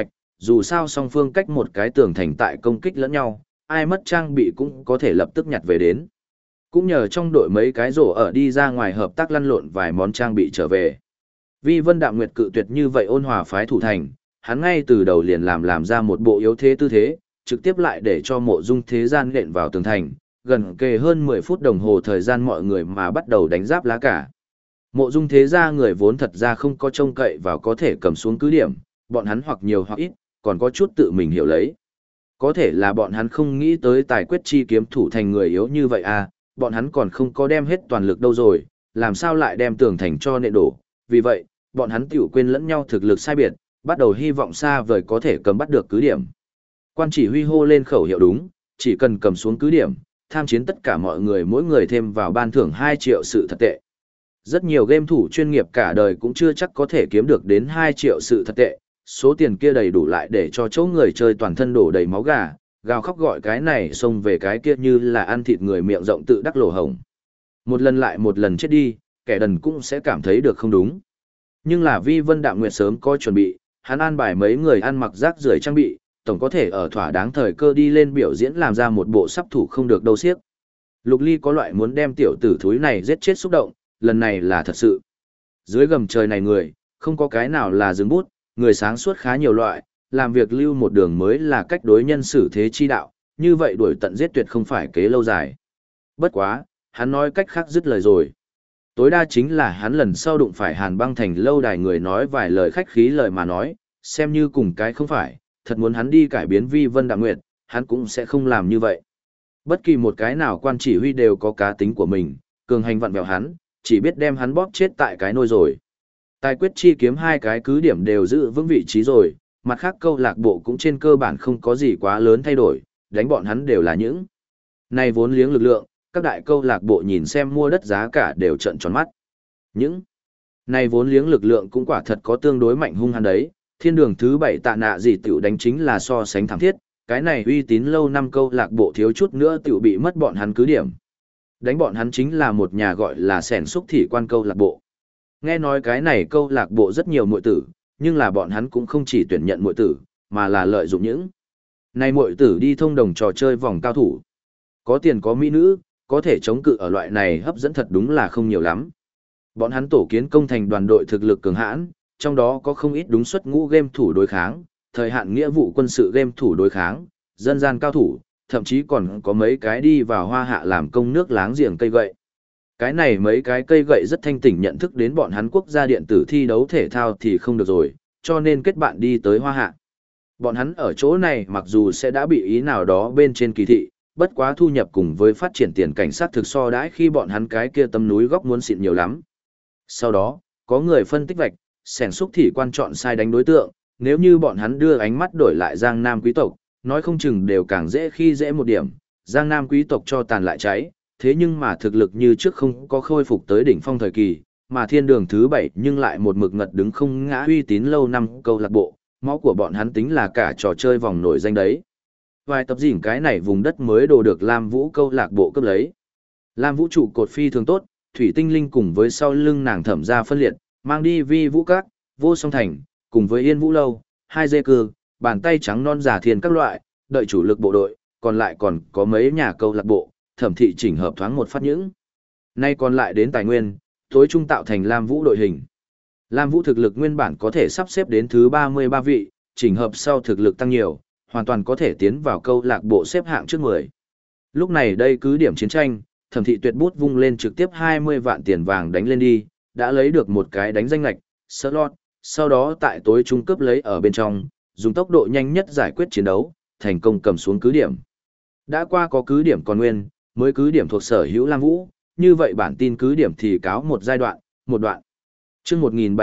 dù sao song phương cách một cái tường thành tại công kích lẫn nhau, ai mất trang bị cũng có thể lập tức nhặt về đến. Cũng nhờ trong đội mấy cái rổ ở đi ra ngoài hợp tác lăn lộn vài món trang bị trở về. Vi Vân Đạm Nguyệt cự tuyệt như vậy ôn hòa phái thủ thành, hắn ngay từ đầu liền làm ra một bộ yếu thế tư thế, trực tiếp lại để cho Mộ Dung Thế Gian nện vào tường thành, gần kề hơn 10 phút đồng hồ thời gian mọi người mà bắt đầu đánh giáp lá cả. Mộ Dung Thế Gia người vốn thật ra không có trông cậy vào có thể cầm xuống cứ điểm, bọn hắn hoặc nhiều hoặc ít, còn có chút tự mình hiểu lấy. Có thể là bọn hắn không nghĩ tới tài quyết chi kiếm thủ thành người yếu như vậy à, bọn hắn còn không có đem hết toàn lực đâu rồi, làm sao lại đem tường thành cho nện đổ, vì vậy, bọn hắn tiểu quên lẫn nhau thực lực sai biệt, bắt đầu hy vọng xa vời có thể cầm bắt được cứ điểm. Quan chỉ huy hô lên khẩu hiệu đúng, chỉ cần cầm xuống cứ điểm, tham chiến tất cả mọi người mỗi người thêm vào ban thưởng 2 triệu sự thật tệ. Rất nhiều game thủ chuyên nghiệp cả đời cũng chưa chắc có thể kiếm được đến 2 triệu sự thật tệ, số tiền kia đầy đủ lại để cho chỗ người chơi toàn thân đổ đầy máu gà, gào khóc gọi cái này xông về cái kia như là ăn thịt người miệng rộng tự đắc lỗ hổng. Một lần lại một lần chết đi, kẻ đần cũng sẽ cảm thấy được không đúng. Nhưng là Vi Vân Đạm Nguyệt sớm có chuẩn bị, hắn an bài mấy người ăn mặc rác rưởi trang bị, tổng có thể ở thỏa đáng thời cơ đi lên biểu diễn làm ra một bộ sắp thủ không được đâu xiếc. Lục Ly có loại muốn đem tiểu tử thúi này giết chết xúc động, lần này là thật sự. Dưới gầm trời này người, không có cái nào là dừng bút, người sáng suốt khá nhiều loại, làm việc lưu một đường mới là cách đối nhân xử thế chi đạo, như vậy đuổi tận giết tuyệt không phải kế lâu dài. Bất quá, hắn nói cách khác dứt lời rồi. Tối đa chính là hắn lần sau đụng phải Hàn Băng Thành lâu đài người nói vài lời khách khí lời mà nói, xem như cùng cái không phải, thật muốn hắn đi cải biến Vi Vân Đạm Nguyệt, hắn cũng sẽ không làm như vậy. Bất kỳ một cái nào quan chỉ huy đều có cá tính của mình, cường hành vặn vẹo hắn, chỉ biết đem hắn bóp chết tại cái nôi rồi. Tài quyết chi kiếm 2 cái cứ điểm đều giữ vững vị trí rồi, mặt khác câu lạc bộ cũng trên cơ bản không có gì quá lớn thay đổi, đánh bọn hắn đều là những này vốn liếng lực lượng, các đại câu lạc bộ nhìn xem mua đất giá cả đều trợn tròn mắt. Những này vốn liếng lực lượng cũng quả thật có tương đối mạnh hung hăng đấy, thiên đường thứ 7 tạ nạ gì tiểu đánh chính là so sánh thảm thiết, cái này uy tín lâu năm câu lạc bộ thiếu chút nữa tiểu bị mất bọn hắn cứ điểm. Đánh bọn hắn chính là một nhà gọi là Sẻn Xúc Thị Quan câu lạc bộ. Nghe nói cái này câu lạc bộ rất nhiều muội tử, nhưng là bọn hắn cũng không chỉ tuyển nhận muội tử, mà là lợi dụng những này muội tử đi thông đồng trò chơi vòng cao thủ. Có tiền có mỹ nữ, có thể chống cự ở loại này hấp dẫn thật đúng là không nhiều lắm. Bọn hắn tổ kiến công thành đoàn đội thực lực cường hãn, trong đó có không ít đúng xuất ngũ game thủ đối kháng, thời hạn nghĩa vụ quân sự game thủ đối kháng, dân gian cao thủ, thậm chí còn có mấy cái đi vào hoa hạ làm công nước láng giềng cây gậy. Cái này mấy cái cây gậy rất thanh tỉnh nhận thức đến bọn hắn quốc gia điện tử thi đấu thể thao thì không được rồi, cho nên kết bạn đi tới hoa hạ. Bọn hắn ở chỗ này mặc dù sẽ đã bị ý nào đó bên trên kỳ thị, bất quá thu nhập cùng với phát triển tiền cảnh sát thực so đãi khi bọn hắn cái kia tâm núi góc muốn xịn nhiều lắm. Sau đó, có người phân tích vạch, Sẻn Xúc Thị Quan chọn sai đánh đối tượng, nếu như bọn hắn đưa ánh mắt đổi lại Giang Nam quý tộc, nói không chừng đều càng dễ khi dễ một điểm, Giang Nam quý tộc cho tàn lại cháy, thế nhưng mà thực lực như trước không có khôi phục tới đỉnh phong thời kỳ, mà thiên đường thứ 7 nhưng lại một mực ngật đứng không ngã uy tín lâu năm câu lạc bộ, máu của bọn hắn tính là cả trò chơi vòng nổi danh đấy. Vài tập dỉn cái này vùng đất mới đồ được Lam Vũ câu lạc bộ cướp lấy. Lam Vũ trụ cột phi thường tốt, Thủy Tinh Linh cùng với sau lưng nàng Thẩm Gia phân liệt, mang đi Vi Vũ Các, Vô Song Thành, cùng với Yên Vũ Lâu, 2 dê cư, bàn tay trắng non giả thiên các loại, đợi chủ lực bộ đội, còn lại còn có mấy nhà câu lạc bộ, Thẩm thị chỉnh hợp thoáng một phát những. Nay còn lại đến tài nguyên, tối trung tạo thành Lam Vũ đội hình. Lam Vũ thực lực nguyên bản có thể sắp xếp đến thứ 33 vị, chỉnh hợp sau thực lực tăng nhiều, hoàn toàn có thể tiến vào câu lạc bộ xếp hạng trước 10. Lúc này đây cứ điểm chiến tranh, Thẩm thị tuyệt bút vung lên trực tiếp 20 vạn tiền vàng đánh lên đi, đã lấy được một cái đánh danh lạch, slot, sau đó tại tối trung cấp lấy ở bên trong, dùng tốc độ nhanh nhất giải quyết chiến đấu, thành công cầm xuống cứ điểm. Đã qua có cứ điểm còn nguyên, mới cứ điểm thuộc sở hữu Lam Vũ, như vậy bản tin cứ điểm thì cáo một giai đoạn, một đoạn. Chương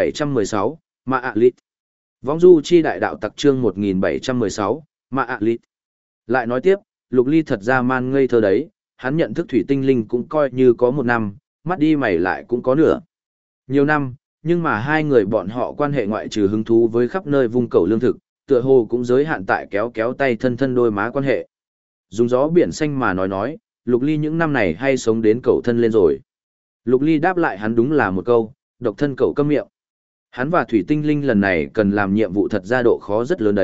1716, Mạ ạ Lít. Vong du chi đại đạo tặc chương 1716, Mạ ạ Lít. Lại nói tiếp, Lục Ly thật ra man ngây thơ đấy, hắn nhận thức Thủy Tinh Linh cũng coi như có 1 năm, mắt đi mày lại cũng có nửa. Nhiều năm, nhưng mà hai người bọn họ quan hệ ngoại trừ hứng thú với khắp nơi vung cầu lương thực, tựa hồ cũng giới hạn tại kéo kéo tay thân thân đôi má quan hệ. Dùng gió biển xanh mà nói, Lục Ly những năm này hay sống đến cầu thân lên rồi. Lục Ly đáp lại hắn đúng là một câu, độc thân cậu câm miệng. Hắn và Thủy Tinh Linh lần này cần làm nhiệm vụ thật ra độ khó rất lớn đấy,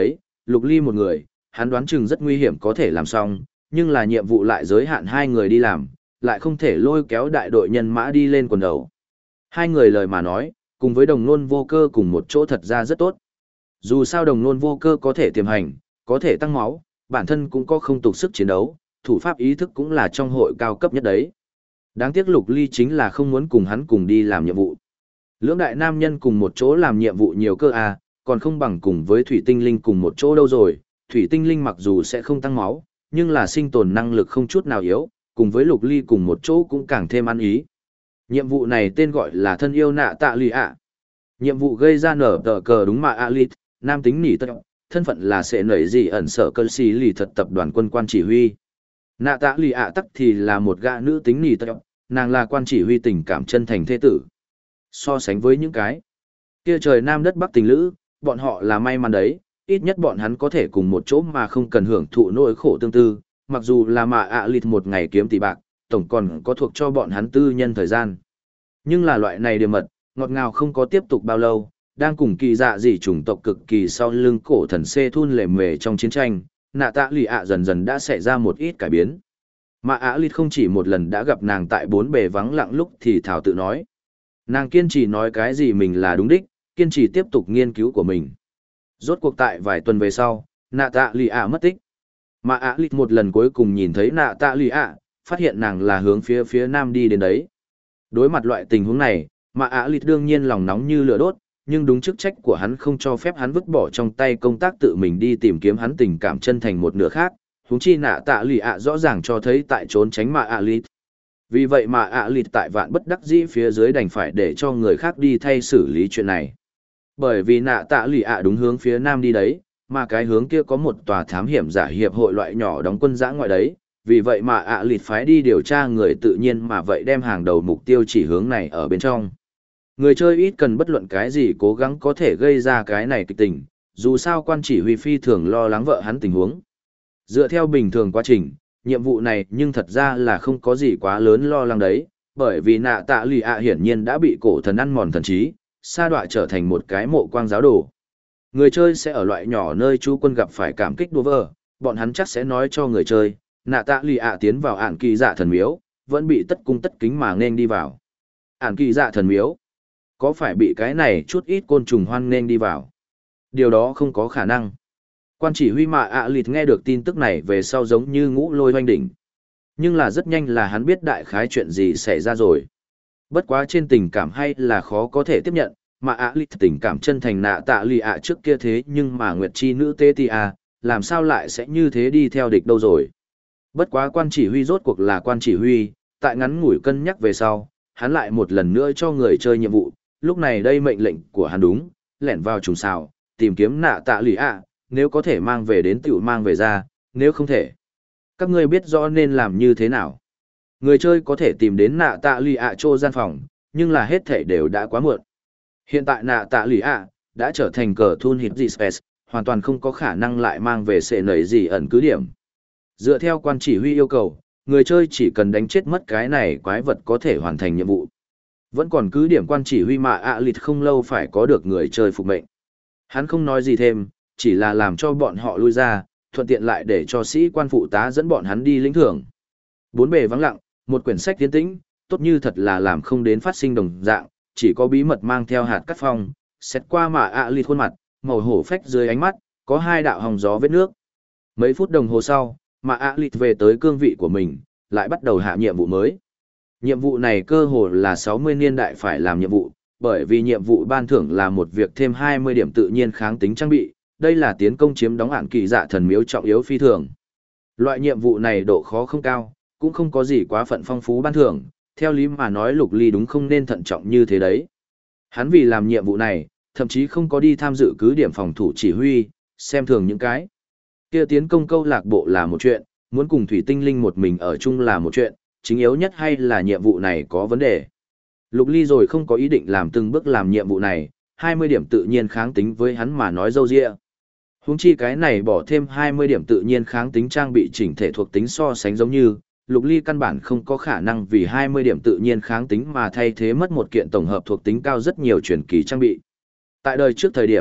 Lục Ly một người, hắn đoán chừng rất nguy hiểm có thể làm xong, nhưng là nhiệm vụ lại giới hạn hai người đi làm, lại không thể lôi kéo đại đội nhân mã đi lên quần đầu. Hai người lời mà nói, cùng với đồng nôn vô cơ cùng một chỗ thật ra rất tốt. Dù sao đồng nôn vô cơ có thể tiềm hành, có thể tăng máu, bản thân cũng có không tục sức chiến đấu, thủ pháp ý thức cũng là trong hội cao cấp nhất đấy. Đáng tiếc Lục Ly chính là không muốn cùng hắn cùng đi làm nhiệm vụ. Lưỡng đại nam nhân cùng một chỗ làm nhiệm vụ nhiều cơ à, còn không bằng cùng với Thủy Tinh Linh cùng một chỗ đâu rồi. Thủy Tinh Linh mặc dù sẽ không tăng máu, nhưng là sinh tồn năng lực không chút nào yếu, cùng với Lục Ly cùng một chỗ cũng càng thêm ăn ý. Nhiệm vụ này tên gọi là thân yêu nạ tạ lì ạ. Nhiệm vụ gây ra nở tờ cờ đúng mà Alit, nam tính nỉ tật, thân phận là sẽ nảy gì ẩn sở cơn xì lì thật tập đoàn quân quan chỉ huy. Nạ tạ lì ạ tắc thì là một gã nữ tính nỉ tật, nàng là quan chỉ huy tình cảm chân thành thế tử. So sánh với những cái kia trời nam đất bắc tình lữ, bọn họ là may mắn đấy, ít nhất bọn hắn có thể cùng một chỗ mà không cần hưởng thụ nỗi khổ tương tư, mặc dù là mà Alit một ngày kiếm tỷ bạc, tổng còn có thuộc cho bọn hắn tư nhân thời gian. Nhưng là loại này điểm mật, ngọt ngào không có tiếp tục bao lâu, đang cùng kỳ dạ dị chủng tộc cực kỳ sau lưng cổ thần xê thun lề mề trong chiến tranh, nạ tạ lì ạ dần dần đã xảy ra một ít cải biến. Mà ạ lịt không chỉ một lần đã gặp nàng tại bốn bề vắng lặng lúc thì thảo tự nói. Nàng kiên trì nói cái gì mình là đúng đích, kiên trì tiếp tục nghiên cứu của mình. Rốt cuộc tại vài tuần về sau, nạ tạ lì ạ mất tích. Mà ạ lịt một lần cuối cùng nhìn thấy nạ tạ lì ạ, phát hiện nàng là hướng phía nam đi đến đấy. Đối mặt loại tình huống này, mà ạ lịt đương nhiên lòng nóng như lửa đốt, nhưng đúng chức trách của hắn không cho phép hắn vứt bỏ trong tay công tác tự mình đi tìm kiếm hắn tình cảm chân thành một nửa khác, huống chi nạ tạ lì ạ rõ ràng cho thấy tại trốn tránh mà ạ lịt. Vì vậy mà ạ lịt tại vạn bất đắc dĩ phía dưới đành phải để cho người khác đi thay xử lý chuyện này. Bởi vì nạ tạ lì ạ đúng hướng phía nam đi đấy, mà cái hướng kia có một tòa thám hiểm giả hiệp hội loại nhỏ đóng quân giã ngoại đấy, vì vậy mà ạ lịt phái đi điều tra người tự nhiên mà vậy đem hàng đầu mục tiêu chỉ hướng này ở bên trong. Người chơi ít cần bất luận cái gì cố gắng có thể gây ra cái này kịch tình, dù sao quan chỉ huy phi thường lo lắng vợ hắn tình huống. Dựa theo bình thường quá trình, nhiệm vụ này nhưng thật ra là không có gì quá lớn lo lắng đấy, bởi vì nạ tạ lì ạ hiển nhiên đã bị cổ thần ăn mòn thần trí, sa đọa trở thành một cái mộ quang giáo đồ. Người chơi sẽ ở loại nhỏ nơi chú quân gặp phải cảm kích đùa vỡ, bọn hắn chắc sẽ nói cho người chơi, nạ tạ lì ạ tiến vào ản kỳ dạ thần miếu, vẫn bị tất cung tất kính mà nên đi vào. Ản kỳ dạ thần miếu, có phải bị cái này chút ít côn trùng hoan nên đi vào? Điều đó không có khả năng. Quan chỉ huy mà ạ lịt nghe được tin tức này về sau giống như ngũ lôi hoanh đỉnh. Nhưng là rất nhanh là hắn biết đại khái chuyện gì xảy ra rồi. Bất quá trên tình cảm hay là khó có thể tiếp nhận, mà ạ lịt tình cảm chân thành nạ tạ lì ạ trước kia thế nhưng mà nguyệt chi nữ tê tì à, làm sao lại sẽ như thế đi theo địch đâu rồi. Bất quá quan chỉ huy rốt cuộc là quan chỉ huy, tại ngắn ngủi cân nhắc về sau, hắn lại một lần nữa cho người chơi nhiệm vụ, lúc này đây mệnh lệnh của hắn đúng, lẻn vào trùng xào, tìm kiếm nạ tạ lì ạ, nếu có thể mang về đến tiểu mang về ra, nếu không thể. Các ngươi biết rõ nên làm như thế nào. Người chơi có thể tìm đến nạ tạ lì ạ chỗ gian phòng, nhưng là hết thể đều đã quá muộn. Hiện tại nạ tạ lì ạ đã trở thành cờ thun hít gì space, hoàn toàn không có khả năng lại mang về sệ nảy gì ẩn cứ điểm. Dựa theo quan chỉ huy yêu cầu, người chơi chỉ cần đánh chết mất cái này quái vật có thể hoàn thành nhiệm vụ. Vẫn còn cứ điểm quan chỉ huy mà ạ lịt không lâu phải có được người chơi phục mệnh. Hắn không nói gì thêm, chỉ là làm cho bọn họ lui ra, thuận tiện lại để cho sĩ quan phụ tá dẫn bọn hắn đi lĩnh thưởng. Bốn bề vắng lặng, một quyển sách tiến tĩnh, tốt như thật là làm không đến phát sinh đồng dạng, chỉ có bí mật mang theo hạt cắt phong, xét qua mà ạ lịt khuôn mặt, màu hổ phách dưới ánh mắt, có hai đạo hồng gió vết nước. Mấy phút đồng hồ sau, mà ạ lịt về tới cương vị của mình, lại bắt đầu hạ nhiệm vụ mới. Nhiệm vụ này cơ hồ là 60 niên đại phải làm nhiệm vụ, bởi vì nhiệm vụ ban thưởng là một việc thêm 20 điểm tự nhiên kháng tính trang bị, đây là tiến công chiếm đóng ản kỳ dạ thần miếu trọng yếu phi thường. Loại nhiệm vụ này độ khó không cao, cũng không có gì quá phận phong phú ban thưởng, theo lý mà nói Lục Ly đúng không nên thận trọng như thế đấy. Hắn vì làm nhiệm vụ này, thậm chí không có đi tham dự cứ điểm phòng thủ chỉ huy, xem thường những cái kia tiến công câu lạc bộ là một chuyện, muốn cùng Thủy Tinh Linh một mình ở chung là một chuyện, chính yếu nhất hay là nhiệm vụ này có vấn đề. Lục Ly rồi không có ý định làm từng bước làm nhiệm vụ này, 20 điểm tự nhiên kháng tính với hắn mà nói dâu dịa. Huống chi cái này bỏ thêm 20 điểm tự nhiên kháng tính trang bị chỉnh thể thuộc tính so sánh giống như, Lục Ly căn bản không có khả năng vì 20 điểm tự nhiên kháng tính mà thay thế mất một kiện tổng hợp thuộc tính cao rất nhiều truyền kỳ trang bị. Tại đời trước thời điểm,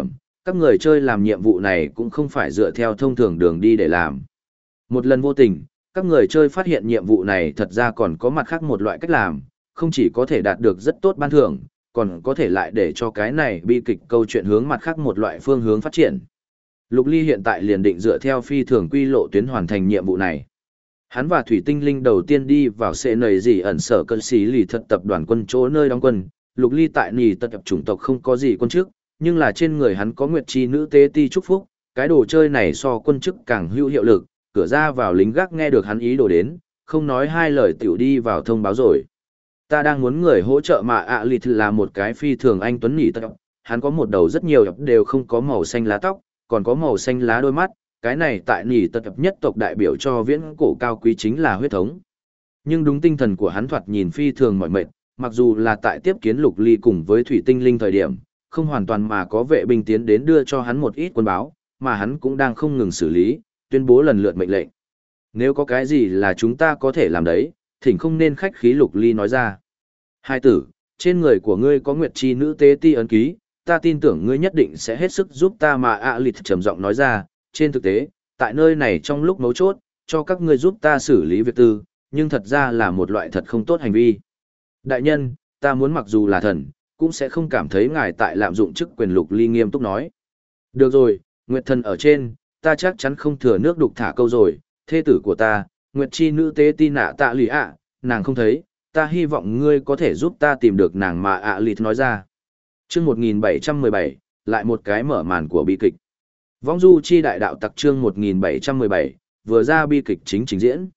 Các người chơi làm nhiệm vụ này cũng không phải dựa theo thông thường đường đi để làm. Một lần vô tình, các người chơi phát hiện nhiệm vụ này thật ra còn có mặt khác một loại cách làm, không chỉ có thể đạt được rất tốt ban thưởng, còn có thể lại để cho cái này bi kịch câu chuyện hướng mặt khác một loại phương hướng phát triển. Lục Ly hiện tại liền định dựa theo phi thường quy lộ tuyến hoàn thành nhiệm vụ này. Hắn và Thủy Tinh Linh đầu tiên đi vào sẽ nầy gì ẩn sở cân xí lì thật tập đoàn quân chỗ nơi đóng quân. Lục Ly tại nì tập chủng tộc không có gì quân chức, nhưng là trên người hắn có nguyệt chi nữ tế ti chúc phúc, cái đồ chơi này so quân chức càng hữu hiệu lực, cửa ra vào lính gác nghe được hắn ý đồ đến, không nói hai lời tiểu đi vào thông báo rồi. Ta đang muốn người hỗ trợ mà ạ lịt là một cái phi thường anh tuấn nỉ tập, hắn có một đầu rất nhiều đều không có màu xanh lá tóc, còn có màu xanh lá đôi mắt, cái này tại nỉ tập nhất tộc đại biểu cho viễn cổ cao quý chính là huyết thống. Nhưng đúng tinh thần của hắn thoạt nhìn phi thường mỏi mệt, mặc dù là tại tiếp kiến Lục Ly cùng với Thủy Tinh Linh thời điểm, không hoàn toàn mà có vệ binh tiến đến đưa cho hắn một ít quân báo, mà hắn cũng đang không ngừng xử lý, tuyên bố lần lượt mệnh lệnh. Nếu có cái gì là chúng ta có thể làm đấy, thỉnh không nên khách khí. Lục Ly nói ra. Hai tử, trên người của ngươi có nguyệt chi nữ tế ti ấn ký, ta tin tưởng ngươi nhất định sẽ hết sức giúp ta mà ạ lịt trầm giọng nói ra. Trên thực tế, tại nơi này trong lúc mấu chốt, cho các ngươi giúp ta xử lý việc tư, nhưng thật ra là một loại thật không tốt hành vi. Đại nhân, ta muốn mặc dù là thần, cũng sẽ không cảm thấy ngài tại lạm dụng chức quyền. Lục Ly nghiêm túc nói. Được rồi, Nguyệt thần ở trên, ta chắc chắn không thừa nước đục thả câu rồi, thê tử của ta, Nguyệt chi nữ tế ti nạ tạ lì ạ, nàng không thấy, ta hy vọng ngươi có thể giúp ta tìm được nàng mà ạ lịt nói ra. Chương 1717, lại một cái mở màn của bi kịch. Vong du chi đại đạo tặc chương 1717, vừa ra bi kịch chính trình diễn.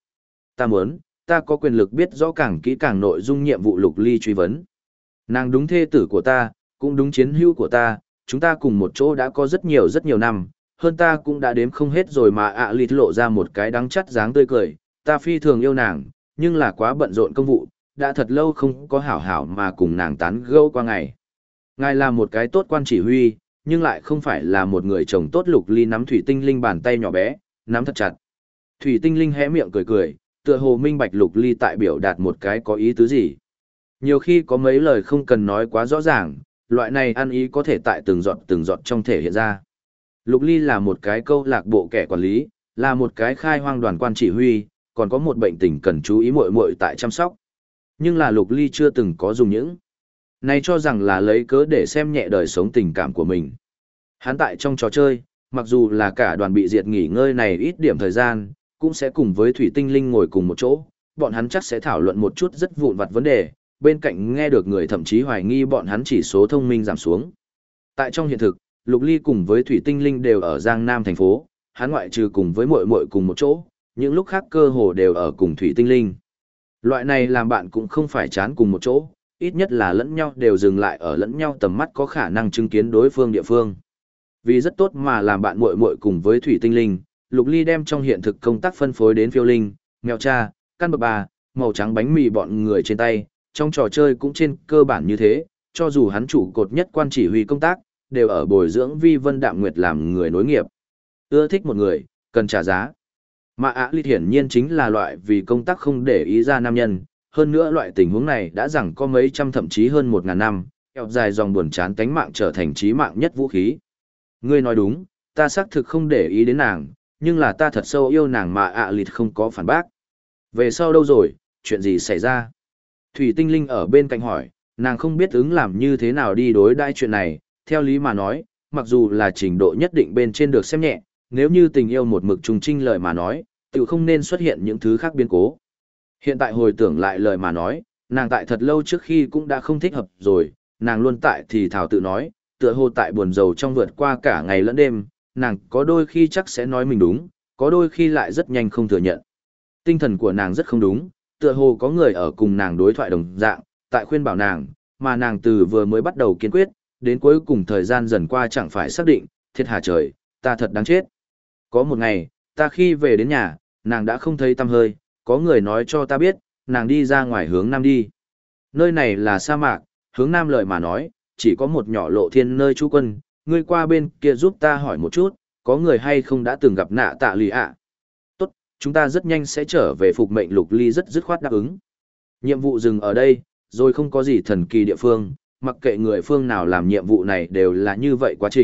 Ta có quyền lực biết rõ càng kỹ càng nội dung nhiệm vụ. Lục Ly truy vấn. Nàng đúng thê tử của ta, cũng đúng chiến hữu của ta, chúng ta cùng một chỗ đã có rất nhiều năm, hơn ta cũng đã đếm không hết rồi mà ạ lịt lộ ra một cái đắng chắt dáng tươi cười, ta phi thường yêu nàng, nhưng là quá bận rộn công vụ, đã thật lâu không có hảo hảo mà cùng nàng tán gẫu qua ngày. Ngài là một cái tốt quan chỉ huy, nhưng lại không phải là một người chồng tốt. Lục Ly nắm Thủy Tinh Linh bàn tay nhỏ bé, nắm thật chặt. Thủy Tinh Linh hé miệng cười cười, tựa hồ minh bạch Lục Ly tại biểu đạt một cái có ý tứ gì. Nhiều khi có mấy lời không cần nói quá rõ ràng, loại này ăn ý có thể tại từng giọt trong thể hiện ra. Lục Ly là một cái câu lạc bộ kẻ quản lý, là một cái khai hoang đoàn quan chỉ huy, còn có một bệnh tình cần chú ý muội muội tại chăm sóc. Nhưng là Lục Ly chưa từng có dùng những này cho rằng là lấy cớ để xem nhẹ đời sống tình cảm của mình. Hắn tại trong trò chơi, mặc dù là cả đoàn bị diệt nghỉ ngơi này ít điểm thời gian, cũng sẽ cùng với Thủy Tinh Linh ngồi cùng một chỗ, bọn hắn chắc sẽ thảo luận một chút rất vụn vặt vấn đề, bên cạnh nghe được người thậm chí hoài nghi bọn hắn chỉ số thông minh giảm xuống. Tại trong hiện thực, Lục Ly cùng với Thủy Tinh Linh đều ở Giang Nam thành phố, hắn ngoại trừ cùng với muội muội cùng một chỗ, những lúc khác cơ hồ đều ở cùng Thủy Tinh Linh. Loại này làm bạn cũng không phải chán cùng một chỗ, ít nhất là lẫn nhau đều dừng lại ở lẫn nhau tầm mắt có khả năng chứng kiến đối phương địa phương. Vì rất tốt mà làm bạn muội muội cùng với Thủy Tinh Linh, Lục Ly đem trong hiện thực công tác phân phối đến Phiêu Linh, Mèo Cha, Căn Bậc Bà, màu trắng bánh mì bọn người trên tay, trong trò chơi cũng trên cơ bản như thế, cho dù hắn chủ cột nhất quan chỉ huy công tác, đều ở bồi dưỡng Vi Vân Đạm Nguyệt làm người nối nghiệp. Ưa thích một người, cần trả giá. Mà ạ lịt hiển nhiên chính là loại vì công tác không để ý ra nam nhân, hơn nữa loại tình huống này đã rằng có mấy trăm thậm chí hơn 1000 năm, kẹo dài dòng buồn chán tánh mạng trở thành chí mạng nhất vũ khí. Ngươi nói đúng, ta xác thực không để ý đến nàng, nhưng là ta thật sâu yêu nàng mà ạ lịt không có phản bác. Về sau đâu rồi, chuyện gì xảy ra? Thủy Tinh Linh ở bên cạnh hỏi, nàng không biết ứng làm như thế nào đi đối đãi chuyện này, theo lý mà nói, mặc dù là trình độ nhất định bên trên được xem nhẹ, nếu như tình yêu một mực trùng trinh lời mà nói, tự không nên xuất hiện những thứ khác biến cố. Hiện tại hồi tưởng lại lời mà nói, nàng tại thật lâu trước khi cũng đã không thích hợp rồi, nàng luôn tại thì thảo tự nói, tựa hồ tại buồn rầu trong vượt qua cả ngày lẫn đêm, nàng có đôi khi chắc sẽ nói mình đúng, có đôi khi lại rất nhanh không thừa nhận. Tinh thần của nàng rất không đúng, tựa hồ có người ở cùng nàng đối thoại đồng dạng, tại khuyên bảo nàng, mà nàng từ vừa mới bắt đầu kiên quyết, đến cuối cùng thời gian dần qua chẳng phải xác định, thiệt hà trời, ta thật đáng chết. Có một ngày, ta khi về đến nhà, nàng đã không thấy tăm hơi, có người nói cho ta biết, nàng đi ra ngoài hướng nam đi. Nơi này là sa mạc, hướng nam lời mà nói, chỉ có một nhỏ lộ thiên nơi trú quân, ngươi qua bên kia giúp ta hỏi một chút, có người hay không đã từng gặp nạ tạ lì ạ. Tốt, chúng ta rất nhanh sẽ trở về phục mệnh. Lục Ly rất dứt khoát đáp ứng. Nhiệm vụ dừng ở đây, rồi không có gì thần kỳ địa phương, mặc kệ người phương nào làm nhiệm vụ này đều là như vậy quá trình,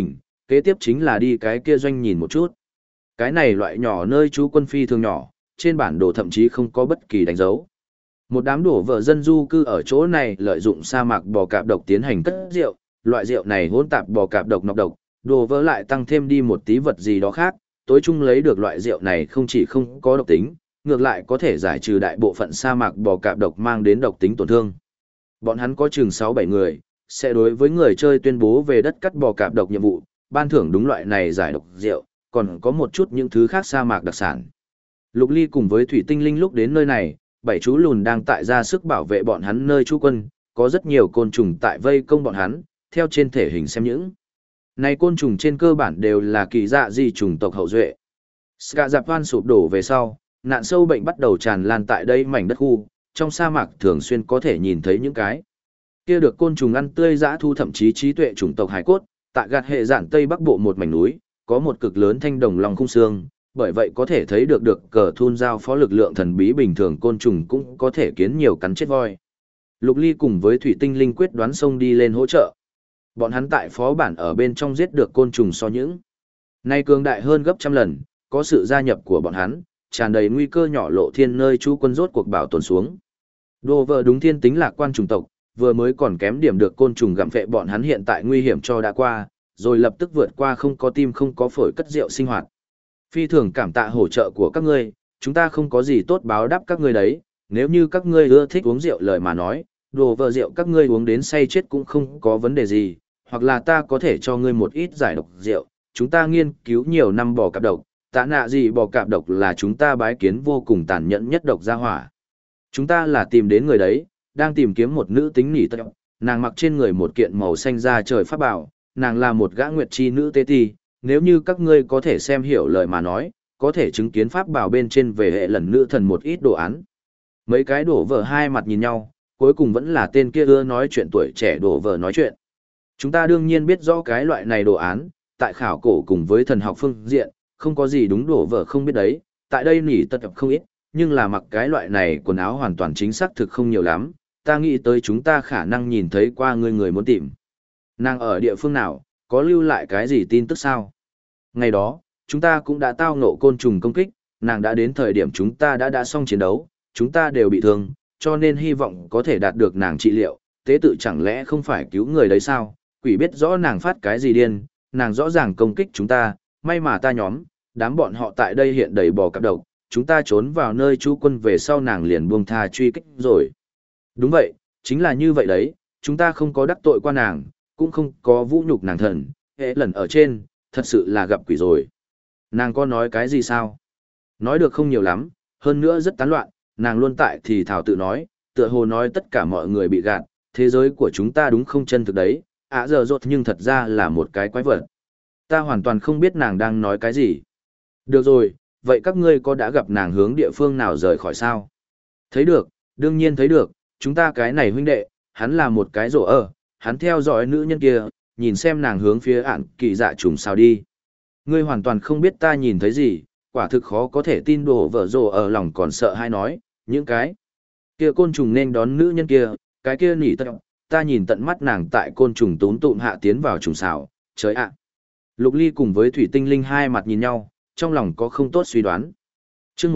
kế tiếp chính là đi cái kia doanh nhìn một chút. Cái này loại nhỏ nơi trú quân phi thường nhỏ, trên bản đồ thậm chí không có bất kỳ đánh dấu. Một đám đổ vợ dân du cư ở chỗ này lợi dụng sa mạc bò cạp độc tiến hành cất rượu, loại rượu này hỗn tạp bò cạp độc nọc độc, đồ vỡ lại tăng thêm đi một tí vật gì đó khác, tối chung lấy được loại rượu này không chỉ không có độc tính, ngược lại có thể giải trừ đại bộ phận sa mạc bò cạp độc mang đến độc tính tổn thương. Bọn hắn có chừng 6-7 người, sẽ đối với người chơi tuyên bố về đất cắt bò cạp độc nhiệm vụ, ban thưởng đúng loại này giải độc rượu, còn có một chút những thứ khác sa mạc đặc sản. Lục Ly cùng với Thủy Tinh Linh lúc đến nơi này, 7 chú lùn đang tại ra sức bảo vệ bọn hắn nơi trú quân, có rất nhiều côn trùng tại vây công bọn hắn, theo trên thể hình xem những. Này côn trùng trên cơ bản đều là kỳ dạ di trùng tộc hậu duệ. Ska Japan sụp đổ về sau, nạn sâu bệnh bắt đầu tràn lan tại đây mảnh đất khu, trong sa mạc thường xuyên có thể nhìn thấy những cái kia được côn trùng ăn tươi dã thu, thậm chí trí tuệ chủng tộc hải cốt, tại gạt hệ giản Tây Bắc Bộ một mảnh núi, có một cực lớn thanh đồng lòng khung xương, bởi vậy có thể thấy được cờ thun giao phó lực lượng thần bí bình thường côn trùng cũng có thể kiến nhiều cắn chết voi. Lục Ly cùng với Thủy Tinh Linh quyết đoán xông đi lên hỗ trợ. Bọn hắn tại phó bản ở bên trong giết được côn trùng so những nay cường đại hơn gấp trăm lần, có sự gia nhập của bọn hắn, tràn đầy nguy cơ nhỏ lộ thiên nơi chú quân rốt cuộc bảo tồn xuống. Đồ vợ đúng thiên tính lạc quan chủng tộc, vừa mới còn kém điểm được côn trùng gặm phệ bọn hắn hiện tại nguy hiểm cho đã qua, rồi lập tức vượt qua không có tim không có phổi cất rượu sinh hoạt. Phi thường cảm tạ hỗ trợ của các ngươi, chúng ta không có gì tốt báo đáp các ngươi đấy, nếu như các ngươi ưa thích uống rượu lời mà nói, đồ vợ rượu các ngươi uống đến say chết cũng không có vấn đề gì, hoặc là ta có thể cho ngươi một ít giải độc rượu, chúng ta nghiên cứu nhiều năm bò cạp độc, tạ nạ gì bò cạp độc là chúng ta bái kiến vô cùng tàn nhẫn nhất độc gia hỏa. Chúng ta là tìm đến người đấy, đang tìm kiếm một nữ tính nỉ tật, nàng mặc trên người một kiện màu xanh da trời pháp bảo, nàng là một gã nguyệt chi nữ tế ti, nếu như các ngươi có thể xem hiểu lời mà nói, có thể chứng kiến pháp bảo bên trên về hệ lần nữ thần một ít đồ án. Mấy cái đổ vợ hai mặt nhìn nhau, cuối cùng vẫn là tên kia ưa nói chuyện tuổi trẻ đổ vợ nói chuyện. Chúng ta đương nhiên biết rõ cái loại này đồ án, tại khảo cổ cùng với thần học phương diện, không có gì đúng đổ vợ không biết đấy, tại đây nỉ tật không ít, nhưng là mặc cái loại này quần áo hoàn toàn chính xác thực không nhiều lắm, ta nghĩ tới chúng ta khả năng nhìn thấy qua người muốn tìm. Nàng ở địa phương nào, có lưu lại cái gì tin tức sao? Ngày đó, chúng ta cũng đã tao ngộ côn trùng công kích, nàng đã đến thời điểm chúng ta đã xong chiến đấu, chúng ta đều bị thương, cho nên hy vọng có thể đạt được nàng trị liệu, tế tự chẳng lẽ không phải cứu người đấy sao? Quỷ biết rõ nàng phát cái gì điên, nàng rõ ràng công kích chúng ta, may mà ta nhóm, đám bọn họ tại đây hiện đầy bò cạp độc, chúng ta trốn vào nơi trú quân về sau nàng liền buông tha truy kích rồi. Đúng vậy, chính là như vậy đấy, chúng ta không có đắc tội qua nàng, cũng không có vũ nhục nàng thần, hệ lần ở trên, thật sự là gặp quỷ rồi. Nàng có nói cái gì sao? Nói được không nhiều lắm, hơn nữa rất tán loạn, nàng luôn tại thì thảo tự nói, tựa hồ nói tất cả mọi người bị gạt, thế giới của chúng ta đúng không chân thực đấy, giờ rột nhưng thật ra là một cái quái vật. Ta hoàn toàn không biết nàng đang nói cái gì. Được rồi, vậy các ngươi có đã gặp nàng hướng địa phương nào rời khỏi sao? Thấy được, đương nhiên thấy được, chúng ta cái này huynh đệ, hắn là một cái rổ hắn theo dõi nữ nhân kia, nhìn xem nàng hướng phía ản kỳ dạ trùng sao đi. Ngươi hoàn toàn không biết ta nhìn thấy gì, quả thực khó có thể tin đổ vợ rổ ở lòng còn sợ hay nói, những cái kia côn trùng nên đón nữ nhân kia, cái kia nỉ tật, ta nhìn tận mắt nàng tại côn trùng tún tụm hạ tiến vào trùng xào, trời ạ. Lục Ly cùng với Thủy Tinh Linh hai mặt nhìn nhau, trong lòng có không tốt suy đoán. Chương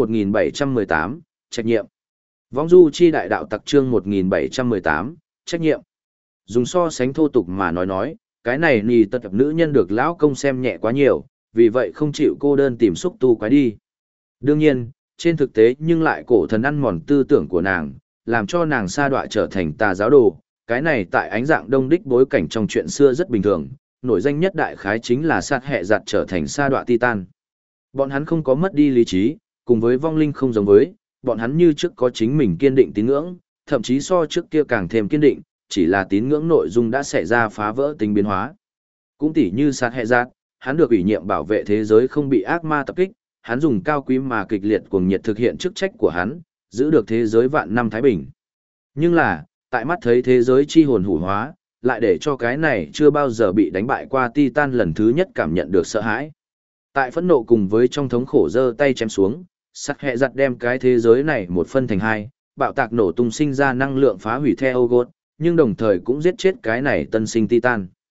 1718, trách nhiệm. Võng du chi đại đạo tặc chương 1718, trách nhiệm. Dùng so sánh thô tục mà nói, cái này nì tật nữ nhân được lão công xem nhẹ quá nhiều, vì vậy không chịu cô đơn tìm xúc tu quái đi. Đương nhiên, trên thực tế nhưng lại cổ thần ăn mòn tư tưởng của nàng, làm cho nàng sa đọa trở thành tà giáo đồ. Cái này tại ánh dạng đông đích bối cảnh trong chuyện xưa rất bình thường, nổi danh nhất đại khái chính là sát hệ giặt trở thành sa đọa titan. Bọn hắn không có mất đi lý trí, cùng với vong linh không giống với, bọn hắn như trước có chính mình kiên định tín ngưỡng, thậm chí so trước kia càng thêm kiên định, chỉ là tín ngưỡng nội dung đã xảy ra phá vỡ tính biến hóa. Cũng tỉ như sát hệ giặt, hắn được ủy nhiệm bảo vệ thế giới không bị ác ma tập kích, hắn dùng cao quý mà kịch liệt cuồng nhiệt thực hiện chức trách của hắn, giữ được thế giới vạn năm thái bình. Nhưng là, tại mắt thấy thế giới chi hồn hủ hóa, lại để cho cái này chưa bao giờ bị đánh bại qua Titan lần thứ nhất cảm nhận được sợ hãi. Tại phẫn nộ cùng với trong thống khổ giơ tay chém xuống, sắc hệ giặt đem cái thế giới này một phân thành hai, bạo tạc nổ tung sinh ra năng lượng phá hủy theo Ogot, nhưng đồng thời cũng giết chết cái này tân sinh Titan.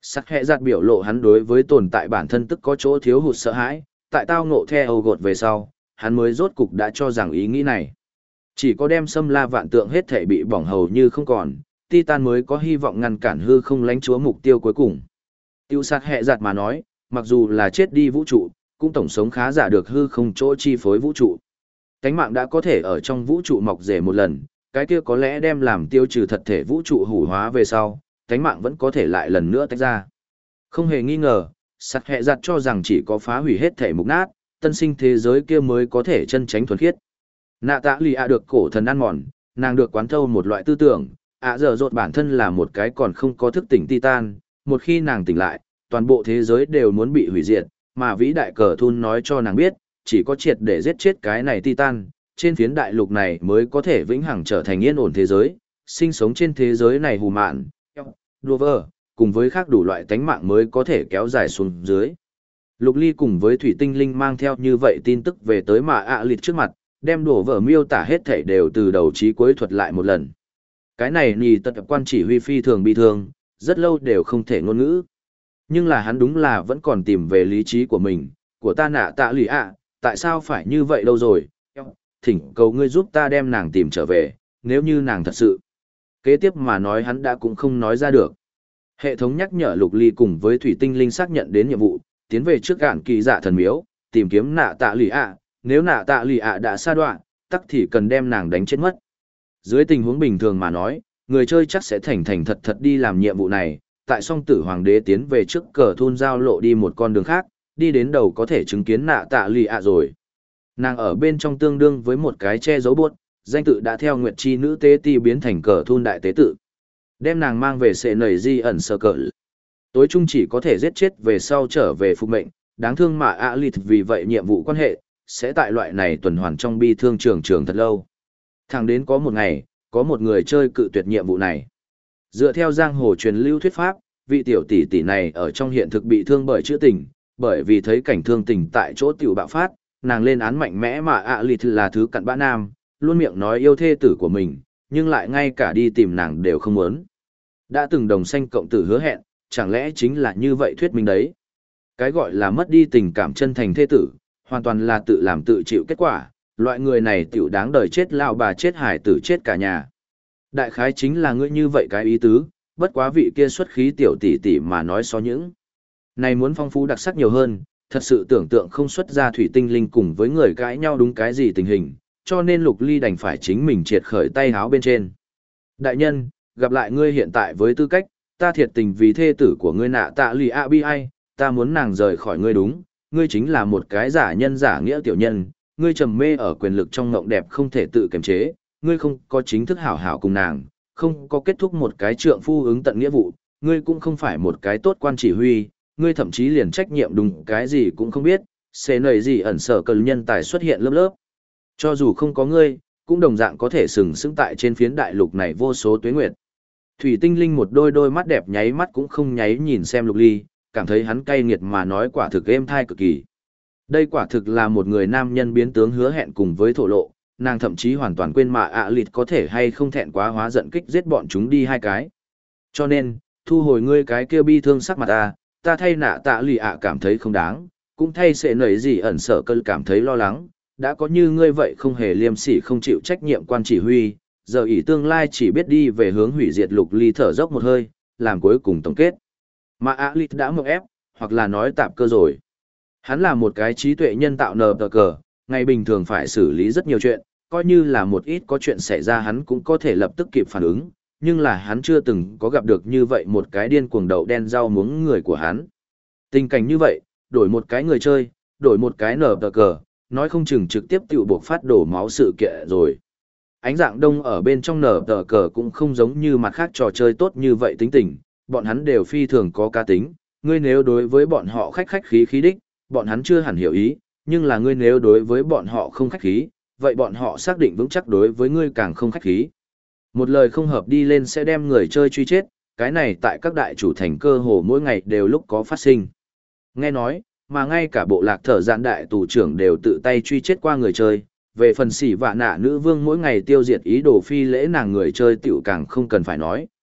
Sắc hệ giặt biểu lộ hắn đối với tồn tại bản thân tức có chỗ thiếu hụt sợ hãi, tại tao ngộ theo gột về sau, hắn mới rốt cục đã cho rằng ý nghĩ này. Chỉ có đem xâm la vạn tượng hết thể bị bỏng hầu như không còn, Titan mới có hy vọng ngăn cản hư không lánh chúa mục tiêu cuối cùng. Tiêu sát hệ giặt mà nói, mặc dù là chết đi vũ trụ, cũng tổng sống khá giả được hư không chỗ chi phối vũ trụ. Cánh mạng đã có thể ở trong vũ trụ mọc rể một lần, cái kia có lẽ đem làm tiêu trừ thật thể vũ trụ hủ hóa về sau, cánh mạng vẫn có thể lại lần nữa tách ra. Không hề nghi ngờ, sắt hệ giặt cho rằng chỉ có phá hủy hết thể mục nát, tân sinh thế giới kia mới có thể chân tránh thuần khiết. Nạ tạ lì ạ được cổ thần ăn mòn, nàng được quán thâu một loại tư tưởng, ạ giờ rột bản thân là một cái còn không có thức tỉnh Titan, một khi nàng tỉnh lại, toàn bộ thế giới đều muốn bị hủy diệt, mà vĩ đại cờ thun nói cho nàng biết, chỉ có triệt để giết chết cái này Titan, trên phiến đại lục này mới có thể vĩnh hằng trở thành yên ổn thế giới, sinh sống trên thế giới này hù mạn, Dover, cùng với khác đủ loại tánh mạng mới có thể kéo dài xuống dưới. Lục Ly cùng với Thủy Tinh Linh mang theo như vậy tin tức về tới mà ạ lịt trước mặt, đem đổ vở miêu tả hết thảy đều từ đầu chí cuối thuật lại một lần. Cái này nì tật quan chỉ huy phi thường bị thương, rất lâu đều không thể ngôn ngữ. Nhưng là hắn đúng là vẫn còn tìm về lý trí của mình, của ta nạ tạ lì ạ, tại sao phải như vậy đâu rồi, thỉnh cầu ngươi giúp ta đem nàng tìm trở về, nếu như nàng thật sự. Kế tiếp mà nói hắn đã cũng không nói ra được. Hệ thống nhắc nhở Lục Ly cùng với Thủy Tinh Linh xác nhận đến nhiệm vụ, tiến về trước gạn kỳ dạ thần miếu, tìm kiếm nạ tạ lì ạ, nếu nạ tạ lì ạ đã sa đoạn, tắc thì cần đem nàng đánh chết mất. Dưới tình huống bình thường mà nói, người chơi chắc sẽ thành thành thật thật đi làm nhiệm vụ này, tại song tử hoàng đế tiến về trước cờ thôn giao lộ đi một con đường khác, đi đến đầu có thể chứng kiến nạ tạ lì ạ rồi. Nàng ở bên trong tương đương với một cái che giấu buốt, danh tự đã theo nguyệt chi nữ tế ti biến thành cờ thôn đại tế tự. Đem nàng mang về sệ nảy di ẩn sơ cờ. Tối trung chỉ có thể giết chết về sau trở về phục mệnh, đáng thương mà ạ lịt vì vậy nhiệm vụ quan hệ, sẽ tại loại này tuần hoàn trong bi thương trường thật lâu. Thẳng đến có một ngày, có một người chơi cự tuyệt nhiệm vụ này. Dựa theo giang hồ truyền lưu thuyết pháp, vị tiểu tỷ tỷ này ở trong hiện thực bị thương bởi chữa tình, bởi vì thấy cảnh thương tình tại chỗ tiểu bạo phát, nàng lên án mạnh mẽ mà ạ lịt là thứ cặn bã nam, luôn miệng nói yêu thê tử của mình, nhưng lại ngay cả đi tìm nàng đều không muốn. Đã từng đồng sanh cộng tử hứa hẹn, chẳng lẽ chính là như vậy thuyết minh đấy. Cái gọi là mất đi tình cảm chân thành thê tử, hoàn toàn là tự làm tự chịu kết quả, loại người này tiểu đáng đời chết lao bà chết hải tử chết cả nhà. Đại khái chính là ngươi như vậy cái ý tứ, bất quá vị kia xuất khí tiểu tỷ tỷ mà nói so những. Này muốn phong phú đặc sắc nhiều hơn, thật sự tưởng tượng không xuất ra Thủy Tinh Linh cùng với người cãi nhau đúng cái gì tình hình, cho nên Lục Ly đành phải chính mình triệt khởi tay háo bên trên. Đại nhân, gặp lại ngươi hiện tại với tư cách, ta thiệt tình vì thê tử của ngươi nạ tạ lì a bi ai, ta muốn nàng rời khỏi ngươi đúng, ngươi chính là một cái giả nhân giả nghĩa tiểu nhân, ngươi trầm mê ở quyền lực trong ngộng đẹp không thể tự kiềm chế, ngươi không có chính thức hảo hảo cùng nàng, không có kết thúc một cái trượng phu ứng tận nghĩa vụ, ngươi cũng không phải một cái tốt quan chỉ huy, ngươi thậm chí liền trách nhiệm đúng cái gì cũng không biết, xế nầy gì ẩn sở cần nhân tài xuất hiện lớp lớp. Cho dù không có ngươi, cũng đồng dạng có thể sừng sững tại trên phiến đại lục này vô số tuế nguyệt. Thủy Tinh Linh một đôi mắt đẹp nháy mắt cũng không nháy nhìn xem Lục Ly, cảm thấy hắn cay nghiệt mà nói quả thực êm thai cực kỳ. Đây quả thực là một người nam nhân biến tướng hứa hẹn cùng với thổ lộ, nàng thậm chí hoàn toàn quên mà ạ lịt có thể hay không thẹn quá hóa giận kích giết bọn chúng đi hai cái. Cho nên, thu hồi ngươi cái kia bi thương sắc mặt ta thay nạ tạ lì ạ cảm thấy không đáng, cũng thay sẽ nảy gì ẩn sở cơn cảm thấy lo lắng, đã có như ngươi vậy không hề liêm sỉ không chịu trách nhiệm quan chỉ huy, giờ ý tương lai chỉ biết đi về hướng hủy diệt. Lục Ly thở dốc một hơi, làm cuối cùng tổng kết. Mà ạ lịt đã mộng ép, hoặc là nói tạp cơ rồi. Hắn là một cái trí tuệ nhân tạo nờ tờ cờ, ngày bình thường phải xử lý rất nhiều chuyện, coi như là một ít có chuyện xảy ra hắn cũng có thể lập tức kịp phản ứng, nhưng là hắn chưa từng có gặp được như vậy một cái điên cuồng đậu đen rau muống người của hắn. Tình cảnh như vậy, đổi một cái người chơi, đổi một cái nở tờ cờ, nói không chừng trực tiếp tự buộc phát đổ máu sự kiện rồi. Ánh dạng đông ở bên trong nở tờ cờ cũng không giống như mặt khác trò chơi tốt như vậy tính tình, bọn hắn đều phi thường có cá tính, ngươi nếu đối với bọn họ khách khách khí khí đích, bọn hắn chưa hẳn hiểu ý, nhưng là ngươi nếu đối với bọn họ không khách khí, vậy bọn họ xác định vững chắc đối với ngươi càng không khách khí. Một lời không hợp đi lên sẽ đem người chơi truy chết, cái này tại các đại chủ thành cơ hồ mỗi ngày đều lúc có phát sinh. Nghe nói, mà ngay cả bộ lạc thở giãn đại tù trưởng đều tự tay truy chết qua người chơi, về phần xỉ vạ nạ nữ vương mỗi ngày tiêu diệt ý đồ phi lễ nàng người chơi tiểu càng không cần phải nói,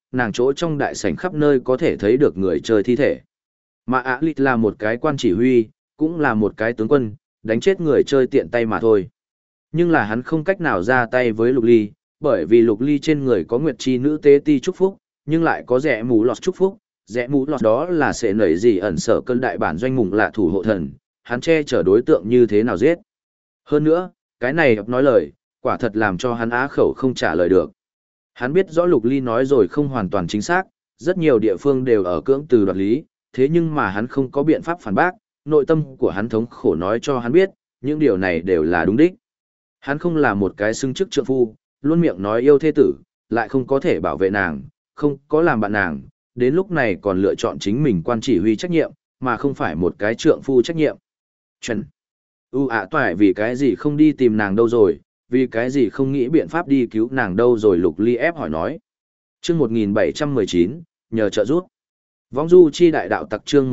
nàng chỗ trong đại sảnh khắp nơi có thể thấy được người chơi thi thể. Mà ạ lịt là một cái quan chỉ huy, cũng là một cái tướng quân, đánh chết người chơi tiện tay mà thôi. Nhưng là hắn không cách nào ra tay với Lục Ly, bởi vì Lục Ly trên người có Nguyệt Chi nữ tế ti chúc phúc, nhưng lại có rẽ mũ lọt chúc phúc. Rẽ mũ lọt đó là sẽ nảy gì ẩn sở cơn đại bản doanh mùng là thủ hộ thần, hắn che chở đối tượng như thế nào giết. Hơn nữa, cái này nói lời, quả thật làm cho hắn á khẩu không trả lời được. Hắn biết rõ Lục Ly nói rồi không hoàn toàn chính xác, rất nhiều địa phương đều ở cưỡng từ đoạt lý, thế nhưng mà hắn không có biện pháp phản bác, nội tâm của hắn thống khổ nói cho hắn biết, những điều này đều là đúng đích. Hắn không là một cái xưng chức trượng phu, luôn miệng nói yêu thê tử, lại không có thể bảo vệ nàng, không có làm bạn nàng, đến lúc này còn lựa chọn chính mình quan chỉ huy trách nhiệm, mà không phải một cái trượng phu trách nhiệm. Chuẩn. Toại vì cái gì không đi tìm nàng đâu rồi, vì cái gì không nghĩ biện pháp đi cứu nàng đâu rồi, Lục Ly ép hỏi nói. Chương 1719, nhờ trợ giúp. Vong du chi đại đạo tặc chương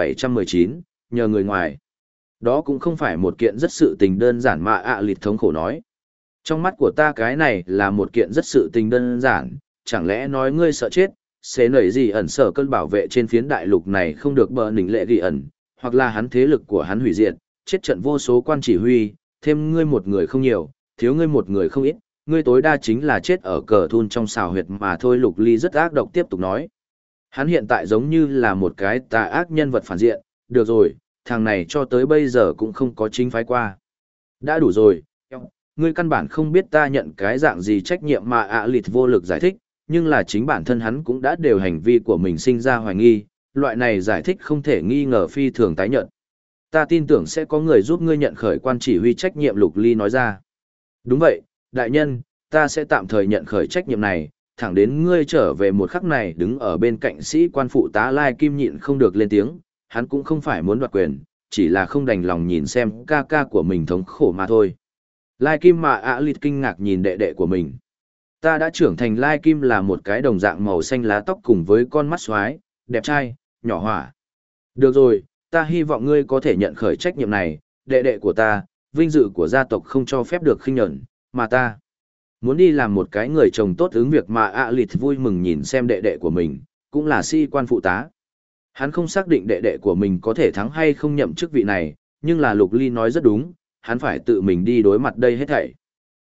1719, nhờ người ngoài. Đó cũng không phải một kiện rất sự tình đơn giản mà ạ lịt thống khổ nói. Trong mắt của ta cái này là một kiện rất sự tình đơn giản, chẳng lẽ nói ngươi sợ chết, sẽ nảy gì ẩn sở cơn bảo vệ trên phiến đại lục này không được bờ nỉnh lệ ghi ẩn, hoặc là hắn thế lực của hắn hủy diệt, chết trận vô số quan chỉ huy, thêm ngươi một người không nhiều, thiếu ngươi một người không ít, ngươi tối đa chính là chết ở cờ thun trong xào huyệt mà thôi. Lục Ly rất ác độc tiếp tục nói. Hắn hiện tại giống như là một cái tà ác nhân vật phản diện, được rồi, thằng này cho tới bây giờ cũng không có chính phái qua. Đã đủ rồi, ngươi căn bản không biết ta nhận cái dạng gì trách nhiệm mà ạ lịt vô lực giải thích, nhưng là chính bản thân hắn cũng đã đều hành vi của mình sinh ra hoài nghi, loại này giải thích không thể nghi ngờ phi thường tái nhận. Ta tin tưởng sẽ có người giúp ngươi nhận khởi quan chỉ huy trách nhiệm, Lục Ly nói ra. Đúng vậy, đại nhân, ta sẽ tạm thời nhận khởi trách nhiệm này, thẳng đến ngươi trở về một khắc này. Đứng ở bên cạnh sĩ quan phụ tá Lai Kim nhịn không được lên tiếng, hắn cũng không phải muốn đoạt quyền, chỉ là không đành lòng nhìn xem ca ca của mình thống khổ mà thôi. Lai Kim mà ạ lịt kinh ngạc nhìn đệ đệ của mình. Ta đã trưởng thành. Lai Kim là một cái đồng dạng màu xanh lá tóc cùng với con mắt xoái, đẹp trai, nhỏ hỏa. Được rồi, ta hy vọng ngươi có thể nhận khởi trách nhiệm này, đệ đệ của ta, vinh dự của gia tộc không cho phép được khinh nhẫn, mà ta muốn đi làm một cái người chồng tốt ứng việc mà ạ lịt vui mừng nhìn xem đệ đệ của mình, cũng là sĩ quan phụ tá. Hắn không xác định đệ đệ của mình có thể thắng hay không nhậm chức vị này, nhưng là Lục Ly nói rất đúng, hắn phải tự mình đi đối mặt đây hết thảy.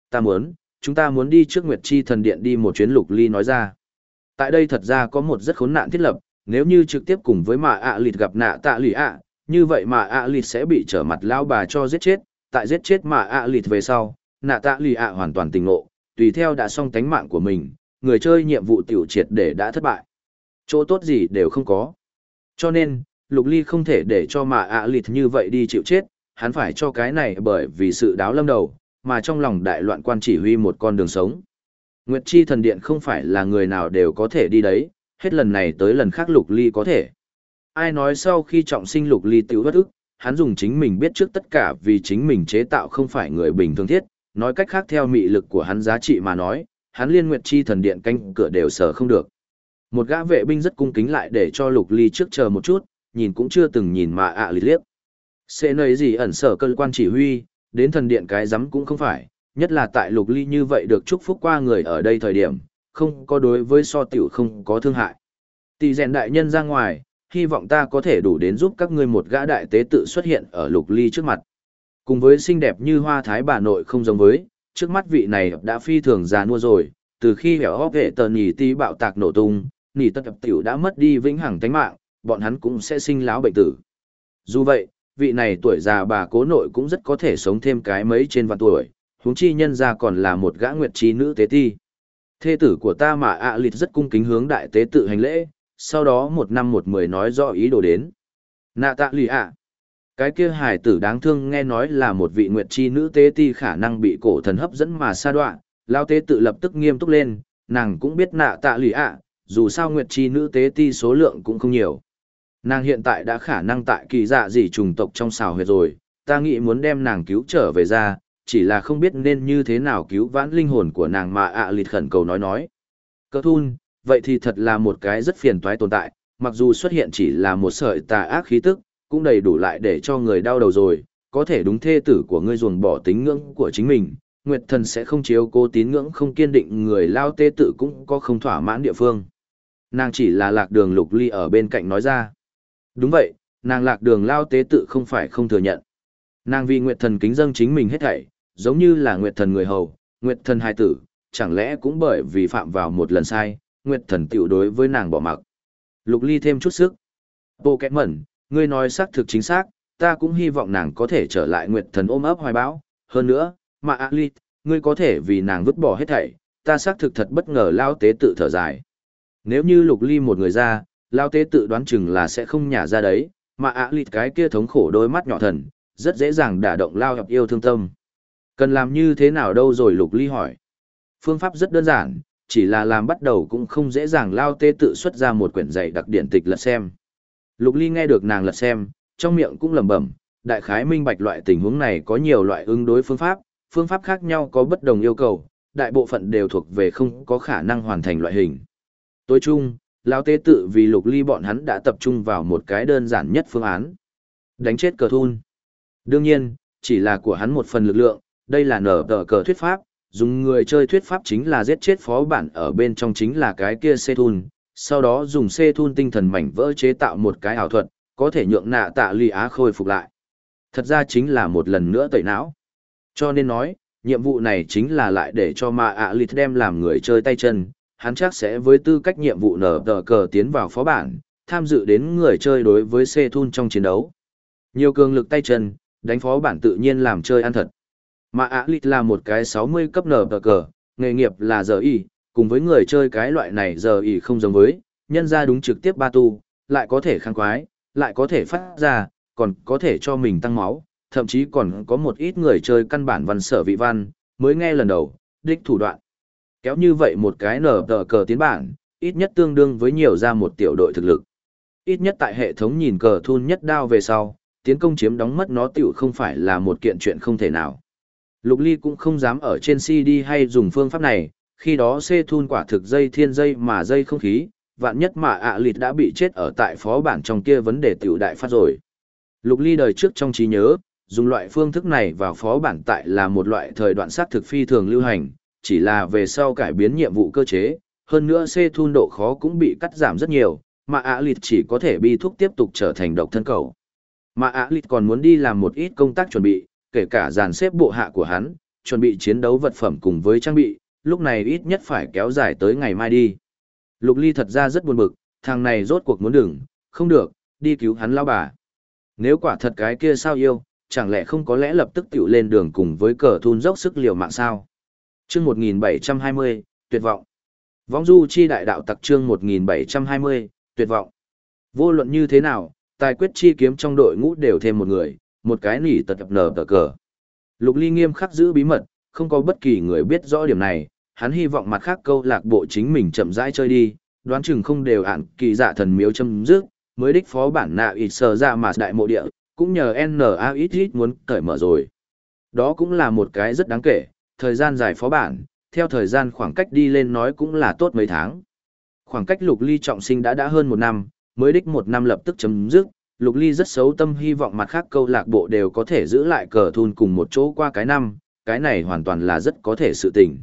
Chúng ta muốn đi trước Nguyệt Chi thần điện đi một chuyến, Lục Ly nói ra. Tại đây thật ra có một rất khốn nạn thiết lập, nếu như trực tiếp cùng với mà ạ lịt gặp nạ tạ lì ạ, như vậy mà ạ lịt sẽ bị trở mặt lão bà cho giết chết, tại giết chết mà ạ lịt về sau, nạ tạ lì ạ hoàn toàn tỉnh ngộ, tùy theo đã xong tánh mạng của mình, người chơi nhiệm vụ tiểu triệt để đã thất bại. Chỗ tốt gì đều không có. Cho nên, Lục Ly không thể để cho mà ạ lịt như vậy đi chịu chết, hắn phải cho cái này bởi vì sự đáo lâm đầu, mà trong lòng đại loạn quan chỉ huy một con đường sống. Nguyệt Chi thần điện không phải là người nào đều có thể đi đấy, hết lần này tới lần khác Lục Ly có thể. Ai nói sau khi trọng sinh Lục Ly tiểu bất ức, hắn dùng chính mình biết trước tất cả vì chính mình chế tạo không phải người bình thường thiết, nói cách khác theo mị lực của hắn giá trị mà nói, hắn liên Nguyệt Chi thần điện canh cửa đều sở không được. Một gã vệ binh rất cung kính lại để cho Lục Ly trước chờ một chút, nhìn cũng chưa từng nhìn mà ạ lịt liếc. Sẽ nơi gì ẩn sở cơ quan chỉ huy, đến thần điện cái rắm cũng không phải, nhất là tại Lục Ly như vậy được chúc phúc qua người ở đây thời điểm, không có đối với so tiểu không có thương hại. Tỷ rèn đại nhân ra ngoài, hy vọng ta có thể đủ đến giúp các ngươi. Một gã đại tế tự xuất hiện ở Lục Ly trước mặt. Cùng với xinh đẹp như hoa thái bà nội không giống với, trước mắt vị này đã phi thường già nua rồi, từ khi hẻo hóp hệ tờ nhì tí bạo tạc nổ tung, nhì tất tiểu đã mất đi vĩnh hằng tánh mạng, bọn hắn cũng sẽ sinh lão bệnh tử. Dù vậy, vị này tuổi già bà cố nội cũng rất có thể sống thêm cái mấy trên vạn tuổi, huống chi nhân ra còn là một gã nguyệt trí nữ tế ti. Thê tử của ta mà ạ lịt rất cung kính hướng đại tế tự hành lễ, sau đó 1 năm 1 10 nói rõ ý đồ đến. Nạ tạ lì ạ. Cái kia hài tử đáng thương nghe nói là một vị nguyệt chi nữ tế ti khả năng bị cổ thần hấp dẫn mà sa đoạn, lao tế tự lập tức nghiêm túc lên, nàng cũng biết nạ tạ lì ạ, dù sao nguyệt chi nữ tế ti số lượng cũng không nhiều. Nàng hiện tại đã khả năng tại kỳ dạ gì trùng tộc trong xào huyệt rồi, ta nghĩ muốn đem nàng cứu trở về ra, chỉ là không biết nên như thế nào cứu vãn linh hồn của nàng mà ạ lịt khẩn cầu nói. Cơ thun, vậy thì thật là một cái rất phiền toái tồn tại, mặc dù xuất hiện chỉ là một sợi tà ác khí tức, cũng đầy đủ lại để cho người đau đầu rồi, có thể đúng thê tử của ngươi ruồng bỏ tín ngưỡng của chính mình, Nguyệt thần sẽ không chiếu cố tín ngưỡng không kiên định người lao tê tự cũng có không thỏa mãn địa phương. Nàng chỉ là lạc đường Lục Ly ở bên cạnh nói ra. Đúng vậy, nàng lạc đường lao tế tự không phải không thừa nhận. Nàng vì Nguyệt Thần kính dâng chính mình hết thảy, giống như là Nguyệt Thần người hầu, Nguyệt Thần hài tử, chẳng lẽ cũng bởi vì phạm vào một lần sai, Nguyệt Thần tiểu đối với nàng bỏ mặc. Lục Ly thêm chút sức. Bộ kẽ mẩn, ngươi nói xác thực chính xác, ta cũng hy vọng nàng có thể trở lại Nguyệt Thần ôm ấp hoài bão. Hơn nữa, mà Ali, ngươi có thể vì nàng vứt bỏ hết thảy, ta xác thực thật bất ngờ lao tế tự thở dài. Nếu như Lục Ly một người ra, lao tế tự đoán chừng là sẽ không nhả ra đấy, mà Ali cái kia thống khổ đôi mắt nhỏ thần, rất dễ dàng đả động lao hợp yêu thương tâm. Cần làm như thế nào đâu rồi Lục Ly hỏi. Phương pháp rất đơn giản, chỉ là làm bắt đầu cũng không dễ dàng lao tế tự xuất ra một quyển dạy đặc điển tịch lật xem. Lục Ly nghe được nàng lật xem, trong miệng cũng lẩm bẩm, đại khái minh bạch loại tình huống này có nhiều loại ứng đối phương pháp khác nhau có bất đồng yêu cầu, đại bộ phận đều thuộc về không có khả năng hoàn thành loại hình. Tối chung, lao tế tự vì Lục Ly bọn hắn đã tập trung vào một cái đơn giản nhất phương án. Đánh chết cờ thun. Đương nhiên, chỉ là của hắn một phần lực lượng, đây là nở tờ cờ thuyết pháp, dùng người chơi thuyết pháp chính là giết chết phó bản ở bên trong chính là cái kia Sethun, sau đó dùng Sethun tinh thần mảnh vỡ chế tạo một cái ảo thuật, có thể nhượng nạ tạ lì á khôi phục lại. Thật ra chính là một lần nữa tẩy não. Cho nên nói, nhiệm vụ này chính là lại để cho Ma ạ lịt đem làm người chơi tay chân, hắn chắc sẽ với tư cách nhiệm vụ nở tờ cờ tiến vào phó bản, tham dự đến người chơi đối với Sethun trong chiến đấu. Nhiều cường lực tay chân, đánh phó bản tự nhiên làm chơi ăn thật. Mà Alit là một cái 60 cấp nở tờ cờ, nghề nghiệp là giờ y, cùng với người chơi cái loại này giờ y không giống với, nhân ra đúng trực tiếp ba tu, lại có thể kháng quái, lại có thể phát ra, còn có thể cho mình tăng máu, thậm chí còn có một ít người chơi căn bản văn sở vị văn, mới nghe lần đầu, đích thủ đoạn. Kéo như vậy một cái nở tờ cờ tiến bản, ít nhất tương đương với nhiều ra một tiểu đội thực lực. Ít nhất tại hệ thống nhìn cờ thun nhất đao về sau, tiến công chiếm đóng mất nó tiểu không phải là một kiện chuyện không thể nào. Lục Ly cũng không dám ở trên CD hay dùng phương pháp này, khi đó Sethun quả thực dây thiên dây mà dây không khí, vạn nhất mà ạ lịt đã bị chết ở tại phó bản trong kia vấn đề tiểu đại phát rồi. Lục Ly đời trước trong trí nhớ, dùng loại phương thức này vào phó bản tại là một loại thời đoạn sát thực phi thường lưu hành, chỉ là về sau cải biến nhiệm vụ cơ chế, hơn nữa Sethun độ khó cũng bị cắt giảm rất nhiều, mà ạ lịt chỉ có thể bi thúc tiếp tục trở thành độc thân cầu. Mà ạ lịt còn muốn đi làm một ít công tác chuẩn bị, kể cả dàn xếp bộ hạ của hắn, chuẩn bị chiến đấu vật phẩm cùng với trang bị, lúc này ít nhất phải kéo dài tới ngày mai đi. Lục Ly thật ra rất buồn bực, thằng này rốt cuộc muốn đừng, không được, đi cứu hắn lão bà. Nếu quả thật cái kia sao yêu, chẳng lẽ không có lẽ lập tức tiểu lên đường cùng với cờ thun dốc sức liều mạng sao? Chương 1720, tuyệt vọng. Vong du chi đại đạo tặc chương 1720, tuyệt vọng. Vô luận như thế nào, tài quyết chi kiếm trong đội ngũ đều thêm một người, một cái nỉ tật nở tờ cờ. Lục Ly nghiêm khắc giữ bí mật, không có bất kỳ người biết rõ điểm này, hắn hy vọng mặt khác câu lạc bộ chính mình chậm rãi chơi đi, đoán chừng không đều ản kỳ dạ thần miếu châm dứt, mới đích phó bản nạ ít sờ ra mà đại mộ địa, cũng nhờ NA ít muốn cởi mở rồi. Đó cũng là một cái rất đáng kể, thời gian dài phó bản, theo thời gian khoảng cách đi lên nói cũng là tốt mấy tháng. Khoảng cách Lục Ly trọng sinh đã hơn một năm, mới đích một năm lập tức chấm dứt, Lục Ly rất xấu tâm hy vọng mặt khác câu lạc bộ đều có thể giữ lại cờ thun cùng một chỗ qua cái năm, cái này hoàn toàn là rất có thể sự tình.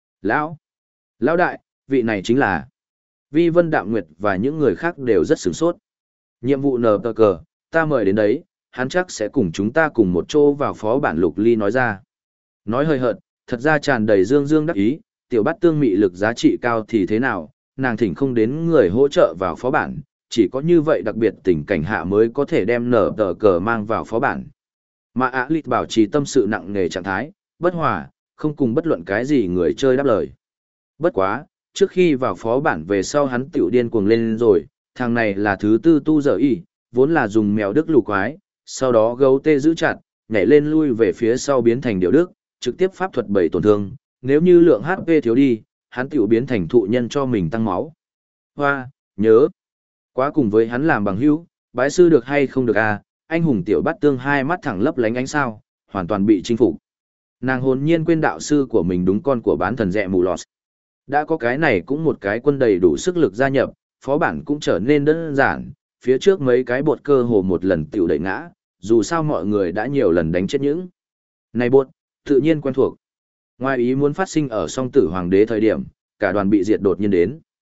Lão đại, vị này chính là Vi Vân Đạm Nguyệt và những người khác đều rất sửng sốt. Nhiệm vụ nờ tờ cờ, ta mời đến đấy, hắn chắc sẽ cùng chúng ta cùng một chỗ vào phó bản. Lục Ly nói ra. Nói hơi hợt, thật ra tràn đầy dương dương đắc ý, tiểu bát tương mị lực giá trị cao thì thế nào, nàng thỉnh không đến người hỗ trợ vào phó bản, chỉ có như vậy đặc biệt tình cảnh hạ mới có thể đem nở tờ cờ mang vào phó bản. Mà ạ lịt bảo trì tâm sự nặng nề trạng thái, bất hòa, không cùng bất luận cái gì người chơi đáp lời. Bất quá, trước khi vào phó bản về sau hắn tiểu điên cuồng lên rồi, thằng này là thứ tư tu dở y, vốn là dùng mèo đức lù quái, sau đó gấu tê giữ chặt, nhảy lên lui về phía sau biến thành điệu đức, trực tiếp pháp thuật 7 tổn thương, nếu như lượng HP thiếu đi, hắn tiểu biến thành thụ nhân cho mình tăng máu. Hoa, nhớ. Quá cùng với hắn làm bằng hữu, bái sư được hay không được à, anh hùng tiểu bát tương hai mắt thẳng lấp lánh ánh sao, hoàn toàn bị chinh phục. Nàng hồn nhiên quên đạo sư của mình đúng con của bán thần rẹ mù lọt. Đã có cái này cũng một cái quân đầy đủ sức lực gia nhập, phó bản cũng trở nên đơn giản, phía trước mấy cái bột cơ hồ một lần tiểu đẩy ngã, dù sao mọi người đã nhiều lần đánh chết những. Này bột, tự nhiên quen thuộc. Ngoài ý muốn phát sinh ở song tử hoàng đế thời điểm, cả đoàn bị diệt đột nhiên đến.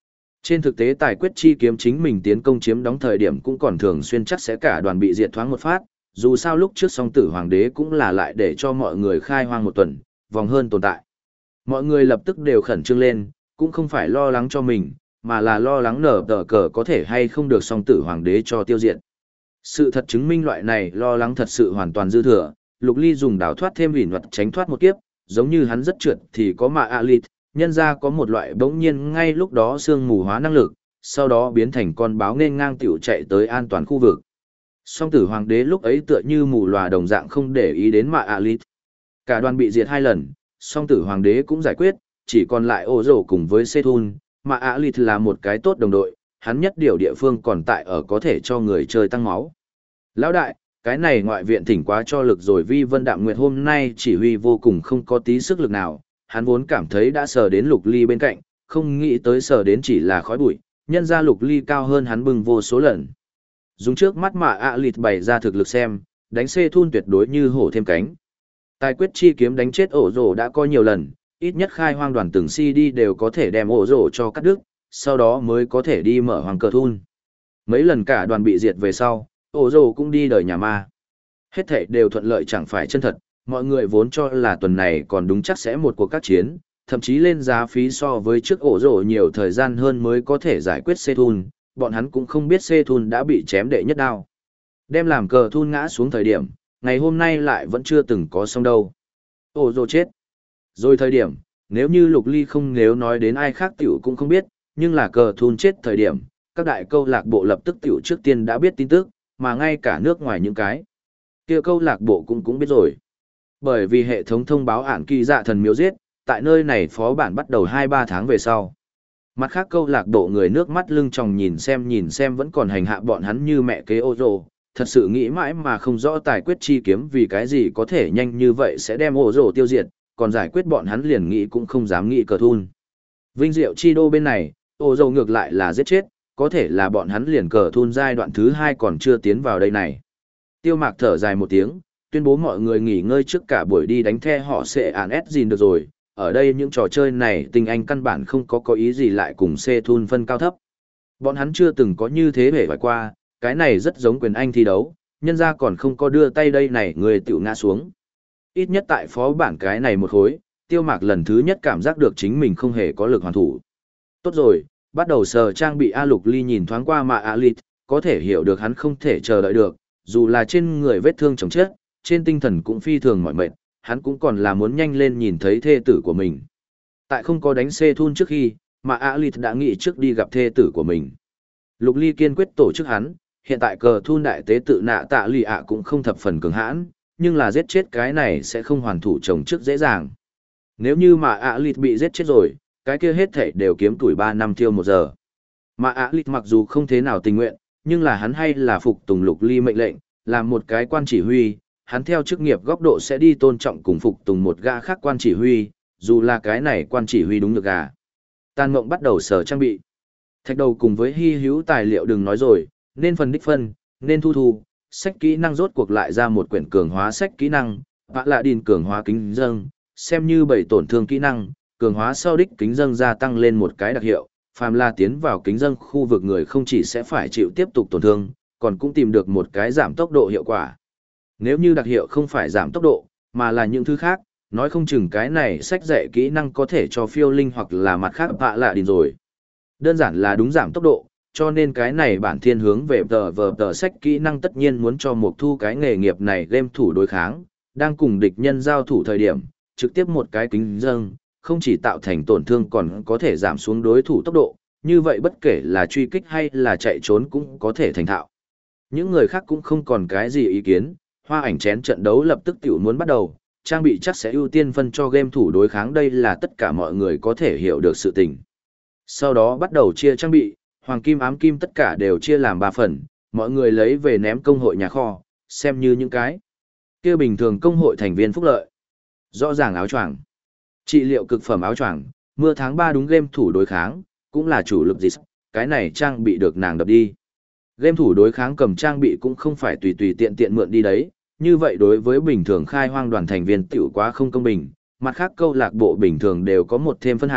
Trên thực tế tài quyết chi kiếm chính mình tiến công chiếm đóng thời điểm cũng còn thường xuyên chắc sẽ cả đoàn bị diệt thoáng một phát, dù sao lúc trước song tử hoàng đế cũng là lại để cho mọi người khai hoang một tuần, vòng hơn tồn tại. Mọi người lập tức đều khẩn trương lên, cũng không phải lo lắng cho mình, mà là lo lắng nở tờ cờ có thể hay không được song tử hoàng đế cho tiêu diệt. Sự thật chứng minh loại này lo lắng thật sự hoàn toàn dư thừa, Lục Ly dùng đảo thoát thêm ủy luật tránh thoát một kiếp, giống như hắn rất trượt thì có mà Alit, nhân ra có một loại bỗng nhiên ngay lúc đó sương mù hóa năng lực, sau đó biến thành con báo nên ngang tiểu chạy tới an toàn khu vực. Song tử hoàng đế lúc ấy tựa như mù lòa đồng dạng không để ý đến mà Alit. Cả đoàn bị diệt 2 lần, song tử hoàng đế cũng giải quyết, chỉ còn lại ổ rổ cùng với Sethun, mà Alit là một cái tốt đồng đội, hắn nhất điều địa phương còn tại ở có thể cho người chơi tăng máu. Lão đại, cái này ngoại viện thỉnh quá cho lực rồi. Vi Vân Đạm Nguyệt hôm nay chỉ huy vô cùng không có tí sức lực nào, hắn vốn cảm thấy đã sờ đến Lục Ly bên cạnh, không nghĩ tới sờ đến chỉ là khói bụi, nhân ra Lục Ly cao hơn hắn bừng vô số lần. Dùng trước mắt mà Alit bày ra thực lực xem, đánh Sethun tuyệt đối như hổ thêm cánh. Tài quyết chi kiếm đánh chết ổ rổ đã có nhiều lần, ít nhất khai hoang đoàn từng CD đều có thể đem ổ rổ cho cắt đứt, sau đó mới có thể đi mở hoàng cờ thun. Mấy lần cả đoàn bị diệt về sau, ổ rổ cũng đi đời nhà ma. Hết thảy đều thuận lợi chẳng phải chân thật, mọi người vốn cho là tuần này còn đúng chắc sẽ một cuộc các chiến, thậm chí lên giá phí so với trước ổ rổ nhiều thời gian hơn mới có thể giải quyết Sethun, bọn hắn cũng không biết Sethun đã bị chém đệ nhất đao. Đem làm cờ thun ngã xuống thời điểm, ngày hôm nay lại vẫn chưa từng có xong đâu. Ổ rổ chết. Rồi thời điểm, nếu như Lục Ly không nếu nói đến ai khác tiểu cũng không biết, nhưng là cờ thun chết thời điểm, các đại câu lạc bộ lập tức tiểu trước tiên đã biết tin tức, mà ngay cả nước ngoài những cái kia câu lạc bộ cũng biết rồi. Bởi vì hệ thống thông báo ản kỳ dạ thần miếu giết, tại nơi này phó bản bắt đầu 2-3 tháng về sau. Mặt khác câu lạc bộ người nước mắt lưng tròng nhìn xem vẫn còn hành hạ bọn hắn như mẹ kế ô rồ, thật sự nghĩ mãi mà không rõ tài quyết chi kiếm vì cái gì có thể nhanh như vậy sẽ đem ô rồ tiêu diệt, còn giải quyết bọn hắn liền nghĩ cũng không dám nghĩ cờ thun. Vinh Diệu Chi Đô bên này, ô rồ ngược lại là giết chết, có thể là bọn hắn liền cờ thun giai đoạn thứ 2 còn chưa tiến vào đây này. Tiêu Mạc thở dài một tiếng, tuyên bố mọi người nghỉ ngơi trước cả buổi đi đánh the họ sẽ án ép gìn được rồi, ở đây những trò chơi này tình anh căn bản không có ý gì lại cùng Sethun phân cao thấp. Bọn hắn chưa từng có như thế vẻ vải qua, cái này rất giống quyền anh thi đấu, nhân ra còn không có đưa tay đây này người tiểu ngã xuống. Ít nhất tại phó bản cái này một khối, Tiêu Mạc lần thứ nhất cảm giác được chính mình không hề có lực hoàn thủ. Tốt rồi, bắt đầu sờ trang bị A Lục Ly nhìn thoáng qua mà Alit, có thể hiểu được hắn không thể chờ đợi được, dù là trên người vết thương chồng chết, trên tinh thần cũng phi thường mỏi mệt, hắn cũng còn là muốn nhanh lên nhìn thấy thê tử của mình. Tại không có đánh Sethun trước khi, mà Alit đã nghĩ trước đi gặp thê tử của mình. Lục Ly kiên quyết tổ chức hắn, hiện tại cờ thun đại tế tự nạ tạ lì ạ cũng không thập phần cường hãn, nhưng là giết chết cái này sẽ không hoàn thủ chồng trước dễ dàng. Nếu như mà Alit bị giết chết rồi, cái kia hết thảy đều kiếm tuổi 3 năm tiêu 1 giờ. Mà Alit mặc dù không thế nào tình nguyện, nhưng là hắn hay là phục tùng Lục Ly mệnh lệnh, làm một cái quan chỉ huy, hắn theo chức nghiệp góc độ sẽ đi tôn trọng cùng phục tùng một gã khác quan chỉ huy, dù là cái này quan chỉ huy đúng được gà. Tàn Mộng bắt đầu sở trang bị. Thạch đầu cùng với hy hữu tài liệu đừng nói rồi, nên phần đích phân, nên thu, sách kỹ năng rốt cuộc lại ra một quyển cường hóa sách kỹ năng, vạ lạ đìn cường hóa kính dâng, xem như 7 tổn thương kỹ năng, cường hóa sau đích kính dâng gia tăng lên một cái đặc hiệu, phàm là tiến vào kính dâng khu vực người không chỉ sẽ phải chịu tiếp tục tổn thương, còn cũng tìm được một cái giảm tốc độ hiệu quả. Nếu như đặc hiệu không phải giảm tốc độ, mà là những thứ khác, nói không chừng cái này sách dạy kỹ năng có thể cho phiêu linh hoặc là mặt khác vạ lạ đìn rồi. Đơn giản là đúng giảm tốc độ, cho nên cái này bản thiên hướng về tờ sách kỹ năng tất nhiên muốn cho Mộc Thu cái nghề nghiệp này game thủ đối kháng, đang cùng địch nhân giao thủ thời điểm, trực tiếp một cái kính dâng, không chỉ tạo thành tổn thương còn có thể giảm xuống đối thủ tốc độ, như vậy bất kể là truy kích hay là chạy trốn cũng có thể thành thạo. Những người khác cũng không còn cái gì ý kiến, hoa ảnh chén trận đấu lập tức tiểu muốn bắt đầu, trang bị chắc sẽ ưu tiên phân cho game thủ đối kháng, đây là tất cả mọi người có thể hiểu được sự tình. Sau đó bắt đầu chia trang bị, hoàng kim ám kim tất cả đều chia làm 3 phần, mọi người lấy về ném công hội nhà kho, xem như những cái kia bình thường công hội thành viên phúc lợi. Rõ ràng áo choàng, trị liệu cực phẩm áo choàng, mưa tháng 3 đúng game thủ đối kháng, cũng là chủ lực gì, cái này trang bị được nàng đập đi. Game thủ đối kháng cầm trang bị cũng không phải tùy tùy tiện tiện mượn đi đấy, như vậy đối với bình thường khai hoang đoàn thành viên tiểu quá không công bình, mặt khác câu lạc bộ bình thường đều có một thêm phân hạng,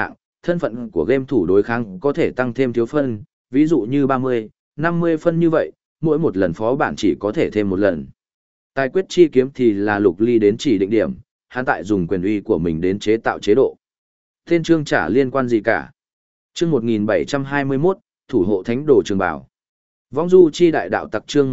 thân phận của game thủ đối kháng có thể tăng thêm thiếu phân, ví dụ như 30, 50 phân như vậy, mỗi một lần phó bản chỉ có thể thêm một lần. Tài quyết chi kiếm thì là Lục Ly đến chỉ định điểm, hắn tại dùng quyền uy của mình đến chế tạo chế độ. Tên chương chả liên quan gì cả. Chương 1721, thủ hộ thánh đồ trường bảo. Vong du chi đại đạo tặc chương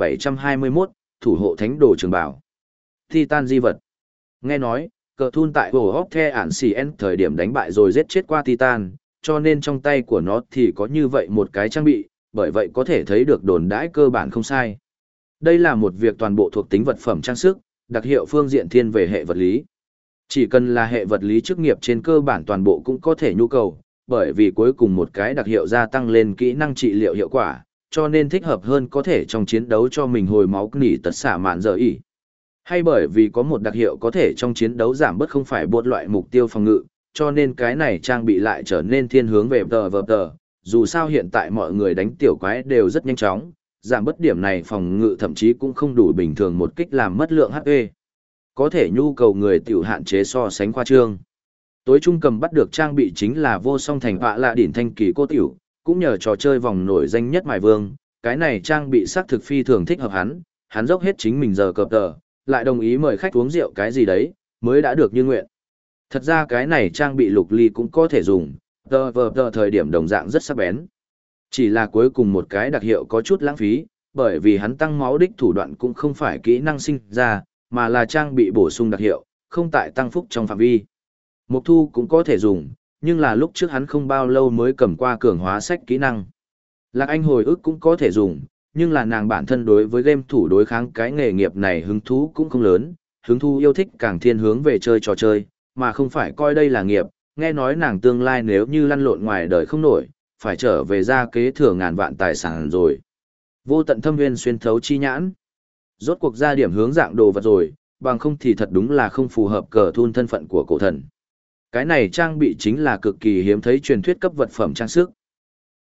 1721, thủ hộ thánh đồ trường bảo. Titan di vật. Nghe nói, cờ thun tại hồ hóc the ản xì en thời điểm đánh bại rồi giết chết qua Titan, cho nên trong tay của nó thì có như vậy một cái trang bị, bởi vậy có thể thấy được đồn đãi cơ bản không sai. Đây là một việc toàn bộ thuộc tính vật phẩm trang sức, đặc hiệu phương diện thiên về hệ vật lý. Chỉ cần là hệ vật lý chức nghiệp trên cơ bản toàn bộ cũng có thể nhu cầu, bởi vì cuối cùng một cái đặc hiệu gia tăng lên kỹ năng trị liệu hiệu quả, cho nên thích hợp hơn có thể trong chiến đấu cho mình hồi máu nỉ tật xả mạn giờ ỉ. Hay bởi vì có một đặc hiệu có thể trong chiến đấu giảm bớt không phải buộc loại mục tiêu phòng ngự, cho nên cái này trang bị lại trở nên thiên hướng về tờ. Dù sao hiện tại mọi người đánh tiểu quái đều rất nhanh chóng, giảm bớt điểm này phòng ngự thậm chí cũng không đủ bình thường một kích làm mất lượng HP. Có thể nhu cầu người tiểu hạn chế so sánh khoa trương. Tối trung cầm bắt được trang bị chính là vô song thành họa lạ đỉnh thanh kỳ cô tiểu, cũng nhờ trò chơi vòng nổi danh nhất Mài Vương, cái này trang bị xác thực phi thường thích hợp hắn dốc hết chính mình giờ cập tờ, lại đồng ý mời khách uống rượu cái gì đấy, mới đã được như nguyện. Thật ra cái này trang bị Lục Ly cũng có thể dùng, thời điểm đồng dạng rất sắc bén. Chỉ là cuối cùng một cái đặc hiệu có chút lãng phí, bởi vì hắn tăng máu đích thủ đoạn cũng không phải kỹ năng sinh ra, mà là trang bị bổ sung đặc hiệu, không tại tăng phúc trong phạm vi. Mục Thu cũng có thể dùng, nhưng là lúc trước hắn không bao lâu mới cầm qua cường hóa sách kỹ năng. Lạc Anh hồi ức cũng có thể dùng, nhưng là nàng bản thân đối với game thủ đối kháng cái nghề nghiệp này hứng thú cũng không lớn, hứng thú yêu thích càng thiên hướng về chơi trò chơi, mà không phải coi đây là nghiệp, nghe nói nàng tương lai nếu như lăn lộn ngoài đời không nổi, phải trở về gia kế thừa ngàn vạn tài sản rồi. Vô tận thâm nguyên xuyên thấu chi nhãn. Rốt cuộc ra điểm hướng dạng đồ vật rồi, bằng không thì thật đúng là không phù hợp cờ thun thân phận của cổ thần. Cái này trang bị chính là cực kỳ hiếm thấy truyền thuyết cấp vật phẩm trang sức.